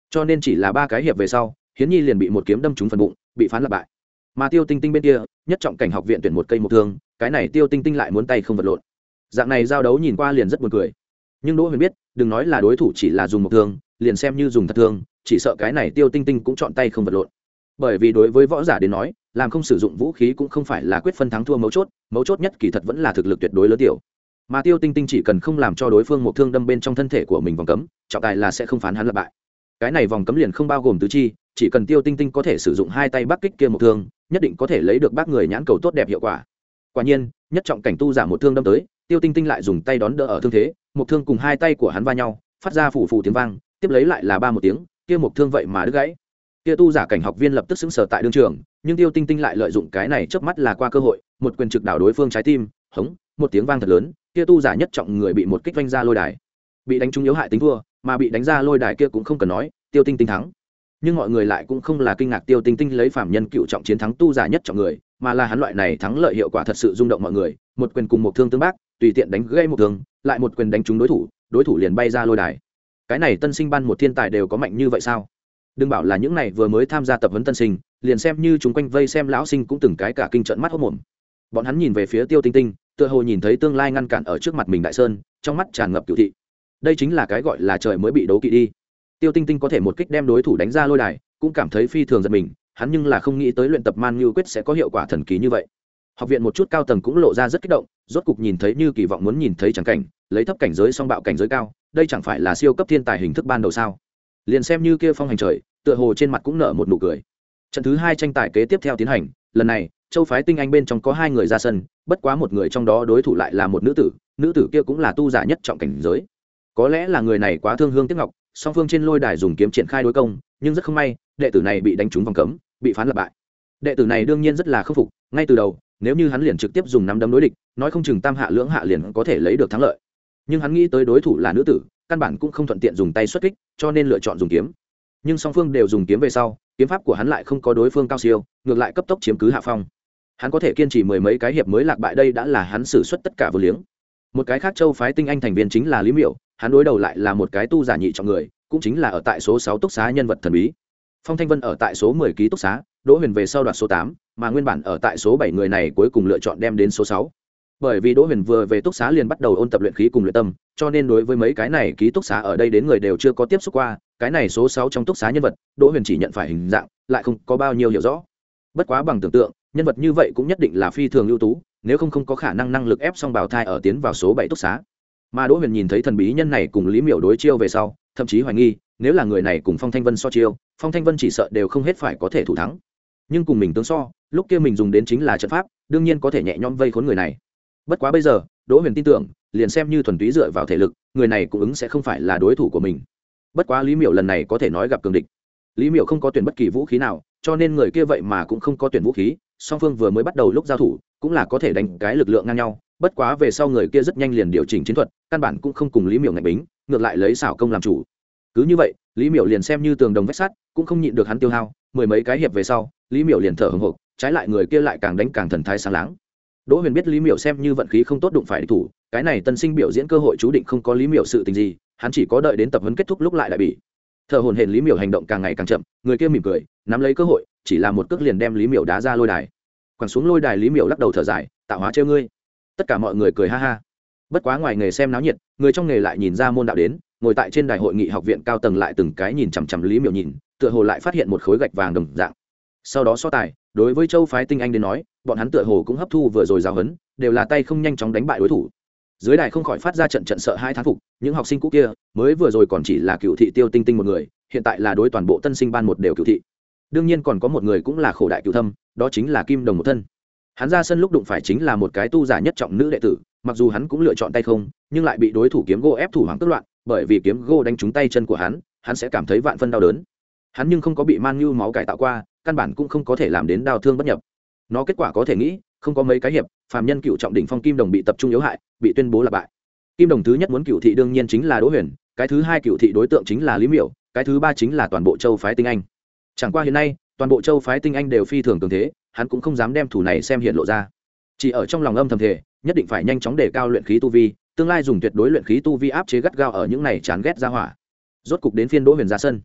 cho nên chỉ là ba cái hiệp về sau Hiến Nhi liền bị một kiếm đâm trúng phần bụng, bị phán lập bại. Mà Tiêu Tinh Tinh bên kia, nhất trọng cảnh học viện tuyển một cây một thương, cái này Tiêu Tinh Tinh lại muốn tay không vật lộn. Dạng này giao đấu nhìn qua liền rất buồn cười. Nhưng Đỗ Huyền biết, đừng nói là đối thủ chỉ là dùng một thương, liền xem như dùng thật thương, chỉ sợ cái này Tiêu Tinh Tinh cũng chọn tay không vật lộn. Bởi vì đối với võ giả đến nói, làm không sử dụng vũ khí cũng không phải là quyết phân thắng thua mấu chốt, mấu chốt nhất kỳ thật vẫn là thực lực tuyệt đối lớn tiểu. Mà Tiêu Tinh Tinh chỉ cần không làm cho đối phương một thương đâm bên trong thân thể của mình vòng cấm, trọng tài là sẽ không phán hắn lập bại. Cái này vòng cấm liền không bao gồm tứ chi, chỉ cần Tiêu Tinh Tinh có thể sử dụng hai tay bắc kích kia một thương, nhất định có thể lấy được bác người nhãn cầu tốt đẹp hiệu quả. Quả nhiên, nhất trọng cảnh tu giả một thương đâm tới, Tiêu Tinh Tinh lại dùng tay đón đỡ ở thương thế, một thương cùng hai tay của hắn va nhau, phát ra phủ phủ tiếng vang, tiếp lấy lại là ba một tiếng, kia một thương vậy mà đứt gãy. Kia tu giả cảnh học viên lập tức sững sờ tại đương trường, nhưng Tiêu Tinh Tinh lại lợi dụng cái này chớp mắt là qua cơ hội, một quyền trực đảo đối phương trái tim, hống, một tiếng vang thật lớn, kia tu giả nhất trọng người bị một kích vanh ra lôi đài. Bị đánh trúng yếu hại tính thua, mà bị đánh ra lôi đài kia cũng không cần nói, Tiêu Tinh Tinh thắng. Nhưng mọi người lại cũng không là kinh ngạc Tiêu Tinh Tinh lấy phạm nhân cựu trọng chiến thắng tu giả nhất trọng người, mà là hắn loại này thắng lợi hiệu quả thật sự rung động mọi người, một quyền cùng một thương tương bác, tùy tiện đánh gãy một thương, lại một quyền đánh trúng đối thủ, đối thủ liền bay ra lôi đài. Cái này tân sinh ban một thiên tài đều có mạnh như vậy sao? Đừng bảo là những này vừa mới tham gia tập huấn tân sinh, liền xem như chúng quanh vây xem lão sinh cũng từng cái cả kinh trợn mắt hốt mồm. Bọn hắn nhìn về phía Tiêu Tinh Tinh, tựa hồ nhìn thấy tương lai ngăn cản ở trước mặt mình đại sơn, trong mắt tràn ngập cửu thị. Đây chính là cái gọi là trời mới bị đấu kỵ đi. Tiêu Tinh Tinh có thể một kích đem đối thủ đánh ra lôi đài, cũng cảm thấy phi thường giật mình, hắn nhưng là không nghĩ tới luyện tập Man Nhu Quyết sẽ có hiệu quả thần kỳ như vậy. Học viện một chút cao tầng cũng lộ ra rất kích động, rốt cục nhìn thấy như kỳ vọng muốn nhìn thấy chẳng cảnh, lấy thấp cảnh giới song bạo cảnh giới cao, đây chẳng phải là siêu cấp thiên tài hình thức ban đầu sao? Liền xem như kia phong hành trời, tựa hồ trên mặt cũng nở một nụ cười. Trận thứ hai tranh tài kế tiếp theo tiến hành, lần này, châu phái tinh anh bên trong có hai người ra sân, bất quá một người trong đó đối thủ lại là một nữ tử, nữ tử kia cũng là tu giả nhất trọng cảnh giới. Có lẽ là người này quá thương hương tiếc ngọc, song phương trên lôi đài dùng kiếm triển khai đối công, nhưng rất không may, đệ tử này bị đánh trúng vòng cấm, bị phán lập bại. Đệ tử này đương nhiên rất là khâm phục, ngay từ đầu, nếu như hắn liền trực tiếp dùng nắm đấm đối địch, nói không chừng tam hạ lưỡng hạ liền có thể lấy được thắng lợi. Nhưng hắn nghĩ tới đối thủ là nữ tử, căn bản cũng không thuận tiện dùng tay xuất kích, cho nên lựa chọn dùng kiếm. Nhưng song phương đều dùng kiếm về sau, kiếm pháp của hắn lại không có đối phương cao siêu, ngược lại cấp tốc chiếm cứ hạ phong. Hắn có thể kiên trì mười mấy cái hiệp mới lạc bại, đây đã là hắn sử xuất tất cả vô liếng. Một cái khác châu phái tinh anh thành viên chính là Lý Miểu, hắn đối đầu lại là một cái tu giả nhị trọng người, cũng chính là ở tại số sáu túc xá nhân vật thần bí. Phong Thanh Vân ở tại số mười ký túc xá, Đỗ Huyền về sau đoạt số tám, mà nguyên bản ở tại số bảy người này cuối cùng lựa chọn đem đến số sáu. Bởi vì Đỗ Huyền vừa về túc xá liền bắt đầu ôn tập luyện khí cùng luyện tâm, cho nên đối với mấy cái này ký túc xá ở đây đến người đều chưa có tiếp xúc qua, cái này số sáu trong túc xá nhân vật, Đỗ Huyền chỉ nhận phải hình dạng, lại không có bao nhiêu hiểu rõ. Bất quá bằng tưởng tượng, nhân vật như vậy cũng nhất định là phi thường ưu tú, nếu không không có khả năng năng lực ép xong bào thai ở tiến vào số bảy túc xá. Mà Đỗ Huyền nhìn thấy thần bí nhân này cùng Lý Miểu đối chiêu về sau, thậm chí hoài nghi, nếu là người này cùng Phong Thanh Vân so chiêu, Phong Thanh Vân chỉ sợ đều không hết phải có thể thủ thắng. Nhưng cùng mình tướng so, lúc kia mình dùng đến chính là trận pháp, đương nhiên có thể nhẹ nhõm vây khốn người này. Bất quá bây giờ, Đỗ Huyền tin tưởng, liền xem như thuần túy dựa vào thể lực, người này cũng ứng sẽ không phải là đối thủ của mình. Bất quá Lý Miểu lần này có thể nói gặp cường địch. Lý Miểu không có tuyển bất kỳ vũ khí nào, cho nên người kia vậy mà cũng không có tuyển vũ khí, song phương vừa mới bắt đầu lúc giao thủ, cũng là có thể đánh cái lực lượng ngang nhau. Bất quá về sau người kia rất nhanh liền điều chỉnh chiến thuật, căn bản cũng không cùng Lý Miểu ngạnh bính, ngược lại lấy xảo công làm chủ. Cứ như vậy, Lý Miểu liền xem như tường đồng vách sắt, cũng không nhịn được hắn tiêu hao, mười mấy cái hiệp về sau, Lý Miểu liền thở hổn hộc, trái lại người kia lại càng đánh càng thần thái sáng láng. Đỗ Huyền biết Lý Miểu xem như vận khí không tốt đụng phải địch thủ, cái này tân sinh biểu diễn cơ hội chú định không có Lý Miểu sự tình gì, hắn chỉ có đợi đến tập huấn kết thúc lúc lại đại bị. Thở hổn hển Lý Miểu hành động càng ngày càng chậm, người kia mỉm cười, nắm lấy cơ hội, chỉ là một cước liền đem Lý Miểu đá ra lôi đài. Quẳng xuống lôi đài Lý Miểu lắc đầu thở dài, tạo hóa trêu ngươi. Tất cả mọi người cười ha ha. Bất quá ngoài nghề xem náo nhiệt, người trong nghề lại nhìn ra môn đạo đến, ngồi tại trên đài hội nghị học viện cao tầng lại từng cái nhìn chằm chằm Lý Miểu nhìn, tựa hồ lại phát hiện một khối gạch vàng đồng dạng. Sau đó so tài, đối với châu phái tinh anh đến nói, bọn hắn tựa hồ cũng hấp thu vừa rồi giáo huấn, đều là tay không nhanh chóng đánh bại đối thủ. Dưới đài không khỏi phát ra trận trận sợ hai thán phục, những học sinh cũ kia, mới vừa rồi còn chỉ là cựu thị Tiêu Tinh Tinh một người, hiện tại là đối toàn bộ tân sinh ban một đều cựu thị. Đương nhiên còn có một người cũng là khổ đại cựu thâm, đó chính là Kim Đồng một thân. Hắn ra sân lúc đụng phải chính là một cái tu giả nhất trọng nữ đệ tử, mặc dù hắn cũng lựa chọn tay không, nhưng lại bị đối thủ kiếm gô ép thủ hoàng tức loạn, bởi vì kiếm gô đánh trúng tay chân của hắn, hắn sẽ cảm thấy vạn phân đau đớn. Hắn nhưng không có bị man như máu cải tạo qua, căn bản cũng không có thể làm đến đau thương bất nhập. Nó kết quả có thể nghĩ, không có mấy cái hiệp, phàm nhân cựu trọng đỉnh phong Kim Đồng bị tập trung yếu hại, bị tuyên bố là bại. Kim Đồng thứ nhất muốn cựu thị đương nhiên chính là Đỗ Huyền, cái thứ hai cựu thị đối tượng chính là Lý Miểu, cái thứ ba chính là toàn bộ châu phái tinh anh. Chẳng qua hiện nay, toàn bộ châu phái tinh anh đều phi thường cường thế, hắn cũng không dám đem thủ này xem hiện lộ ra, chỉ ở trong lòng âm thầm thể, nhất định phải nhanh chóng đề cao luyện khí tu vi, tương lai dùng tuyệt đối luyện khí tu vi áp chế gắt gao ở những này chán ghét ra hỏa. Rốt cục đến phiên Đỗ Huyền ra sân.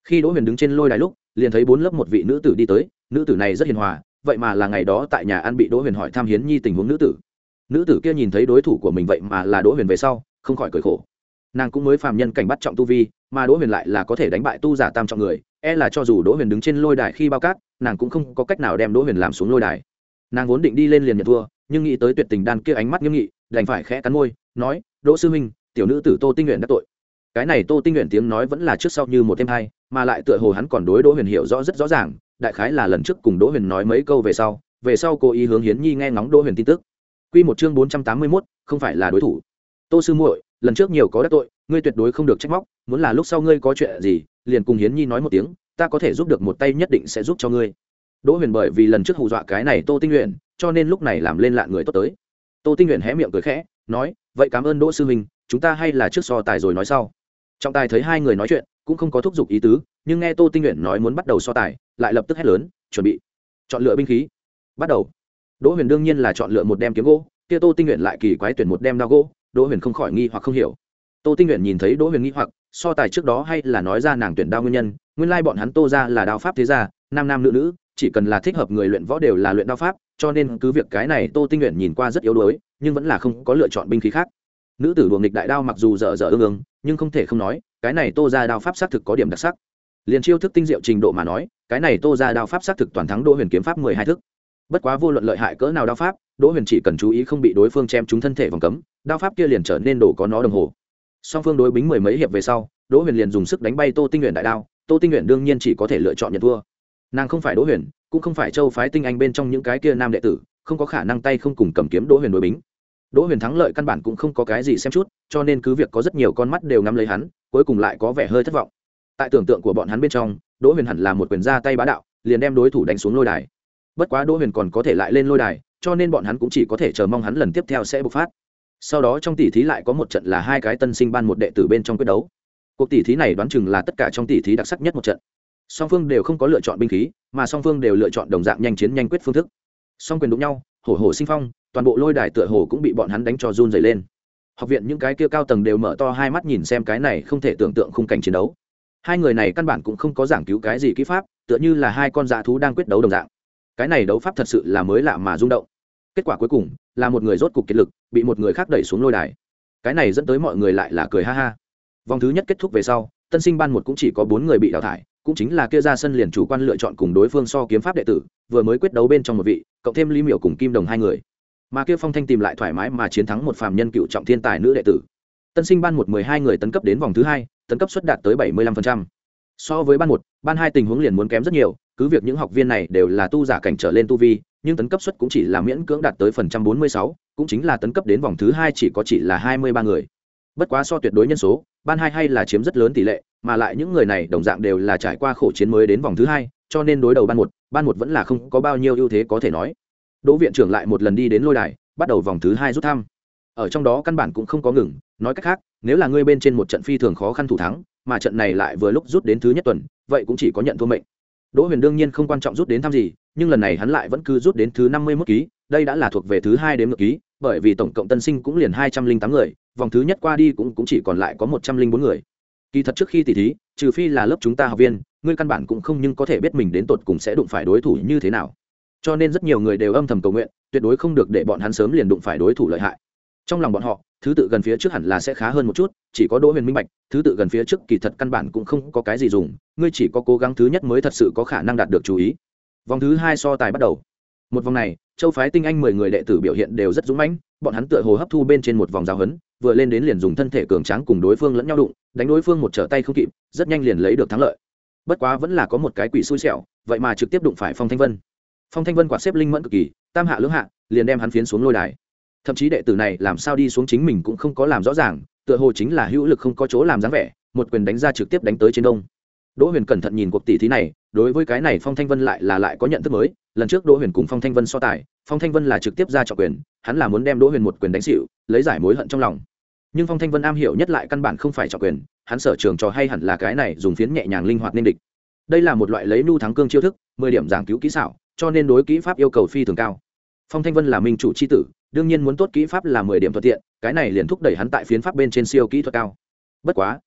Khi Đỗ Huyền đứng trên lôi đài lúc, liền thấy bốn lớp một vị nữ tử đi tới, nữ tử này rất hiền hòa, vậy mà là ngày đó tại nhà ăn bị Đỗ Huyền hỏi thăm Hiến Nhi tình huống nữ tử. Nữ tử kia nhìn thấy đối thủ của mình vậy mà là Đỗ Huyền về sau, không khỏi cười khổ. Nàng cũng mới phàm nhân cảnh bắt trọng tu vi, mà Đỗ Huyền lại là có thể đánh bại tu giả tam trọng người, e là cho dù Đỗ Huyền đứng trên lôi đài khi bao cát, nàng cũng không có cách nào đem Đỗ Huyền làm xuống lôi đài. Nàng vốn định đi lên liền nhận thua, nhưng nghĩ tới tuyệt tình đan kia ánh mắt nghiêm nghị, đành phải khẽ cắn môi, nói: "Đỗ sư huynh, tiểu nữ tử Tô Tinh Nguyện đã tội." Cái này Tô Tinh Nguyện tiếng nói vẫn là trước sau như một thêm hai, mà lại tựa hồ hắn còn đối Đỗ Huyền hiểu rõ rất rõ ràng, đại khái là lần trước cùng Đỗ Huyền nói mấy câu về sau, về sau cố ý hướng Hiến Nhi nghe ngóng Đỗ Huyền tin tức. Quy một chương bốn trăm tám mươi mốt, không phải là đối thủ. Tô sư muội, lần trước nhiều có đắc tội, ngươi tuyệt đối không được trách móc, muốn là lúc sau ngươi có chuyện gì, liền cùng Hiến Nhi nói một tiếng, ta có thể giúp được một tay nhất định sẽ giúp cho ngươi. Đỗ Huyền bởi vì lần trước hù dọa cái này Tô Tinh Nguyện, cho nên lúc này làm lên lạn người tốt tới. Tô Tinh Nguyện hé miệng cười khẽ, nói: "Vậy cảm ơn Đỗ sư huynh, chúng ta hay là trước so tài rồi nói sau." Trọng tài thấy hai người nói chuyện, cũng không có thúc giục ý tứ, nhưng nghe Tô Tinh Nguyện nói muốn bắt đầu so tài, lại lập tức hét lớn: "Chuẩn bị, chọn lựa binh khí, bắt đầu." Đỗ Huyền đương nhiên là chọn lựa một đem kiếm gỗ, kia Tô Tinh Nguyện lại kỳ quái tuyển một đem dao gỗ, Đỗ Huyền không khỏi nghi hoặc không hiểu. Tô Tinh Nguyện nhìn thấy Đỗ Huyền nghi hoặc, so tài trước đó hay là nói ra nàng tuyển đao nguyên nhân, nguyên lai bọn hắn Tô gia là đao pháp thế gia, nam nam nữ nữ, chỉ cần là thích hợp người luyện võ đều là luyện đao pháp, cho nên cứ việc cái này Tô Tinh Nguyện nhìn qua rất yếu đuối, nhưng vẫn là không có lựa chọn binh khí khác. Nữ tử đùa nghịch đại đao mặc dù dở dở ương ương, nhưng không thể không nói, cái này Tô gia đao pháp xác thực có điểm đặc sắc. Liên chiêu thức tinh diệu trình độ mà nói, cái này Tô gia đao pháp xác thực toàn thắng Đỗ Huyền kiếm pháp mười hai thức. Bất quá vô luận lợi hại cỡ nào đao pháp, Đỗ Huyền chỉ cần chú ý không bị đối phương chém trúng thân thể vòng cấm, đao pháp kia liền trở nên đổ có nó đồng hồ. Song phương đối bính mười mấy hiệp về sau, Đỗ Huyền liền dùng sức đánh bay Tô Tinh Nguyện đại đao, Tô Tinh Nguyện đương nhiên chỉ có thể lựa chọn nhận thua. Nàng không phải Đỗ Huyền, cũng không phải Châu phái tinh anh bên trong những cái kia nam đệ tử, không có khả năng tay không cùng cầm kiếm Đỗ Huyền đối bính. Đỗ Huyền thắng lợi căn bản cũng không có cái gì xem chút, cho nên cứ việc có rất nhiều con mắt đều ngắm lấy hắn, cuối cùng lại có vẻ hơi thất vọng. Tại tưởng tượng của bọn hắn bên trong, Đỗ Huyền hẳn là một quyền ra tay bá đạo, liền đem đối thủ đánh xuống lôi đài. Bất quá Đỗ Huyền còn có thể lại lên lôi đài, cho nên bọn hắn cũng chỉ có thể chờ mong hắn lần tiếp theo sẽ bộc phát. Sau đó trong tỷ thí lại có một trận là hai cái tân sinh ban một đệ tử bên trong quyết đấu. Cuộc tỷ thí này đoán chừng là tất cả trong tỷ thí đặc sắc nhất một trận. Song phương đều không có lựa chọn binh khí, mà song phương đều lựa chọn đồng dạng nhanh chiến nhanh quyết phương thức. Song quyền đụng nhau, hổ hổ sinh phong, toàn bộ lôi đài tựa hồ cũng bị bọn hắn đánh cho run rẩy lên. Học viện những cái kia cao tầng đều mở to hai mắt nhìn xem cái này không thể tưởng tượng khung cảnh chiến đấu. Hai người này căn bản cũng không có giảng cứu cái gì kỹ pháp, tựa như là hai con dã thú đang quyết đấu đồng dạng. Cái này đấu pháp thật sự là mới lạ mà rung động. Kết quả cuối cùng là một người rốt cục kiệt lực, bị một người khác đẩy xuống lôi đài. Cái này dẫn tới mọi người lại là cười ha ha. Vòng thứ nhất kết thúc về sau, tân sinh ban một cũng chỉ có bốn người bị đào thải, cũng chính là kia ra sân liền chủ quan lựa chọn cùng đối phương so kiếm pháp đệ tử, vừa mới quyết đấu bên trong một vị, cộng thêm Lý Miểu cùng Kim Đồng hai người. Mà kia Phong Thanh tìm lại thoải mái mà chiến thắng một phàm nhân cựu trọng thiên tài nữ đệ tử. Tân sinh ban một mười hai người tấn cấp đến vòng thứ hai, tấn cấp suất đạt tới bảy mươi lăm phần trăm. So với ban một, ban hai tình huống liền muốn kém rất nhiều, cứ việc những học viên này đều là tu giả cảnh trở lên tu vi, nhưng tấn cấp suất cũng chỉ là miễn cưỡng đạt tới phần trăm bốn mươi sáu, cũng chính là tấn cấp đến vòng thứ hai chỉ có chỉ là hai mươi ba người. Bất quá so tuyệt đối nhân số, ban hai hay là chiếm rất lớn tỷ lệ, mà lại những người này đồng dạng đều là trải qua khổ chiến mới đến vòng thứ hai, cho nên đối đầu ban một, ban một vẫn là không có bao nhiêu ưu thế có thể nói. Đỗ viện trưởng lại một lần đi đến lôi đài, bắt đầu vòng thứ hai rút thăm. Ở trong đó căn bản cũng không có ngừng, nói cách khác, nếu là ngươi bên trên một trận phi thường khó khăn thủ thắng, mà trận này lại vừa lúc rút đến thứ nhất tuần, vậy cũng chỉ có nhận thua mệnh. Đỗ Huyền đương nhiên không quan trọng rút đến thăm gì, nhưng lần này hắn lại vẫn cứ rút đến thứ năm mươi mốt ký, đây đã là thuộc về thứ hai đếm ngược ký, bởi vì tổng cộng tân sinh cũng liền hai trăm linh tám người, vòng thứ nhất qua đi cũng cũng chỉ còn lại có một trăm linh bốn người. Kỳ thật trước khi tỷ thí, trừ phi là lớp chúng ta học viên, ngươi căn bản cũng không nhưng có thể biết mình đến tột cùng sẽ đụng phải đối thủ như thế nào. Cho nên rất nhiều người đều âm thầm cầu nguyện, tuyệt đối không được để bọn hắn sớm liền đụng phải đối thủ lợi hại. Trong lòng bọn họ, thứ tự gần phía trước hẳn là sẽ khá hơn một chút, chỉ có Đỗ Huyền minh bạch, thứ tự gần phía trước kỳ thật căn bản cũng không có cái gì dùng, ngươi chỉ có cố gắng thứ nhất mới thật sự có khả năng đạt được chú ý. Vòng thứ hai so tài bắt đầu. Một vòng này, Châu phái tinh anh mười người đệ tử biểu hiện đều rất dũng mãnh, bọn hắn tựa hồ hấp thu bên trên một vòng giáo huấn, vừa lên đến liền dùng thân thể cường tráng cùng đối phương lẫn nhau đụng, đánh đối phương một trở tay không kịp, rất nhanh liền lấy được thắng lợi. Bất quá vẫn là có một cái quỷ xui xẻo, vậy mà trực tiếp đụng phải Phong Thanh Vân. Phong Thanh Vân quả xếp linh mẫn cực kỳ, tam hạ lưỡng hạ, liền đem hắn phiến xuống lôi đài. Thậm chí đệ tử này làm sao đi xuống chính mình cũng không có làm rõ ràng, tựa hồ chính là hữu lực không có chỗ làm dáng vẻ, một quyền đánh ra trực tiếp đánh tới trên đông. Đỗ Huyền cẩn thận nhìn cuộc tỷ thí này, đối với cái này Phong Thanh Vân lại là lại có nhận thức mới. Lần trước Đỗ Huyền cùng Phong Thanh Vân so tài, Phong Thanh Vân là trực tiếp ra trọng quyền, hắn là muốn đem Đỗ Huyền một quyền đánh xỉu, lấy giải mối hận trong lòng. Nhưng Phong Thanh Vân am hiểu nhất lại căn bản không phải trọng quyền, hắn sở trường trò hay hẳn là cái này dùng phiến nhẹ nhàng linh hoạt nên địch. Đây là một loại lấy nhu thắng cương chiêu thức, mười điểm giảng cứu kỹ xảo, cho nên đối kỹ pháp yêu cầu phi thường cao. Phong Thanh Vân là minh chủ chi tử, đương nhiên muốn tốt kỹ pháp là mười điểm thuận tiện, cái này liền thúc đẩy hắn tại phiến pháp bên trên siêu kỹ thuật cao. Bất quá,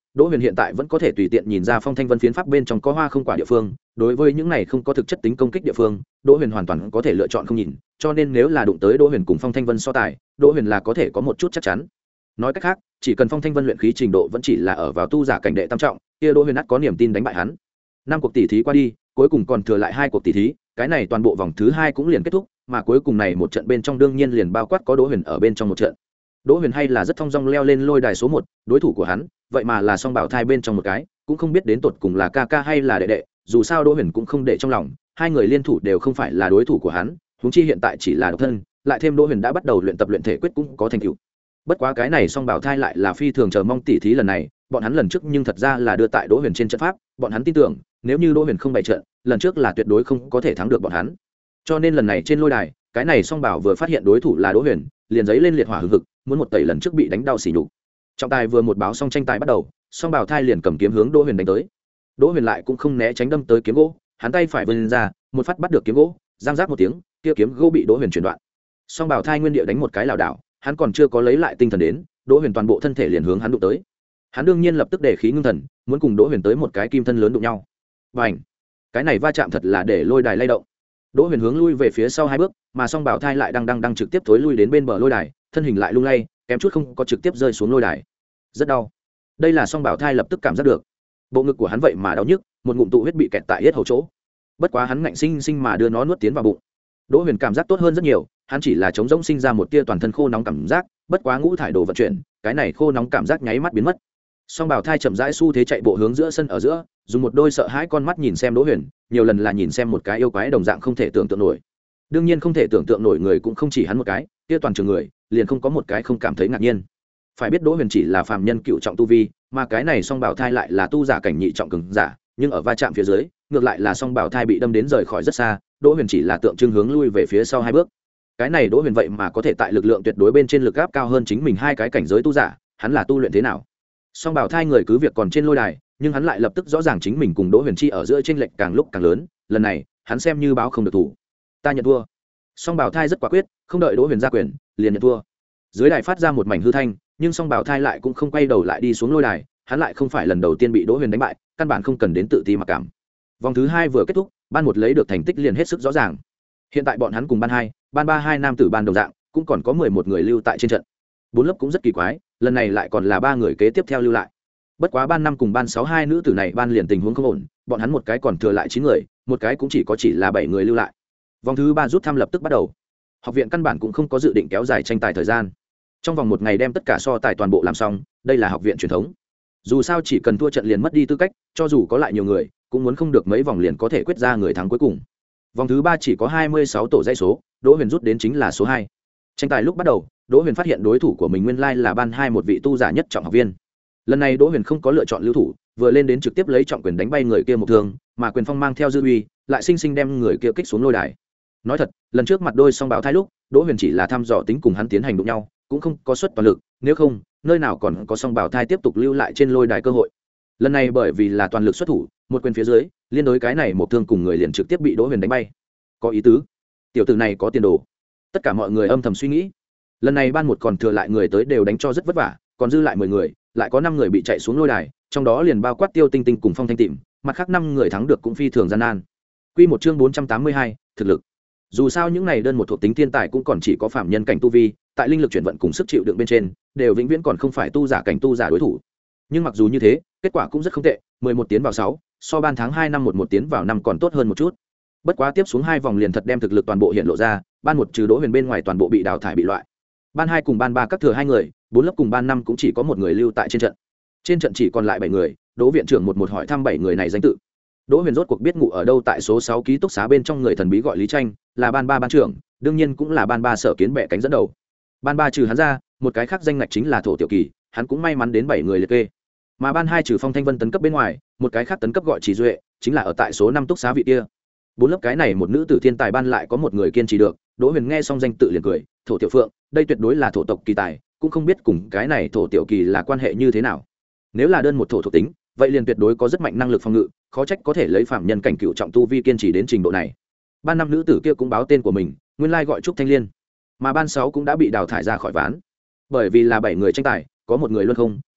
Đỗ Huyền hiện tại vẫn có thể tùy tiện nhìn ra Phong Thanh Vân phiến pháp bên trong có hoa không quả địa phương, đối với những này không có thực chất tính công kích địa phương, Đỗ Huyền hoàn toàn có thể lựa chọn không nhìn, cho nên nếu là đụng tới Đỗ Huyền cùng Phong Thanh Vân so tài, Đỗ Huyền là có thể có một chút chắc chắn. Nói cách khác, chỉ cần Phong Thanh Vân luyện khí trình độ vẫn chỉ là ở vào tu giả cảnh đệ tam trọng, kia Đỗ Huyền ắt có niềm tin đánh bại hắn. Năm cuộc tỷ thí qua đi, cuối cùng còn thừa lại hai cuộc tỷ thí, cái này toàn bộ vòng thứ hai cũng liền kết thúc, mà cuối cùng này một trận bên trong đương nhiên liền bao quát có Đỗ Huyền ở bên trong một trận. Đỗ Huyền hay là rất thong dong leo lên lôi đài số một, đối thủ của hắn, vậy mà là song bảo thai bên trong một cái, cũng không biết đến tột cùng là ca ca hay là đệ đệ, dù sao Đỗ Huyền cũng không để trong lòng, hai người liên thủ đều không phải là đối thủ của hắn, huống chi hiện tại chỉ là độc thân, lại thêm Đỗ Huyền đã bắt đầu luyện tập luyện thể quyết cũng có thành tựu. Bất quá cái này song bảo thai lại là phi thường chờ mong tỷ thí lần này, bọn hắn lần trước nhưng thật ra là đưa tại Đỗ Huyền trên trận pháp, bọn hắn tin tưởng, nếu như Đỗ Huyền không bày trận, lần trước là tuyệt đối không có thể thắng được bọn hắn. Cho nên lần này trên lôi đài, cái này song bảo vừa phát hiện đối thủ là Đỗ Huyền, liền giấy lên liệt hỏa hừng hực, muốn một tẩy lần trước bị đánh đau xỉ nhục. Trọng tài vừa một báo xong tranh tài bắt đầu, song bảo thai liền cầm kiếm hướng Đỗ Huyền đánh tới. Đỗ Huyền lại cũng không né tránh đâm tới kiếm gỗ, hắn tay phải vươn ra, một phát bắt được kiếm gỗ, giang rác một tiếng, kia kiếm gỗ bị Đỗ Huyền chuyển đoạn. Song bảo thai nguyên địa đánh một cái lảo đảo, hắn còn chưa có lấy lại tinh thần đến, Đỗ Huyền toàn bộ thân thể liền hướng hắn đụng tới. Hắn đương nhiên lập tức để khí ngưng thần, muốn cùng Đỗ Huyền tới một cái kim thân lớn đụng nhau. Bành! Cái này va chạm thật là để lôi đài lay động. Đỗ Huyền hướng lui về phía sau hai bước, mà song bảo thai lại đang đang đang trực tiếp thối lui đến bên bờ lôi đài, thân hình lại lung lay, kém chút không có trực tiếp rơi xuống lôi đài. Rất đau. Đây là song bảo thai lập tức cảm giác được. Bộ ngực của hắn vậy mà đau nhức, một ngụm tụ huyết bị kẹt tại yết hầu chỗ. Bất quá hắn ngạnh sinh sinh mà đưa nó nuốt tiến vào bụng. Đỗ Huyền cảm giác tốt hơn rất nhiều, hắn chỉ là chống rỗng sinh ra một tia toàn thân khô nóng cảm giác, bất quá ngũ thải đồ vận chuyển, cái này khô nóng cảm giác nháy mắt biến mất. Song bảo thai chậm rãi xu thế chạy bộ hướng giữa sân ở giữa, dùng một đôi sợ hãi con mắt nhìn xem Đỗ Huyền, nhiều lần là nhìn xem một cái yêu quái đồng dạng không thể tưởng tượng nổi. Đương nhiên không thể tưởng tượng nổi người cũng không chỉ hắn một cái, kia toàn trường người, liền không có một cái không cảm thấy ngạc nhiên. Phải biết Đỗ Huyền chỉ là phàm nhân cựu trọng tu vi, mà cái này song bảo thai lại là tu giả cảnh nhị trọng cường giả, nhưng ở va chạm phía dưới, ngược lại là song bảo thai bị đâm đến rời khỏi rất xa, Đỗ Huyền chỉ là tượng trưng hướng lui về phía sau hai bước. Cái này Đỗ Huyền vậy mà có thể tại lực lượng tuyệt đối bên trên lực áp cao hơn chính mình hai cái cảnh giới tu giả, hắn là tu luyện thế nào? Song bảo thai người cứ việc còn trên lôi đài, nhưng hắn lại lập tức rõ ràng chính mình cùng Đỗ Huyền chi ở giữa chênh lệch càng lúc càng lớn, lần này, hắn xem như báo không được thủ. Ta nhận thua. Song bảo thai rất quả quyết, không đợi Đỗ Huyền ra quyền, liền nhận thua. Dưới đài phát ra một mảnh hư thanh, nhưng song bảo thai lại cũng không quay đầu lại đi xuống lôi đài, hắn lại không phải lần đầu tiên bị Đỗ Huyền đánh bại, căn bản không cần đến tự ti mặc cảm. Vòng thứ hai vừa kết thúc, ban một lấy được thành tích liền hết sức rõ ràng. Hiện tại bọn hắn cùng ban hai, ban ba hai nam tử ban đồng dạng, cũng còn có mười một người lưu tại trên trận. Bốn lớp cũng rất kỳ quái, lần này lại còn là ba người kế tiếp theo lưu lại. Bất quá ban năm cùng ban sáu hai nữ tử này ban liền tình huống không ổn, bọn hắn một cái còn thừa lại chín người, một cái cũng chỉ có chỉ là bảy người lưu lại. Vòng thứ ba rút thăm lập tức bắt đầu. Học viện căn bản cũng không có dự định kéo dài tranh tài thời gian. Trong vòng một ngày đem tất cả so tài toàn bộ làm xong, đây là học viện truyền thống. Dù sao chỉ cần thua trận liền mất đi tư cách, cho dù có lại nhiều người, cũng muốn không được mấy vòng liền có thể quyết ra người thắng cuối cùng. Vòng thứ ba chỉ có hai mươi sáu tổ dãy số, Đỗ Huyền rút đến chính là số hai. Tranh tài lúc bắt đầu, Đỗ Huyền phát hiện đối thủ của mình nguyên lai là ban hai một vị tu giả nhất trọng học viên. Lần này Đỗ Huyền không có lựa chọn lưu thủ, vừa lên đến trực tiếp lấy trọng quyền đánh bay người kia một thương, mà quyền phong mang theo dư uy, lại sinh sinh đem người kia kích xuống lôi đài. Nói thật, lần trước mặt đôi song bảo thai lúc, Đỗ Huyền chỉ là thăm dò tính cùng hắn tiến hành đụng nhau, cũng không có xuất toàn lực, nếu không, nơi nào còn có song bảo thai tiếp tục lưu lại trên lôi đài cơ hội. Lần này bởi vì là toàn lực xuất thủ, một quyền phía dưới, liên đối cái này một thương cùng người liền trực tiếp bị Đỗ Huyền đánh bay. Có ý tứ, tiểu tử này có tiền đồ. Tất cả mọi người âm thầm suy nghĩ. Lần này ban một còn thừa lại người tới đều đánh cho rất vất vả, còn dư lại mười người, lại có năm người bị chạy xuống lôi đài, trong đó liền bao quát Tiêu Tinh Tinh cùng Phong Thanh Tịm, mặt khác năm người thắng được cũng phi thường gian nan. Quy một chương bốn trăm tám mươi hai, thực lực. Dù sao những này đơn một thuộc tính thiên tài cũng còn chỉ có phạm nhân cảnh tu vi, tại linh lực chuyển vận cùng sức chịu đựng bên trên, đều vĩnh viễn còn không phải tu giả cảnh tu giả đối thủ. Nhưng mặc dù như thế, kết quả cũng rất không tệ, mười một tiến vào sáu, so ban tháng hai năm một một tiến vào năm còn tốt hơn một chút. Bất quá tiếp xuống hai vòng liền thật đem thực lực toàn bộ hiện lộ ra, ban một trừ Đỗ Huyền bên ngoài toàn bộ bị đào thải bị loại. Ban hai cùng ban ba các thừa hai người, bốn lớp cùng ban năm cũng chỉ có một người lưu tại trên trận. Trên trận chỉ còn lại bảy người, Đỗ viện trưởng một một hỏi thăm bảy người này danh tự. Đỗ Huyền rốt cuộc biết ngủ ở đâu tại số sáu ký túc xá bên trong người thần bí gọi Lý Tranh, là ban ba ban trưởng, đương nhiên cũng là ban ba sở kiến bệ cánh dẫn đầu. Ban ba trừ hắn ra, một cái khác danh ngạch chính là Thổ Tiểu Kỳ, hắn cũng may mắn đến bảy người liệt kê. Mà ban hai trừ Phong Thanh Vân tấn cấp bên ngoài, một cái khác tấn cấp gọi Chỉ Duệ, chính là ở tại số năm túc xá vị kia. Bốn lớp cái này một nữ tử thiên tài ban lại có một người kiên trì được, Đỗ Huyền nghe xong danh tự liền cười, Thổ Tiểu Phượng, đây tuyệt đối là thổ tộc kỳ tài, cũng không biết cùng cái này Thổ Tiểu Kỳ là quan hệ như thế nào. Nếu là đơn một thổ thuộc tính, vậy liền tuyệt đối có rất mạnh năng lực phòng ngự, khó trách có thể lấy phạm nhân cảnh cựu trọng tu vi kiên trì đến trình độ này. Ban năm nữ tử kia cũng báo tên của mình, nguyên lai gọi Trúc Thanh Liên, mà ban sáu cũng đã bị đào thải ra khỏi ván. Bởi vì là bảy người tranh tài, có một người luân không,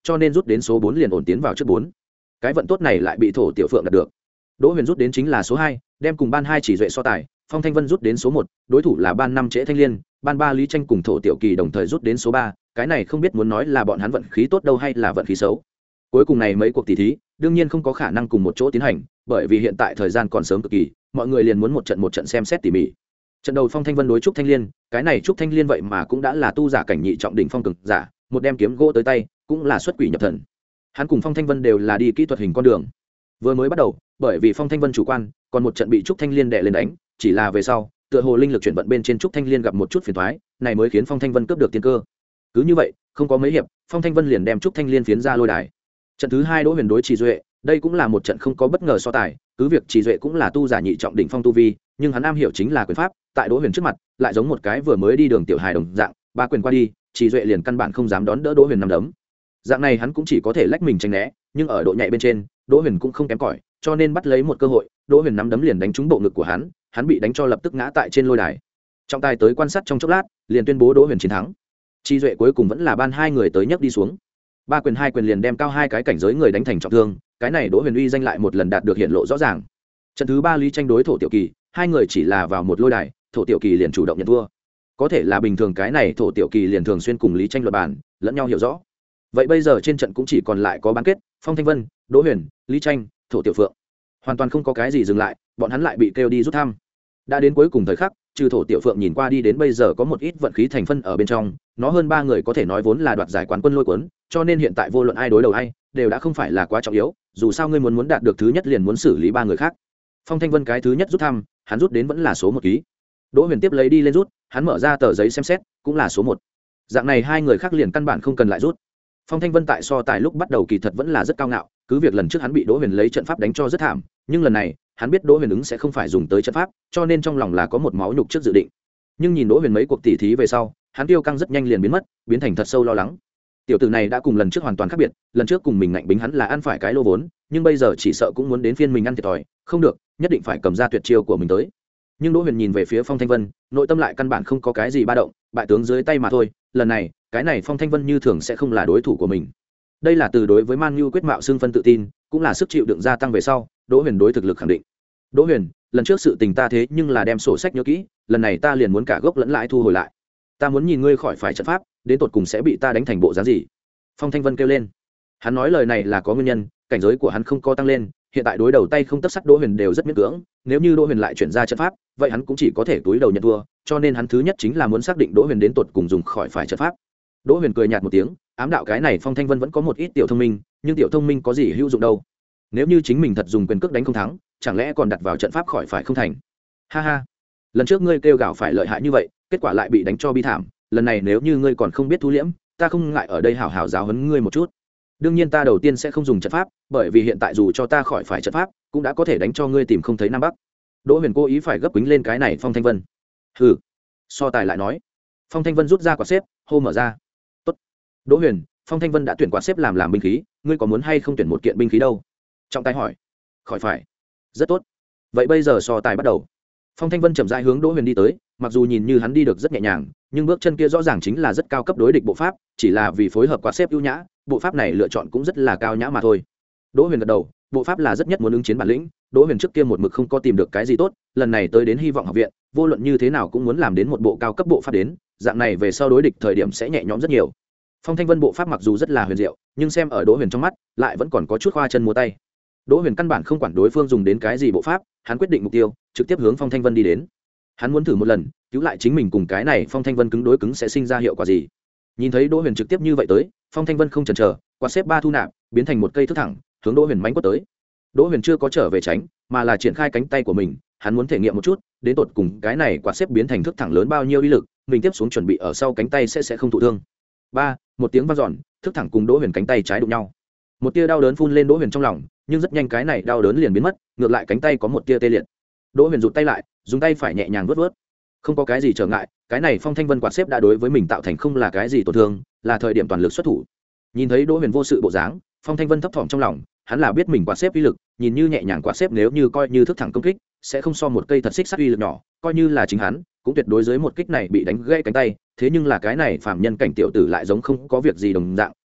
cho nên rút đến số bốn liền ổn tiến vào trước bốn. Cái vận tốt này lại bị thổ tiểu phượng đạt được. Đỗ Huyền rút đến chính là số hai, đem cùng ban hai chỉ duệ so tài, Phong Thanh Vân rút đến số một, đối thủ là ban năm Trễ Thanh Liên, ban ba Lý Tranh cùng thổ tiểu kỳ đồng thời rút đến số ba, cái này không biết muốn nói là bọn hắn vận khí tốt đâu hay là vận khí xấu. Cuối cùng này mấy cuộc tỷ thí, đương nhiên không có khả năng cùng một chỗ tiến hành, bởi vì hiện tại thời gian còn sớm cực kỳ, mọi người liền muốn một trận một trận xem xét tỉ mỉ. Trận đầu Phong Thanh Vân đối Trúc Thanh Liên, cái này Trúc Thanh Liên vậy mà cũng đã là tu giả cảnh nhị trọng đỉnh phong cực giả, một đem kiếm gỗ tới tay, cũng là xuất quỷ nhập thần. Hắn cùng Phong Thanh Vân đều là đi kỹ thuật hình con đường. Vừa mới bắt đầu, bởi vì Phong Thanh Vân chủ quan, còn một trận bị Trúc Thanh Liên đè lên đánh, chỉ là về sau, tựa hồ linh lực chuyển vận bên trên Trúc Thanh Liên gặp một chút phiền toái, này mới khiến Phong Thanh Vân cướp được tiên cơ. Cứ như vậy, không có mấy hiệp, Phong Thanh Vân liền đem Trúc Thanh Liên phiến ra lôi đài. Trận thứ hai Đỗ Huyền đối Trì Duệ, đây cũng là một trận không có bất ngờ so tài, cứ việc Trì Duệ cũng là tu giả nhị trọng đỉnh phong tu vi, nhưng hắn am hiểu chính là quyền pháp, tại Đỗ Huyền trước mặt, lại giống một cái vừa mới đi đường tiểu hài đồng dạng, ba quyền qua đi, Trì Duệ liền căn bản không dám đón đỡ Đỗ Huyền năm đấm. Dạng này hắn cũng chỉ có thể lách mình tránh né, nhưng ở độ nhạy bên trên, Đỗ Huyền cũng không kém cỏi, cho nên bắt lấy một cơ hội, Đỗ Huyền nắm đấm liền đánh trúng bộ ngực của hắn, hắn bị đánh cho lập tức ngã tại trên lôi đài. Trọng tài tới quan sát trong chốc lát, liền tuyên bố Đỗ Huyền chiến thắng. Trì Duệ cuối cùng vẫn là ban hai người tới nhấc đi xuống. Ba quyền hai quyền liền đem cao hai cái cảnh giới người đánh thành trọng thương, cái này Đỗ Huyền uy danh lại một lần đạt được hiện lộ rõ ràng. Trận thứ ba Lý Tranh đối thổ tiểu kỳ, hai người chỉ là vào một lôi đài, thổ tiểu kỳ liền chủ động nhận thua. Có thể là bình thường cái này thổ tiểu kỳ liền thường xuyên cùng Lý Tranh luận bàn, lẫn nhau hiểu rõ. Vậy bây giờ trên trận cũng chỉ còn lại có bán kết, Phong Thanh Vân, Đỗ Huyền, Lý Tranh, thổ tiểu phượng. Hoàn toàn không có cái gì dừng lại, bọn hắn lại bị kêu đi rút thăm. Đã đến cuối cùng thời khắc, trừ thổ tiểu phượng nhìn qua đi đến bây giờ có một ít vận khí thành phân ở bên trong, nó hơn ba người có thể nói vốn là đoạt giải quán quân lôi cuốn, cho nên hiện tại vô luận ai đối đầu ai, đều đã không phải là quá trọng yếu, dù sao ngươi muốn muốn đạt được thứ nhất liền muốn xử lý ba người khác. Phong Thanh Vân cái thứ nhất rút thăm, hắn rút đến vẫn là số một ký. Đỗ Huyền tiếp lấy đi lên rút, hắn mở ra tờ giấy xem xét, cũng là số một. Dạng này hai người khác liền căn bản không cần lại rút. Phong Thanh Vân tại so tài lúc bắt đầu kỳ thật vẫn là rất cao ngạo, cứ việc lần trước hắn bị Đỗ Huyền lấy trận pháp đánh cho rất thảm, nhưng lần này, hắn biết Đỗ Huyền ứng sẽ không phải dùng tới trận pháp, cho nên trong lòng là có một máu nhục trước dự định. Nhưng nhìn Đỗ Huyền mấy cuộc tỉ thí về sau, hắn tiêu căng rất nhanh liền biến mất, biến thành thật sâu lo lắng. Tiểu tử này đã cùng lần trước hoàn toàn khác biệt, lần trước cùng mình ngạnh bính hắn là ăn phải cái lô vốn, nhưng bây giờ chỉ sợ cũng muốn đến phiên mình ăn thiệt thòi, không được, nhất định phải cầm ra tuyệt chiêu của mình tới. Nhưng Đỗ Huyền nhìn về phía Phong Thanh Vân, nội tâm lại căn bản không có cái gì ba động, bại tướng dưới tay mà thôi, lần này, cái này Phong Thanh Vân như thường sẽ không là đối thủ của mình. Đây là từ đối với Man Nhu quyết mạo xương phân tự tin, cũng là sức chịu đựng gia tăng về sau, Đỗ Huyền đối thực lực khẳng định. Đỗ Huyền, lần trước sự tình ta thế nhưng là đem sổ sách nhớ kỹ, lần này ta liền muốn cả gốc lẫn lãi thu hồi lại. Ta muốn nhìn ngươi khỏi phải trận pháp, đến tột cùng sẽ bị ta đánh thành bộ dáng gì? Phong Thanh Vân kêu lên. Hắn nói lời này là có nguyên nhân, cảnh giới của hắn không có tăng lên, hiện tại đối đầu tay không tất sắt Đỗ Huyền đều rất miễn cưỡng, nếu như Đỗ Huyền lại chuyển ra trận pháp, vậy hắn cũng chỉ có thể túi đầu nhận thua, cho nên hắn thứ nhất chính là muốn xác định Đỗ Huyền đến tột cùng dùng khỏi phải trận pháp. Đỗ Huyền cười nhạt một tiếng, ám đạo cái này Phong Thanh Vân vẫn có một ít tiểu thông minh, nhưng tiểu thông minh có gì hữu dụng đâu? Nếu như chính mình thật dùng quyền cước đánh không thắng, chẳng lẽ còn đặt vào trận pháp khỏi phải không thành? Ha ha, lần trước ngươi kêu gào phải lợi hại như vậy, kết quả lại bị đánh cho bi thảm, lần này nếu như ngươi còn không biết thu liễm, ta không ngại ở đây hảo hảo giáo huấn ngươi một chút. Đương nhiên ta đầu tiên sẽ không dùng trận pháp, bởi vì hiện tại dù cho ta khỏi phải trận pháp, cũng đã có thể đánh cho ngươi tìm không thấy nam bắc. Đỗ Huyền cố ý phải gấp quýnh lên cái này Phong Thanh Vân. Hừ. So tài lại nói. Phong Thanh Vân rút ra quả xếp, hô mở ra. Tốt. Đỗ Huyền, Phong Thanh Vân đã tuyển quả xếp làm làm binh khí, ngươi có muốn hay không tuyển một kiện binh khí đâu? Trọng tài hỏi. Khỏi phải. Rất tốt. Vậy bây giờ so tài bắt đầu. Phong Thanh Vân chậm rãi hướng Đỗ Huyền đi tới, mặc dù nhìn như hắn đi được rất nhẹ nhàng, nhưng bước chân kia rõ ràng chính là rất cao cấp đối địch bộ pháp, chỉ là vì phối hợp quả xếp ưu nhã, bộ pháp này lựa chọn cũng rất là cao nhã mà thôi. Đỗ Huyền gật đầu, bộ pháp là rất nhất muốn ứng chiến bản lĩnh, Đỗ Huyền trước kia một mực không có tìm được cái gì tốt, lần này tới đến Hy vọng học viện, vô luận như thế nào cũng muốn làm đến một bộ cao cấp bộ pháp đến, dạng này về sau đối địch thời điểm sẽ nhẹ nhõm rất nhiều. Phong Thanh Vân bộ pháp mặc dù rất là huyền diệu, nhưng xem ở Đỗ Huyền trong mắt, lại vẫn còn có chút khoa chân múa tay. Đỗ Huyền căn bản không quản đối phương dùng đến cái gì bộ pháp, hắn quyết định mục tiêu, trực tiếp hướng Phong Thanh Vân đi đến. Hắn muốn thử một lần, cứu lại chính mình cùng cái này Phong Thanh Vân cứng đối cứng sẽ sinh ra hiệu quả gì. Nhìn thấy Đỗ Huyền trực tiếp như vậy tới, Phong Thanh Vân không chần chờ, quạt xếp ba thu nạp, biến thành một cây thước thẳng, hướng Đỗ Huyền mánh quất tới. Đỗ Huyền chưa có trở về tránh, mà là triển khai cánh tay của mình, hắn muốn thể nghiệm một chút, đến tột cùng cái này quạt xếp biến thành thước thẳng lớn bao nhiêu uy lực, mình tiếp xuống chuẩn bị ở sau cánh tay sẽ sẽ không thụ thương. Ba, một tiếng vang dọn, thước thẳng cùng Đỗ Huyền cánh tay trái đụng nhau. Một tia đau đớn phun lên Đỗ Huyền trong lòng, nhưng rất nhanh cái này đau đớn liền biến mất, ngược lại cánh tay có một tia tê liệt. Đỗ Huyền rụt tay lại, dùng tay phải nhẹ nhàng vuốt vuốt. Không có cái gì trở ngại, cái này Phong Thanh Vân quạt xếp đã đối với mình tạo thành không là cái gì tổn thương, là thời điểm toàn lực xuất thủ. Nhìn thấy Đỗ Huyền vô sự bộ dáng, Phong Thanh Vân thấp thỏm trong lòng, hắn là biết mình quạt xếp uy lực, nhìn như nhẹ nhàng quạt xếp nếu như coi như thức thẳng công kích, sẽ không so một cây thật xích sắt uy lực nhỏ, coi như là chính hắn, cũng tuyệt đối dưới một kích này bị đánh gãy cánh tay, thế nhưng là cái này phàm nhân cảnh tiểu tử lại giống không có việc gì đồng dạng,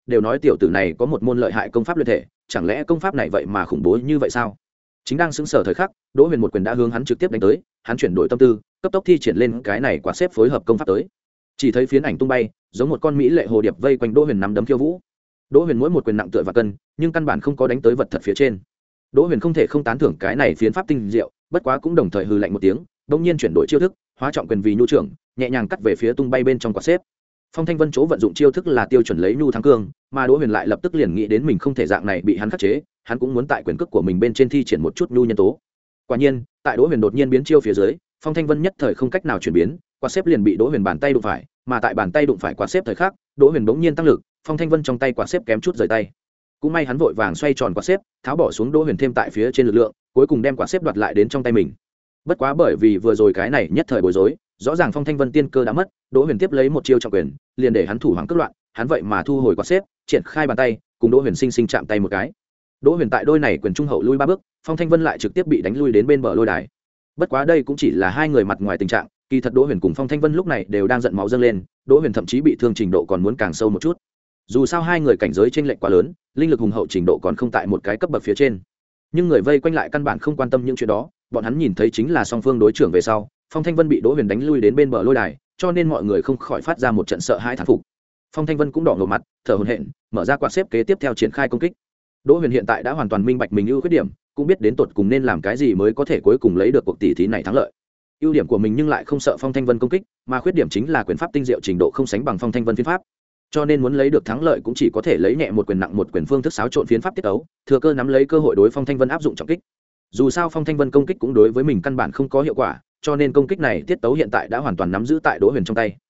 đều nói tiểu tử này có một môn lợi hại công pháp luyện thể, chẳng lẽ công pháp này vậy mà khủng bố như vậy sao? Chính đang sững sờ thời khắc, Đỗ Huyền một quyền đã hướng hắn trực tiếp đánh tới, hắn chuyển đổi tâm tư, cấp tốc thi triển lên cái này quả xếp phối hợp công pháp tới. Chỉ thấy phiến ảnh tung bay, giống một con mỹ lệ hồ điệp vây quanh Đỗ Huyền nắm đấm khiêu vũ. Đỗ Huyền mỗi một quyền nặng tựa và cân, nhưng căn bản không có đánh tới vật thật phía trên. Đỗ Huyền không thể không tán thưởng cái này phiến pháp tinh diệu, bất quá cũng đồng thời hừ lạnh một tiếng, đột nhiên chuyển đổi chiêu thức, hóa trọng quyền vì nhu trưởng, nhẹ nhàng cắt về phía tung bay bên trong quả xếp. Phong Thanh Vân chỗ vận dụng chiêu thức là tiêu chuẩn lấy nhu thắng cương, mà Đỗ Huyền lại lập tức liền nghĩ đến mình không thể dạng này bị hắn khắc chế, hắn cũng muốn tại quyền cước của mình bên trên thi triển một chút nhu nhân tố. Quả nhiên, tại Đỗ Huyền đột nhiên biến chiêu phía dưới, Phong Thanh Vân nhất thời không cách nào chuyển biến, quả xếp liền bị Đỗ Huyền bàn tay đụng phải, mà tại bàn tay đụng phải quả xếp thời khắc, Đỗ Huyền bỗng nhiên tăng lực, Phong Thanh Vân trong tay quả xếp kém chút rời tay. Cũng may hắn vội vàng xoay tròn quả xếp, tháo bỏ xuống Đỗ Huyền thêm tại phía trên lực lượng, cuối cùng đem quả xếp đoạt lại đến trong tay mình. Bất quá bởi vì vừa rồi cái này nhất thời bối rối, rõ ràng Phong Thanh Vân tiên cơ đã mất, Đỗ Huyền tiếp lấy một chiêu trọng quyền, liền để hắn thủ hoàng cước loạn, hắn vậy mà thu hồi quả xếp, triển khai bàn tay, cùng Đỗ Huyền sinh sinh chạm tay một cái. Đỗ Huyền tại đôi này quyền trung hậu lui ba bước, Phong Thanh Vân lại trực tiếp bị đánh lui đến bên bờ lôi đài. Bất quá đây cũng chỉ là hai người mặt ngoài tình trạng, kỳ thật Đỗ Huyền cùng Phong Thanh Vân lúc này đều đang giận máu dâng lên, Đỗ Huyền thậm chí bị thương trình độ còn muốn càng sâu một chút. Dù sao hai người cảnh giới chênh lệch quá lớn, linh lực hùng hậu trình độ còn không tại một cái cấp bậc phía trên. Nhưng người vây quanh lại căn bản không quan tâm những chuyện đó, bọn hắn nhìn thấy chính là song phương đối trưởng về sau, Phong Thanh Vân bị Đỗ Huyền đánh lui đến bên bờ lôi đài, cho nên mọi người không khỏi phát ra một trận sợ hãi thán phục. Phong Thanh Vân cũng đỏ ngầu mặt, thở hổn hển, mở ra quạt xếp kế tiếp theo triển khai công kích. Đỗ Huyền hiện tại đã hoàn toàn minh bạch mình ưu khuyết điểm, cũng biết đến tột cùng nên làm cái gì mới có thể cuối cùng lấy được cuộc tỷ thí này thắng lợi. Ưu điểm của mình nhưng lại không sợ Phong Thanh Vân công kích, mà khuyết điểm chính là quyền pháp tinh diệu trình độ không sánh bằng Phong Thanh Vân phiến pháp. Cho nên muốn lấy được thắng lợi cũng chỉ có thể lấy nhẹ một quyền nặng một quyền phương thức xáo trộn phiến pháp tiết ấu, thừa cơ nắm lấy cơ hội đối Phong Thanh Vân áp dụng trọng kích. Dù sao Phong Thanh Vân công kích cũng đối với mình căn bản không có hiệu quả, cho nên công kích này tiết tấu hiện tại đã hoàn toàn nắm giữ tại Đỗ Huyền trong tay.